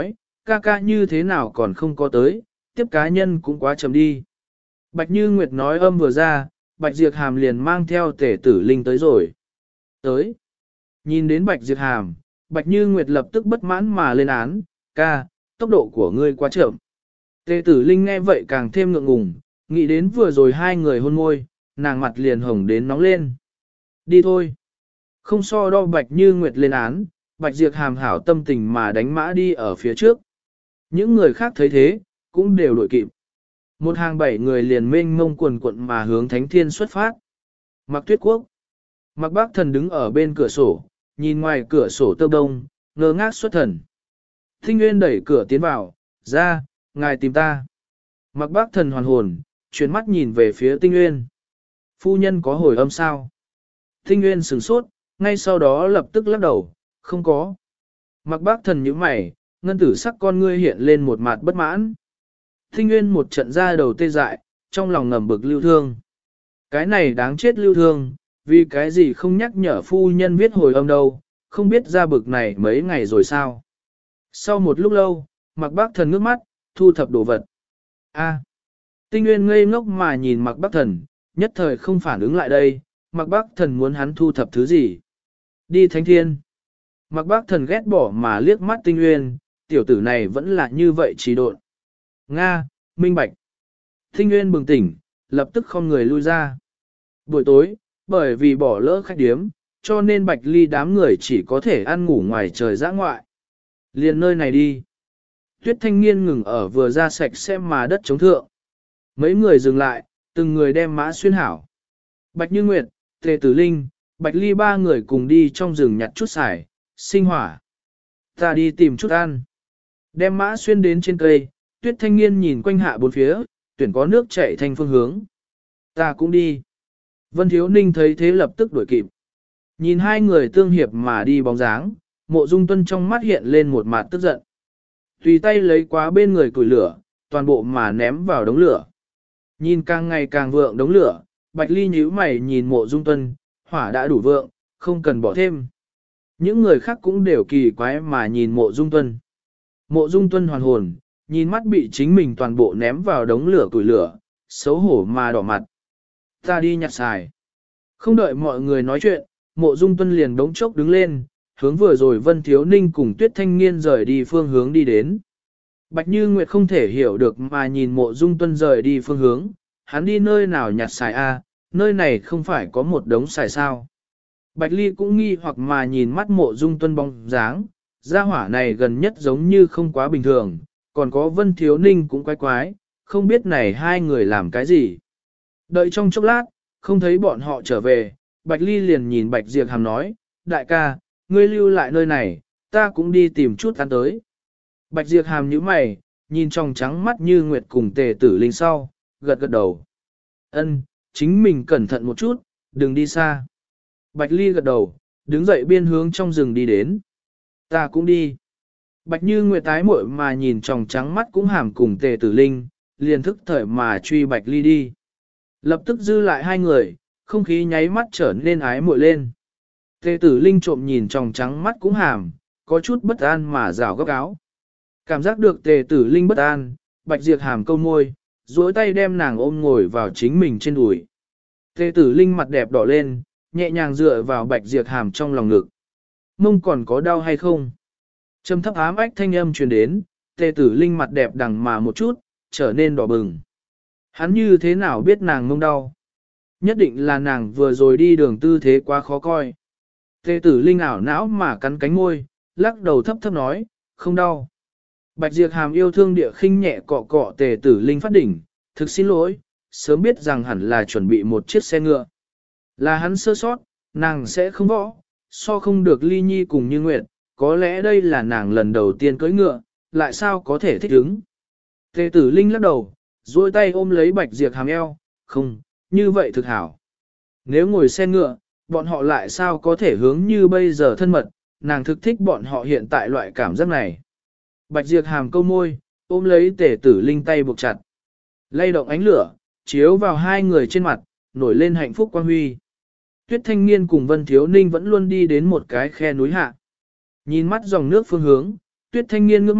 ca ca như thế nào còn không có tới, tiếp cá nhân cũng quá chậm đi. Bạch Như Nguyệt nói âm vừa ra, Bạch Diệp Hàm liền mang theo Tề Tử Linh tới rồi. Tới. Nhìn đến Bạch Diệp Hàm, Bạch Như Nguyệt lập tức bất mãn mà lên án, ca, tốc độ của ngươi quá chậm. Tề Tử Linh nghe vậy càng thêm ngượng ngùng, nghĩ đến vừa rồi hai người hôn môi, nàng mặt liền hồng đến nóng lên. Đi thôi. Không so đo Bạch Như Nguyệt lên án, Bạch Diệp Hàm hảo tâm tình mà đánh mã đi ở phía trước. Những người khác thấy thế, cũng đều đuổi kịp. Một hàng 7 người liền mênh mông quần quận mà hướng Thánh Thiên xuất phát. Mạc Tuyết Quốc. Mạc Bác Thần đứng ở bên cửa sổ, nhìn ngoài cửa sổ tơ đông, ngơ ngác xuất thần. Tinh Nguyên đẩy cửa tiến vào, ra, ngài tìm ta. Mạc Bác Thần hoàn hồn, chuyển mắt nhìn về phía Tinh Nguyên. Phu nhân có hồi âm sao? Tinh Nguyên sửng sốt, ngay sau đó lập tức lắc đầu, không có. Mạc Bác Thần nhíu mày, ngân tử sắc con ngươi hiện lên một mặt bất mãn. Tinh Nguyên một trận ra đầu tê dại, trong lòng ngầm bực Lưu Thương. Cái này đáng chết Lưu Thương, vì cái gì không nhắc nhở phu nhân viết hồi âm đâu, không biết ra bực này mấy ngày rồi sao. Sau một lúc lâu, Mạc Bác Thần ngước mắt, thu thập đồ vật. A. Tinh Nguyên ngây ngốc mà nhìn Mạc Bác Thần, nhất thời không phản ứng lại đây, Mạc Bác Thần muốn hắn thu thập thứ gì. Đi Thánh Thiên. Mạc Bác Thần ghét bỏ mà liếc mắt Tinh Nguyên, tiểu tử này vẫn là như vậy trí độn. Nga, minh bạch. Tinh Nguyên bừng tỉnh, lập tức không người lui ra. Buổi tối, bởi vì bỏ lỡ khách điếm, cho nên Bạch Ly đám người chỉ có thể ăn ngủ ngoài trời dã ngoại. Liền nơi này đi. Tuyết Thanh Nghiên ngừng ở vừa ra sạch xem mà đất chống thượng. Mấy người dừng lại, từng người đem mã xuyên hảo. Bạch Như Nguyệt, Tề Tử Linh, Bạch Ly ba người cùng đi trong rừng nhặt chút xài, sinh hỏa. Ta đi tìm chút ăn. Đem mã xuyên đến trên cây, Tuyết Thanh Nghiên nhìn quanh hạ bốn phía, tuyển có nước chảy thành phương hướng. Ta cũng đi. Vân Thiếu Ninh thấy thế lập tức đuổi kịp. Nhìn hai người tương hiệp mà đi bóng dáng, Mộ Dung Tuân trong mắt hiện lên một mặt tức giận. Tùy tay lấy quá bên người củi lửa, toàn bộ mà ném vào đống lửa. Nhìn càng ngày càng vượng đống lửa, Bạch Ly nhíu mày nhìn Mộ Dung Tuân, hỏa đã đủ vượng, không cần bỏ thêm. Những người khác cũng đều kỳ quái mà nhìn Mộ Dung Tuân. Mộ Dung Tuân hoàn hồn, nhìn mắt bị chính mình toàn bộ ném vào đống lửa củi lửa, xấu hổ mà đỏ mặt. Ta đi nhặt xài. Không đợi mọi người nói chuyện, Mộ Dung Tuân liền đống chốc đứng lên, hướng vừa rồi Vân Thiếu Ninh cùng Tuyết Thanh Nghiên rời đi phương hướng đi đến. Bạch Như Nguyệt không thể hiểu được mà nhìn Mộ Dung Tuân rời đi phương hướng, hắn đi nơi nào nhặt xài a? Nơi này không phải có một đống xài sao. Bạch Ly cũng nghi hoặc mà nhìn mắt Mộ Dung Tuân bóng dáng, gia hỏa này gần nhất giống như không quá bình thường, còn có Vân Thiếu Ninh cũng quái quái, không biết này hai người làm cái gì. Đợi trong chốc lát, không thấy bọn họ trở về, Bạch Ly liền nhìn Bạch Diệp Hàm nói, đại ca, ngươi lưu lại nơi này, ta cũng đi tìm chút ăn tới. Bạch Diệp Hàm nhíu mày, nhìn trong trắng mắt như Nguyệt cùng Tề Tử Linh sau, gật gật đầu. Ân, chính mình cẩn thận một chút, đừng đi xa. Bạch Ly gật đầu, đứng dậy biên hướng trong rừng đi đến. Ta cũng đi. Bạch Như Nguyệt tái muội mà nhìn trong trắng mắt cũng hàm cùng Tề Tử Linh, liền thức thời mà truy Bạch Ly đi. Lập tức dư lại hai người, không khí nháy mắt trở nên ái muội lên. Tề Tử Linh trộm nhìn trong trắng mắt cũng hàm, có chút bất an mà rào góc áo. Cảm giác được Tề Tử Linh bất an, Bạch Diệp Hàm câu môi, duỗi tay đem nàng ôm ngồi vào chính mình trên đùi. Tề Tử Linh mặt đẹp đỏ lên, nhẹ nhàng dựa vào Bạch Diệp Hàm trong lòng ngực. Mông còn có đau hay không? Trầm thấp ám ách thanh âm truyền đến, Tề Tử Linh mặt đẹp đằng mà một chút, trở nên đỏ bừng. Hắn như thế nào biết nàng mông đau? Nhất định là nàng vừa rồi đi đường tư thế quá khó coi. Tề Tử Linh ảo não mà cắn cánh môi, lắc đầu thấp thấp nói, không đau. Bạch Diệp Hàm yêu thương địa khinh nhẹ cọ cọ Tề Tử Linh phát đỉnh, thực xin lỗi, sớm biết rằng hẳn là chuẩn bị một chiếc xe ngựa. Là hắn sơ sót, nàng sẽ không võ, so không được Ly Nhi cùng Như Nguyệt, có lẽ đây là nàng lần đầu tiên cưỡi ngựa, lại sao có thể thích ứng. Tề Tử Linh lắc đầu, duỗi tay ôm lấy Bạch Diệp Hàm eo, không, như vậy thực hảo. Nếu ngồi xe ngựa, bọn họ lại sao có thể hướng như bây giờ thân mật, nàng thực thích bọn họ hiện tại loại cảm giác này. Bạch Diệp Hàm câu môi, ôm lấy Tề Tử Linh tay buộc chặt. Lay động ánh lửa, chiếu vào hai người trên mặt, nổi lên hạnh phúc quang huy. Tuyết Thanh Nghiên cùng Vân Thiếu Ninh vẫn luôn đi đến một cái khe núi hạ. Nhìn mắt dòng nước phương hướng, Tuyết Thanh Nghiên ngước mắt,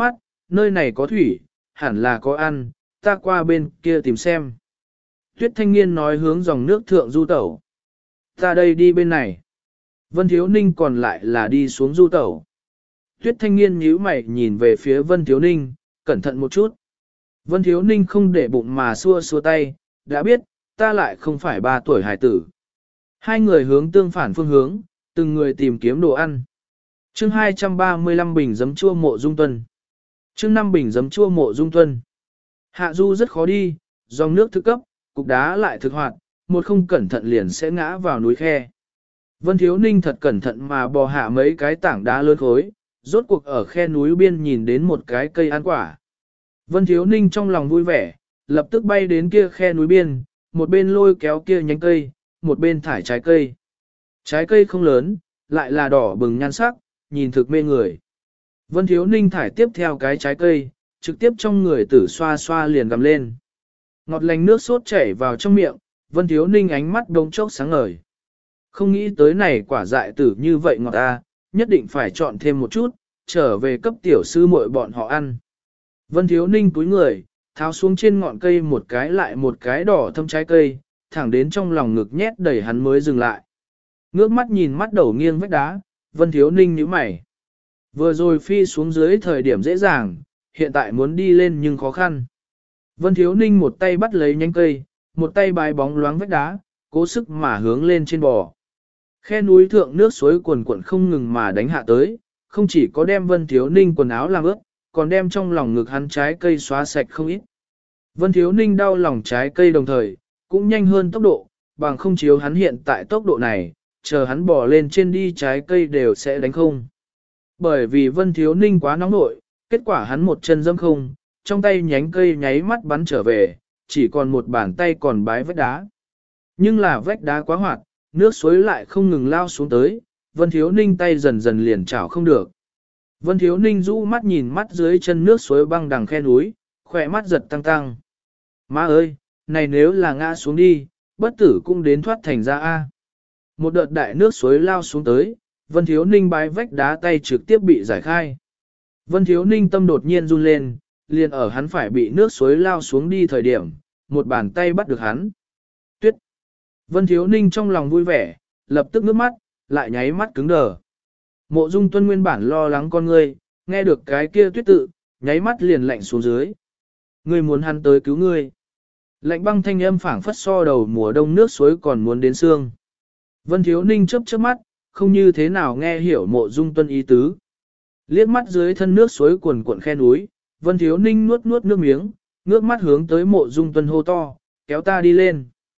nơi này có thủy, hẳn là có ăn, ta qua bên kia tìm xem. Tuyết thanh niên nói hướng dòng nước thượng du tẩu. Ta đây đi bên này. Vân Thiếu Ninh còn lại là đi xuống du tẩu. Tuyết thanh niên nhíu mày nhìn về phía Vân Thiếu Ninh, cẩn thận một chút. Vân Thiếu Ninh không để bụng mà xua xua tay, đã biết, ta lại không phải 3 tuổi hải tử. Hai người hướng tương phản phương hướng, từng người tìm kiếm đồ ăn. Chương 235 bình giấm chua Mộ Dung Tuân. Chương 5 bình giấm chua Mộ Dung Tuân. Hạ du rất khó đi, dòng nước thực cấp, cục đá lại thực hoạt, một không cẩn thận liền sẽ ngã vào núi khe. Vân Thiếu Ninh thật cẩn thận mà bò hạ mấy cái tảng đá lớn khối, rốt cuộc ở khe núi biên nhìn đến một cái cây ăn quả. Vân Thiếu Ninh trong lòng vui vẻ, lập tức bay đến kia khe núi biên, một bên lôi kéo kia nhánh cây, một bên thải trái cây. Trái cây không lớn, lại là đỏ bừng nhan sắc, nhìn thực mê người. Vân Thiếu Ninh thải tiếp theo cái trái cây, trực tiếp trong người tử xoa xoa liền gầm lên. Ngọt lành nước sốt chảy vào trong miệng, Vân Thiếu Ninh ánh mắt đống chốc sáng ngời. Không nghĩ tới này quả dại tử như vậy ngọt ta, nhất định phải chọn thêm một chút, trở về cấp tiểu sư muội bọn họ ăn. Vân Thiếu Ninh cúi người, tháo xuống trên ngọn cây một cái lại một cái đỏ thâm trái cây, thẳng đến trong lòng ngực nhét đầy hắn mới dừng lại. Ngước mắt nhìn mắt đầu nghiêng vách đá, Vân Thiếu Ninh nhíu mày. Vừa rồi phi xuống dưới thời điểm dễ dàng, hiện tại muốn đi lên nhưng khó khăn. Vân Thiếu Ninh một tay bắt lấy nhánh cây, một tay bái bóng loáng vách đá, cố sức mà hướng lên trên bò. Khe núi thượng nước suối cuồn cuộn không ngừng mà đánh hạ tới, không chỉ có đem Vân Thiếu Ninh quần áo làm ướt, còn đem trong lòng ngực hắn trái cây xóa sạch không ít. Vân Thiếu Ninh đau lòng trái cây đồng thời, cũng nhanh hơn tốc độ, bằng không chiếu hắn hiện tại tốc độ này, chờ hắn bò lên trên đi trái cây đều sẽ đánh không. Bởi vì Vân Thiếu Ninh quá nóng nội, kết quả hắn một chân dâm không, trong tay nhánh cây nháy mắt bắn trở về, chỉ còn một bàn tay còn bái vách đá. Nhưng là vách đá quá hoạt, nước suối lại không ngừng lao xuống tới, Vân Thiếu Ninh tay dần dần liền chảo không được. Vân Thiếu Ninh rũ mắt nhìn mắt dưới chân nước suối băng đằng khe núi, khỏe mắt giật tăng tăng. Má ơi, này nếu là ngã xuống đi, bất tử cũng đến thoát thành ra A. Một đợt đại nước suối lao xuống tới, Vân Thiếu Ninh bái vách đá tay trực tiếp bị giải khai. Vân Thiếu Ninh tâm đột nhiên run lên, liền ở hắn phải bị nước suối lao xuống đi thời điểm, một bàn tay bắt được hắn. Tuyết! Vân Thiếu Ninh trong lòng vui vẻ, lập tức nước mắt, lại nháy mắt cứng đờ. Mộ Dung Tuân nguyên bản lo lắng con ngươi, nghe được cái kia tuyết tự, nháy mắt liền lạnh xuống dưới. Ngươi muốn hắn tới cứu ngươi. Lạnh băng thanh âm phảng phất so đầu mùa đông nước suối còn muốn đến xương. Vân Thiếu Ninh chớp chớp mắt, không như thế nào nghe hiểu Mộ Dung Tuân ý tứ. Liếc mắt dưới thân nước suối cuồn cuộn khe núi, Vân Thiếu Ninh nuốt nuốt nước miếng, ngước mắt hướng tới Mộ Dung Tuân hô to, kéo ta đi lên.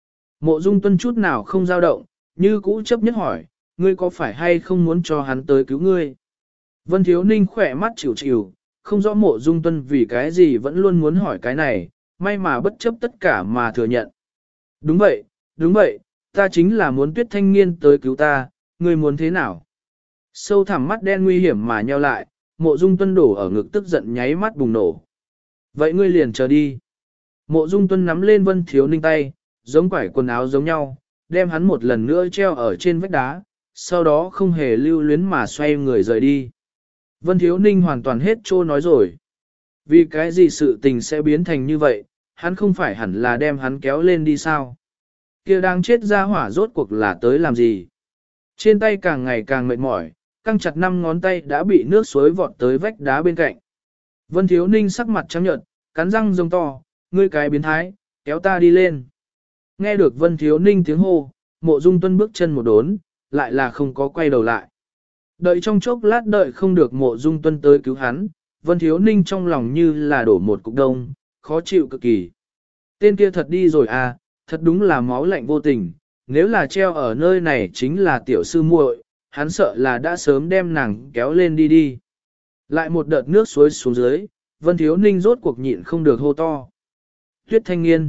Mộ Dung Tuân chút nào không dao động, như cũ chấp nhất hỏi, ngươi có phải hay không muốn cho hắn tới cứu ngươi? Vân Thiếu Ninh khỏe mắt chịu chịu, không rõ Mộ Dung Tuân vì cái gì vẫn luôn muốn hỏi cái này, may mà bất chấp tất cả mà thừa nhận. Đúng vậy, ta chính là muốn Tuyết thanh niên tới cứu ta, ngươi muốn thế nào? Sâu thẳm mắt đen nguy hiểm mà nheo lại, Mộ Dung Tuân đổ ở ngực tức giận nháy mắt bùng nổ. Vậy ngươi liền chờ đi. Mộ Dung Tuân nắm lên Vân Thiếu Ninh tay, giống quải quần áo giống nhau, đem hắn một lần nữa treo ở trên vách đá, sau đó không hề lưu luyến mà xoay người rời đi. Vân Thiếu Ninh hoàn toàn hết trô nói rồi. Vì cái gì sự tình sẽ biến thành như vậy, hắn không phải hẳn là đem hắn kéo lên đi sao? Kia đang chết ra hỏa rốt cuộc là tới làm gì? Trên tay càng ngày càng mệt mỏi, căng chặt 5 ngón tay đã bị nước suối vọt tới vách đá bên cạnh. Vân Thiếu Ninh sắc mặt trắng nhợt, cắn răng rống to, ngươi cái biến thái, kéo ta đi lên. Nghe được Vân Thiếu Ninh tiếng hô, Mộ Dung Tuân bước chân một đốn, lại là không có quay đầu lại. Đợi trong chốc lát đợi không được Mộ Dung Tuân tới cứu hắn, Vân Thiếu Ninh trong lòng như là đổ một cục đông, khó chịu cực kỳ. Tên kia thật đi rồi à, thật đúng là máu lạnh vô tình, nếu là treo ở nơi này chính là tiểu sư muội, hắn sợ là đã sớm đem nàng kéo lên đi đi. Lại một đợt nước suối xuống dưới, Vân Thiếu Ninh rốt cuộc nhịn không được hô to. Tuyết thanh niên.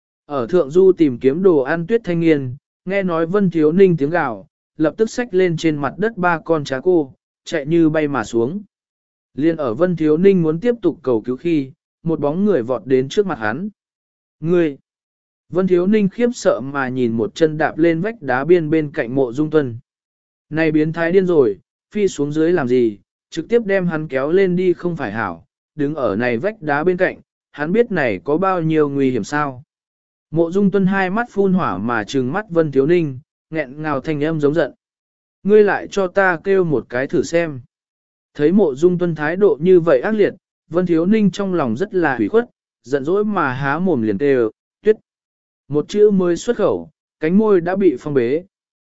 Ở thượng du tìm kiếm đồ ăn Tuyết thanh niên, nghe nói Vân Thiếu Ninh tiếng gào, lập tức xách lên trên mặt đất 3 con chá cô, chạy như bay mà xuống. Liên ở Vân Thiếu Ninh muốn tiếp tục cầu cứu khi, một bóng người vọt đến trước mặt hắn. Ngươi! Vân Thiếu Ninh khiếp sợ mà nhìn một chân đạp lên vách đá biên bên cạnh Mộ Dung Tuân. Này biến thái điên rồi, phi xuống dưới làm gì, trực tiếp đem hắn kéo lên đi không phải hảo, đứng ở này vách đá bên cạnh, hắn biết này có bao nhiêu nguy hiểm sao. Mộ Dung Tuân hai mắt phun hỏa mà trừng mắt Vân Thiếu Ninh, nghẹn ngào thanh âm giống giận. Ngươi lại cho ta kêu một cái thử xem. Thấy Mộ Dung Tuân thái độ như vậy ác liệt, Vân Thiếu Ninh trong lòng rất là hủy khuất, giận dỗi mà há mồm liền kêu, tuyết. Một chữ mới xuất khẩu, cánh môi đã bị phong bế.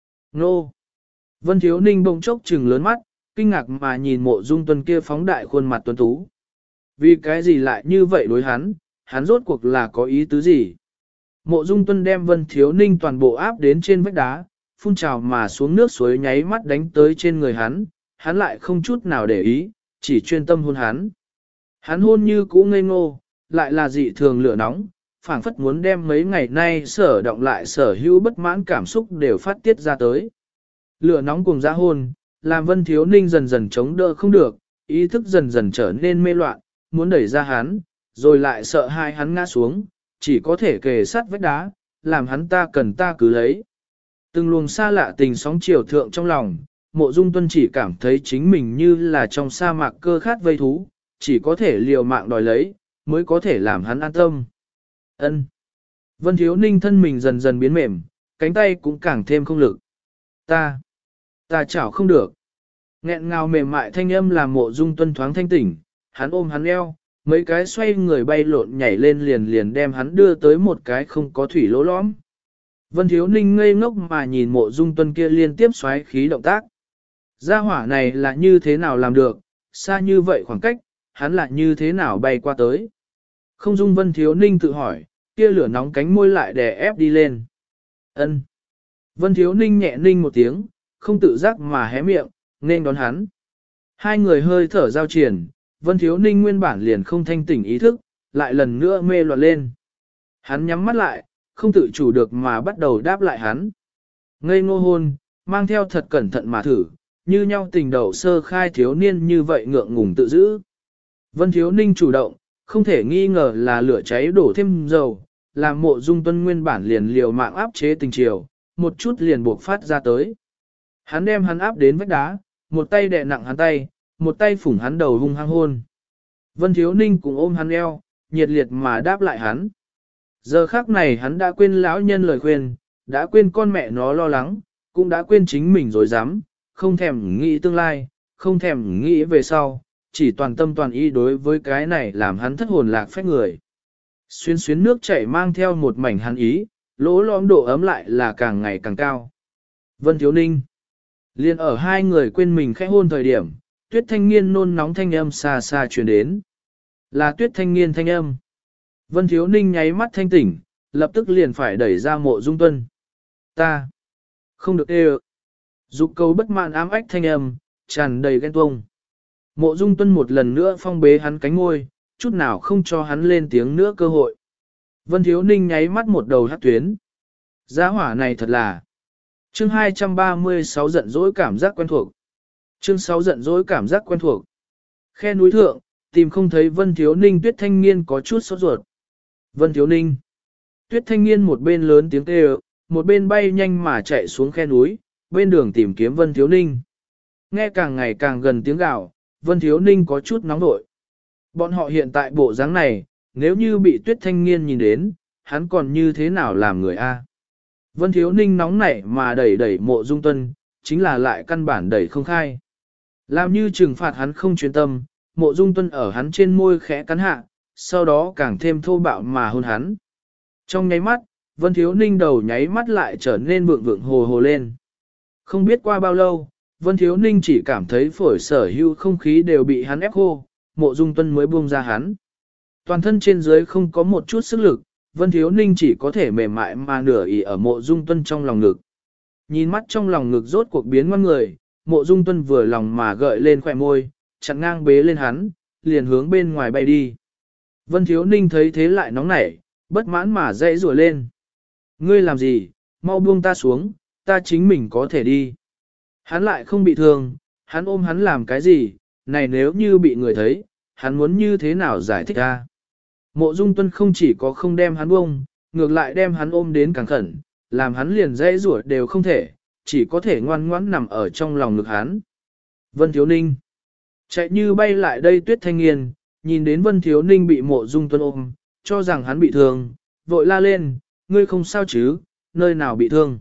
Nô! Vân Thiếu Ninh bỗng chốc trừng lớn mắt, kinh ngạc mà nhìn Mộ Dung Tuân kia phóng đại khuôn mặt tuấn tú. Vì cái gì lại như vậy đối hắn rốt cuộc là có ý tứ gì? Mộ Dung Tuân đem Vân Thiếu Ninh toàn bộ áp đến trên vách đá, phun trào mà xuống nước suối nháy mắt đánh tới trên người hắn lại không chút nào để ý, chỉ chuyên tâm hôn hắn. Hắn hôn như cũ ngây ngô, lại là dị thường lửa nóng, phảng phất muốn đem mấy ngày nay sở động lại sở hữu bất mãn cảm xúc đều phát tiết ra tới. Lửa nóng cùng dã hôn, làm Vân Thiếu Ninh dần dần chống đỡ không được, ý thức dần dần trở nên mê loạn, muốn đẩy ra hắn, rồi lại sợ hai hắn ngã xuống, chỉ có thể kề sát vách đá, làm hắn ta cần ta cứ lấy. Từng luồng xa lạ tình sóng chiều thượng trong lòng, Mộ Dung Tuân chỉ cảm thấy chính mình như là trong sa mạc cơ khát vây thú, chỉ có thể liều mạng đòi lấy, mới có thể làm hắn an tâm. Ân. Vân Thiếu Ninh thân mình dần dần biến mềm, cánh tay cũng càng thêm không lực. Ta chảo không được. Nghẹn ngào mềm mại thanh âm làm Mộ Dung Tuân thoáng thanh tỉnh, hắn ôm hắn eo, mấy cái xoay người bay lộn nhảy lên liền đem hắn đưa tới một cái không có thủy lỗ lõm. Vân Thiếu Ninh ngây ngốc mà nhìn Mộ Dung Tuân kia liên tiếp xoáy khí động tác. Gia hỏa này là như thế nào làm được, xa như vậy khoảng cách, hắn lại như thế nào bay qua tới. Không dung Vân Thiếu Ninh tự hỏi, kia lửa nóng cánh môi lại đè ép đi lên. Ân. Vân Thiếu Ninh nhẹ ninh một tiếng, không tự giác mà hé miệng, nên đón hắn. Hai người hơi thở giao triển, Vân Thiếu Ninh nguyên bản liền không thanh tỉnh ý thức, lại lần nữa mê loạn lên. Hắn nhắm mắt lại, không tự chủ được mà bắt đầu đáp lại hắn. Ngây ngô hôn, mang theo thật cẩn thận mà thử, như nhau tình đầu sơ khai thiếu niên như vậy ngượng ngùng tự giữ. Vân Thiếu Ninh chủ động, không thể nghi ngờ là lửa cháy đổ thêm dầu, làm Mộ Dung Tuân nguyên bản liền liều mạng áp chế tình chiều, một chút liền buộc phát ra tới. Hắn đem hắn áp đến vách đá, một tay đè nặng hắn tay, một tay phủng hắn đầu hung hăng hôn. Vân Thiếu Ninh cũng ôm hắn eo, nhiệt liệt mà đáp lại hắn. Giờ khắc này hắn đã quên lão nhân lời khuyên, đã quên con mẹ nó lo lắng, cũng đã quên chính mình rồi dám, không thèm nghĩ tương lai, không thèm nghĩ về sau, chỉ toàn tâm toàn ý đối với cái này làm hắn thất hồn lạc phách người. Xuyên xuyến nước chảy mang theo một mảnh hắn ý, lỗ lõm độ ấm lại là càng ngày càng cao. Vân Thiếu Ninh liền ở hai người quên mình khẽ hôn thời điểm, Tuyết Thanh Nghiên nôn nóng thanh âm xa xa truyền đến. Là Tuyết Thanh Nghiên thanh âm. Vân Thiếu Ninh nháy mắt thanh tỉnh, lập tức liền phải đẩy ra Mộ Dung Tuân. Ta không được ê dục cầu bất mãn ám ách thanh âm, tràn đầy ghen tuông. Mộ Dung Tuân một lần nữa phong bế hắn cánh ngôi, chút nào không cho hắn lên tiếng nữa cơ hội. Vân Thiếu Ninh nháy mắt một đầu hát tuyến. Giá hỏa này thật là. Chương 236 giận dỗi cảm giác quen thuộc. Chương 6 giận dỗi cảm giác quen thuộc. Khe núi thượng, tìm không thấy Vân Thiếu Ninh. Tuyết Thanh Nghiên có chút sốt ruột. Vân Thiếu Ninh. Tuyết Thanh Nghiên một bên lớn tiếng kêu, một bên bay nhanh mà chạy xuống khe núi, bên đường tìm kiếm Vân Thiếu Ninh. Nghe càng ngày càng gần tiếng gào, Vân Thiếu Ninh có chút nóng nội. Bọn họ hiện tại bộ dáng này, nếu như bị Tuyết Thanh Nghiên nhìn đến, hắn còn như thế nào làm người a? Vân Thiếu Ninh nóng nảy mà đẩy Mộ Dung Tuân, chính là lại căn bản đẩy không khai. Làm như trừng phạt hắn không chuyên tâm, Mộ Dung Tuân ở hắn trên môi khẽ cắn hạ, sau đó càng thêm thô bạo mà hôn hắn. Trong nháy mắt, Vân Thiếu Ninh đầu nháy mắt lại trở nên vượng vượng hồ hồ lên. Không biết qua bao lâu, Vân Thiếu Ninh chỉ cảm thấy phổi sở hữu không khí đều bị hắn ép khô, Mộ Dung Tuân mới buông ra hắn. Toàn thân trên dưới không có một chút sức lực, Vân Thiếu Ninh chỉ có thể mềm mại mà nửa ỉ ở Mộ Dung Tuân trong lòng ngực. Nhìn mắt trong lòng ngực rốt cuộc biến ngoan người, Mộ Dung Tuân vừa lòng mà gợi lên khỏe môi, chặn ngang bế lên hắn, liền hướng bên ngoài bay đi. Vân Thiếu Ninh thấy thế lại nóng nảy, bất mãn mà dãy rủa lên. Ngươi làm gì, mau buông ta xuống, ta chính mình có thể đi. Hắn lại không bị thương, hắn ôm hắn làm cái gì, này nếu như bị người thấy, hắn muốn như thế nào giải thích ra. Mộ Dung Tuân không chỉ có không đem hắn buông, ngược lại đem hắn ôm đến càng khẩn, làm hắn liền dãy rủa đều không thể, chỉ có thể ngoan ngoãn nằm ở trong lòng ngực hắn. Vân Thiếu Ninh chạy như bay lại đây Tuyết Thanh Nghiên, nhìn đến Vân Thiếu Ninh bị Mộ Dung Tuân ôm, cho rằng hắn bị thương, vội la lên, ngươi không sao chứ, nơi nào bị thương?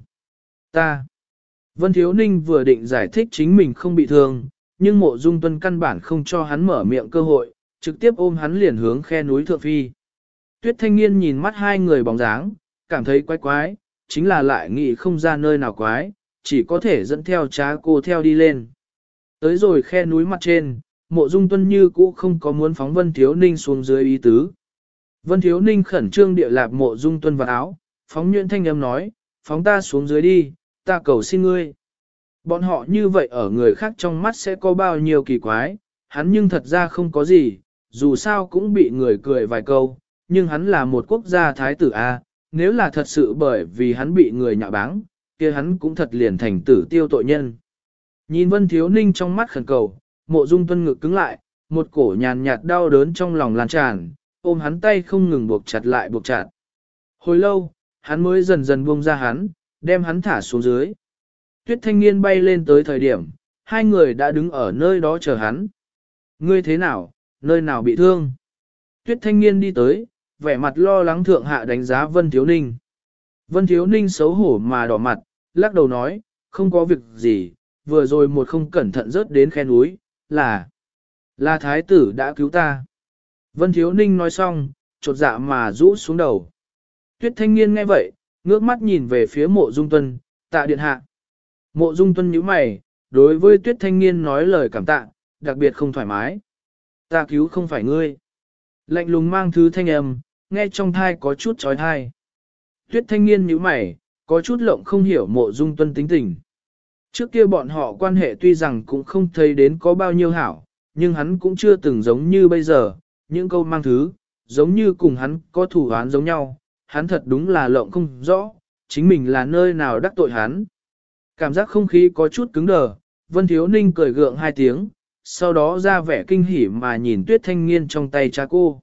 Ta. Vân Thiếu Ninh vừa định giải thích chính mình không bị thương, nhưng Mộ Dung Tuân căn bản không cho hắn mở miệng cơ hội, trực tiếp ôm hắn liền hướng khe núi thượng phi. Tuyết Thanh Nghiên nhìn mắt hai người bóng dáng, cảm thấy quái quái, chính là lại nghĩ không ra nơi nào quái, chỉ có thể dẫn theo Trá Cô theo đi lên. Tới rồi khe núi mặt trên, Mộ Dung Tuân như cũ không có muốn phóng Vân Thiếu Ninh xuống dưới ý tứ. Vân Thiếu Ninh khẩn trương địa lạp Mộ Dung Tuân vào áo, phóng nhuyễn thanh âm nói, phóng ta xuống dưới đi, ta cầu xin ngươi. Bọn họ như vậy ở người khác trong mắt sẽ có bao nhiêu kỳ quái, hắn nhưng thật ra không có gì, dù sao cũng bị người cười vài câu, nhưng hắn là một quốc gia thái tử A, nếu là thật sự bởi vì hắn bị người nhạo báng, kia hắn cũng thật liền thành tử tiêu tội nhân. Nhìn Vân Thiếu Ninh trong mắt khẩn cầu, Mộ Dung Tuân ngực cứng lại, một cổ nhàn nhạt đau đớn trong lòng lan tràn, ôm hắn tay không ngừng buộc chặt lại buộc chặt. Hồi lâu, hắn mới dần dần buông ra hắn, đem hắn thả xuống dưới. Tuyết Thanh Nghiên bay lên tới thời điểm, hai người đã đứng ở nơi đó chờ hắn. Ngươi thế nào, nơi nào bị thương? Tuyết Thanh Nghiên đi tới, vẻ mặt lo lắng thượng hạ đánh giá Vân Thiếu Ninh. Vân Thiếu Ninh xấu hổ mà đỏ mặt, lắc đầu nói, không có việc gì, vừa rồi một không cẩn thận rớt đến khe núi, là thái tử đã cứu ta. Vân Thiếu Ninh nói xong, chột dạ mà rũ xuống đầu. Tuyết Thanh Nghiên nghe vậy, ngước mắt nhìn về phía Mộ Dung Tuân, tạ điện hạ. Mộ Dung Tuân nhíu mày, đối với Tuyết Thanh Nghiên nói lời cảm tạ, đặc biệt không thoải mái. Ta cứu không phải ngươi. Lạnh lùng mang thứ thanh âm, nghe trong thai có chút trói thai. Tuyết Thanh Nghiên nhíu mày, có chút lộng không hiểu Mộ Dung Tuân tính tình. Trước kia bọn họ quan hệ tuy rằng cũng không thấy đến có bao nhiêu hảo, nhưng hắn cũng chưa từng giống như bây giờ, những câu mang thứ, giống như cùng hắn có thủ án giống nhau, hắn thật đúng là lộng không rõ, chính mình là nơi nào đắc tội hắn. Cảm giác không khí có chút cứng đờ, Vân Thiếu Ninh cười gượng hai tiếng, sau đó ra vẻ kinh hỉ mà nhìn Tuyết Thanh Nghiên trong tay Trá Cô.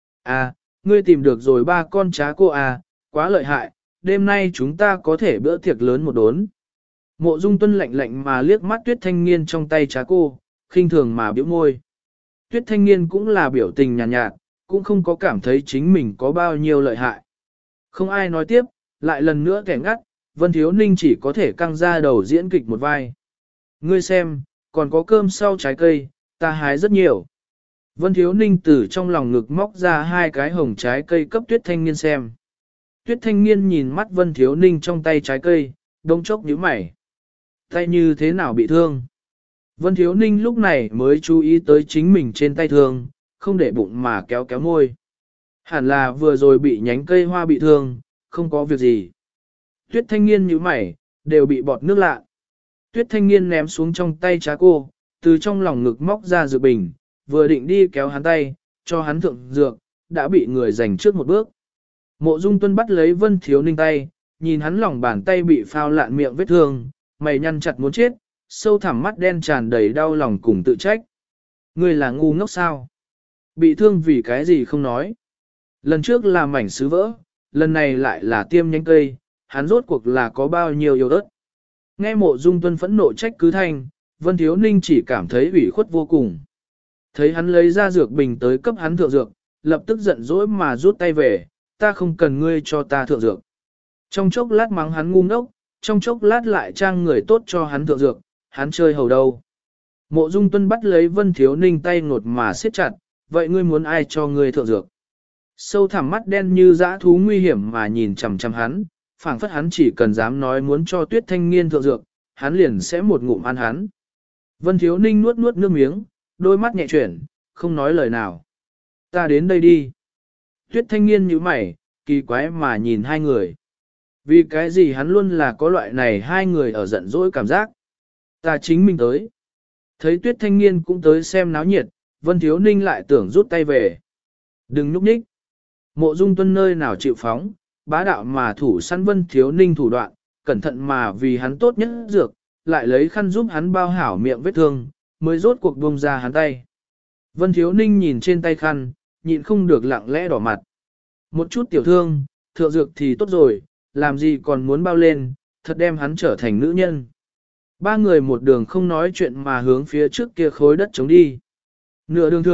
À, ngươi tìm được rồi ba con Trá Cô à, quá lợi hại, đêm nay chúng ta có thể bữa tiệc lớn một đốn. Mộ Dung Tuân lạnh lạnh mà liếc mắt Tuyết Thanh Nghiên trong tay Trá Cô, khinh thường mà bĩu môi. Tuyết Thanh Nghiên cũng là biểu tình nhàn nhạt, cũng không có cảm thấy chính mình có bao nhiêu lợi hại. Không ai nói tiếp, lại lần nữa kẻ ngắt, Vân Thiếu Ninh chỉ có thể căng ra đầu diễn kịch một vai. Ngươi xem, còn có cơm sau trái cây, ta hái rất nhiều. Vân Thiếu Ninh từ trong lòng ngực móc ra hai cái hồng trái cây cấp Tuyết Thanh Nghiên xem. Tuyết Thanh Nghiên nhìn mắt Vân Thiếu Ninh trong tay trái cây, đông chốc nhíu mày. Tay như thế nào bị thương? Vân Thiếu Ninh lúc này mới chú ý tới chính mình trên tay thương, không để bụng mà kéo kéo môi. Hẳn là vừa rồi bị nhánh cây hoa bị thương, không có việc gì. Tuyết Thanh Nghiên nhíu mày, đều bị bọt nước lạ. Tuyết Thanh Nghiên ném xuống trong tay Trá Cô, từ trong lòng ngực móc ra dược bình, vừa định đi kéo hắn tay, cho hắn thượng dược, đã bị người giành trước một bước. Mộ Dung Tuân bắt lấy Vân Thiếu Ninh tay, nhìn hắn lòng bàn tay bị phao lạn miệng vết thương, mày nhăn chặt muốn chết, sâu thẳm mắt đen tràn đầy đau lòng cùng tự trách. Ngươi là ngu ngốc sao? Bị thương vì cái gì không nói? Lần trước là mảnh sứ vỡ, lần này lại là tiêm nhánh cây, hắn rốt cuộc là có bao nhiêu yêu ớt. Nghe Mộ Dung Tuân phẫn nộ trách cứ thanh, Vân Thiếu Ninh chỉ cảm thấy ủy khuất vô cùng. Thấy hắn lấy ra dược bình tới cấp hắn thượng dược, lập tức giận dỗi mà rút tay về, ta không cần ngươi cho ta thượng dược. Trong chốc lát mắng hắn ngu ngốc, trong chốc lát lại trang người tốt cho hắn thượng dược, hắn chơi hầu đâu. Mộ Dung Tuân bắt lấy Vân Thiếu Ninh tay ngột mà siết chặt, vậy ngươi muốn ai cho ngươi thượng dược? Sâu thẳm mắt đen như dã thú nguy hiểm mà nhìn chằm chằm hắn, phảng phất hắn chỉ cần dám nói muốn cho Tuyết Thanh Nghiên thượng dược, hắn liền sẽ một ngụm ăn hắn. Vân Thiếu Ninh nuốt nuốt nước miếng, đôi mắt nhẹ chuyển, không nói lời nào. Ta đến đây đi. Tuyết Thanh Nghiên nhíu mày, kỳ quái mà nhìn hai người. Vì cái gì hắn luôn là có loại này hai người ở giận dỗi cảm giác. Ta chính mình tới. Thấy Tuyết Thanh Nghiên cũng tới xem náo nhiệt, Vân Thiếu Ninh lại tưởng rút tay về. Đừng núp nhích. Mộ Dung Tuân nơi nào chịu phóng, bá đạo mà thủ săn Vân Thiếu Ninh thủ đoạn, cẩn thận mà vì hắn tốt nhất dược, lại lấy khăn giúp hắn bao hảo miệng vết thương, mới rốt cuộc buông ra hắn tay. Vân Thiếu Ninh nhìn trên tay khăn, nhịn không được lặng lẽ đỏ mặt. Một chút tiểu thương, thượng dược thì tốt rồi, làm gì còn muốn bao lên, thật đem hắn trở thành nữ nhân. Ba người một đường không nói chuyện mà hướng phía trước kia khối đất chống đi. Nửa đường thượng,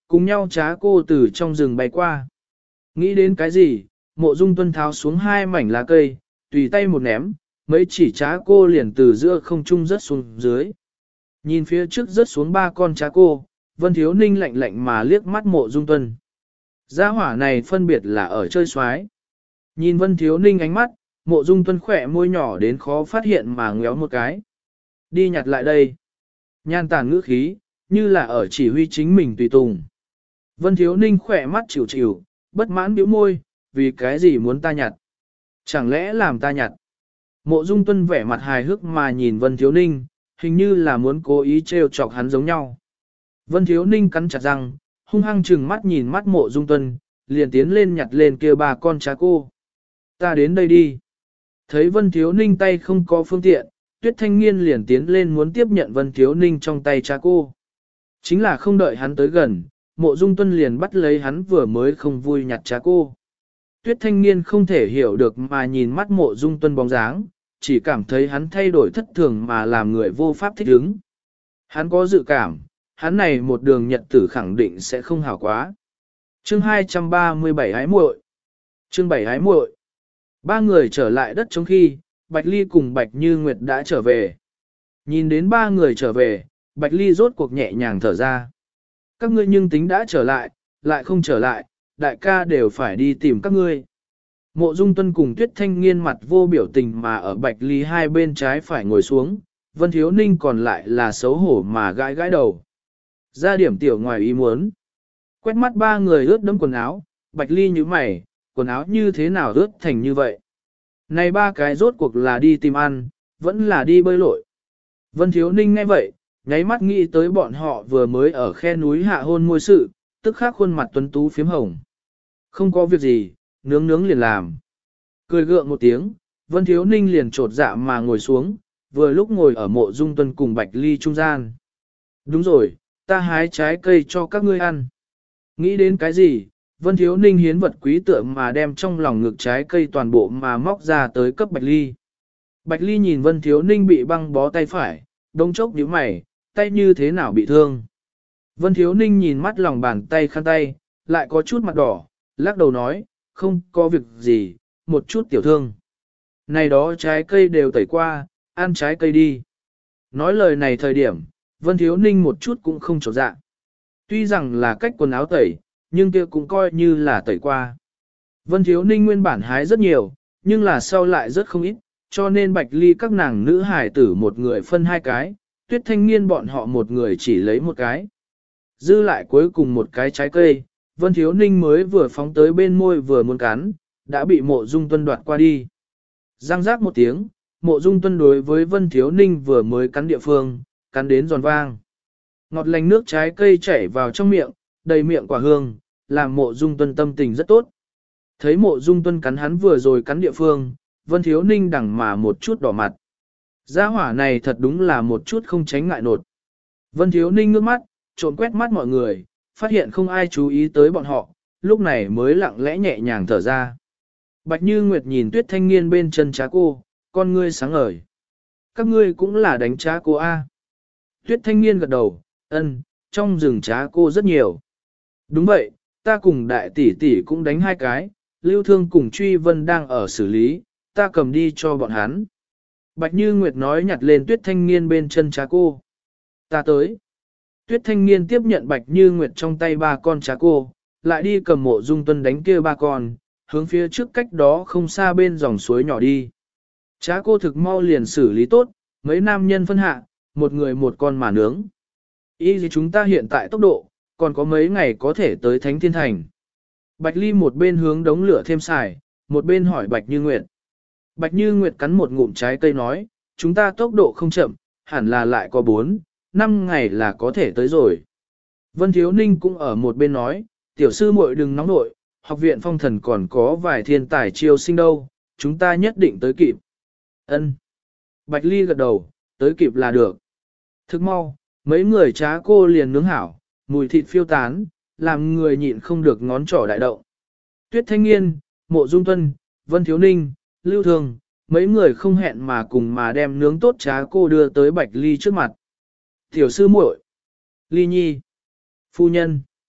cùng nhau trá cô từ trong rừng bay qua. Nghĩ đến cái gì, Mộ Dung Tuân tháo xuống 2 mảnh lá cây, tùy tay một ném, mấy chỉ trá cô liền từ giữa không trung rớt xuống dưới. Nhìn phía trước rớt xuống 3 con trá cô, Vân Thiếu Ninh lạnh lạnh mà liếc mắt Mộ Dung Tuân. Gia hỏa này phân biệt là ở chơi xoái. Nhìn Vân Thiếu Ninh ánh mắt, Mộ Dung Tuân khỏe môi nhỏ đến khó phát hiện mà ngéo một cái. Đi nhặt lại đây. Nhan tàn ngữ khí, như là ở chỉ huy chính mình tùy tùng. Vân Thiếu Ninh khỏe mắt chịu chịu, bất mãn biểu môi, vì cái gì muốn ta nhặt? Chẳng lẽ làm ta nhặt? Mộ Dung Tuân vẻ mặt hài hước mà nhìn Vân Thiếu Ninh, hình như là muốn cố ý trêu chọc hắn giống nhau. Vân Thiếu Ninh cắn chặt răng, hung hăng trừng mắt nhìn mắt Mộ Dung Tuân, liền tiến lên nhặt lên kia 3 con trá cô. Ta đến đây đi. Thấy Vân Thiếu Ninh tay không có phương tiện, Tuyết Thanh Nghiên liền tiến lên muốn tiếp nhận Vân Thiếu Ninh trong tay trá cô. Chính là không đợi hắn tới gần, Mộ Dung Tuân liền bắt lấy hắn vừa mới không vui nhặt trá cô. Tuyết Thanh Nghiên không thể hiểu được mà nhìn mắt Mộ Dung Tuân bóng dáng, chỉ cảm thấy hắn thay đổi thất thường mà làm người vô pháp thích ứng. Hắn có dự cảm, hắn này một đường nhật tử khẳng định sẽ không hảo quá. Chương 237 Ái muội. Chương 7 Ái muội. 3 người trở lại đất trống khi, Bạch Ly cùng Bạch Như Nguyệt đã trở về. Nhìn đến 3 người trở về, Bạch Ly rốt cuộc nhẹ nhàng thở ra. Các ngươi nhưng tính đã trở lại không trở lại, đại ca đều phải đi tìm các ngươi. Mộ Dung Tuân cùng Tuyết Thanh Nghiên mặt vô biểu tình mà ở Bạch Ly hai bên trái phải ngồi xuống, Vân Thiếu Ninh còn lại là xấu hổ mà gãi gãi đầu. Ra điểm tiểu ngoài ý muốn. Quét mắt 3 người ướt đẫm quần áo, Bạch Ly như mày, quần áo như thế nào ướt thành như vậy. Này 3 cái rốt cuộc là đi tìm ăn, vẫn là đi bơi lội. Vân Thiếu Ninh nghe vậy, nháy mắt nghĩ tới bọn họ vừa mới ở khe núi hạ hôn môi sự, tức khắc khuôn mặt tuấn tú phiếm hồng. Không có việc gì, nướng liền làm. Cười gượng một tiếng, Vân Thiếu Ninh liền trột dạ mà ngồi xuống, vừa lúc ngồi ở Mộ Dung Tuân cùng Bạch Ly trung gian. Đúng rồi, ta hái trái cây cho các ngươi ăn. Nghĩ đến cái gì, Vân Thiếu Ninh hiến vật quý tượng mà đem trong lòng ngực trái cây toàn bộ mà móc ra tới cấp Bạch Ly. Bạch Ly nhìn Vân Thiếu Ninh bị băng bó tay phải, đông chốc nhíu mày, tay như thế nào bị thương. Vân Thiếu Ninh nhìn mắt lòng bàn tay khăn tay, lại có chút mặt đỏ, lắc đầu nói, không có việc gì, một chút tiểu thương. Này đó trái cây đều tẩy qua, ăn trái cây đi. Nói lời này thời điểm, Vân Thiếu Ninh một chút cũng không trột dạ. Tuy rằng là cách quần áo tẩy, nhưng kia cũng coi như là tẩy qua. Vân Thiếu Ninh nguyên bản hái rất nhiều, nhưng là sau lại rất không ít, cho nên Bạch Ly các nàng nữ hải tử một người phân 2 cái, Tuyết Thanh Nghiên bọn họ một người chỉ lấy 1 cái. Dư lại cuối cùng 1 cái trái cây, Vân Thiếu Ninh mới vừa phóng tới bên môi vừa muốn cắn, đã bị Mộ Dung Tuân đoạt qua đi. Răng rác một tiếng, Mộ Dung Tuân đối với Vân Thiếu Ninh vừa mới cắn địa phương, cắn đến giòn vang. Ngọt lành nước trái cây chảy vào trong miệng, đầy miệng quả hương, làm Mộ Dung Tuân tâm tình rất tốt. Thấy Mộ Dung Tuân cắn hắn vừa rồi cắn địa phương, Vân Thiếu Ninh đằng mà một chút đỏ mặt. Gia hỏa này thật đúng là một chút không tránh ngại nột. Vân Thiếu Ninh ngước mắt, trộn quét mắt mọi người, phát hiện không ai chú ý tới bọn họ, lúc này mới lặng lẽ nhẹ nhàng thở ra. Bạch Như Nguyệt nhìn Tuyết Thanh Nghiên bên chân trá cô, con ngươi sáng ngời. Các ngươi cũng là đánh trá cô A. Tuyết Thanh Nghiên gật đầu, ân, trong rừng trá cô rất nhiều. Đúng vậy, ta cùng đại tỷ tỷ cũng đánh 2 cái, Lưu Thương cùng Truy Vân đang ở xử lý, ta cầm đi cho bọn hắn. Bạch Như Nguyệt nói nhặt lên Tuyết Thanh Nghiên bên chân trá cô. Ta tới. Tuyết Thanh Nghiên tiếp nhận Bạch Như Nguyệt trong tay 3 con trá cô, lại đi cầm Mộ Dung Tuân đánh kia 3 con, hướng phía trước cách đó không xa bên dòng suối nhỏ đi. Trá cô thực mau liền xử lý tốt, mấy nam nhân phân hạ, một người 1 con mà nướng. Ý gì chúng ta hiện tại tốc độ, còn có mấy ngày có thể tới Thánh Thiên Thành. Bạch Ly một bên hướng đống lửa thêm xài, một bên hỏi Bạch Như Nguyệt. Bạch Như Nguyệt cắn một ngụm trái cây nói, chúng ta tốc độ không chậm, hẳn là lại có 4-5 ngày là có thể tới rồi. Vân Thiếu Ninh cũng ở một bên nói, tiểu sư muội đừng nóng nội, học viện phong thần còn có vài thiên tài chiêu sinh đâu, chúng ta nhất định tới kịp. Ân. Bạch Ly gật đầu, tới kịp là được. Thức mau, mấy người trá cô liền nướng hảo, mùi thịt phiêu tán, làm người nhịn không được ngón trỏ đại động. Tuyết Thanh Nghiên, Mộ Dung Tuân, Vân Thiếu Ninh, Lưu Thường, mấy người không hẹn mà cùng mà đem nướng tốt trá cô đưa tới Bạch Ly trước mặt. Tiểu sư muội, Ly Nhi, phu nhân.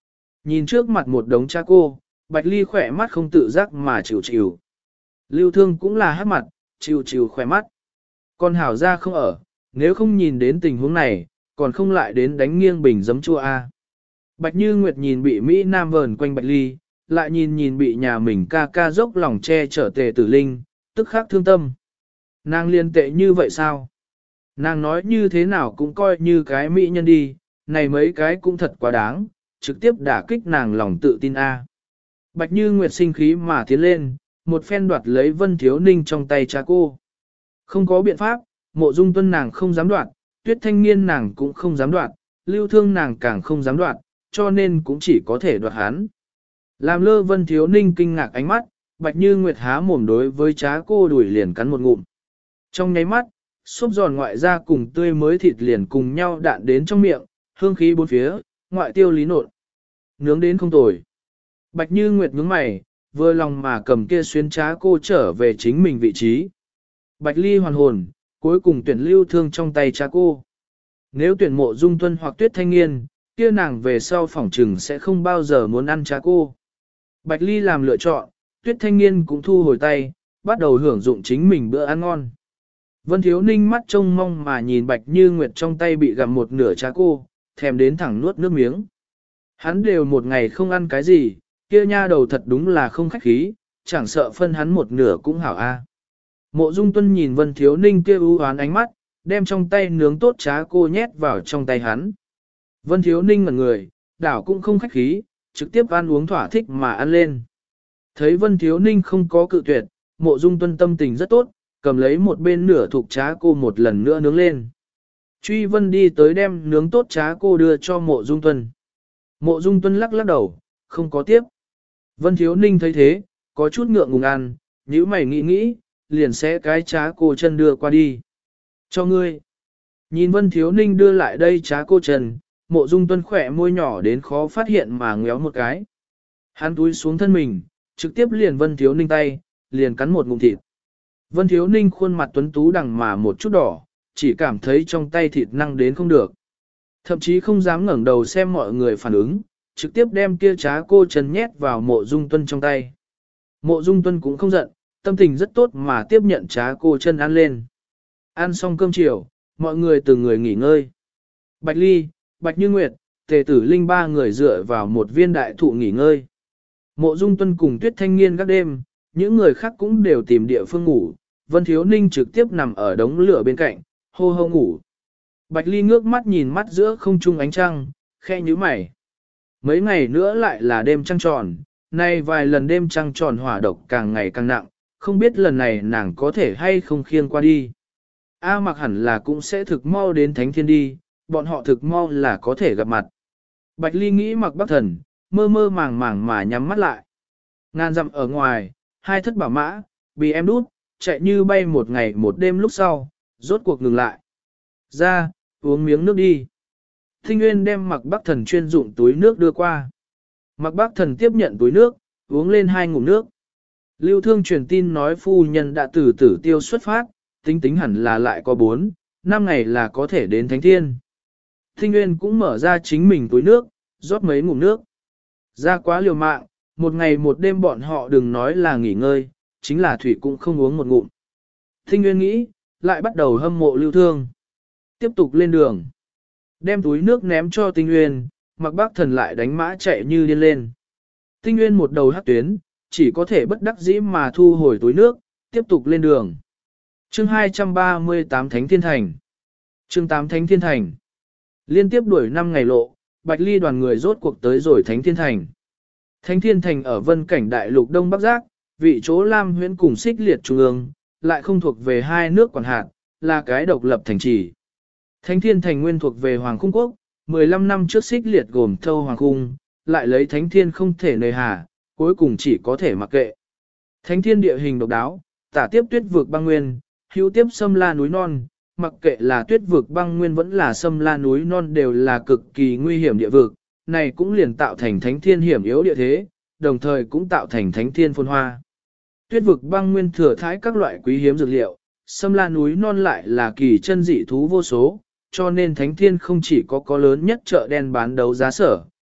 Nhìn trước mặt một đống cha cô, Bạch Ly khỏe mắt không tự giác mà chịu chịu. Lưu Thương cũng là hát mặt, chịu chịu khỏe mắt. Con hảo ra không ở, nếu không nhìn đến tình huống này, còn không lại đến đánh nghiêng bình giấm chua A. Bạch Như Nguyệt nhìn bị Mỹ Nam vờn quanh Bạch Ly, lại nhìn bị nhà mình ca ca dốc lòng che chở Tề Tử Linh, tức khắc thương tâm. Nàng liên tệ như vậy sao? Nàng nói như thế nào cũng coi như cái mỹ nhân đi, này mấy cái cũng thật quá đáng, trực tiếp đả kích nàng lòng tự tin A. Bạch Như Nguyệt sinh khí mà tiến lên, một phen đoạt lấy Vân Thiếu Ninh trong tay cha cô. Không có biện pháp, Mộ Dung Tuân nàng không dám đoạt, Tuyết Thanh Niên nàng cũng không dám đoạt, Lưu Thương nàng càng không dám đoạt, cho nên cũng chỉ có thể đoạt hắn. Làm lơ Vân Thiếu Ninh kinh ngạc ánh mắt, Bạch Như Nguyệt há mồm đối với cha cô đuổi liền cắn một ngụm. Trong nháy mắt, xốp giòn ngoại ra cùng tươi mới thịt liền cùng nhau đạn đến trong miệng, hương khí bốn phía, ngoại tiêu lý nộn. Nướng đến không tồi. Bạch Như Nguyệt nhướng mày, vừa lòng mà cầm kia xuyến trá cô trở về chính mình vị trí. Bạch Ly hoàn hồn, cuối cùng tuyển Lưu Thương trong tay trá cô. Nếu tuyển Mộ Dung Tuân hoặc Tuyết Thanh Niên, kia nàng về sau phỏng trừng sẽ không bao giờ muốn ăn trá cô. Bạch Ly làm lựa chọn, Tuyết Thanh Niên cũng thu hồi tay, bắt đầu hưởng dụng chính mình bữa ăn ngon. Vân Thiếu Ninh mắt trông mong mà nhìn Bạch Như Nguyệt trong tay bị gặm một nửa trá cô, thèm đến thẳng nuốt nước miếng. Hắn đều một ngày không ăn cái gì, kia nha đầu thật đúng là không khách khí, chẳng sợ phân hắn một nửa cũng hảo a. Mộ Dung Tuân nhìn Vân Thiếu Ninh kia ưu hoán ánh mắt, đem trong tay nướng tốt trá cô nhét vào trong tay hắn. Vân Thiếu Ninh ngẩn người, đảo cũng không khách khí, trực tiếp ăn uống thỏa thích mà ăn lên. Thấy Vân Thiếu Ninh không có cự tuyệt, Mộ Dung Tuân tâm tình rất tốt, cầm lấy một bên nửa thuộc trá cô một lần nữa nướng lên. Truy Vân đi tới đem nướng tốt trá cô đưa cho Mộ Dung Tuân. Mộ Dung Tuân lắc lắc đầu, không có tiếp. Vân Thiếu Ninh thấy thế, có chút ngượng ngùng ăn, nhíu mày nghĩ, liền sẽ cái trá cô chân đưa qua đi. Cho ngươi. Nhìn Vân Thiếu Ninh đưa lại đây trá cô chân, Mộ Dung Tuân khỏe môi nhỏ đến khó phát hiện mà ngéo một cái. Hắn túi xuống thân mình, trực tiếp liền Vân Thiếu Ninh tay, liền cắn một ngụm thịt. Vân Thiếu Ninh khuôn mặt tuấn tú đằng mà một chút đỏ, chỉ cảm thấy trong tay thịt năng đến không được. Thậm chí không dám ngẩng đầu xem mọi người phản ứng, trực tiếp đem kia trá cô chân nhét vào Mộ Dung Tuân trong tay. Mộ Dung Tuân cũng không giận, tâm tình rất tốt mà tiếp nhận trá cô chân ăn lên. Ăn xong cơm chiều, mọi người từng người nghỉ ngơi. Bạch Ly, Bạch Như Nguyệt, Tề Tử Linh ba người dựa vào một viên đại thụ nghỉ ngơi. Mộ Dung Tuân cùng Tuyết Thanh Niên các đêm, những người khác cũng đều tìm địa phương ngủ. Vân Thiếu Ninh trực tiếp nằm ở đống lửa bên cạnh, hô hô ngủ. Bạch Ly ngước mắt nhìn mắt giữa không trung ánh trăng, khe nhíu mày. Mấy ngày nữa lại là đêm trăng tròn, nay vài lần đêm trăng tròn hỏa độc càng ngày càng nặng, không biết lần này nàng có thể hay không khiêng qua đi. A Mặc hẳn là cũng sẽ thực mau đến Thánh Thiên đi, bọn họ thực mau là có thể gặp mặt. Bạch Ly nghĩ Mặc Bắc Thần, mơ mơ màng màng mà nhắm mắt lại. Ngàn dặm ở ngoài, hai thất bảo mã, bị em đút, chạy như bay một ngày một đêm lúc sau, rốt cuộc ngừng lại. Ra, uống miếng nước đi. Thinh Nguyên đem Mặc Bắc Thần chuyên dụng túi nước đưa qua. Mặc Bắc Thần tiếp nhận túi nước, uống lên 2 ngụm nước. Lưu Thương truyền tin nói phu nhân đã từ Tử Tiêu xuất phát, tính hẳn là lại có 4, 5 ngày là có thể đến Thánh Thiên. Thinh Nguyên cũng mở ra chính mình túi nước, rót mấy ngụm nước. Ra quá liều mạng, một ngày một đêm bọn họ đừng nói là nghỉ ngơi, chính là thủy cũng không uống một ngụm. Thinh Nguyên nghĩ, lại bắt đầu hâm mộ Lưu Thương. Tiếp tục lên đường. Đem túi nước ném cho Tinh Nguyên, Mặc Bắc Thần lại đánh mã chạy như điên lên. Tinh Nguyên một đầu hắc tuyến, chỉ có thể bất đắc dĩ mà thu hồi túi nước, tiếp tục lên đường. Chương 238 Thánh Thiên Thành. Chương 8 Thánh Thiên Thành. Liên tiếp đuổi 5 ngày lộ, Bạch Ly đoàn người rốt cuộc tới rồi Thánh Thiên Thành. Thánh Thiên Thành ở vân cảnh đại lục Đông Bắc Giác, vị chỗ Lam Huyễn cùng Xích Liệt trung ương, lại không thuộc về hai nước quản hạt, là cái độc lập thành trì. Thánh Thiên Thành nguyên thuộc về Hoàng Cung Quốc, 15 năm trước Xích Liệt gồm thâu Hoàng Cung, lại lấy Thánh Thiên không thể nơi hà, cuối cùng chỉ có thể mặc kệ. Thánh Thiên địa hình độc đáo, tả tiếp tuyết vực băng nguyên, hữu tiếp Sâm La núi non, mặc kệ là tuyết vực băng nguyên vẫn là Sâm La núi non đều là cực kỳ nguy hiểm địa vực, này cũng liền tạo thành Thánh Thiên hiểm yếu địa thế, đồng thời cũng tạo thành Thánh Thiên phồn hoa. Tuyết vực băng nguyên thừa thái các loại quý hiếm dược liệu, Sâm La núi non lại là kỳ chân dị thú vô số, cho nên Thánh Thiên không chỉ có lớn nhất chợ đen bán đấu giá sở,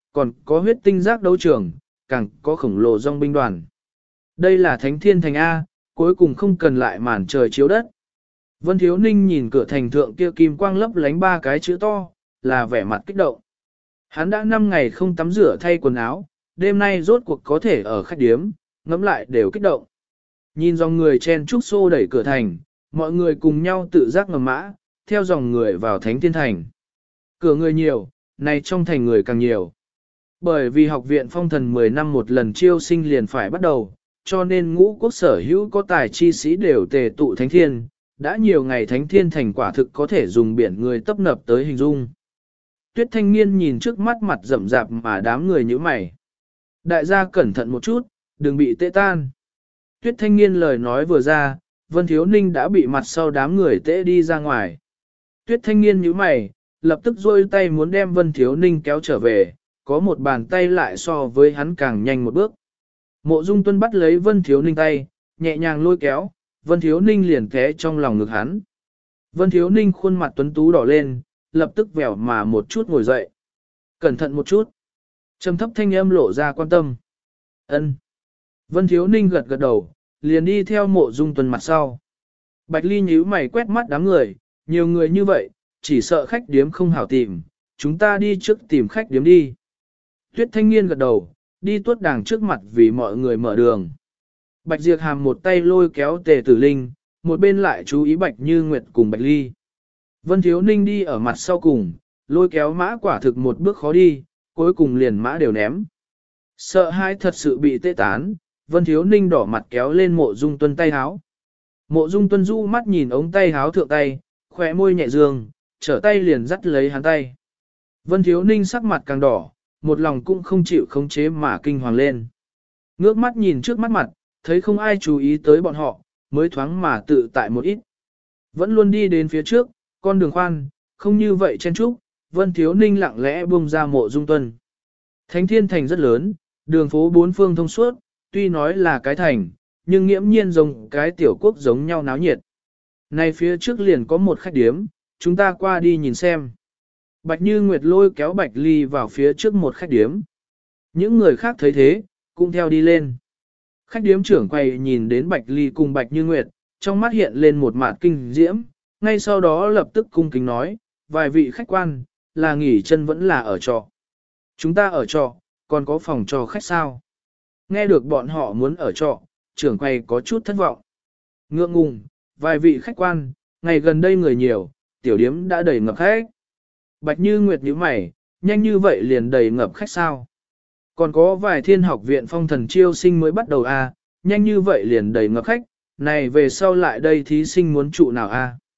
còn có huyết tinh giác đấu trường, càng có khổng lồ dòng binh đoàn. Đây là Thánh Thiên Thành A, cuối cùng không cần lại màn trời chiếu đất. Vân Thiếu Ninh nhìn cửa thành thượng kia kim quang lấp lánh 3 cái chữ to, là vẻ mặt kích động. Hắn đã 5 ngày không tắm rửa thay quần áo, đêm nay rốt cuộc có thể ở khách điếm, ngắm lại đều kích động. Nhìn dòng người chen trúc xô đẩy cửa thành, mọi người cùng nhau tự giác ngầm mã, theo dòng người vào Thánh Thiên Thành. Cửa người nhiều, này trong thành người càng nhiều. Bởi vì học viện phong thần 10 năm một lần chiêu sinh liền phải bắt đầu, cho nên ngũ quốc sở hữu có tài chi sĩ đều tề tụ Thánh Thiên, đã nhiều ngày Thánh Thiên Thành quả thực có thể dùng biển người tấp nập tới hình dung. Tuyết Thanh Nghiên nhìn trước mắt mặt rậm rạp mà đám người như mày. Đại gia cẩn thận một chút, đừng bị tê tan. Tuyết Thanh Nghiên lời nói vừa ra, Vân Thiếu Ninh đã bị mặt sau đám người tê đi ra ngoài. Tuyết Thanh Nghiên như mày, lập tức rôi tay muốn đem Vân Thiếu Ninh kéo trở về, có một bàn tay lại so với hắn càng nhanh một bước. Mộ Dung Tuân bắt lấy Vân Thiếu Ninh tay, nhẹ nhàng lôi kéo, Vân Thiếu Ninh liền té trong lòng ngực hắn. Vân Thiếu Ninh khuôn mặt tuấn tú đỏ lên, lập tức vẻo mà một chút ngồi dậy. Cẩn thận một chút. Trầm thấp thanh âm lộ ra quan tâm. Ân. Vân Thiếu Ninh gật gật đầu, liền đi theo Mộ Dung Tuân mặt sau. Bạch Ly nhíu mày quét mắt đám người, nhiều người như vậy, chỉ sợ khách điếm không hảo tìm, chúng ta đi trước tìm khách điếm đi. Tuyết Thanh Nghiên gật đầu, đi tuốt đàng trước mặt vì mọi người mở đường. Bạch Diệp Hàm một tay lôi kéo Tề Tử Linh, một bên lại chú ý Bạch Như Nguyệt cùng Bạch Ly. Vân Thiếu Ninh đi ở mặt sau cùng, lôi kéo mã quả thực một bước khó đi, cuối cùng liền mã đều ném. Sợ hãi thật sự bị tê tán, Vân Thiếu Ninh đỏ mặt kéo lên Mộ Dung Tuân tay háo. Mộ Dung Tuân du mắt nhìn ống tay háo thượng tay, khỏe môi nhẹ dương, trở tay liền dắt lấy hắn tay. Vân Thiếu Ninh sắc mặt càng đỏ, một lòng cũng không chịu khống chế mà kinh hoàng lên. Ngước mắt nhìn trước mắt mặt, thấy không ai chú ý tới bọn họ, mới thoáng mà tự tại một ít. Vẫn luôn đi đến phía trước, con đường khoan, không như vậy chen trúc, Vân Thiếu Ninh lặng lẽ buông ra Mộ Dung Tuân. Thánh Thiên Thành rất lớn, đường phố bốn phương thông suốt, tuy nói là cái thành, nhưng nghiễm nhiên giống cái tiểu quốc giống nhau náo nhiệt. Này phía trước liền có một khách điếm, chúng ta qua đi nhìn xem. Bạch Như Nguyệt lôi kéo Bạch Ly vào phía trước một khách điếm. Những người khác thấy thế, cũng theo đi lên. Khách điếm trưởng quầy nhìn đến Bạch Ly cùng Bạch Như Nguyệt, trong mắt hiện lên một mạt kinh diễm, ngay sau đó lập tức cung kính nói, vài vị khách quan, là nghỉ chân vẫn là ở trọ. Chúng ta ở trọ, còn có phòng cho khách sao? Nghe được bọn họ muốn ở trọ, trưởng quầy có chút thất vọng. Ngượng ngùng, vài vị khách quan, ngày gần đây người nhiều, tiểu điếm đã đầy ngập khách. Bạch Như Nguyệt nhíu mày, nhanh như vậy liền đầy ngập khách sao? Còn có vài thiên học viện phong thần chiêu sinh mới bắt đầu nhanh như vậy liền đầy ngập khách, này về sau lại đây thí sinh muốn trụ nào